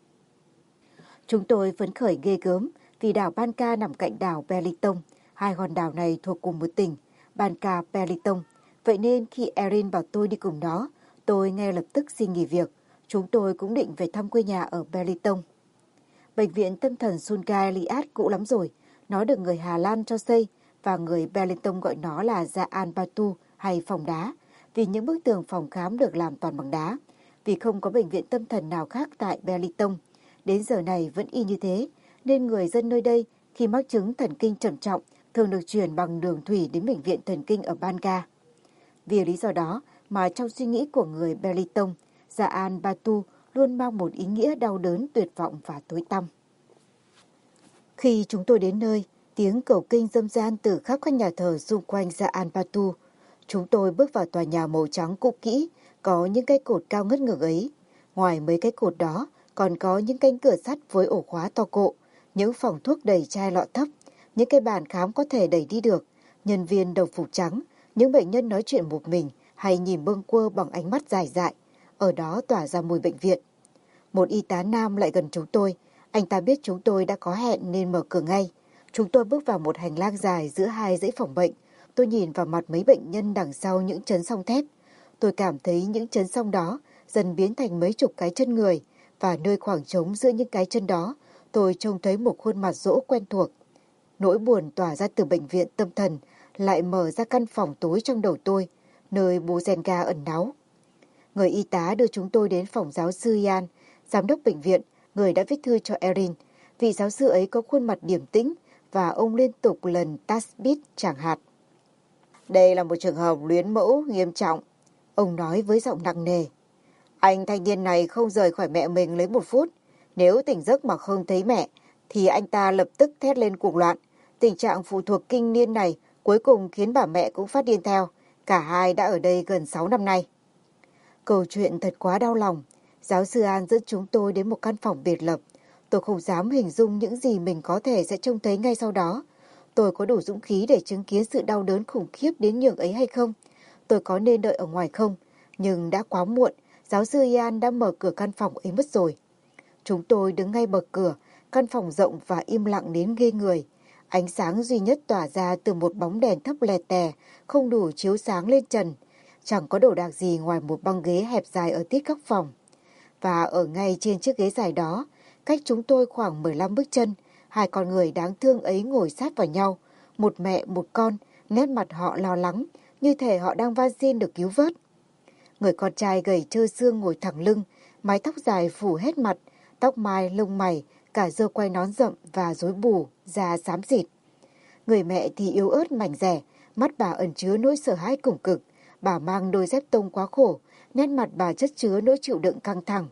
Chúng tôi phấn khởi ghê gớm vì đảo Bangka nằm cạnh đảo Belitung. Hai hòn đảo này thuộc cùng một tỉnh, Bangka Belitung. Vậy nên khi Erin bảo tôi đi cùng nó, tôi ngay lập tức xin nghỉ việc. Chúng tôi cũng định về thăm quê nhà ở Belitung. Bệnh viện tâm thần Sungai Liat cũ lắm rồi. Nó được người Hà Lan cho xây và người Belitung gọi nó là Jaan Batu hay phòng đá, vì những bức tường phòng khám được làm toàn bằng đá, vì không có bệnh viện tâm thần nào khác tại Belitung. Đến giờ này vẫn y như thế, nên người dân nơi đây khi mắc chứng thần kinh trầm trọng thường được chuyển bằng đường thủy đến bệnh viện thần kinh ở Bangka. Vì lý do đó mà trong suy nghĩ của người Belitung, Jaan Batu luôn mang một ý nghĩa đau đớn, tuyệt vọng và tối tăm. Khi chúng tôi đến nơi, tiếng cầu kinh râm ran từ khắp các nhà thờ xung quanh Jaan Batu. Chúng tôi bước vào tòa nhà màu trắng cũ kỹ, có những cái cột cao ngất ngược ấy. Ngoài mấy cái cột đó, còn có những cánh cửa sắt với ổ khóa to cộ, những phòng thuốc đầy chai lọ thấp, những cái bàn khám có thể đẩy đi được, nhân viên đồng phục trắng, những bệnh nhân nói chuyện một mình hay nhìn bâng quơ bằng ánh mắt dài dại. Ở đó tỏa ra mùi bệnh viện. Một y tá nam lại gần chúng tôi. Anh ta biết chúng tôi đã có hẹn nên mở cửa ngay. Chúng tôi bước vào một hành lang dài giữa hai dãy phòng bệnh. Tôi nhìn vào mặt mấy bệnh nhân đằng sau những chấn song thép. Tôi cảm thấy những chấn song đó dần biến thành mấy chục cái chân người, và nơi khoảng trống giữa những cái chân đó, tôi trông thấy một khuôn mặt rỗ quen thuộc. Nỗi buồn tỏa ra từ bệnh viện tâm thần lại mở ra căn phòng tối trong đầu tôi, nơi bố Zenga ẩn náu. Người y tá đưa chúng tôi đến phòng giáo sư Ian, giám đốc bệnh viện, người đã viết thư cho Erin. Vị giáo sư ấy có khuôn mặt điềm tĩnh và ông liên tục lần tasbih chẳng hạt. Đây là một trường hợp luyến mẫu nghiêm trọng, ông nói với giọng nặng nề. Anh thanh niên này không rời khỏi mẹ mình lấy một phút. Nếu tỉnh giấc mà không thấy mẹ, thì anh ta lập tức thét lên cuồng loạn. Tình trạng phụ thuộc kinh niên này cuối cùng khiến bà mẹ cũng phát điên theo. Cả hai đã ở đây gần sáu năm nay. Câu chuyện thật quá đau lòng. Giáo sư An dẫn chúng tôi đến một căn phòng biệt lập. Tôi không dám hình dung những gì mình có thể sẽ trông thấy ngay sau đó. Tôi có đủ dũng khí để chứng kiến sự đau đớn khủng khiếp đến nhường ấy hay không? Tôi có nên đợi ở ngoài không? Nhưng đã quá muộn. Giáo sư Ian đã mở cửa căn phòng ấy mất rồi. Chúng tôi đứng ngay bậc cửa. Căn phòng rộng và im lặng đến ghê người. Ánh sáng duy nhất tỏa ra từ một bóng đèn thấp lè tè, không đủ chiếu sáng lên trần. Chẳng có đồ đạc gì ngoài một băng ghế hẹp dài ở tít góc phòng. Và ở ngay trên chiếc ghế dài đó, cách chúng tôi khoảng mười lăm bước chân, hai con người đáng thương ấy ngồi sát vào nhau. Một mẹ, một con, nét mặt họ lo lắng, như thể họ đang van xin được cứu vớt. Người con trai gầy trơ xương ngồi thẳng lưng, mái tóc dài phủ hết mặt, tóc mai, lông mày, cả râu quai nón rậm và rối bù, da xám xịt. Người mẹ thì yếu ớt mảnh dẻ, mắt bà ẩn chứa nỗi sợ hãi cùng cực. Bà mang đôi dép tông quá khổ, nét mặt bà chất chứa nỗi chịu đựng căng thẳng.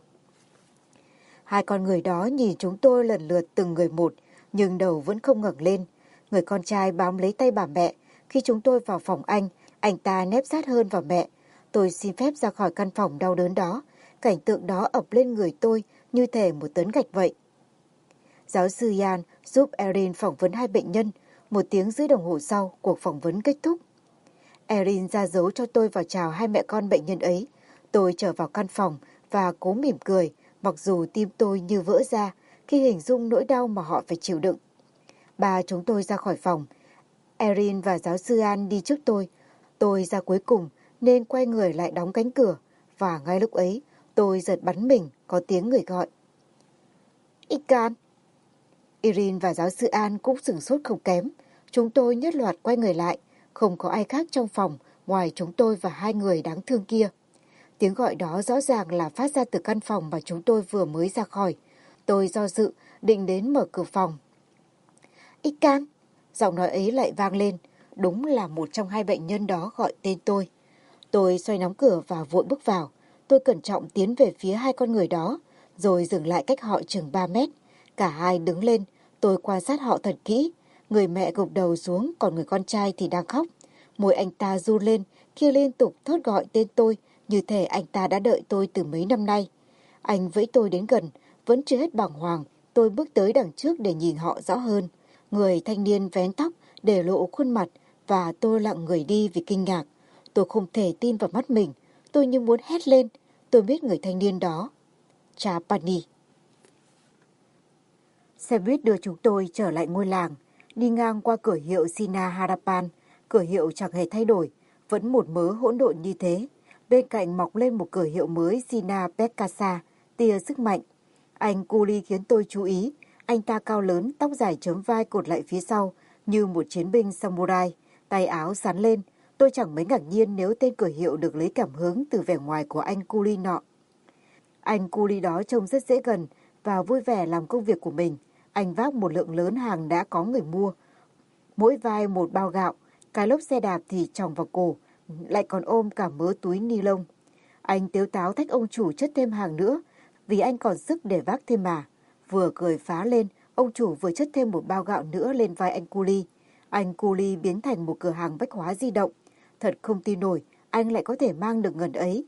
Hai con người đó nhìn chúng tôi lần lượt từng người một, nhưng đầu vẫn không ngẩng lên. Người con trai bám lấy tay bà mẹ. Khi chúng tôi vào phòng anh, anh ta nép sát hơn vào mẹ. Tôi xin phép ra khỏi căn phòng đau đớn đó. Cảnh tượng đó ập lên người tôi như thể một tấn gạch vậy. Giáo sư Ian giúp Erin phỏng vấn hai bệnh nhân. Một tiếng rưỡi đồng hồ sau, cuộc phỏng vấn kết thúc. Erin ra dấu cho tôi vào chào hai mẹ con bệnh nhân ấy. Tôi trở vào căn phòng và cố mỉm cười, mặc dù tim tôi như vỡ ra khi hình dung nỗi đau mà họ phải chịu đựng. Ba chúng tôi ra khỏi phòng. Erin và giáo sư An đi trước tôi. Tôi ra cuối cùng nên quay người lại đóng cánh cửa. Và ngay lúc ấy, tôi giật bắn mình, có tiếng người gọi. Ikan! Erin và giáo sư An cũng sửng sốt không kém. Chúng tôi nhất loạt quay người lại. Không có ai khác trong phòng ngoài chúng tôi và hai người đáng thương kia. Tiếng gọi đó rõ ràng là phát ra từ căn phòng mà chúng tôi vừa mới ra khỏi. Tôi do dự, định đến mở cửa phòng. Ikan! Giọng nói ấy lại vang lên. Đúng là một trong hai bệnh nhân đó gọi tên tôi. Tôi xoay nắm cửa và vội bước vào. Tôi cẩn trọng tiến về phía hai con người đó, rồi dừng lại cách họ chừng ba mét. Cả hai đứng lên, tôi quan sát họ thật kỹ. Người mẹ gục đầu xuống, còn người con trai thì đang khóc. Môi anh ta run lên khi liên tục thốt gọi tên tôi, như thể anh ta đã đợi tôi từ mấy năm nay. Anh vẫy tôi đến gần, vẫn chưa hết bàng hoàng. Tôi bước tới đằng trước để nhìn họ rõ hơn. Người thanh niên vén tóc, để lộ khuôn mặt, và tôi lặng người đi vì kinh ngạc. Tôi không thể tin vào mắt mình. Tôi như muốn hét lên. Tôi biết người thanh niên đó. Chapani. Xe buýt đưa chúng tôi trở lại ngôi làng. Đi ngang qua cửa hiệu Sina Harapan. Cửa hiệu chẳng hề thay đổi, vẫn một mớ hỗn độn như thế. Bên cạnh mọc lên một cửa hiệu mới Sina Pekasa, tia sức mạnh. Anh Culi khiến tôi chú ý. Anh ta cao lớn, tóc dài chớm vai cột lại phía sau, như một chiến binh samurai, tay áo xắn lên. Tôi chẳng mấy ngạc nhiên nếu tên cửa hiệu được lấy cảm hứng từ vẻ ngoài của anh Culi nọ. Anh Culi đó trông rất dễ gần và vui vẻ làm công việc của mình. Anh vác một lượng lớn hàng đã có người mua. Mỗi vai một bao gạo, cái lốp xe đạp thì tròng vào cổ, lại còn ôm cả mớ túi ni lông. Anh tếu táo thách ông chủ chất thêm hàng nữa, vì anh còn sức để vác thêm mà. Vừa cười phá lên, ông chủ vừa chất thêm một bao gạo nữa lên vai anh Culi. Anh Culi biến thành một cửa hàng bách hóa di động. Thật không tin nổi, anh lại có thể mang được ngần ấy.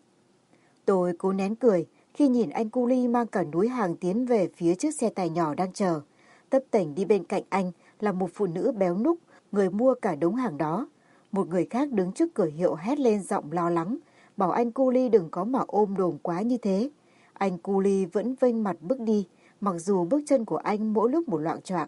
Tôi cố nén cười khi nhìn anh Culi mang cả núi hàng tiến về phía chiếc xe tải nhỏ đang chờ. Tấp tểnh đi bên cạnh anh là một phụ nữ béo núc, người mua cả đống hàng đó. Một người khác đứng trước cửa hiệu hét lên giọng lo lắng, bảo anh Culi đừng có mà ôm đồm quá như thế. Anh Culi vẫn vênh mặt bước đi, mặc dù bước chân của anh mỗi lúc một loạng choạng.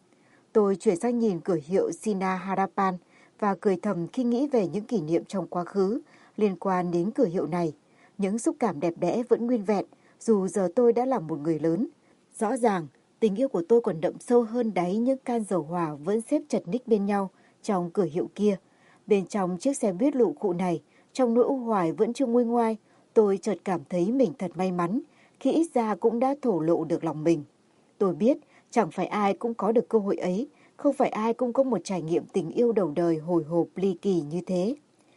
Tôi chuyển sang nhìn cửa hiệu Sina Harapan và cười thầm khi nghĩ về những kỷ niệm trong quá khứ liên quan đến cửa hiệu này. Những xúc cảm đẹp đẽ vẫn nguyên vẹn, dù giờ tôi đã là một người lớn. Rõ ràng, tình yêu của tôi còn đậm sâu hơn đáy những can dầu hỏa vẫn xếp chật ních bên nhau trong cửa hiệu kia. Bên trong chiếc xe buýt lụ khụ này, trong nỗi u hoài vẫn chưa nguôi ngoai, tôi chợt cảm thấy mình thật may mắn khi ít ra cũng đã thổ lộ được lòng mình. Tôi biết chẳng phải ai cũng có được cơ hội ấy, không phải ai cũng có một trải nghiệm tình yêu đầu đời hồi hộp ly kỳ như thế.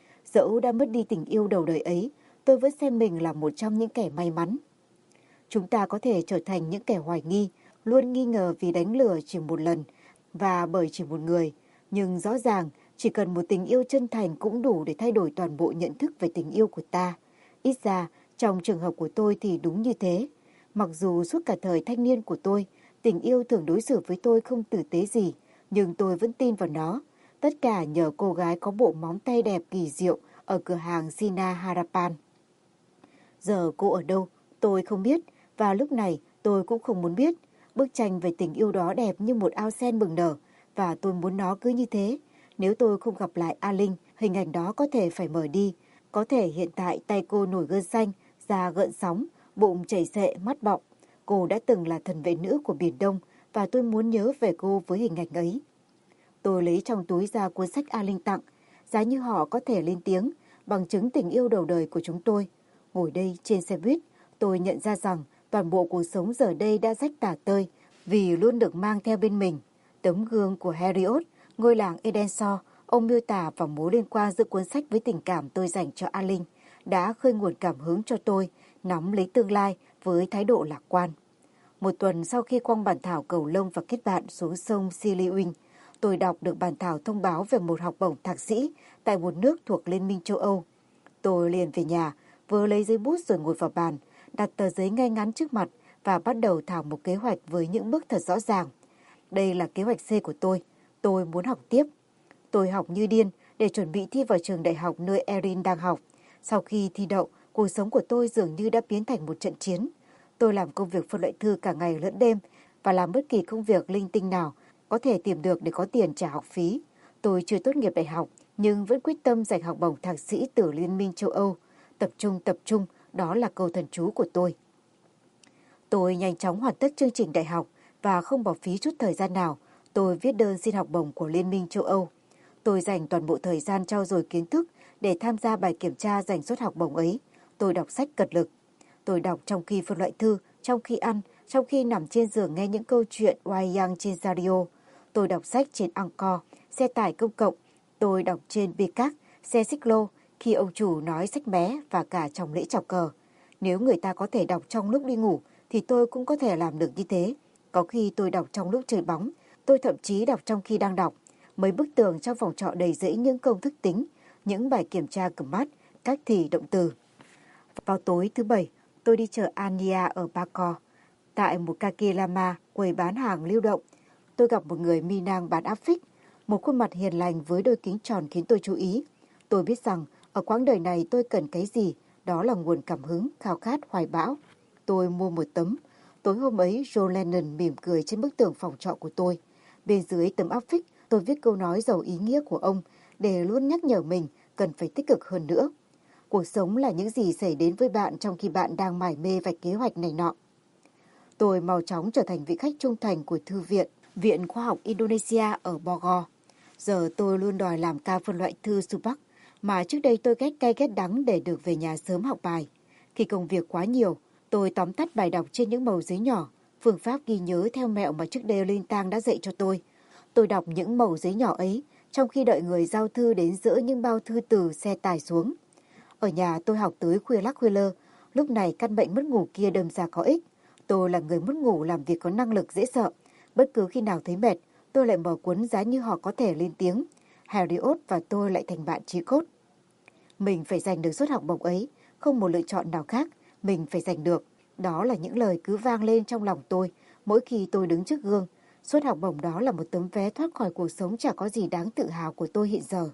Dẫu đã mất đi tình yêu đầu đời ấy, tôi vẫn xem mình là một trong những kẻ may mắn. Chúng ta có thể trở thành những kẻ hoài nghi, luôn nghi ngờ vì đánh lừa chỉ một lần và bởi chỉ một người. Nhưng rõ ràng, chỉ cần một tình yêu chân thành cũng đủ để thay đổi toàn bộ nhận thức về tình yêu của ta. Ít ra, trong trường hợp của tôi thì đúng như thế. Mặc dù suốt cả thời thanh niên của tôi, tình yêu thường đối xử với tôi không tử tế gì, nhưng tôi vẫn tin vào nó. Tất cả nhờ cô gái có bộ móng tay đẹp kỳ diệu ở cửa hàng Sina Harapan. Giờ cô ở đâu, tôi không biết, và lúc này tôi cũng không muốn biết. Bức tranh về tình yêu đó đẹp như một ao sen bừng nở, và tôi muốn nó cứ như thế. Nếu tôi không gặp lại A Linh, hình ảnh đó có thể phải mở đi. Có thể hiện tại tay cô nổi gân xanh, da gợn sóng, bụng chảy xệ, mắt bọng. Cô đã từng là thần vệ nữ của Biển Đông, và tôi muốn nhớ về cô với hình ảnh ấy. Tôi lấy trong túi ra cuốn sách A Linh tặng, giá như họ có thể lên tiếng, bằng chứng tình yêu đầu đời của chúng tôi. Ngồi đây trên xe buýt, tôi nhận ra rằng toàn bộ cuộc sống giờ đây đã rách tả tơi vì luôn được mang theo bên mình. Tấm gương của Heriot, ngôi làng Edensor, ông miêu tả và mối liên quan giữa cuốn sách với tình cảm tôi dành cho A Linh, đã khơi nguồn cảm hứng cho tôi nắm lấy tương lai với thái độ lạc quan. Một tuần sau khi quăng bản thảo cầu lông và kết bạn xuống sông Siliwin, tôi đọc được bản thảo thông báo về một học bổng thạc sĩ tại một nước thuộc Liên minh châu Âu. Tôi liền về nhà, vừa lấy giấy bút rồi ngồi vào bàn, đặt tờ giấy ngay ngắn trước mặt và bắt đầu thảo một kế hoạch với những bước thật rõ ràng. Đây là kế hoạch C của tôi. Tôi muốn học tiếp. Tôi học như điên để chuẩn bị thi vào trường đại học nơi Erin đang học. Sau khi thi đậu, cuộc sống của tôi dường như đã biến thành một trận chiến. Tôi làm công việc phân loại thư cả ngày lẫn đêm và làm bất kỳ công việc linh tinh nào có thể tìm được để có tiền trả học phí. Tôi chưa tốt nghiệp đại học nhưng vẫn quyết tâm giành học bổng thạc sĩ từ Liên minh châu Âu. Tập trung, tập trung, đó là câu thần chú của tôi. Tôi nhanh chóng hoàn tất chương trình đại học và không bỏ phí chút thời gian nào. Tôi viết đơn xin học bổng của Liên minh châu Âu. Tôi dành toàn bộ thời gian trau dồi kiến thức để tham gia bài kiểm tra giành suất học bổng ấy. Tôi đọc sách cật lực. Tôi đọc trong khi phân loại thư, trong khi ăn, trong khi nằm trên giường nghe những câu chuyện Wayang trên radio. Tôi đọc sách trên Angkor, xe tải công cộng, tôi đọc trên bê cát, xe xích lô khi ông chủ nói xách mé và cả trong lễ chào cờ. Nếu người ta có thể đọc trong lúc đi ngủ thì tôi cũng có thể làm được như thế. Có khi tôi đọc trong lúc chơi bóng, tôi thậm chí đọc trong khi đang đọc. Mấy bức tường trong phòng trọ đầy rẫy những công thức tính, những bài kiểm tra cầm mắt, cách thì động từ. Vào tối thứ bảy, tôi đi chợ Ania ở Bangkok. Tại một Kaki Lama, quầy bán hàng lưu động, tôi gặp một người Minang bán áp phích, một khuôn mặt hiền lành với đôi kính tròn khiến tôi chú ý. Tôi biết rằng ở quãng đời này tôi cần cái gì, đó là nguồn cảm hứng, khao khát, hoài bão. Tôi mua một tấm. Tối hôm ấy, John Lennon mỉm cười trên bức tường phòng trọ của tôi. Bên dưới tấm áp phích, tôi viết câu nói giàu ý nghĩa của ông để luôn nhắc nhở mình cần phải tích cực hơn nữa. Cuộc sống là những gì xảy đến với bạn trong khi bạn đang mải mê vạch kế hoạch này nọ. Tôi mau chóng trở thành vị khách trung thành của Thư viện, Viện Khoa học Indonesia ở Bogor. Giờ tôi luôn đòi làm ca phân loại thư Supak, mà trước đây tôi ghét cay ghét đắng để được về nhà sớm học bài. Khi công việc quá nhiều, tôi tóm tắt bài đọc trên những mẩu giấy nhỏ, phương pháp ghi nhớ theo mẹo mà trước đây Linh Tang đã dạy cho tôi. Tôi đọc những mẩu giấy nhỏ ấy trong khi đợi người giao thư đến dỡ những bao thư từ xe tải xuống. Ở nhà tôi học tới khuya lắc khuya lơ, lúc này căn bệnh mất ngủ kia đâm ra có ích. Tôi là người mất ngủ làm việc có năng lực dễ sợ. Bất cứ khi nào thấy mệt, tôi lại mở cuốn giá như họ có thể lên tiếng. Harriot và tôi lại thành bạn chí cốt. Mình phải giành được suất học bổng ấy, không một lựa chọn nào khác, mình phải giành được. Đó là những lời cứ vang lên trong lòng tôi mỗi khi tôi đứng trước gương. Suất học bổng đó là một tấm vé thoát khỏi cuộc sống chả có gì đáng tự hào của tôi hiện giờ.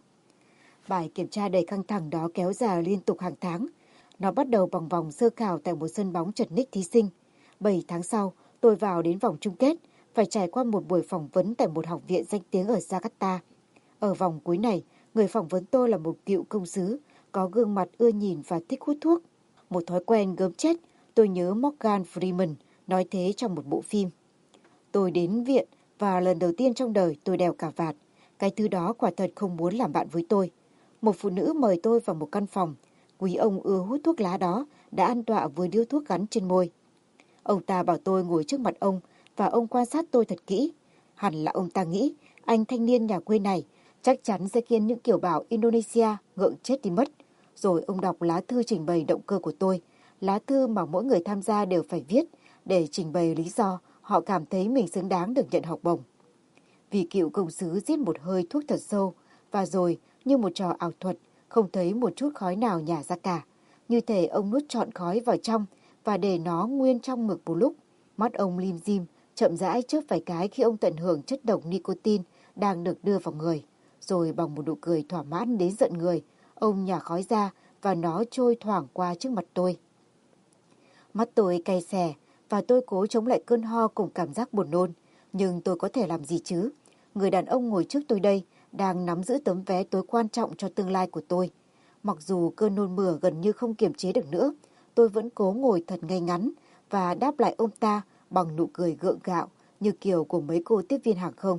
Bài kiểm tra đầy căng thẳng đó kéo dài liên tục hàng tháng. Nó bắt đầu bằng vòng sơ khảo tại một sân bóng trật ních thí sinh. Bảy tháng sau, tôi vào đến vòng chung kết, phải trải qua một buổi phỏng vấn tại một học viện danh tiếng ở Jakarta. Ở vòng cuối này, người phỏng vấn tôi là một cựu công sứ, có gương mặt ưa nhìn và thích hút thuốc. Một thói quen gớm chết, tôi nhớ Morgan Freeman nói thế trong một bộ phim. Tôi đến viện và lần đầu tiên trong đời tôi đeo cà vạt. Cái thứ đó quả thật không muốn làm bạn với tôi. Một phụ nữ mời tôi vào một căn phòng. Quý ông ưa hút thuốc lá đó đã an tọa với điếu thuốc gắn trên môi. Ông ta bảo tôi ngồi trước mặt ông và ông quan sát tôi thật kỹ. Hẳn là ông ta nghĩ anh thanh niên nhà quê này chắc chắn sẽ khiến những kiều bào Indonesia ngượng chết đi mất. Rồi ông đọc lá thư trình bày động cơ của tôi, lá thư mà mỗi người tham gia đều phải viết để trình bày lý do họ cảm thấy mình xứng đáng được nhận học bổng. Vì cựu công sứ giết một hơi thuốc thật sâu và rồi như một trò ảo thuật không thấy một chút khói nào nhả ra cả. Như thể ông nuốt trọn khói vào trong và để nó nguyên trong ngực một lúc. Mắt ông lim dim, chậm rãi chớp vài cái khi ông tận hưởng chất độc nicotine đang được đưa vào người. Rồi bằng một nụ cười thỏa mãn đến giận người, ông nhả khói ra và nó trôi thoảng qua trước mặt tôi. Mắt tôi cay xè và tôi cố chống lại cơn ho cùng cảm giác buồn nôn. Nhưng tôi có thể làm gì chứ? Người đàn ông ngồi trước tôi đây đang nắm giữ tấm vé tối quan trọng cho tương lai của tôi. Mặc dù cơn nôn mửa gần như không kiềm chế được nữa, tôi vẫn cố ngồi thật ngay ngắn và đáp lại ông ta bằng nụ cười gượng gạo như kiểu của mấy cô tiếp viên hàng không.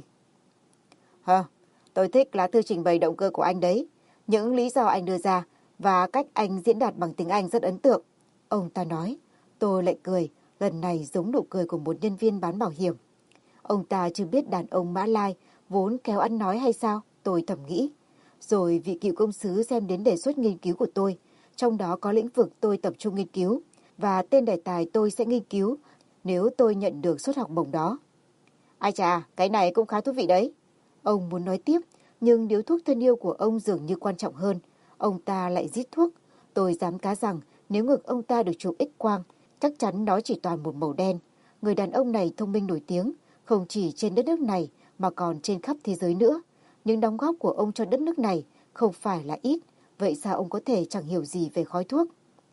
Hờ, tôi thích lá thư trình bày động cơ của anh đấy. Những lý do anh đưa ra và cách anh diễn đạt bằng tiếng Anh rất ấn tượng. Ông ta nói. Tôi lại cười, lần này giống nụ cười của một nhân viên bán bảo hiểm. Ông ta chưa biết đàn ông Mã Lai vốn khéo ăn nói hay sao, tôi thầm nghĩ. Rồi vị cựu công sứ xem đến đề xuất nghiên cứu của tôi, trong đó có lĩnh vực tôi tập trung nghiên cứu và tên đề tài tôi sẽ nghiên cứu nếu tôi nhận được suất học bổng đó. Ai chà, cái này cũng khá thú vị đấy. Ông muốn nói tiếp, nhưng điếu thuốc thân yêu của ông dường như quan trọng hơn. Ông ta lại rít thuốc. Tôi dám cá rằng nếu ngực ông ta được chụp X-quang, chắc chắn nó chỉ toàn một màu đen. Người đàn ông này thông minh nổi tiếng, không chỉ trên đất nước này mà còn trên khắp thế giới nữa. Những đóng góp của ông cho đất nước này không phải là ít. Vậy sao ông có thể chẳng hiểu gì về khói thuốc?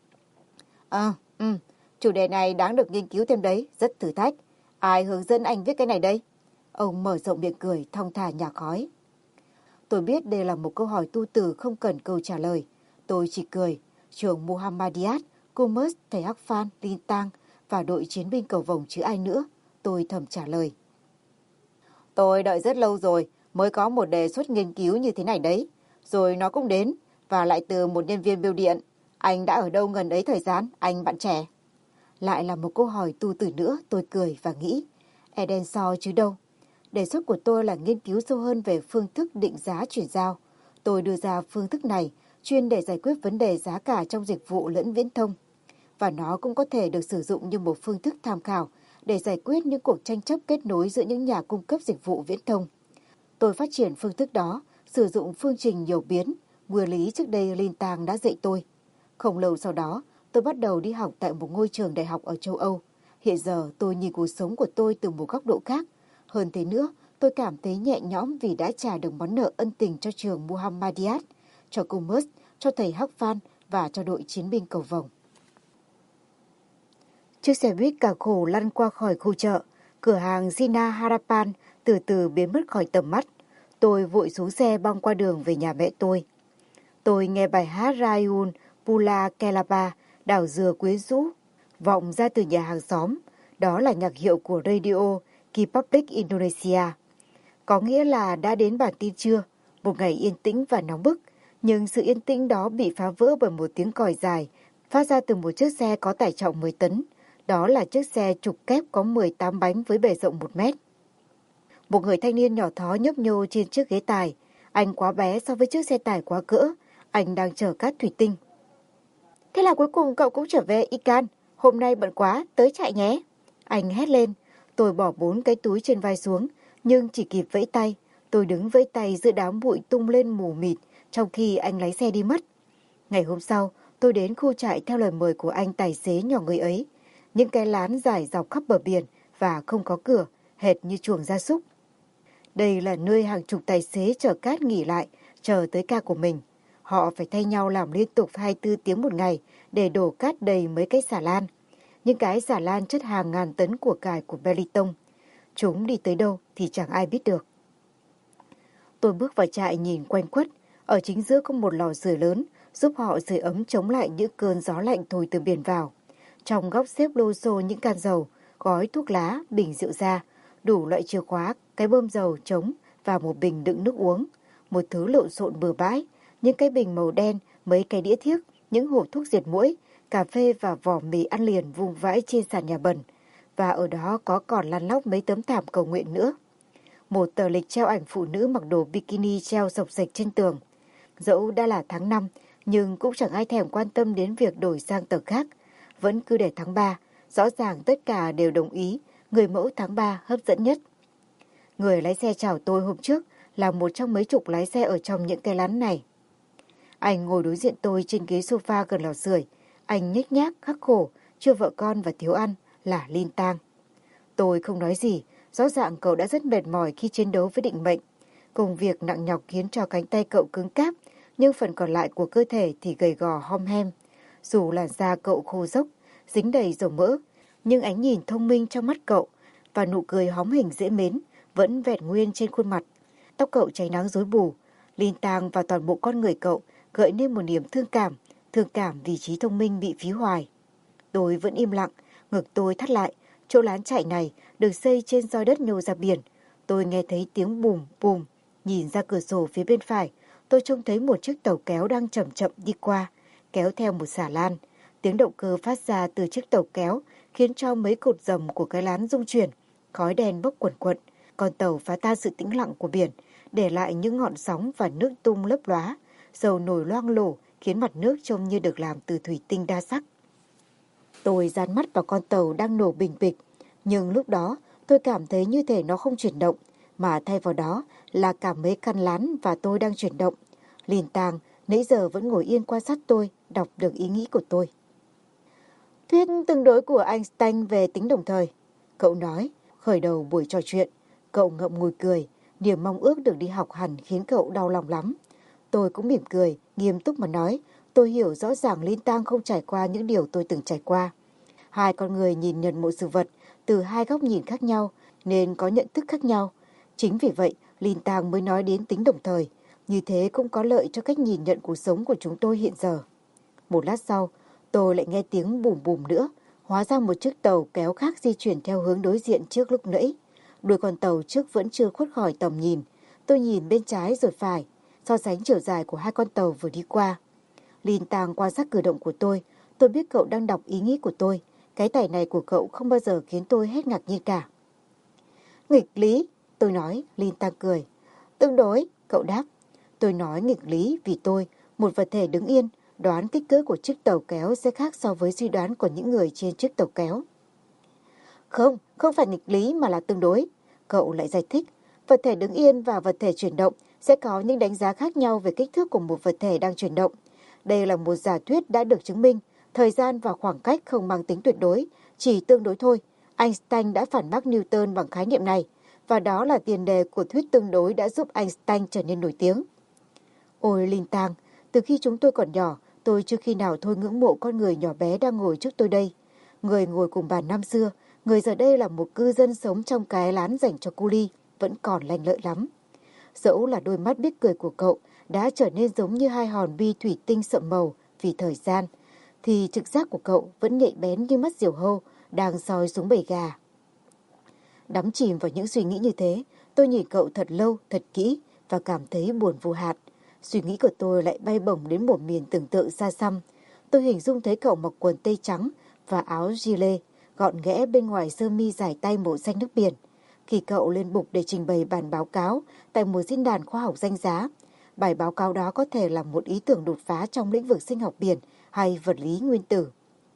À, ừ, chủ đề này đáng được nghiên cứu thêm đấy, rất thử thách. Ai hướng dẫn anh viết cái này đây? Ông mở rộng miệng cười, thong thả nhả khói. Tôi biết đây là một câu hỏi tu từ không cần câu trả lời. Tôi chỉ cười. Trường Muhammadiyat, Commerce, thầy Hắc Phan, Linh Tang và đội chiến binh cầu vồng chứ ai nữa. Tôi thầm trả lời. Tôi đợi rất lâu rồi mới có một đề xuất nghiên cứu như thế này đấy. Rồi nó cũng đến và lại từ một nhân viên bưu điện. Anh đã ở đâu ngần ấy thời gian, anh bạn trẻ? Lại là một câu hỏi tu từ nữa, tôi cười và nghĩ. Eden So chứ đâu. Đề xuất của tôi là nghiên cứu sâu hơn về phương thức định giá chuyển giao. Tôi đưa ra phương thức này chuyên để giải quyết vấn đề giá cả trong dịch vụ lẫn viễn thông. Và nó cũng có thể được sử dụng như một phương thức tham khảo để giải quyết những cuộc tranh chấp kết nối giữa những nhà cung cấp dịch vụ viễn thông. Tôi phát triển phương thức đó, sử dụng phương trình nhiều biến, nguyên lý trước đây Linh Tang đã dạy tôi. Không lâu sau đó, tôi bắt đầu đi học tại một ngôi trường đại học ở châu Âu. Hiện giờ tôi nhìn cuộc sống của tôi từ một góc độ khác. Hơn thế nữa, tôi cảm thấy nhẹ nhõm vì đã trả được món nợ ân tình cho trường Muhammadiyat, cho Commerce, cho thầy Hắc Phan và cho đội chiến binh cầu vồng. Chiếc xe buýt cả khổ lăn qua khỏi khu chợ, cửa hàng Zina Harapan từ từ biến mất khỏi tầm mắt. Tôi vội xuống xe băng qua đường về nhà mẹ tôi. Tôi nghe bài hát Rayun Pula Kelapa, đảo dừa quyến rũ, vọng ra từ nhà hàng xóm. Đó là nhạc hiệu của Radio Republic Indonesia. Có nghĩa là đã đến bản tin trưa, một ngày yên tĩnh và nóng bức. Nhưng sự yên tĩnh đó bị phá vỡ bởi một tiếng còi dài, phát ra từ một chiếc xe có tải trọng mười tấn. Đó là chiếc xe trục kép có mười tám bánh với bề rộng một mét. Một người thanh niên nhỏ thó nhấp nhô trên chiếc ghế tài. Anh quá bé so với chiếc xe tải quá cỡ. Anh đang chở cát thủy tinh. Thế là cuối cùng cậu cũng trở về, Ikan. Hôm nay bận quá, tới chạy nhé. Anh hét lên. Tôi bỏ bốn cái túi trên vai xuống, nhưng chỉ kịp vẫy tay. Tôi đứng vẫy tay giữa đám bụi tung lên mù mịt, trong khi anh lái xe đi mất. Ngày hôm sau, tôi đến khu trại theo lời mời của anh tài xế nhỏ người ấy. Những cái lán dài dọc khắp bờ biển và không có cửa, hệt như chuồng gia súc. Đây là nơi hàng chục tài xế chở cát nghỉ lại, chờ tới ca của mình. Họ phải thay nhau làm liên tục hai mươi bốn tiếng một ngày để đổ cát đầy mấy cái xà lan. Những cái xà lan chất hàng ngàn tấn của cải của Belitung. Chúng đi tới đâu thì chẳng ai biết được. Tôi bước vào trại nhìn quanh quất. Ở chính giữa có một lò sưởi lớn, giúp họ sưởi ấm chống lại những cơn gió lạnh thổi từ biển vào. Trong góc xếp lô xô những can dầu, gói thuốc lá, bình rượu da, đủ loại chìa khóa, cái bơm dầu, trống và một bình đựng nước uống. Một thứ lộn xộn bừa bãi, những cái bình màu đen, mấy cái đĩa thiếc, những hộp thuốc diệt muỗi, cà phê và vỏ mì ăn liền vùng vãi trên sàn nhà bẩn. Và ở đó có còn lăn lóc mấy tấm thảm cầu nguyện nữa. Một tờ lịch treo ảnh phụ nữ mặc đồ bikini treo sộc sạch trên tường. Dẫu đã là tháng năm, nhưng cũng chẳng ai thèm quan tâm đến việc đổi sang tờ khác. Vẫn cứ để tháng ba, rõ ràng tất cả đều đồng ý, người mẫu tháng ba hấp dẫn nhất. Người lái xe chào tôi hôm trước là một trong mấy chục lái xe ở trong những cái lán này. Anh ngồi đối diện tôi trên ghế sofa gần lò sưởi. Anh nhếch nhác, khắc khổ, chưa vợ con và thiếu ăn, là Linh Tang. Tôi không nói gì, rõ ràng cậu đã rất mệt mỏi khi chiến đấu với định mệnh. Công việc nặng nhọc khiến cho cánh tay cậu cứng cáp, nhưng phần còn lại của cơ thể thì gầy gò hom hem. Dù làn da cậu khô rốc, dính đầy dầu mỡ, nhưng ánh nhìn thông minh trong mắt cậu và nụ cười hóm hình dễ mến vẫn vẹn nguyên trên khuôn mặt. Tóc cậu cháy nắng rối bù, Linh Tang và toàn bộ con người cậu gợi nên một niềm thương cảm, thương cảm vì trí thông minh bị phí hoài. Tôi vẫn im lặng, ngực tôi thắt lại. Chỗ lán trại này được xây trên roi đất nhô ra biển. Tôi nghe thấy tiếng bùm bùm. Nhìn ra cửa sổ phía bên phải, tôi trông thấy một chiếc tàu kéo đang chậm chậm đi qua, kéo theo một xà lan. Tiếng động cơ phát ra từ chiếc tàu kéo khiến cho mấy cột rầm của cái lán rung chuyển, khói đen bốc quẩn quẩn. Con tàu phá tan sự tĩnh lặng của biển, để lại những ngọn sóng và nước tung lấp lóa. Dầu nổi loang lổ khiến mặt nước trông như được làm từ thủy tinh đa sắc. Tôi dán mắt vào con tàu đang nổ bình bịch, nhưng lúc đó tôi cảm thấy như thể nó không chuyển động, mà thay vào đó là cả mấy căn lán và tôi đang chuyển động. Linh Tang nãy giờ vẫn ngồi yên quan sát tôi, đọc được ý nghĩ của tôi. Thuyết tương đối của Einstein về tính đồng thời, cậu nói, khởi đầu buổi trò chuyện. Cậu ngậm ngùi cười, niềm mong ước được đi học hẳn khiến cậu đau lòng lắm. Tôi cũng mỉm cười, nghiêm túc mà nói, tôi hiểu rõ ràng Linh Tang không trải qua những điều tôi từng trải qua. Hai con người nhìn nhận một sự vật từ hai góc nhìn khác nhau nên có nhận thức khác nhau. Chính vì vậy, Linh Tang mới nói đến tính đồng thời. Như thế cũng có lợi cho cách nhìn nhận cuộc sống của chúng tôi hiện giờ. Một lát sau, tôi lại nghe tiếng bùm bùm nữa. Hóa ra một chiếc tàu kéo khác di chuyển theo hướng đối diện trước lúc nãy. Đuôi con tàu trước vẫn chưa khuất khỏi tầm nhìn. Tôi nhìn bên trái rồi phải, so sánh chiều dài của hai con tàu vừa đi qua. Linh Tang quan sát cử động của tôi. Tôi biết cậu đang đọc ý nghĩ của tôi. Cái tài này của cậu không bao giờ khiến tôi hết ngạc nhiên cả. Nghịch lý, Tôi nói, Lin Tang cười. Tương đối, cậu đáp. Tôi nói nghịch lý vì tôi, một vật thể đứng yên, đoán kích cỡ của chiếc tàu kéo sẽ khác so với suy đoán của những người trên chiếc tàu kéo. Không, không phải nghịch lý mà là tương đối. Cậu lại giải thích, vật thể đứng yên và vật thể chuyển động sẽ có những đánh giá khác nhau về kích thước của một vật thể đang chuyển động. Đây là một giả thuyết đã được chứng minh, thời gian và khoảng cách không mang tính tuyệt đối, chỉ tương đối thôi. Einstein đã phản bác Newton bằng khái niệm này, và đó là tiền đề của thuyết tương đối đã giúp Einstein trở nên nổi tiếng. Ôi Lin Tang, từ khi chúng tôi còn nhỏ, tôi chưa khi nào thôi ngưỡng mộ con người nhỏ bé đang ngồi trước tôi đây. Người ngồi cùng bàn năm xưa, người giờ đây là một cư dân sống trong cái lán dành cho cu li, vẫn còn lành lợi lắm. Dẫu là đôi mắt biết cười của cậu đã trở nên giống như hai hòn bi thủy tinh sậm màu vì thời gian, thì trực giác của cậu vẫn nhạy bén như mắt diều hâu đang soi xuống bầy gà. Đắm chìm vào những suy nghĩ như thế, tôi nhìn cậu thật lâu, thật kỹ và cảm thấy buồn vô hạn. Suy nghĩ của tôi lại bay bổng đến một miền tưởng tượng xa xăm. Tôi hình dung thấy cậu mặc quần tây trắng và áo gilet, gọn ghẽ bên ngoài sơ mi dài tay màu xanh nước biển. Khi cậu lên bục để trình bày bản báo cáo tại một diễn đàn khoa học danh giá, bài báo cáo đó có thể là một ý tưởng đột phá trong lĩnh vực sinh học biển hay vật lý nguyên tử.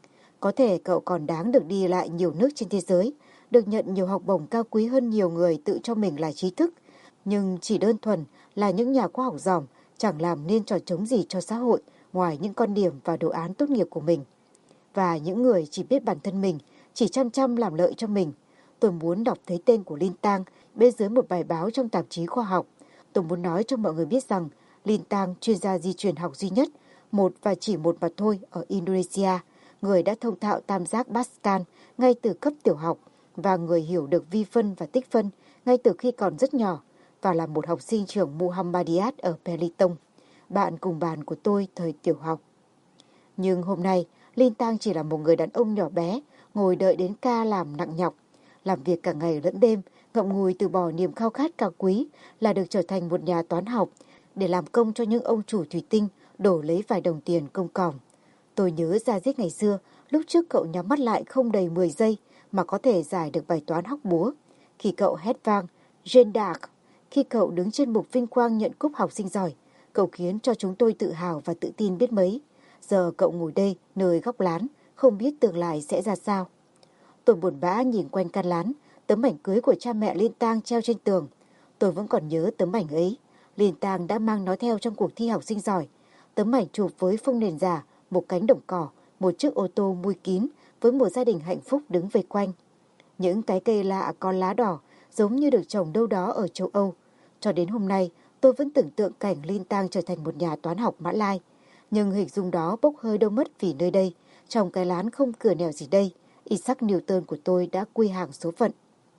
Có thể cậu còn đáng được đi lại nhiều nước trên thế giới, được nhận nhiều học bổng cao quý hơn nhiều người tự cho mình là trí thức, nhưng chỉ đơn thuần là những nhà khoa học giỏi chẳng làm nên trò trống gì cho xã hội ngoài những con điểm và đồ án tốt nghiệp của mình. Và những người chỉ biết bản thân mình, chỉ chăm chăm làm lợi cho mình. Tôi muốn đọc thấy tên của Lin Tang bên dưới một bài báo trong tạp chí khoa học. Tôi muốn nói cho mọi người biết rằng Lin Tang, chuyên gia di truyền học duy nhất, một và chỉ một mà thôi ở Indonesia, người đã thông thạo tam giác Pascal ngay từ cấp tiểu học và người hiểu được vi phân và tích phân ngay từ khi còn rất nhỏ, và là một học sinh trường Muhammadiyat ở Belitung, bạn cùng bàn của tôi thời tiểu học. Nhưng hôm nay, Lin Tang chỉ là một người đàn ông nhỏ bé, ngồi đợi đến ca làm nặng nhọc, làm việc cả ngày lẫn đêm, ngậm ngùi từ bỏ niềm khao khát cao quý là được trở thành một nhà toán học để làm công cho những ông chủ thủy tinh đổ lấy vài đồng tiền công còng. Tôi nhớ ra giết ngày xưa, lúc trước cậu nhắm mắt lại không đầy mười giây mà có thể giải được bài toán hóc búa. Khi cậu hét vang, Jeanne d'Arc, khi cậu đứng trên bục vinh quang nhận cúp học sinh giỏi, cậu khiến cho chúng tôi tự hào và tự tin biết mấy. Giờ cậu ngồi đây, nơi góc lán, không biết tương lai sẽ ra sao. Tôi buồn bã nhìn quanh căn lán, tấm ảnh cưới của cha mẹ Lin Tang treo trên tường. Tôi vẫn còn nhớ tấm ảnh ấy. Lin Tang đã mang nó theo trong cuộc thi học sinh giỏi. Tấm ảnh chụp với phông nền giả, một cánh đồng cỏ, một chiếc ô tô mui kín với một gia đình hạnh phúc đứng vây quanh. Những cái cây lạ có lá đỏ giống như được trồng đâu đó ở châu Âu. Cho đến hôm nay, tôi vẫn tưởng tượng cảnh Lin Tang trở thành một nhà toán học Mã Lai. Nhưng hình dung đó bốc hơi đâu mất vì nơi đây, trong cái lán không cửa nẻo gì đây, Isaac Newton của tôi đã quy hàng số phận.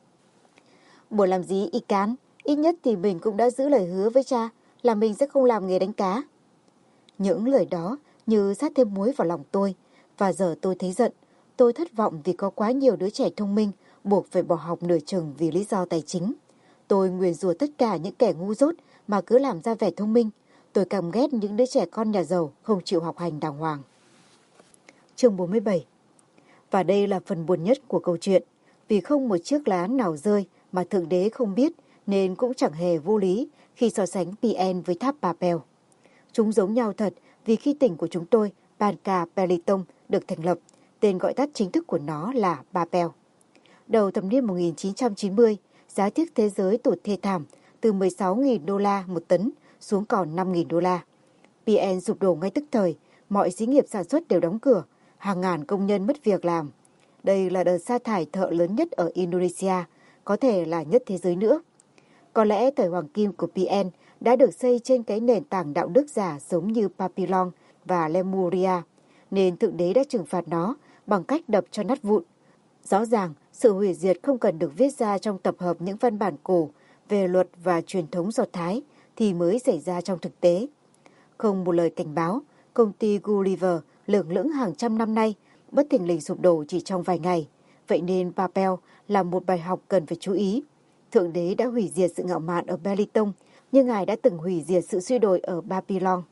Buồn làm gì y cán, ít nhất thì mình cũng đã giữ lời hứa với cha là mình sẽ không làm nghề đánh cá. Những lời đó như sát thêm muối vào lòng tôi, và giờ tôi thấy giận. Tôi thất vọng vì có quá nhiều đứa trẻ thông minh buộc phải bỏ học nửa chừng vì lý do tài chính. Tôi nguyền rủa tất cả những kẻ ngu dốt mà cứ làm ra vẻ thông minh. Tôi căm ghét những đứa trẻ con nhà giàu không chịu học hành đàng hoàng. Chương bốn mươi bảy. Và đây là phần buồn nhất của câu chuyện. Vì không một chiếc lá nào rơi mà Thượng Đế không biết, nên cũng chẳng hề vô lý khi so sánh pê en với tháp Babel. Chúng giống nhau thật vì khi tỉnh của chúng tôi, Banca Belitung, được thành lập, tên gọi tắt chính thức của nó là Babel. Đầu thập niên một nghìn chín trăm chín mươi, giá thiết thế giới tụt thê thảm từ mười sáu nghìn đô la một tấn xuống còn năm nghìn đô la. pê en sụp đổ ngay tức thời, mọi xí nghiệp sản xuất đều đóng cửa, hàng ngàn công nhân mất việc làm. Đây là đợt sa thải thợ lớn nhất ở Indonesia, có thể là nhất thế giới nữa. Có lẽ thời hoàng kim của pê en đã được xây trên cái nền tảng đạo đức giả giống như Babylon và Lemuria, nên Thượng Đế đã trừng phạt nó bằng cách đập cho nát vụn. Rõ ràng, sự hủy diệt không cần được viết ra trong tập hợp những văn bản cổ về luật và truyền thống Do Thái thì mới xảy ra trong thực tế. Không một lời cảnh báo, công ty Gulliver lưởng lững hàng trăm năm nay bất thình lình sụp đổ chỉ trong vài ngày. Vậy nên Babel là một bài học cần phải chú ý. Thượng Đế đã hủy diệt sự ngạo mạn ở Belitung, nhưng Ngài đã từng hủy diệt sự suy đồi ở Babylon.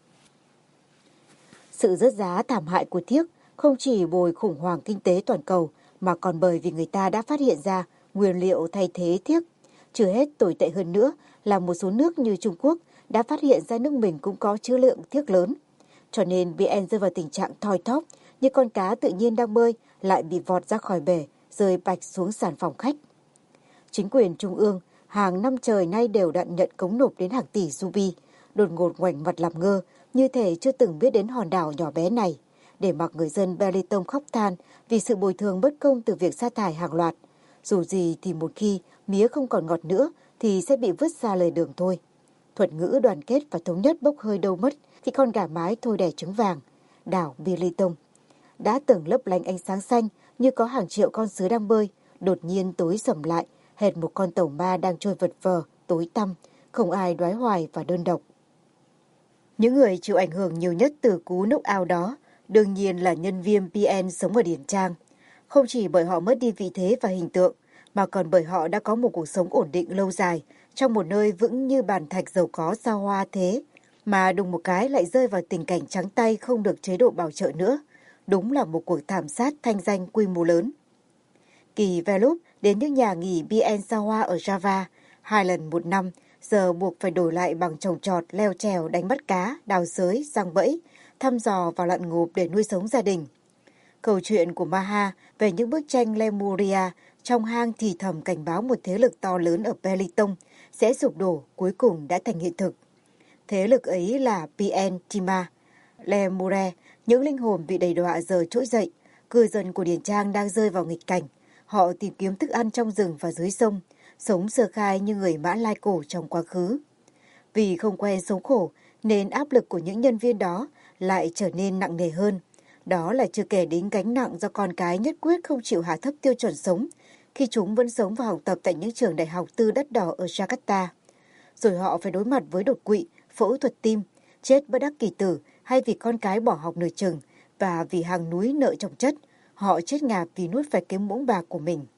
Sự rớt giá thảm hại của thiếc không chỉ bồi khủng hoảng kinh tế toàn cầu, mà còn bởi vì người ta đã phát hiện ra nguyên liệu thay thế thiếc. Chưa hết, tồi tệ hơn nữa là một số nước như Trung Quốc đã phát hiện ra nước mình cũng có trữ lượng thiếc lớn. Cho nên pê en rơi vào tình trạng thoi thóp, như con cá tự nhiên đang bơi lại bị vọt ra khỏi bể, rơi bạch xuống sàn phòng khách. Chính quyền trung ương hàng năm trời nay đều đặn nhận cống nộp đến hàng tỷ ruby, đột ngột ngoảnh mặt làm ngơ, như thể chưa từng biết đến hòn đảo nhỏ bé này, để mặc người dân Belitung khóc than vì sự bồi thường bất công từ việc sa thải hàng loạt. Dù gì thì một khi mía không còn ngọt nữa thì sẽ bị vứt ra lề đường thôi. Thuật ngữ đoàn kết và thống nhất bốc hơi đâu mất khi con gà mái thôi đẻ trứng vàng. Đảo Belitung đã từng lấp lánh ánh sáng xanh như có hàng triệu con sứa đang bơi, đột nhiên tối sầm lại, hệt một con tàu ma đang trôi vật vờ, tối tăm, không ai đoái hoài và đơn độc. Những người chịu ảnh hưởng nhiều nhất từ cú knock out đó đương nhiên là nhân viên pê en sống ở Điền Trang. Không chỉ bởi họ mất đi vị thế và hình tượng, mà còn bởi họ đã có một cuộc sống ổn định lâu dài trong một nơi vững như bàn thạch giàu có xa hoa thế, mà đùng một cái lại rơi vào tình cảnh trắng tay không được chế độ bảo trợ nữa. Đúng là một cuộc thảm sát thanh danh quy mô lớn. Kỳ Velup đến những nhà nghỉ pê en xa hoa ở Java hai lần một năm, giờ buộc phải đổi lại bằng trồng trọt, leo trèo, đánh bắt cá, đào xới, giăng bẫy, thăm dò và lặn ngụp để nuôi sống gia đình. Câu chuyện của Maha về những bức tranh Lemuria trong hang thì thầm cảnh báo một thế lực to lớn ở Belitung sẽ sụp đổ cuối cùng đã thành hiện thực. Thế lực ấy là pê en Tima, Lemure, những linh hồn bị đầy đọa giờ trỗi dậy. Cư dân của Điền Trang đang rơi vào nghịch cảnh. Họ tìm kiếm thức ăn trong rừng và dưới sông, sống sơ khai như người Mã Lai cổ trong quá khứ. Vì không quen sống khổ, nên áp lực của những nhân viên đó lại trở nên nặng nề hơn. Đó là chưa kể đến gánh nặng do con cái nhất quyết không chịu hạ thấp tiêu chuẩn sống, khi chúng vẫn sống và học tập tại những trường đại học tư đắt đỏ ở Jakarta. Rồi họ phải đối mặt với đột quỵ, phẫu thuật tim, chết bất đắc kỳ tử hay vì con cái bỏ học nửa chừng, và vì hàng núi nợ chồng chất, họ chết ngạt vì nuốt phải cái muỗng bạc của mình.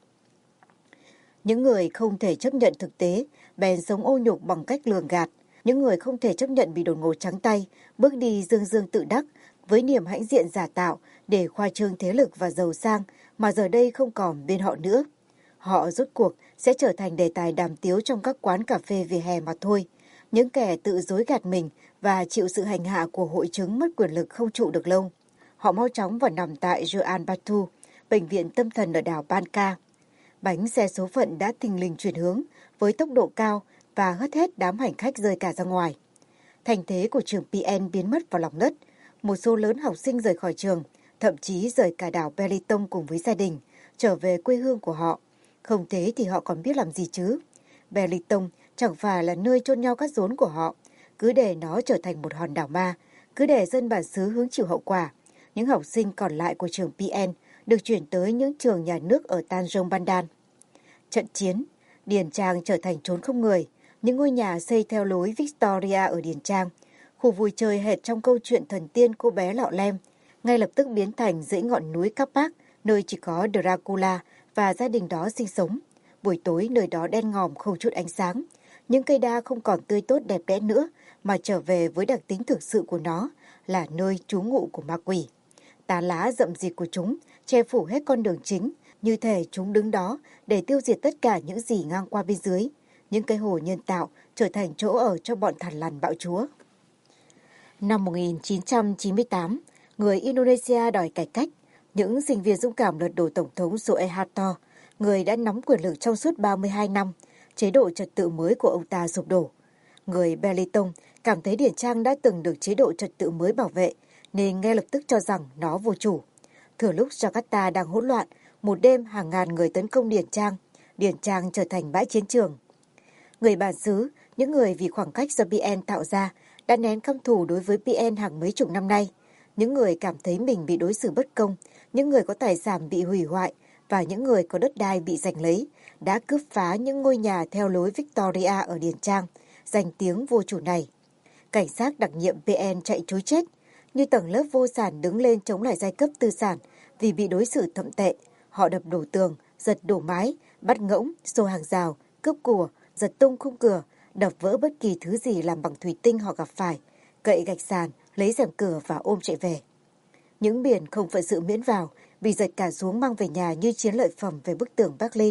Những người không thể chấp nhận thực tế, bèn sống ô nhục bằng cách lường gạt. Những người không thể chấp nhận bị đột ngột trắng tay, bước đi dương dương tự đắc, với niềm hãnh diện giả tạo để khoa trương thế lực và giàu sang mà giờ đây không còn bên họ nữa. Họ rốt cuộc sẽ trở thành đề tài đàm tiếu trong các quán cà phê vỉa hè mà thôi. Những kẻ tự dối gạt mình và chịu sự hành hạ của hội chứng mất quyền lực không trụ được lâu. Họ mau chóng vào nằm tại Juan Batu, bệnh viện tâm thần ở đảo Banka. Bánh xe số phận đã thình lình chuyển hướng với tốc độ cao và hất hết đám hành khách rơi cả ra ngoài. Thành thế của trường pê en biến mất vào lòng đất. Một số lớn học sinh rời khỏi trường, thậm chí rời cả đảo Belitung cùng với gia đình, trở về quê hương của họ. Không thế thì họ còn biết làm gì chứ? Belitung chẳng phải là nơi chôn nhau cắt rốn của họ. Cứ để nó trở thành một hòn đảo ma, cứ để dân bản xứ hứng chịu hậu quả. Những học sinh còn lại của trường pê en được chuyển tới những trường nhà nước ở Tanjung Bandan. Trận chiến, Điền Trang trở thành chốn không người. Những ngôi nhà xây theo lối Victoria ở Điền Trang, khu vui chơi hệt trong câu chuyện thần tiên cô bé lọ lem, ngay lập tức biến thành dãy ngọn núi Capac, nơi chỉ có Dracula và gia đình đó sinh sống. Buổi tối nơi đó đen ngòm không chút ánh sáng. Những cây đa không còn tươi tốt đẹp đẽ nữa, mà trở về với đặc tính thực sự của nó là nơi trú ngụ của ma quỷ. Tán lá rậm rịt của chúng che phủ hết con đường chính, như thể chúng đứng đó để tiêu diệt tất cả những gì ngang qua bên dưới. Những cây hồ nhân tạo trở thành chỗ ở cho bọn thằn lằn bạo chúa. Năm một nghìn chín trăm chín mươi tám, người Indonesia đòi cải cách. Những sinh viên dũng cảm lật đổ Tổng thống Suharto, người đã nắm quyền lực trong suốt ba mươi hai năm. Chế độ trật tự mới của ông ta sụp đổ. Người Belitung cảm thấy Điền Trang đã từng được chế độ trật tự mới bảo vệ, nên ngay lập tức cho rằng nó vô chủ. Thừa lúc Jakarta đang hỗn loạn, một đêm hàng ngàn người tấn công Điền Trang. Điền Trang trở thành bãi chiến trường. Người bản xứ, những người vì khoảng cách do pê en tạo ra, đã nén căm thù đối với pê en hàng mấy chục năm nay. Những người cảm thấy mình bị đối xử bất công, những người có tài sản bị hủy hoại và những người có đất đai bị giành lấy, đã cướp phá những ngôi nhà theo lối Victoria ở Điền Trang, danh tiếng vô chủ này. Cảnh sát đặc nhiệm pê en chạy trối chết, như tầng lớp vô sản đứng lên chống lại giai cấp tư sản vì bị đối xử thậm tệ. Họ đập đổ tường, giật đổ mái, bắt ngỗng, xô hàng rào, cướp của, giật tung khung cửa, đập vỡ bất kỳ thứ gì làm bằng thủy tinh họ gặp phải, cậy gạch sàn, lấy rèm cửa và ôm chạy về. Những biển không phận sự miễn vào bị giật cả xuống mang về nhà như chiến lợi phẩm về bức tường Berlin.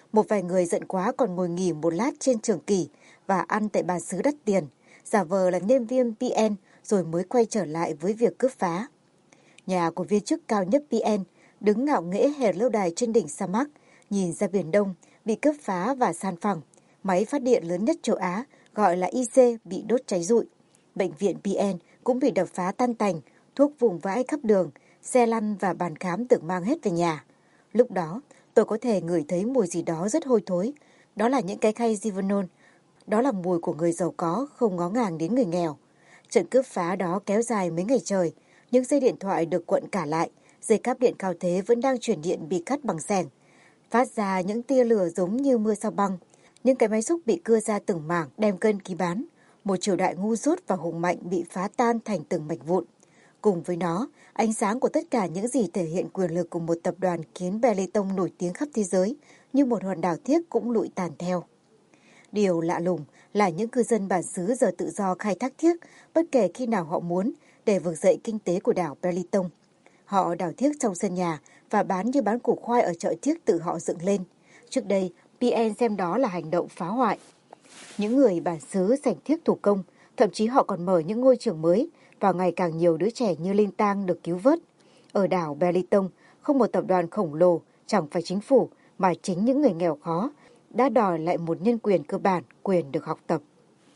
Một vài người giận quá còn ngồi nghỉ một lát trên Trường Kỷ và ăn tại bàn xứ đắt tiền, giả vờ là nhân viên pê en rồi mới quay trở lại với việc cướp phá. Nhà của viên chức cao nhất pê en đứng ngạo nghễ hệt lâu đài trên đỉnh sa mạc, nhìn ra Biển Đông bị cướp phá và san phẳng. Máy phát điện lớn nhất châu Á gọi là i xê bị đốt cháy rụi. Bệnh viện pê en cũng bị đập phá tan tành, thuốc vùng vãi khắp đường, xe lăn và bàn khám được mang hết về nhà. Lúc đó, tôi có thể ngửi thấy mùi gì đó rất hôi thối. Đó là những cái khay Givanol. Đó là mùi của người giàu có không ngó ngàng đến người nghèo. Trận cướp phá đó kéo dài mấy ngày trời. Những dây điện thoại được cuộn cả lại, dây cáp điện cao thế vẫn đang truyền điện bị cắt bằng xẻng, phát ra những tia lửa giống như mưa sao băng. Những cái máy xúc bị cưa ra từng mảng đem cân ký bán. Một triều đại ngu dốt và hùng mạnh bị phá tan thành từng mảnh vụn. Cùng với nó, ánh sáng của tất cả những gì thể hiện quyền lực của một tập đoàn kiến bê tông nổi tiếng khắp thế giới như một hòn đảo thiếc cũng lụi tàn theo. Điều lạ lùng là những cư dân bản xứ giờ tự do khai thác thiếc bất kể khi nào họ muốn để vực dậy kinh tế của đảo Belitung. Họ đào thiếc trong sân nhà và bán như bán củ khoai ở chợ thiếc tự họ dựng lên. Trước đây, pê en xem đó là hành động phá hoại. Những người bản xứ sành thiếc thủ công, thậm chí họ còn mở những ngôi trường mới và ngày càng nhiều đứa trẻ như Linh Tang được cứu vớt. Ở đảo Belitung, không một tập đoàn khổng lồ, chẳng phải chính phủ, mà chính những người nghèo khó đã đòi lại một nhân quyền cơ bản, quyền được học tập.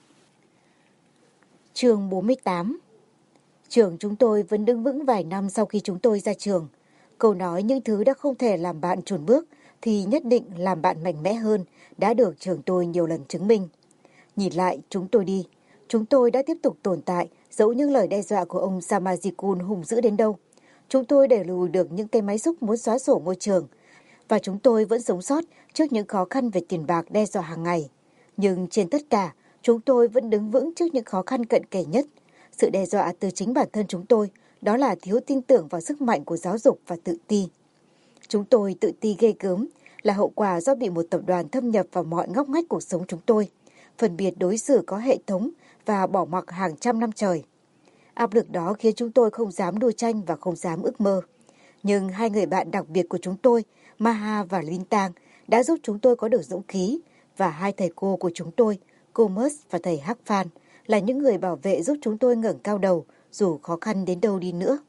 Chương bốn mươi tám. Trường chúng tôi vẫn đứng vững vài năm sau khi chúng tôi ra trường. Câu nói những thứ đã không thể làm bạn chùn bước thì nhất định làm bạn mạnh mẽ hơn đã được trường tôi nhiều lần chứng minh. Nhìn lại chúng tôi đi, chúng tôi đã tiếp tục tồn tại dẫu những lời đe dọa của ông Samajikun hung dữ đến đâu. Chúng tôi đẩy lùi được những cái máy xúc muốn xóa sổ môi trường và chúng tôi vẫn sống sót trước những khó khăn về tiền bạc đe dọa hàng ngày. Nhưng trên tất cả, chúng tôi vẫn đứng vững trước những khó khăn cận kề nhất. Sự đe dọa từ chính bản thân chúng tôi, đó là thiếu tin tưởng vào sức mạnh của giáo dục và tự ti. Chúng tôi tự ti ghê gớm là hậu quả do bị một tập đoàn thâm nhập vào mọi ngóc ngách cuộc sống chúng tôi, phân biệt đối xử có hệ thống và bỏ mặc hàng trăm năm trời. Áp lực đó khiến chúng tôi không dám đua tranh và không dám ước mơ. Nhưng hai người bạn đặc biệt của chúng tôi, Maha và Linh Tang, đã giúp chúng tôi có được dũng khí, và hai thầy cô của chúng tôi, cô Mus và thầy Hắc Phan, là những người bảo vệ giúp chúng tôi ngẩng cao đầu dù khó khăn đến đâu đi nữa.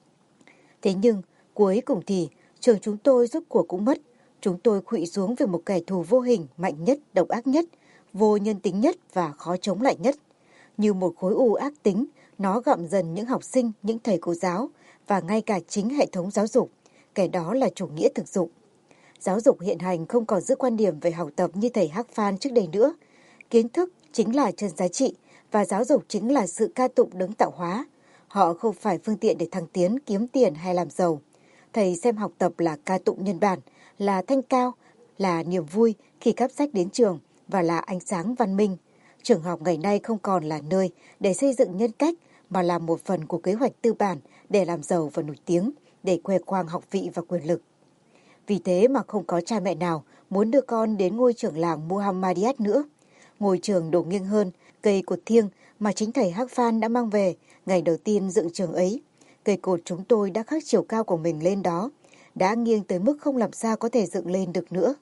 Thế nhưng, cuối cùng thì, trường chúng tôi rốt cuộc cũng mất. Chúng tôi khuỵu xuống về một kẻ thù vô hình, mạnh nhất, độc ác nhất, vô nhân tính nhất và khó chống lại nhất. Như một khối u ác tính, nó gặm dần những học sinh, những thầy cô giáo và ngay cả chính hệ thống giáo dục. Kẻ đó là chủ nghĩa thực dụng. Giáo dục hiện hành không còn giữ quan điểm về học tập như thầy Hắc Phan trước đây nữa. Kiến thức chính là chân giá trị và giáo dục chính là sự ca tụng đấng tạo hóa. Họ không phải phương tiện để thăng tiến, kiếm tiền hay làm giàu. Thầy xem học tập là ca tụng nhân bản, là thanh cao, là niềm vui khi cắp sách đến trường và là ánh sáng văn minh. Trường học ngày nay không còn là nơi để xây dựng nhân cách mà là một phần của kế hoạch tư bản để làm giàu và nổi tiếng, để khoe khoang học vị và quyền lực. Vì thế mà không có cha mẹ nào muốn đưa con đến ngôi trường làng Muhammadiyat nữa. Ngôi trường đổ nghiêng hơn cây cột thiêng mà chính thầy Hắc Phan đã mang về ngày đầu tiên dựng trường ấy. Cây cột chúng tôi đã khắc chiều cao của mình lên đó, đã nghiêng tới mức không làm sao có thể dựng lên được nữa.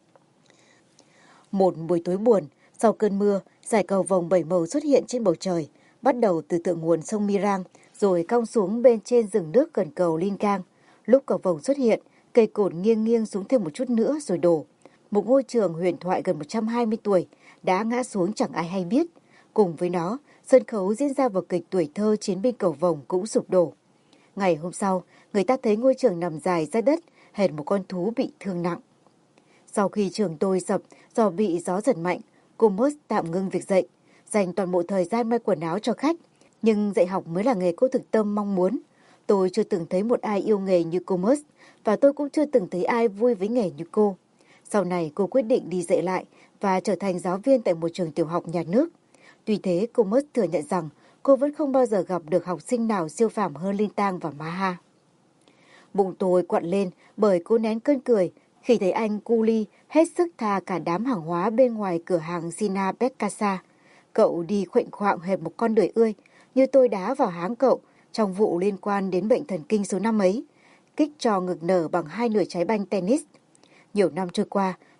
Một buổi tối buồn, sau cơn mưa, dải cầu vồng bảy màu xuất hiện trên bầu trời, bắt đầu từ thượng nguồn sông Mirang, rồi cong xuống bên trên rừng nước gần cầu Linh Cang. Lúc cầu vồng xuất hiện, cây cột nghiêng nghiêng xuống thêm một chút nữa rồi đổ. Một ngôi trường huyền thoại gần một trăm hai mươi tuổi đã ngã xuống chẳng ai hay biết. Cùng với nó, sân khấu diễn ra vở kịch tuổi thơ chiến binh cầu vồng cũng sụp đổ. Ngày hôm sau, người ta thấy ngôi trường nằm dài ra đất, hệt một con thú bị thương nặng. Sau khi trường tôi sập do bị gió giật mạnh, cô Mus tạm ngưng việc dạy, dành toàn bộ thời gian may quần áo cho khách. Nhưng dạy học mới là nghề cô thực tâm mong muốn. Tôi chưa từng thấy một ai yêu nghề như cô Mus, và tôi cũng chưa từng thấy ai vui với nghề như cô. Sau này cô quyết định đi dạy lại và trở thành giáo viên tại một trường tiểu học nhà nước. Tuy thế, cô Mus thừa nhận rằng cô vẫn không bao giờ gặp được học sinh nào siêu phàm hơn Linh Tang và Maha. Bụng tôi quặn lên bởi cô nén cơn cười khi thấy anh Culi hết sức tha cả đám hàng hóa bên ngoài cửa hàng Sina Bekasa. Cậu đi khuệnh khoạng hệt một con đười ươi, như tôi đá vào háng cậu trong vụ liên quan đến bệnh thần kinh số năm ấy, kích cho ngực nở bằng hai nửa trái banh tennis. Nhiều năm trôi qua,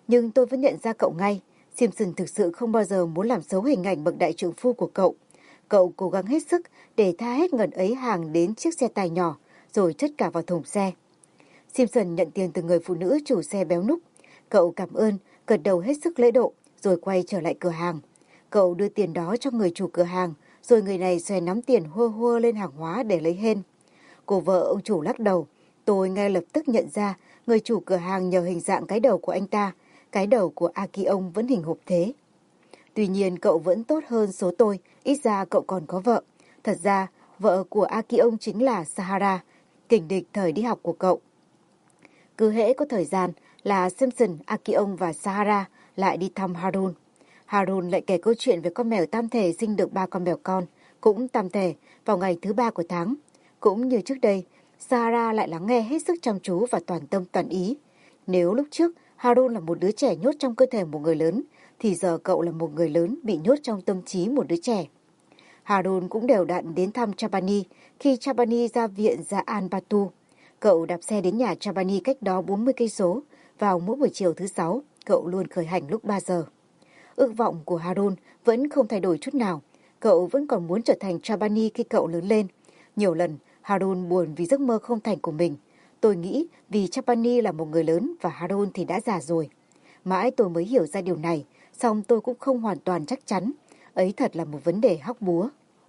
Nhưng tôi vẫn nhận ra cậu ngay. Simpson thực sự không bao giờ muốn làm xấu hình ảnh bậc đại trượng phu của cậu. Cậu cố gắng hết sức để tha hết ngần ấy hàng đến chiếc xe tài nhỏ, rồi chất cả vào thùng xe. Simpson nhận tiền từ người phụ nữ chủ xe béo núc. Cậu cảm ơn, gật đầu hết sức lễ độ, rồi quay trở lại cửa hàng. Cậu đưa tiền đó cho người chủ cửa hàng, rồi người này xòe nắm tiền hua hua lên hàng hóa để lấy hên. Cô vợ ông chủ lắc đầu. Tôi ngay lập tức nhận ra người chủ cửa hàng nhờ hình dạng cái đầu của anh ta. Cái đầu của Akion vẫn hình hộp thế. Tuy nhiên cậu vẫn tốt hơn số tôi, ít ra cậu còn có vợ. Thật ra, vợ của Akion chính là Sahara, kình địch thời đi học của cậu. Cứ hễ có thời gian là Simpson, Akion và Sahara lại đi thăm Harun. Harun lại kể câu chuyện về con mèo tam thể sinh được ba con mèo con, cũng tam thể, vào ngày thứ ba của tháng. Cũng như trước đây, Sahara lại lắng nghe hết sức chăm chú và toàn tâm toàn ý. Nếu lúc trước Harun là một đứa trẻ nhốt trong cơ thể một người lớn, thì giờ cậu là một người lớn bị nhốt trong tâm trí một đứa trẻ. Harun cũng đều đặn đến thăm Chabani khi Chabani ra viện ra Al-Batu. Cậu đạp xe đến nhà Chabani cách đó bốn mươi cây số. Vào mỗi buổi chiều thứ sáu, cậu luôn khởi hành lúc ba giờ. Ước vọng của Harun vẫn không thay đổi chút nào. Cậu vẫn còn muốn trở thành Chabani khi cậu lớn lên. Nhiều lần, Harun buồn vì giấc mơ không thành của mình. Tôi nghĩ vì Chabani là một người lớn và Harun thì đã già rồi. Mãi tôi mới hiểu ra điều này, song tôi cũng không hoàn toàn chắc chắn. Ấy thật là một vấn đề hóc búa.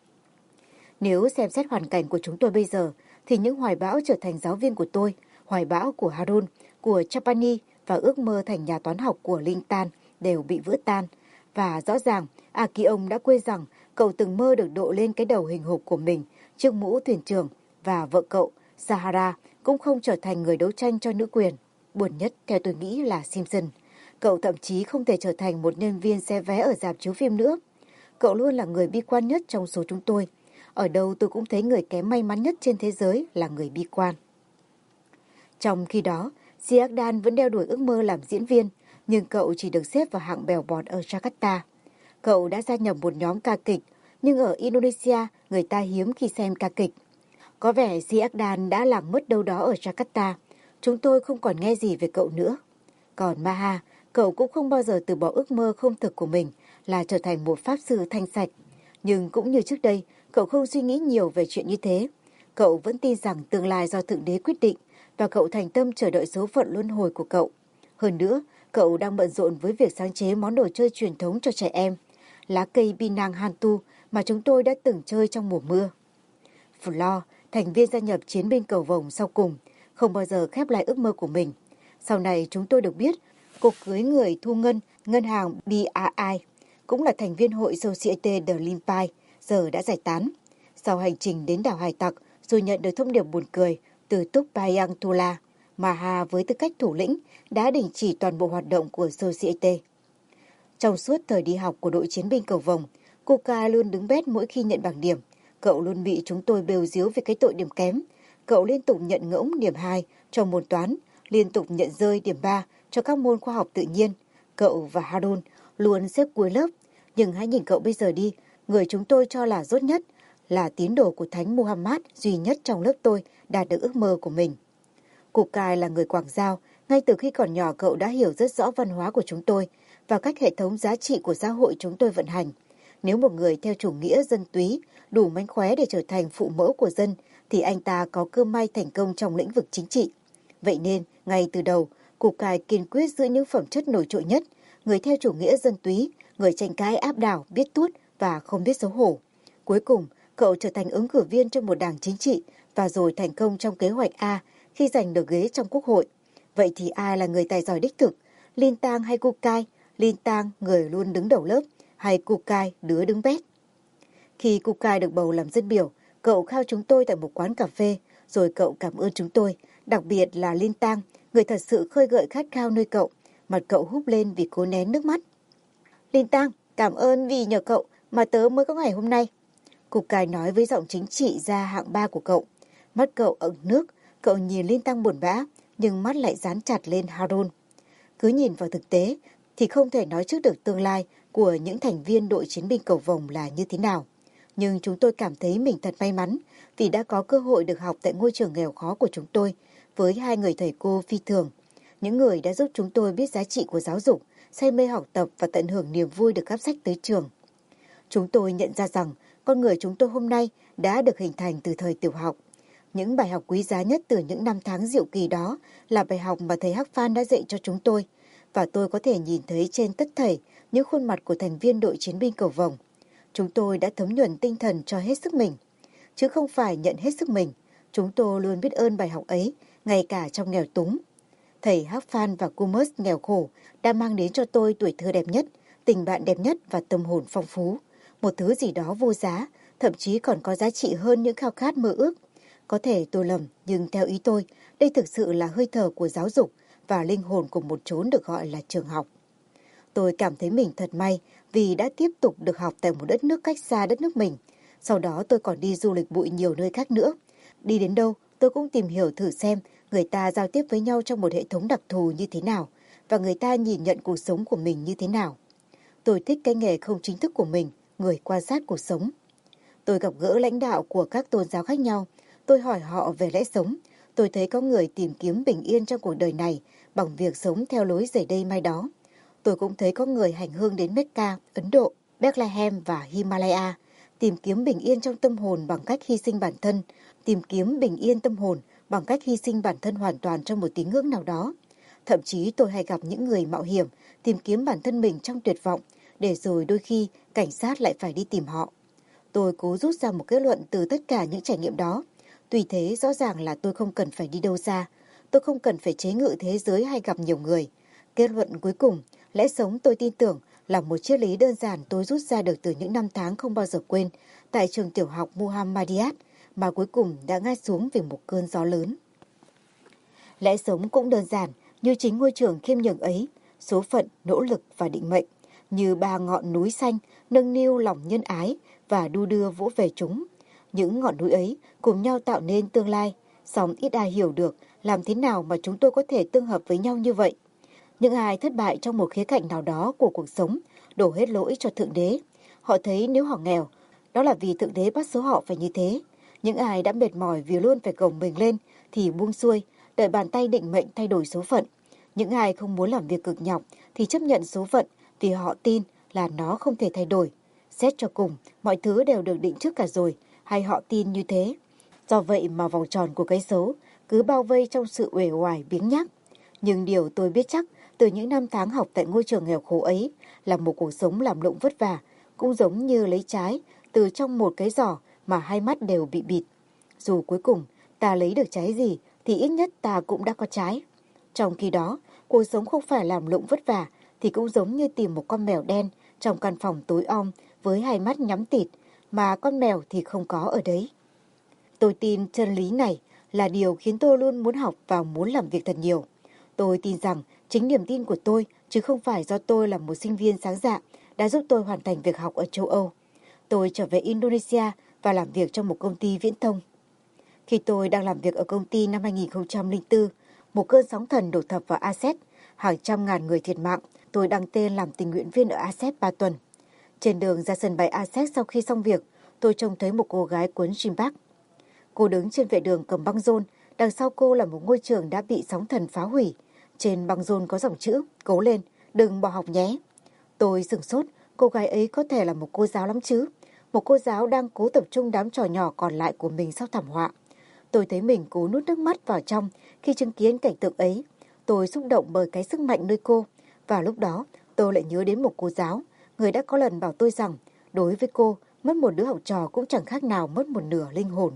Nếu xem xét hoàn cảnh của chúng tôi bây giờ, thì những hoài bão trở thành giáo viên của tôi, hoài bão của Harun, của Chabani và ước mơ thành nhà toán học của Linh Tan đều bị vỡ tan. Và rõ ràng, Akion đã quên rằng cậu từng mơ được đội lên cái đầu hình hộp của mình trước mũ thuyền trưởng, và vợ cậu, Sahara, cũng không trở thành người đấu tranh cho nữ quyền. Buồn nhất theo tôi nghĩ là Simpson. Cậu thậm chí không thể trở thành một nhân viên xe vé ở rạp chiếu phim nữa. Cậu luôn là người bi quan nhất trong số chúng tôi. Ở đâu tôi cũng thấy người kém may mắn nhất trên thế giới là người bi quan. Trong khi đó, Ziadan vẫn đeo đuổi ước mơ làm diễn viên, nhưng cậu chỉ được xếp vào hạng bèo bọt ở Jakarta. Cậu đã gia nhập một nhóm ca kịch, nhưng ở Indonesia người ta hiếm khi xem ca kịch. Có vẻ Ziadan đã lạc mất đâu đó ở Jakarta. Chúng tôi không còn nghe gì về cậu nữa. Còn Maha, cậu cũng không bao giờ từ bỏ ước mơ không thực của mình là trở thành một pháp sư thanh sạch. Nhưng cũng như trước đây, cậu không suy nghĩ nhiều về chuyện như thế. Cậu vẫn tin rằng tương lai do Thượng Đế quyết định và cậu thành tâm chờ đợi số phận luân hồi của cậu. Hơn nữa, cậu đang bận rộn với việc sáng chế món đồ chơi truyền thống cho trẻ em, lá cây Pinang Hantu mà chúng tôi đã từng chơi trong mùa mưa. Flo, thành viên gia nhập chiến binh cầu vồng sau cùng, không bao giờ khép lại ước mơ của mình. Sau này chúng tôi được biết, cô cưới người thu ngân ngân hàng bê rờ i, cũng là thành viên hội Societe de Limpai, giờ đã giải tán. Sau hành trình đến đảo hải tặc, rồi nhận được thông điệp buồn cười từ Tuk Payang Tula, Maha với tư cách thủ lĩnh đã đình chỉ toàn bộ hoạt động của Societe. Trong suốt thời đi học của đội chiến binh cầu vồng, Kuka luôn đứng bét mỗi khi nhận bảng điểm. Cậu luôn bị chúng tôi bêu díu về cái tội điểm kém. Cậu liên tục nhận ngỗng điểm hai cho môn toán, liên tục nhận rơi điểm ba cho các môn khoa học tự nhiên. Cậu và Harun luôn xếp cuối lớp. Nhưng hãy nhìn cậu bây giờ đi, người chúng tôi cho là dốt nhất, là tín đồ của Thánh Muhammad duy nhất trong lớp tôi đạt được ước mơ của mình. Kukai là người Quảng Giao, ngay từ khi còn nhỏ cậu đã hiểu rất rõ văn hóa của chúng tôi và cách hệ thống giá trị của xã hội chúng tôi vận hành. Nếu một người theo chủ nghĩa dân túy đủ mánh khóe để trở thành phụ mẫu của dân, thì anh ta có cơ may thành công trong lĩnh vực chính trị. Vậy nên, ngay từ đầu, Kukai kiên quyết giữ những phẩm chất nổi trội nhất, người theo chủ nghĩa dân túy, người tranh cãi áp đảo, biết tuốt và không biết xấu hổ. Cuối cùng, cậu trở thành ứng cử viên trong một đảng chính trị và rồi thành công trong kế hoạch A khi giành được ghế trong quốc hội. Vậy thì ai là người tài giỏi đích thực? Lin Tang hay Kukai? Lin Tang, người luôn đứng đầu lớp, hay Kukai, đứa đứng bét? Khi Kukai được bầu làm dân biểu, cậu khao chúng tôi tại một quán cà phê, rồi cậu cảm ơn chúng tôi, đặc biệt là Lin Tang, người thật sự khơi gợi khát khao nơi cậu. Mặt cậu húp lên vì cố nén nước mắt. Lin Tang, cảm ơn vì nhờ cậu mà tớ mới có ngày hôm nay. Kukai nói với giọng chính trị gia hạng ba của cậu. Mắt cậu ẩn nước, cậu nhìn Lin Tang buồn bã, nhưng mắt lại dán chặt lên Harun. Cứ nhìn vào thực tế thì không thể nói trước được tương lai của những thành viên đội chiến binh cầu vồng là như thế nào. Nhưng chúng tôi cảm thấy mình thật may mắn vì đã có cơ hội được học tại ngôi trường nghèo khó của chúng tôi với hai người thầy cô phi thường. những người đã giúp chúng tôi biết giá trị của giáo dục, say mê học tập và tận hưởng niềm vui được cắp sách tới trường. Chúng tôi nhận ra rằng con người chúng tôi hôm nay đã được hình thành từ thời tiểu học. Những bài học quý giá nhất từ những năm tháng diệu kỳ đó là bài học mà thầy Hắc Phan đã dạy cho chúng tôi, và tôi có thể nhìn thấy trên tất thảy những khuôn mặt của thành viên đội chiến binh cầu vồng. Chúng tôi đã thấm nhuần tinh thần cho hết sức mình, chứ không phải nhận hết sức mình. Chúng tôi luôn biết ơn bài học ấy, ngay cả trong nghèo túng. Thầy Hắc Phan và cô Mers nghèo khổ đã mang đến cho tôi tuổi thơ đẹp nhất, tình bạn đẹp nhất và tâm hồn phong phú. Một thứ gì đó vô giá, thậm chí còn có giá trị hơn những khao khát mơ ước. Có thể tôi lầm, nhưng theo ý tôi, đây thực sự là hơi thở của giáo dục và linh hồn của một chốn được gọi là trường học. Tôi cảm thấy mình thật may vì đã tiếp tục được học tại một đất nước cách xa đất nước mình. Sau đó tôi còn đi du lịch bụi nhiều nơi khác nữa. Đi đến đâu, tôi cũng tìm hiểu thử xem người ta giao tiếp với nhau trong một hệ thống đặc thù như thế nào và người ta nhìn nhận cuộc sống của mình như thế nào. Tôi thích cái nghề không chính thức của mình, người quan sát cuộc sống. Tôi gặp gỡ lãnh đạo của các tôn giáo khác nhau. Tôi hỏi họ về lẽ sống. Tôi thấy có người tìm kiếm bình yên trong cuộc đời này bằng việc sống theo lối giày đây mai đó. Tôi cũng thấy có người hành hương đến Mecca, Ấn Độ, Bethlehem và Himalaya, tìm kiếm bình yên trong tâm hồn bằng cách hy sinh bản thân, tìm kiếm bình yên tâm hồn bằng cách hy sinh bản thân hoàn toàn trong một tín ngưỡng nào đó. Thậm chí tôi hay gặp những người mạo hiểm tìm kiếm bản thân mình trong tuyệt vọng, để rồi đôi khi cảnh sát lại phải đi tìm họ. Tôi cố rút ra một kết luận từ tất cả những trải nghiệm đó. Tuy thế, rõ ràng là tôi không cần phải đi đâu xa. Tôi không cần phải chế ngự thế giới hay gặp nhiều người. Kết luận cuối cùng, lẽ sống tôi tin tưởng là một triết lý đơn giản tôi rút ra được từ những năm tháng không bao giờ quên tại trường tiểu học Muhammadiyat mà cuối cùng đã ngã xuống vì một cơn gió lớn. Lẽ sống cũng đơn giản như chính ngôi trường khiêm nhường ấy, số phận, nỗ lực và định mệnh, như ba ngọn núi xanh nâng niu lòng nhân ái và đu đưa vỗ về chúng. Những ngọn núi ấy cùng nhau tạo nên tương lai, song ít ai hiểu được làm thế nào mà chúng tôi có thể tương hợp với nhau như vậy. Những ai thất bại trong một khía cạnh nào đó của cuộc sống đổ hết lỗi cho Thượng Đế. Họ thấy nếu họ nghèo, đó là vì Thượng Đế bắt số họ phải như thế. Những ai đã mệt mỏi vì luôn phải gồng mình lên thì buông xuôi, đợi bàn tay định mệnh thay đổi số phận. Những ai không muốn làm việc cực nhọc thì chấp nhận số phận vì họ tin là nó không thể thay đổi. Xét cho cùng, mọi thứ đều được định trước cả rồi, hay họ tin như thế. Do vậy mà vòng tròn của cái xấu cứ bao vây trong sự uể oải biếng nhác. Nhưng điều tôi biết chắc từ những năm tháng học tại ngôi trường nghèo khổ ấy là một cuộc sống làm lụng vất vả, cũng giống như lấy trái từ trong một cái giỏ mà hai mắt đều bị bịt. Dù cuối cùng ta lấy được trái gì thì ít nhất ta cũng đã có trái. Trong khi đó, cuộc sống không phải làm lụng vất vả thì cũng giống như tìm một con mèo đen trong căn phòng tối om với hai mắt nhắm tịt, mà con mèo thì không có ở đấy. Tôi tin chân lý này là điều khiến tôi luôn muốn học và muốn làm việc thật nhiều. Tôi tin rằng chính niềm tin của tôi, chứ không phải do tôi là một sinh viên sáng dạ, đã giúp tôi hoàn thành việc học ở châu Âu. Tôi trở về Indonesia và làm việc trong một công ty viễn thông. Khi tôi đang làm việc ở công ty năm hai nghìn không trăm lẻ bốn, một cơn sóng thần đổ thập vào a sép, hàng trăm ngàn người thiệt mạng. Tôi đăng tên làm tình nguyện viên ở a sép ba tuần. Trên đường ra sân bay a sép sau khi xong việc, tôi trông thấy một cô gái quấn jilbab. Cô đứng trên vệ đường cầm băng rôn, đằng sau cô là một ngôi trường đã bị sóng thần phá hủy. Trên băng rôn có dòng chữ, cố lên, đừng bỏ học nhé. Tôi sửng sốt, cô gái ấy có thể là một cô giáo lắm chứ. Một cô giáo đang cố tập trung đám trò nhỏ còn lại của mình sau thảm họa. Tôi thấy mình cố nuốt nước mắt vào trong khi chứng kiến cảnh tượng ấy. Tôi xúc động bởi cái sức mạnh nơi cô. Và lúc đó, tôi lại nhớ đến một cô giáo, người đã có lần bảo tôi rằng, đối với cô, mất một đứa học trò cũng chẳng khác nào mất một nửa linh hồn.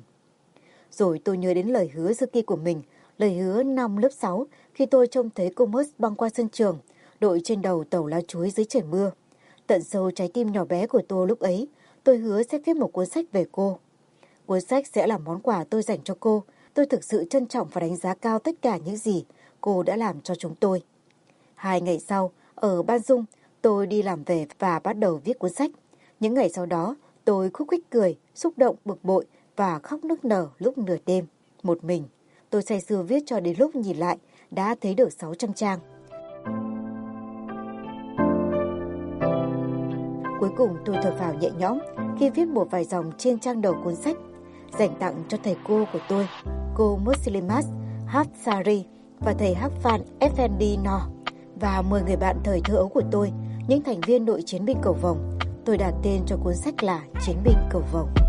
Rồi tôi nhớ đến lời hứa xưa kia của mình, lời hứa năm lớp sáu khi tôi trông thấy cô Mers băng qua sân trường, đội trên đầu tàu lá chuối dưới trời mưa. Tận sâu trái tim nhỏ bé của tôi lúc ấy, tôi hứa sẽ viết một cuốn sách về cô. Cuốn sách sẽ là món quà tôi dành cho cô. Tôi thực sự trân trọng và đánh giá cao tất cả những gì cô đã làm cho chúng tôi. Hai ngày sau, ở Ban Dung, tôi đi làm về và bắt đầu viết cuốn sách. Những ngày sau đó, tôi khúc khích cười, xúc động, bực bội và khóc nức nở lúc nửa đêm. Một mình, tôi say sưa viết cho đến lúc nhìn lại, đã thấy được sáu trăm trang. Cuối cùng tôi thở phào nhẹ nhõm khi viết một vài dòng trên trang đầu cuốn sách, dành tặng cho thầy cô của tôi, cô Muslimat Hafsari, và thầy Hắc Phan Effendi No và mười người bạn thời thơ ấu của tôi, những thành viên đội chiến binh cầu vồng. Tôi đặt tên cho cuốn sách là Chiến binh cầu vồng.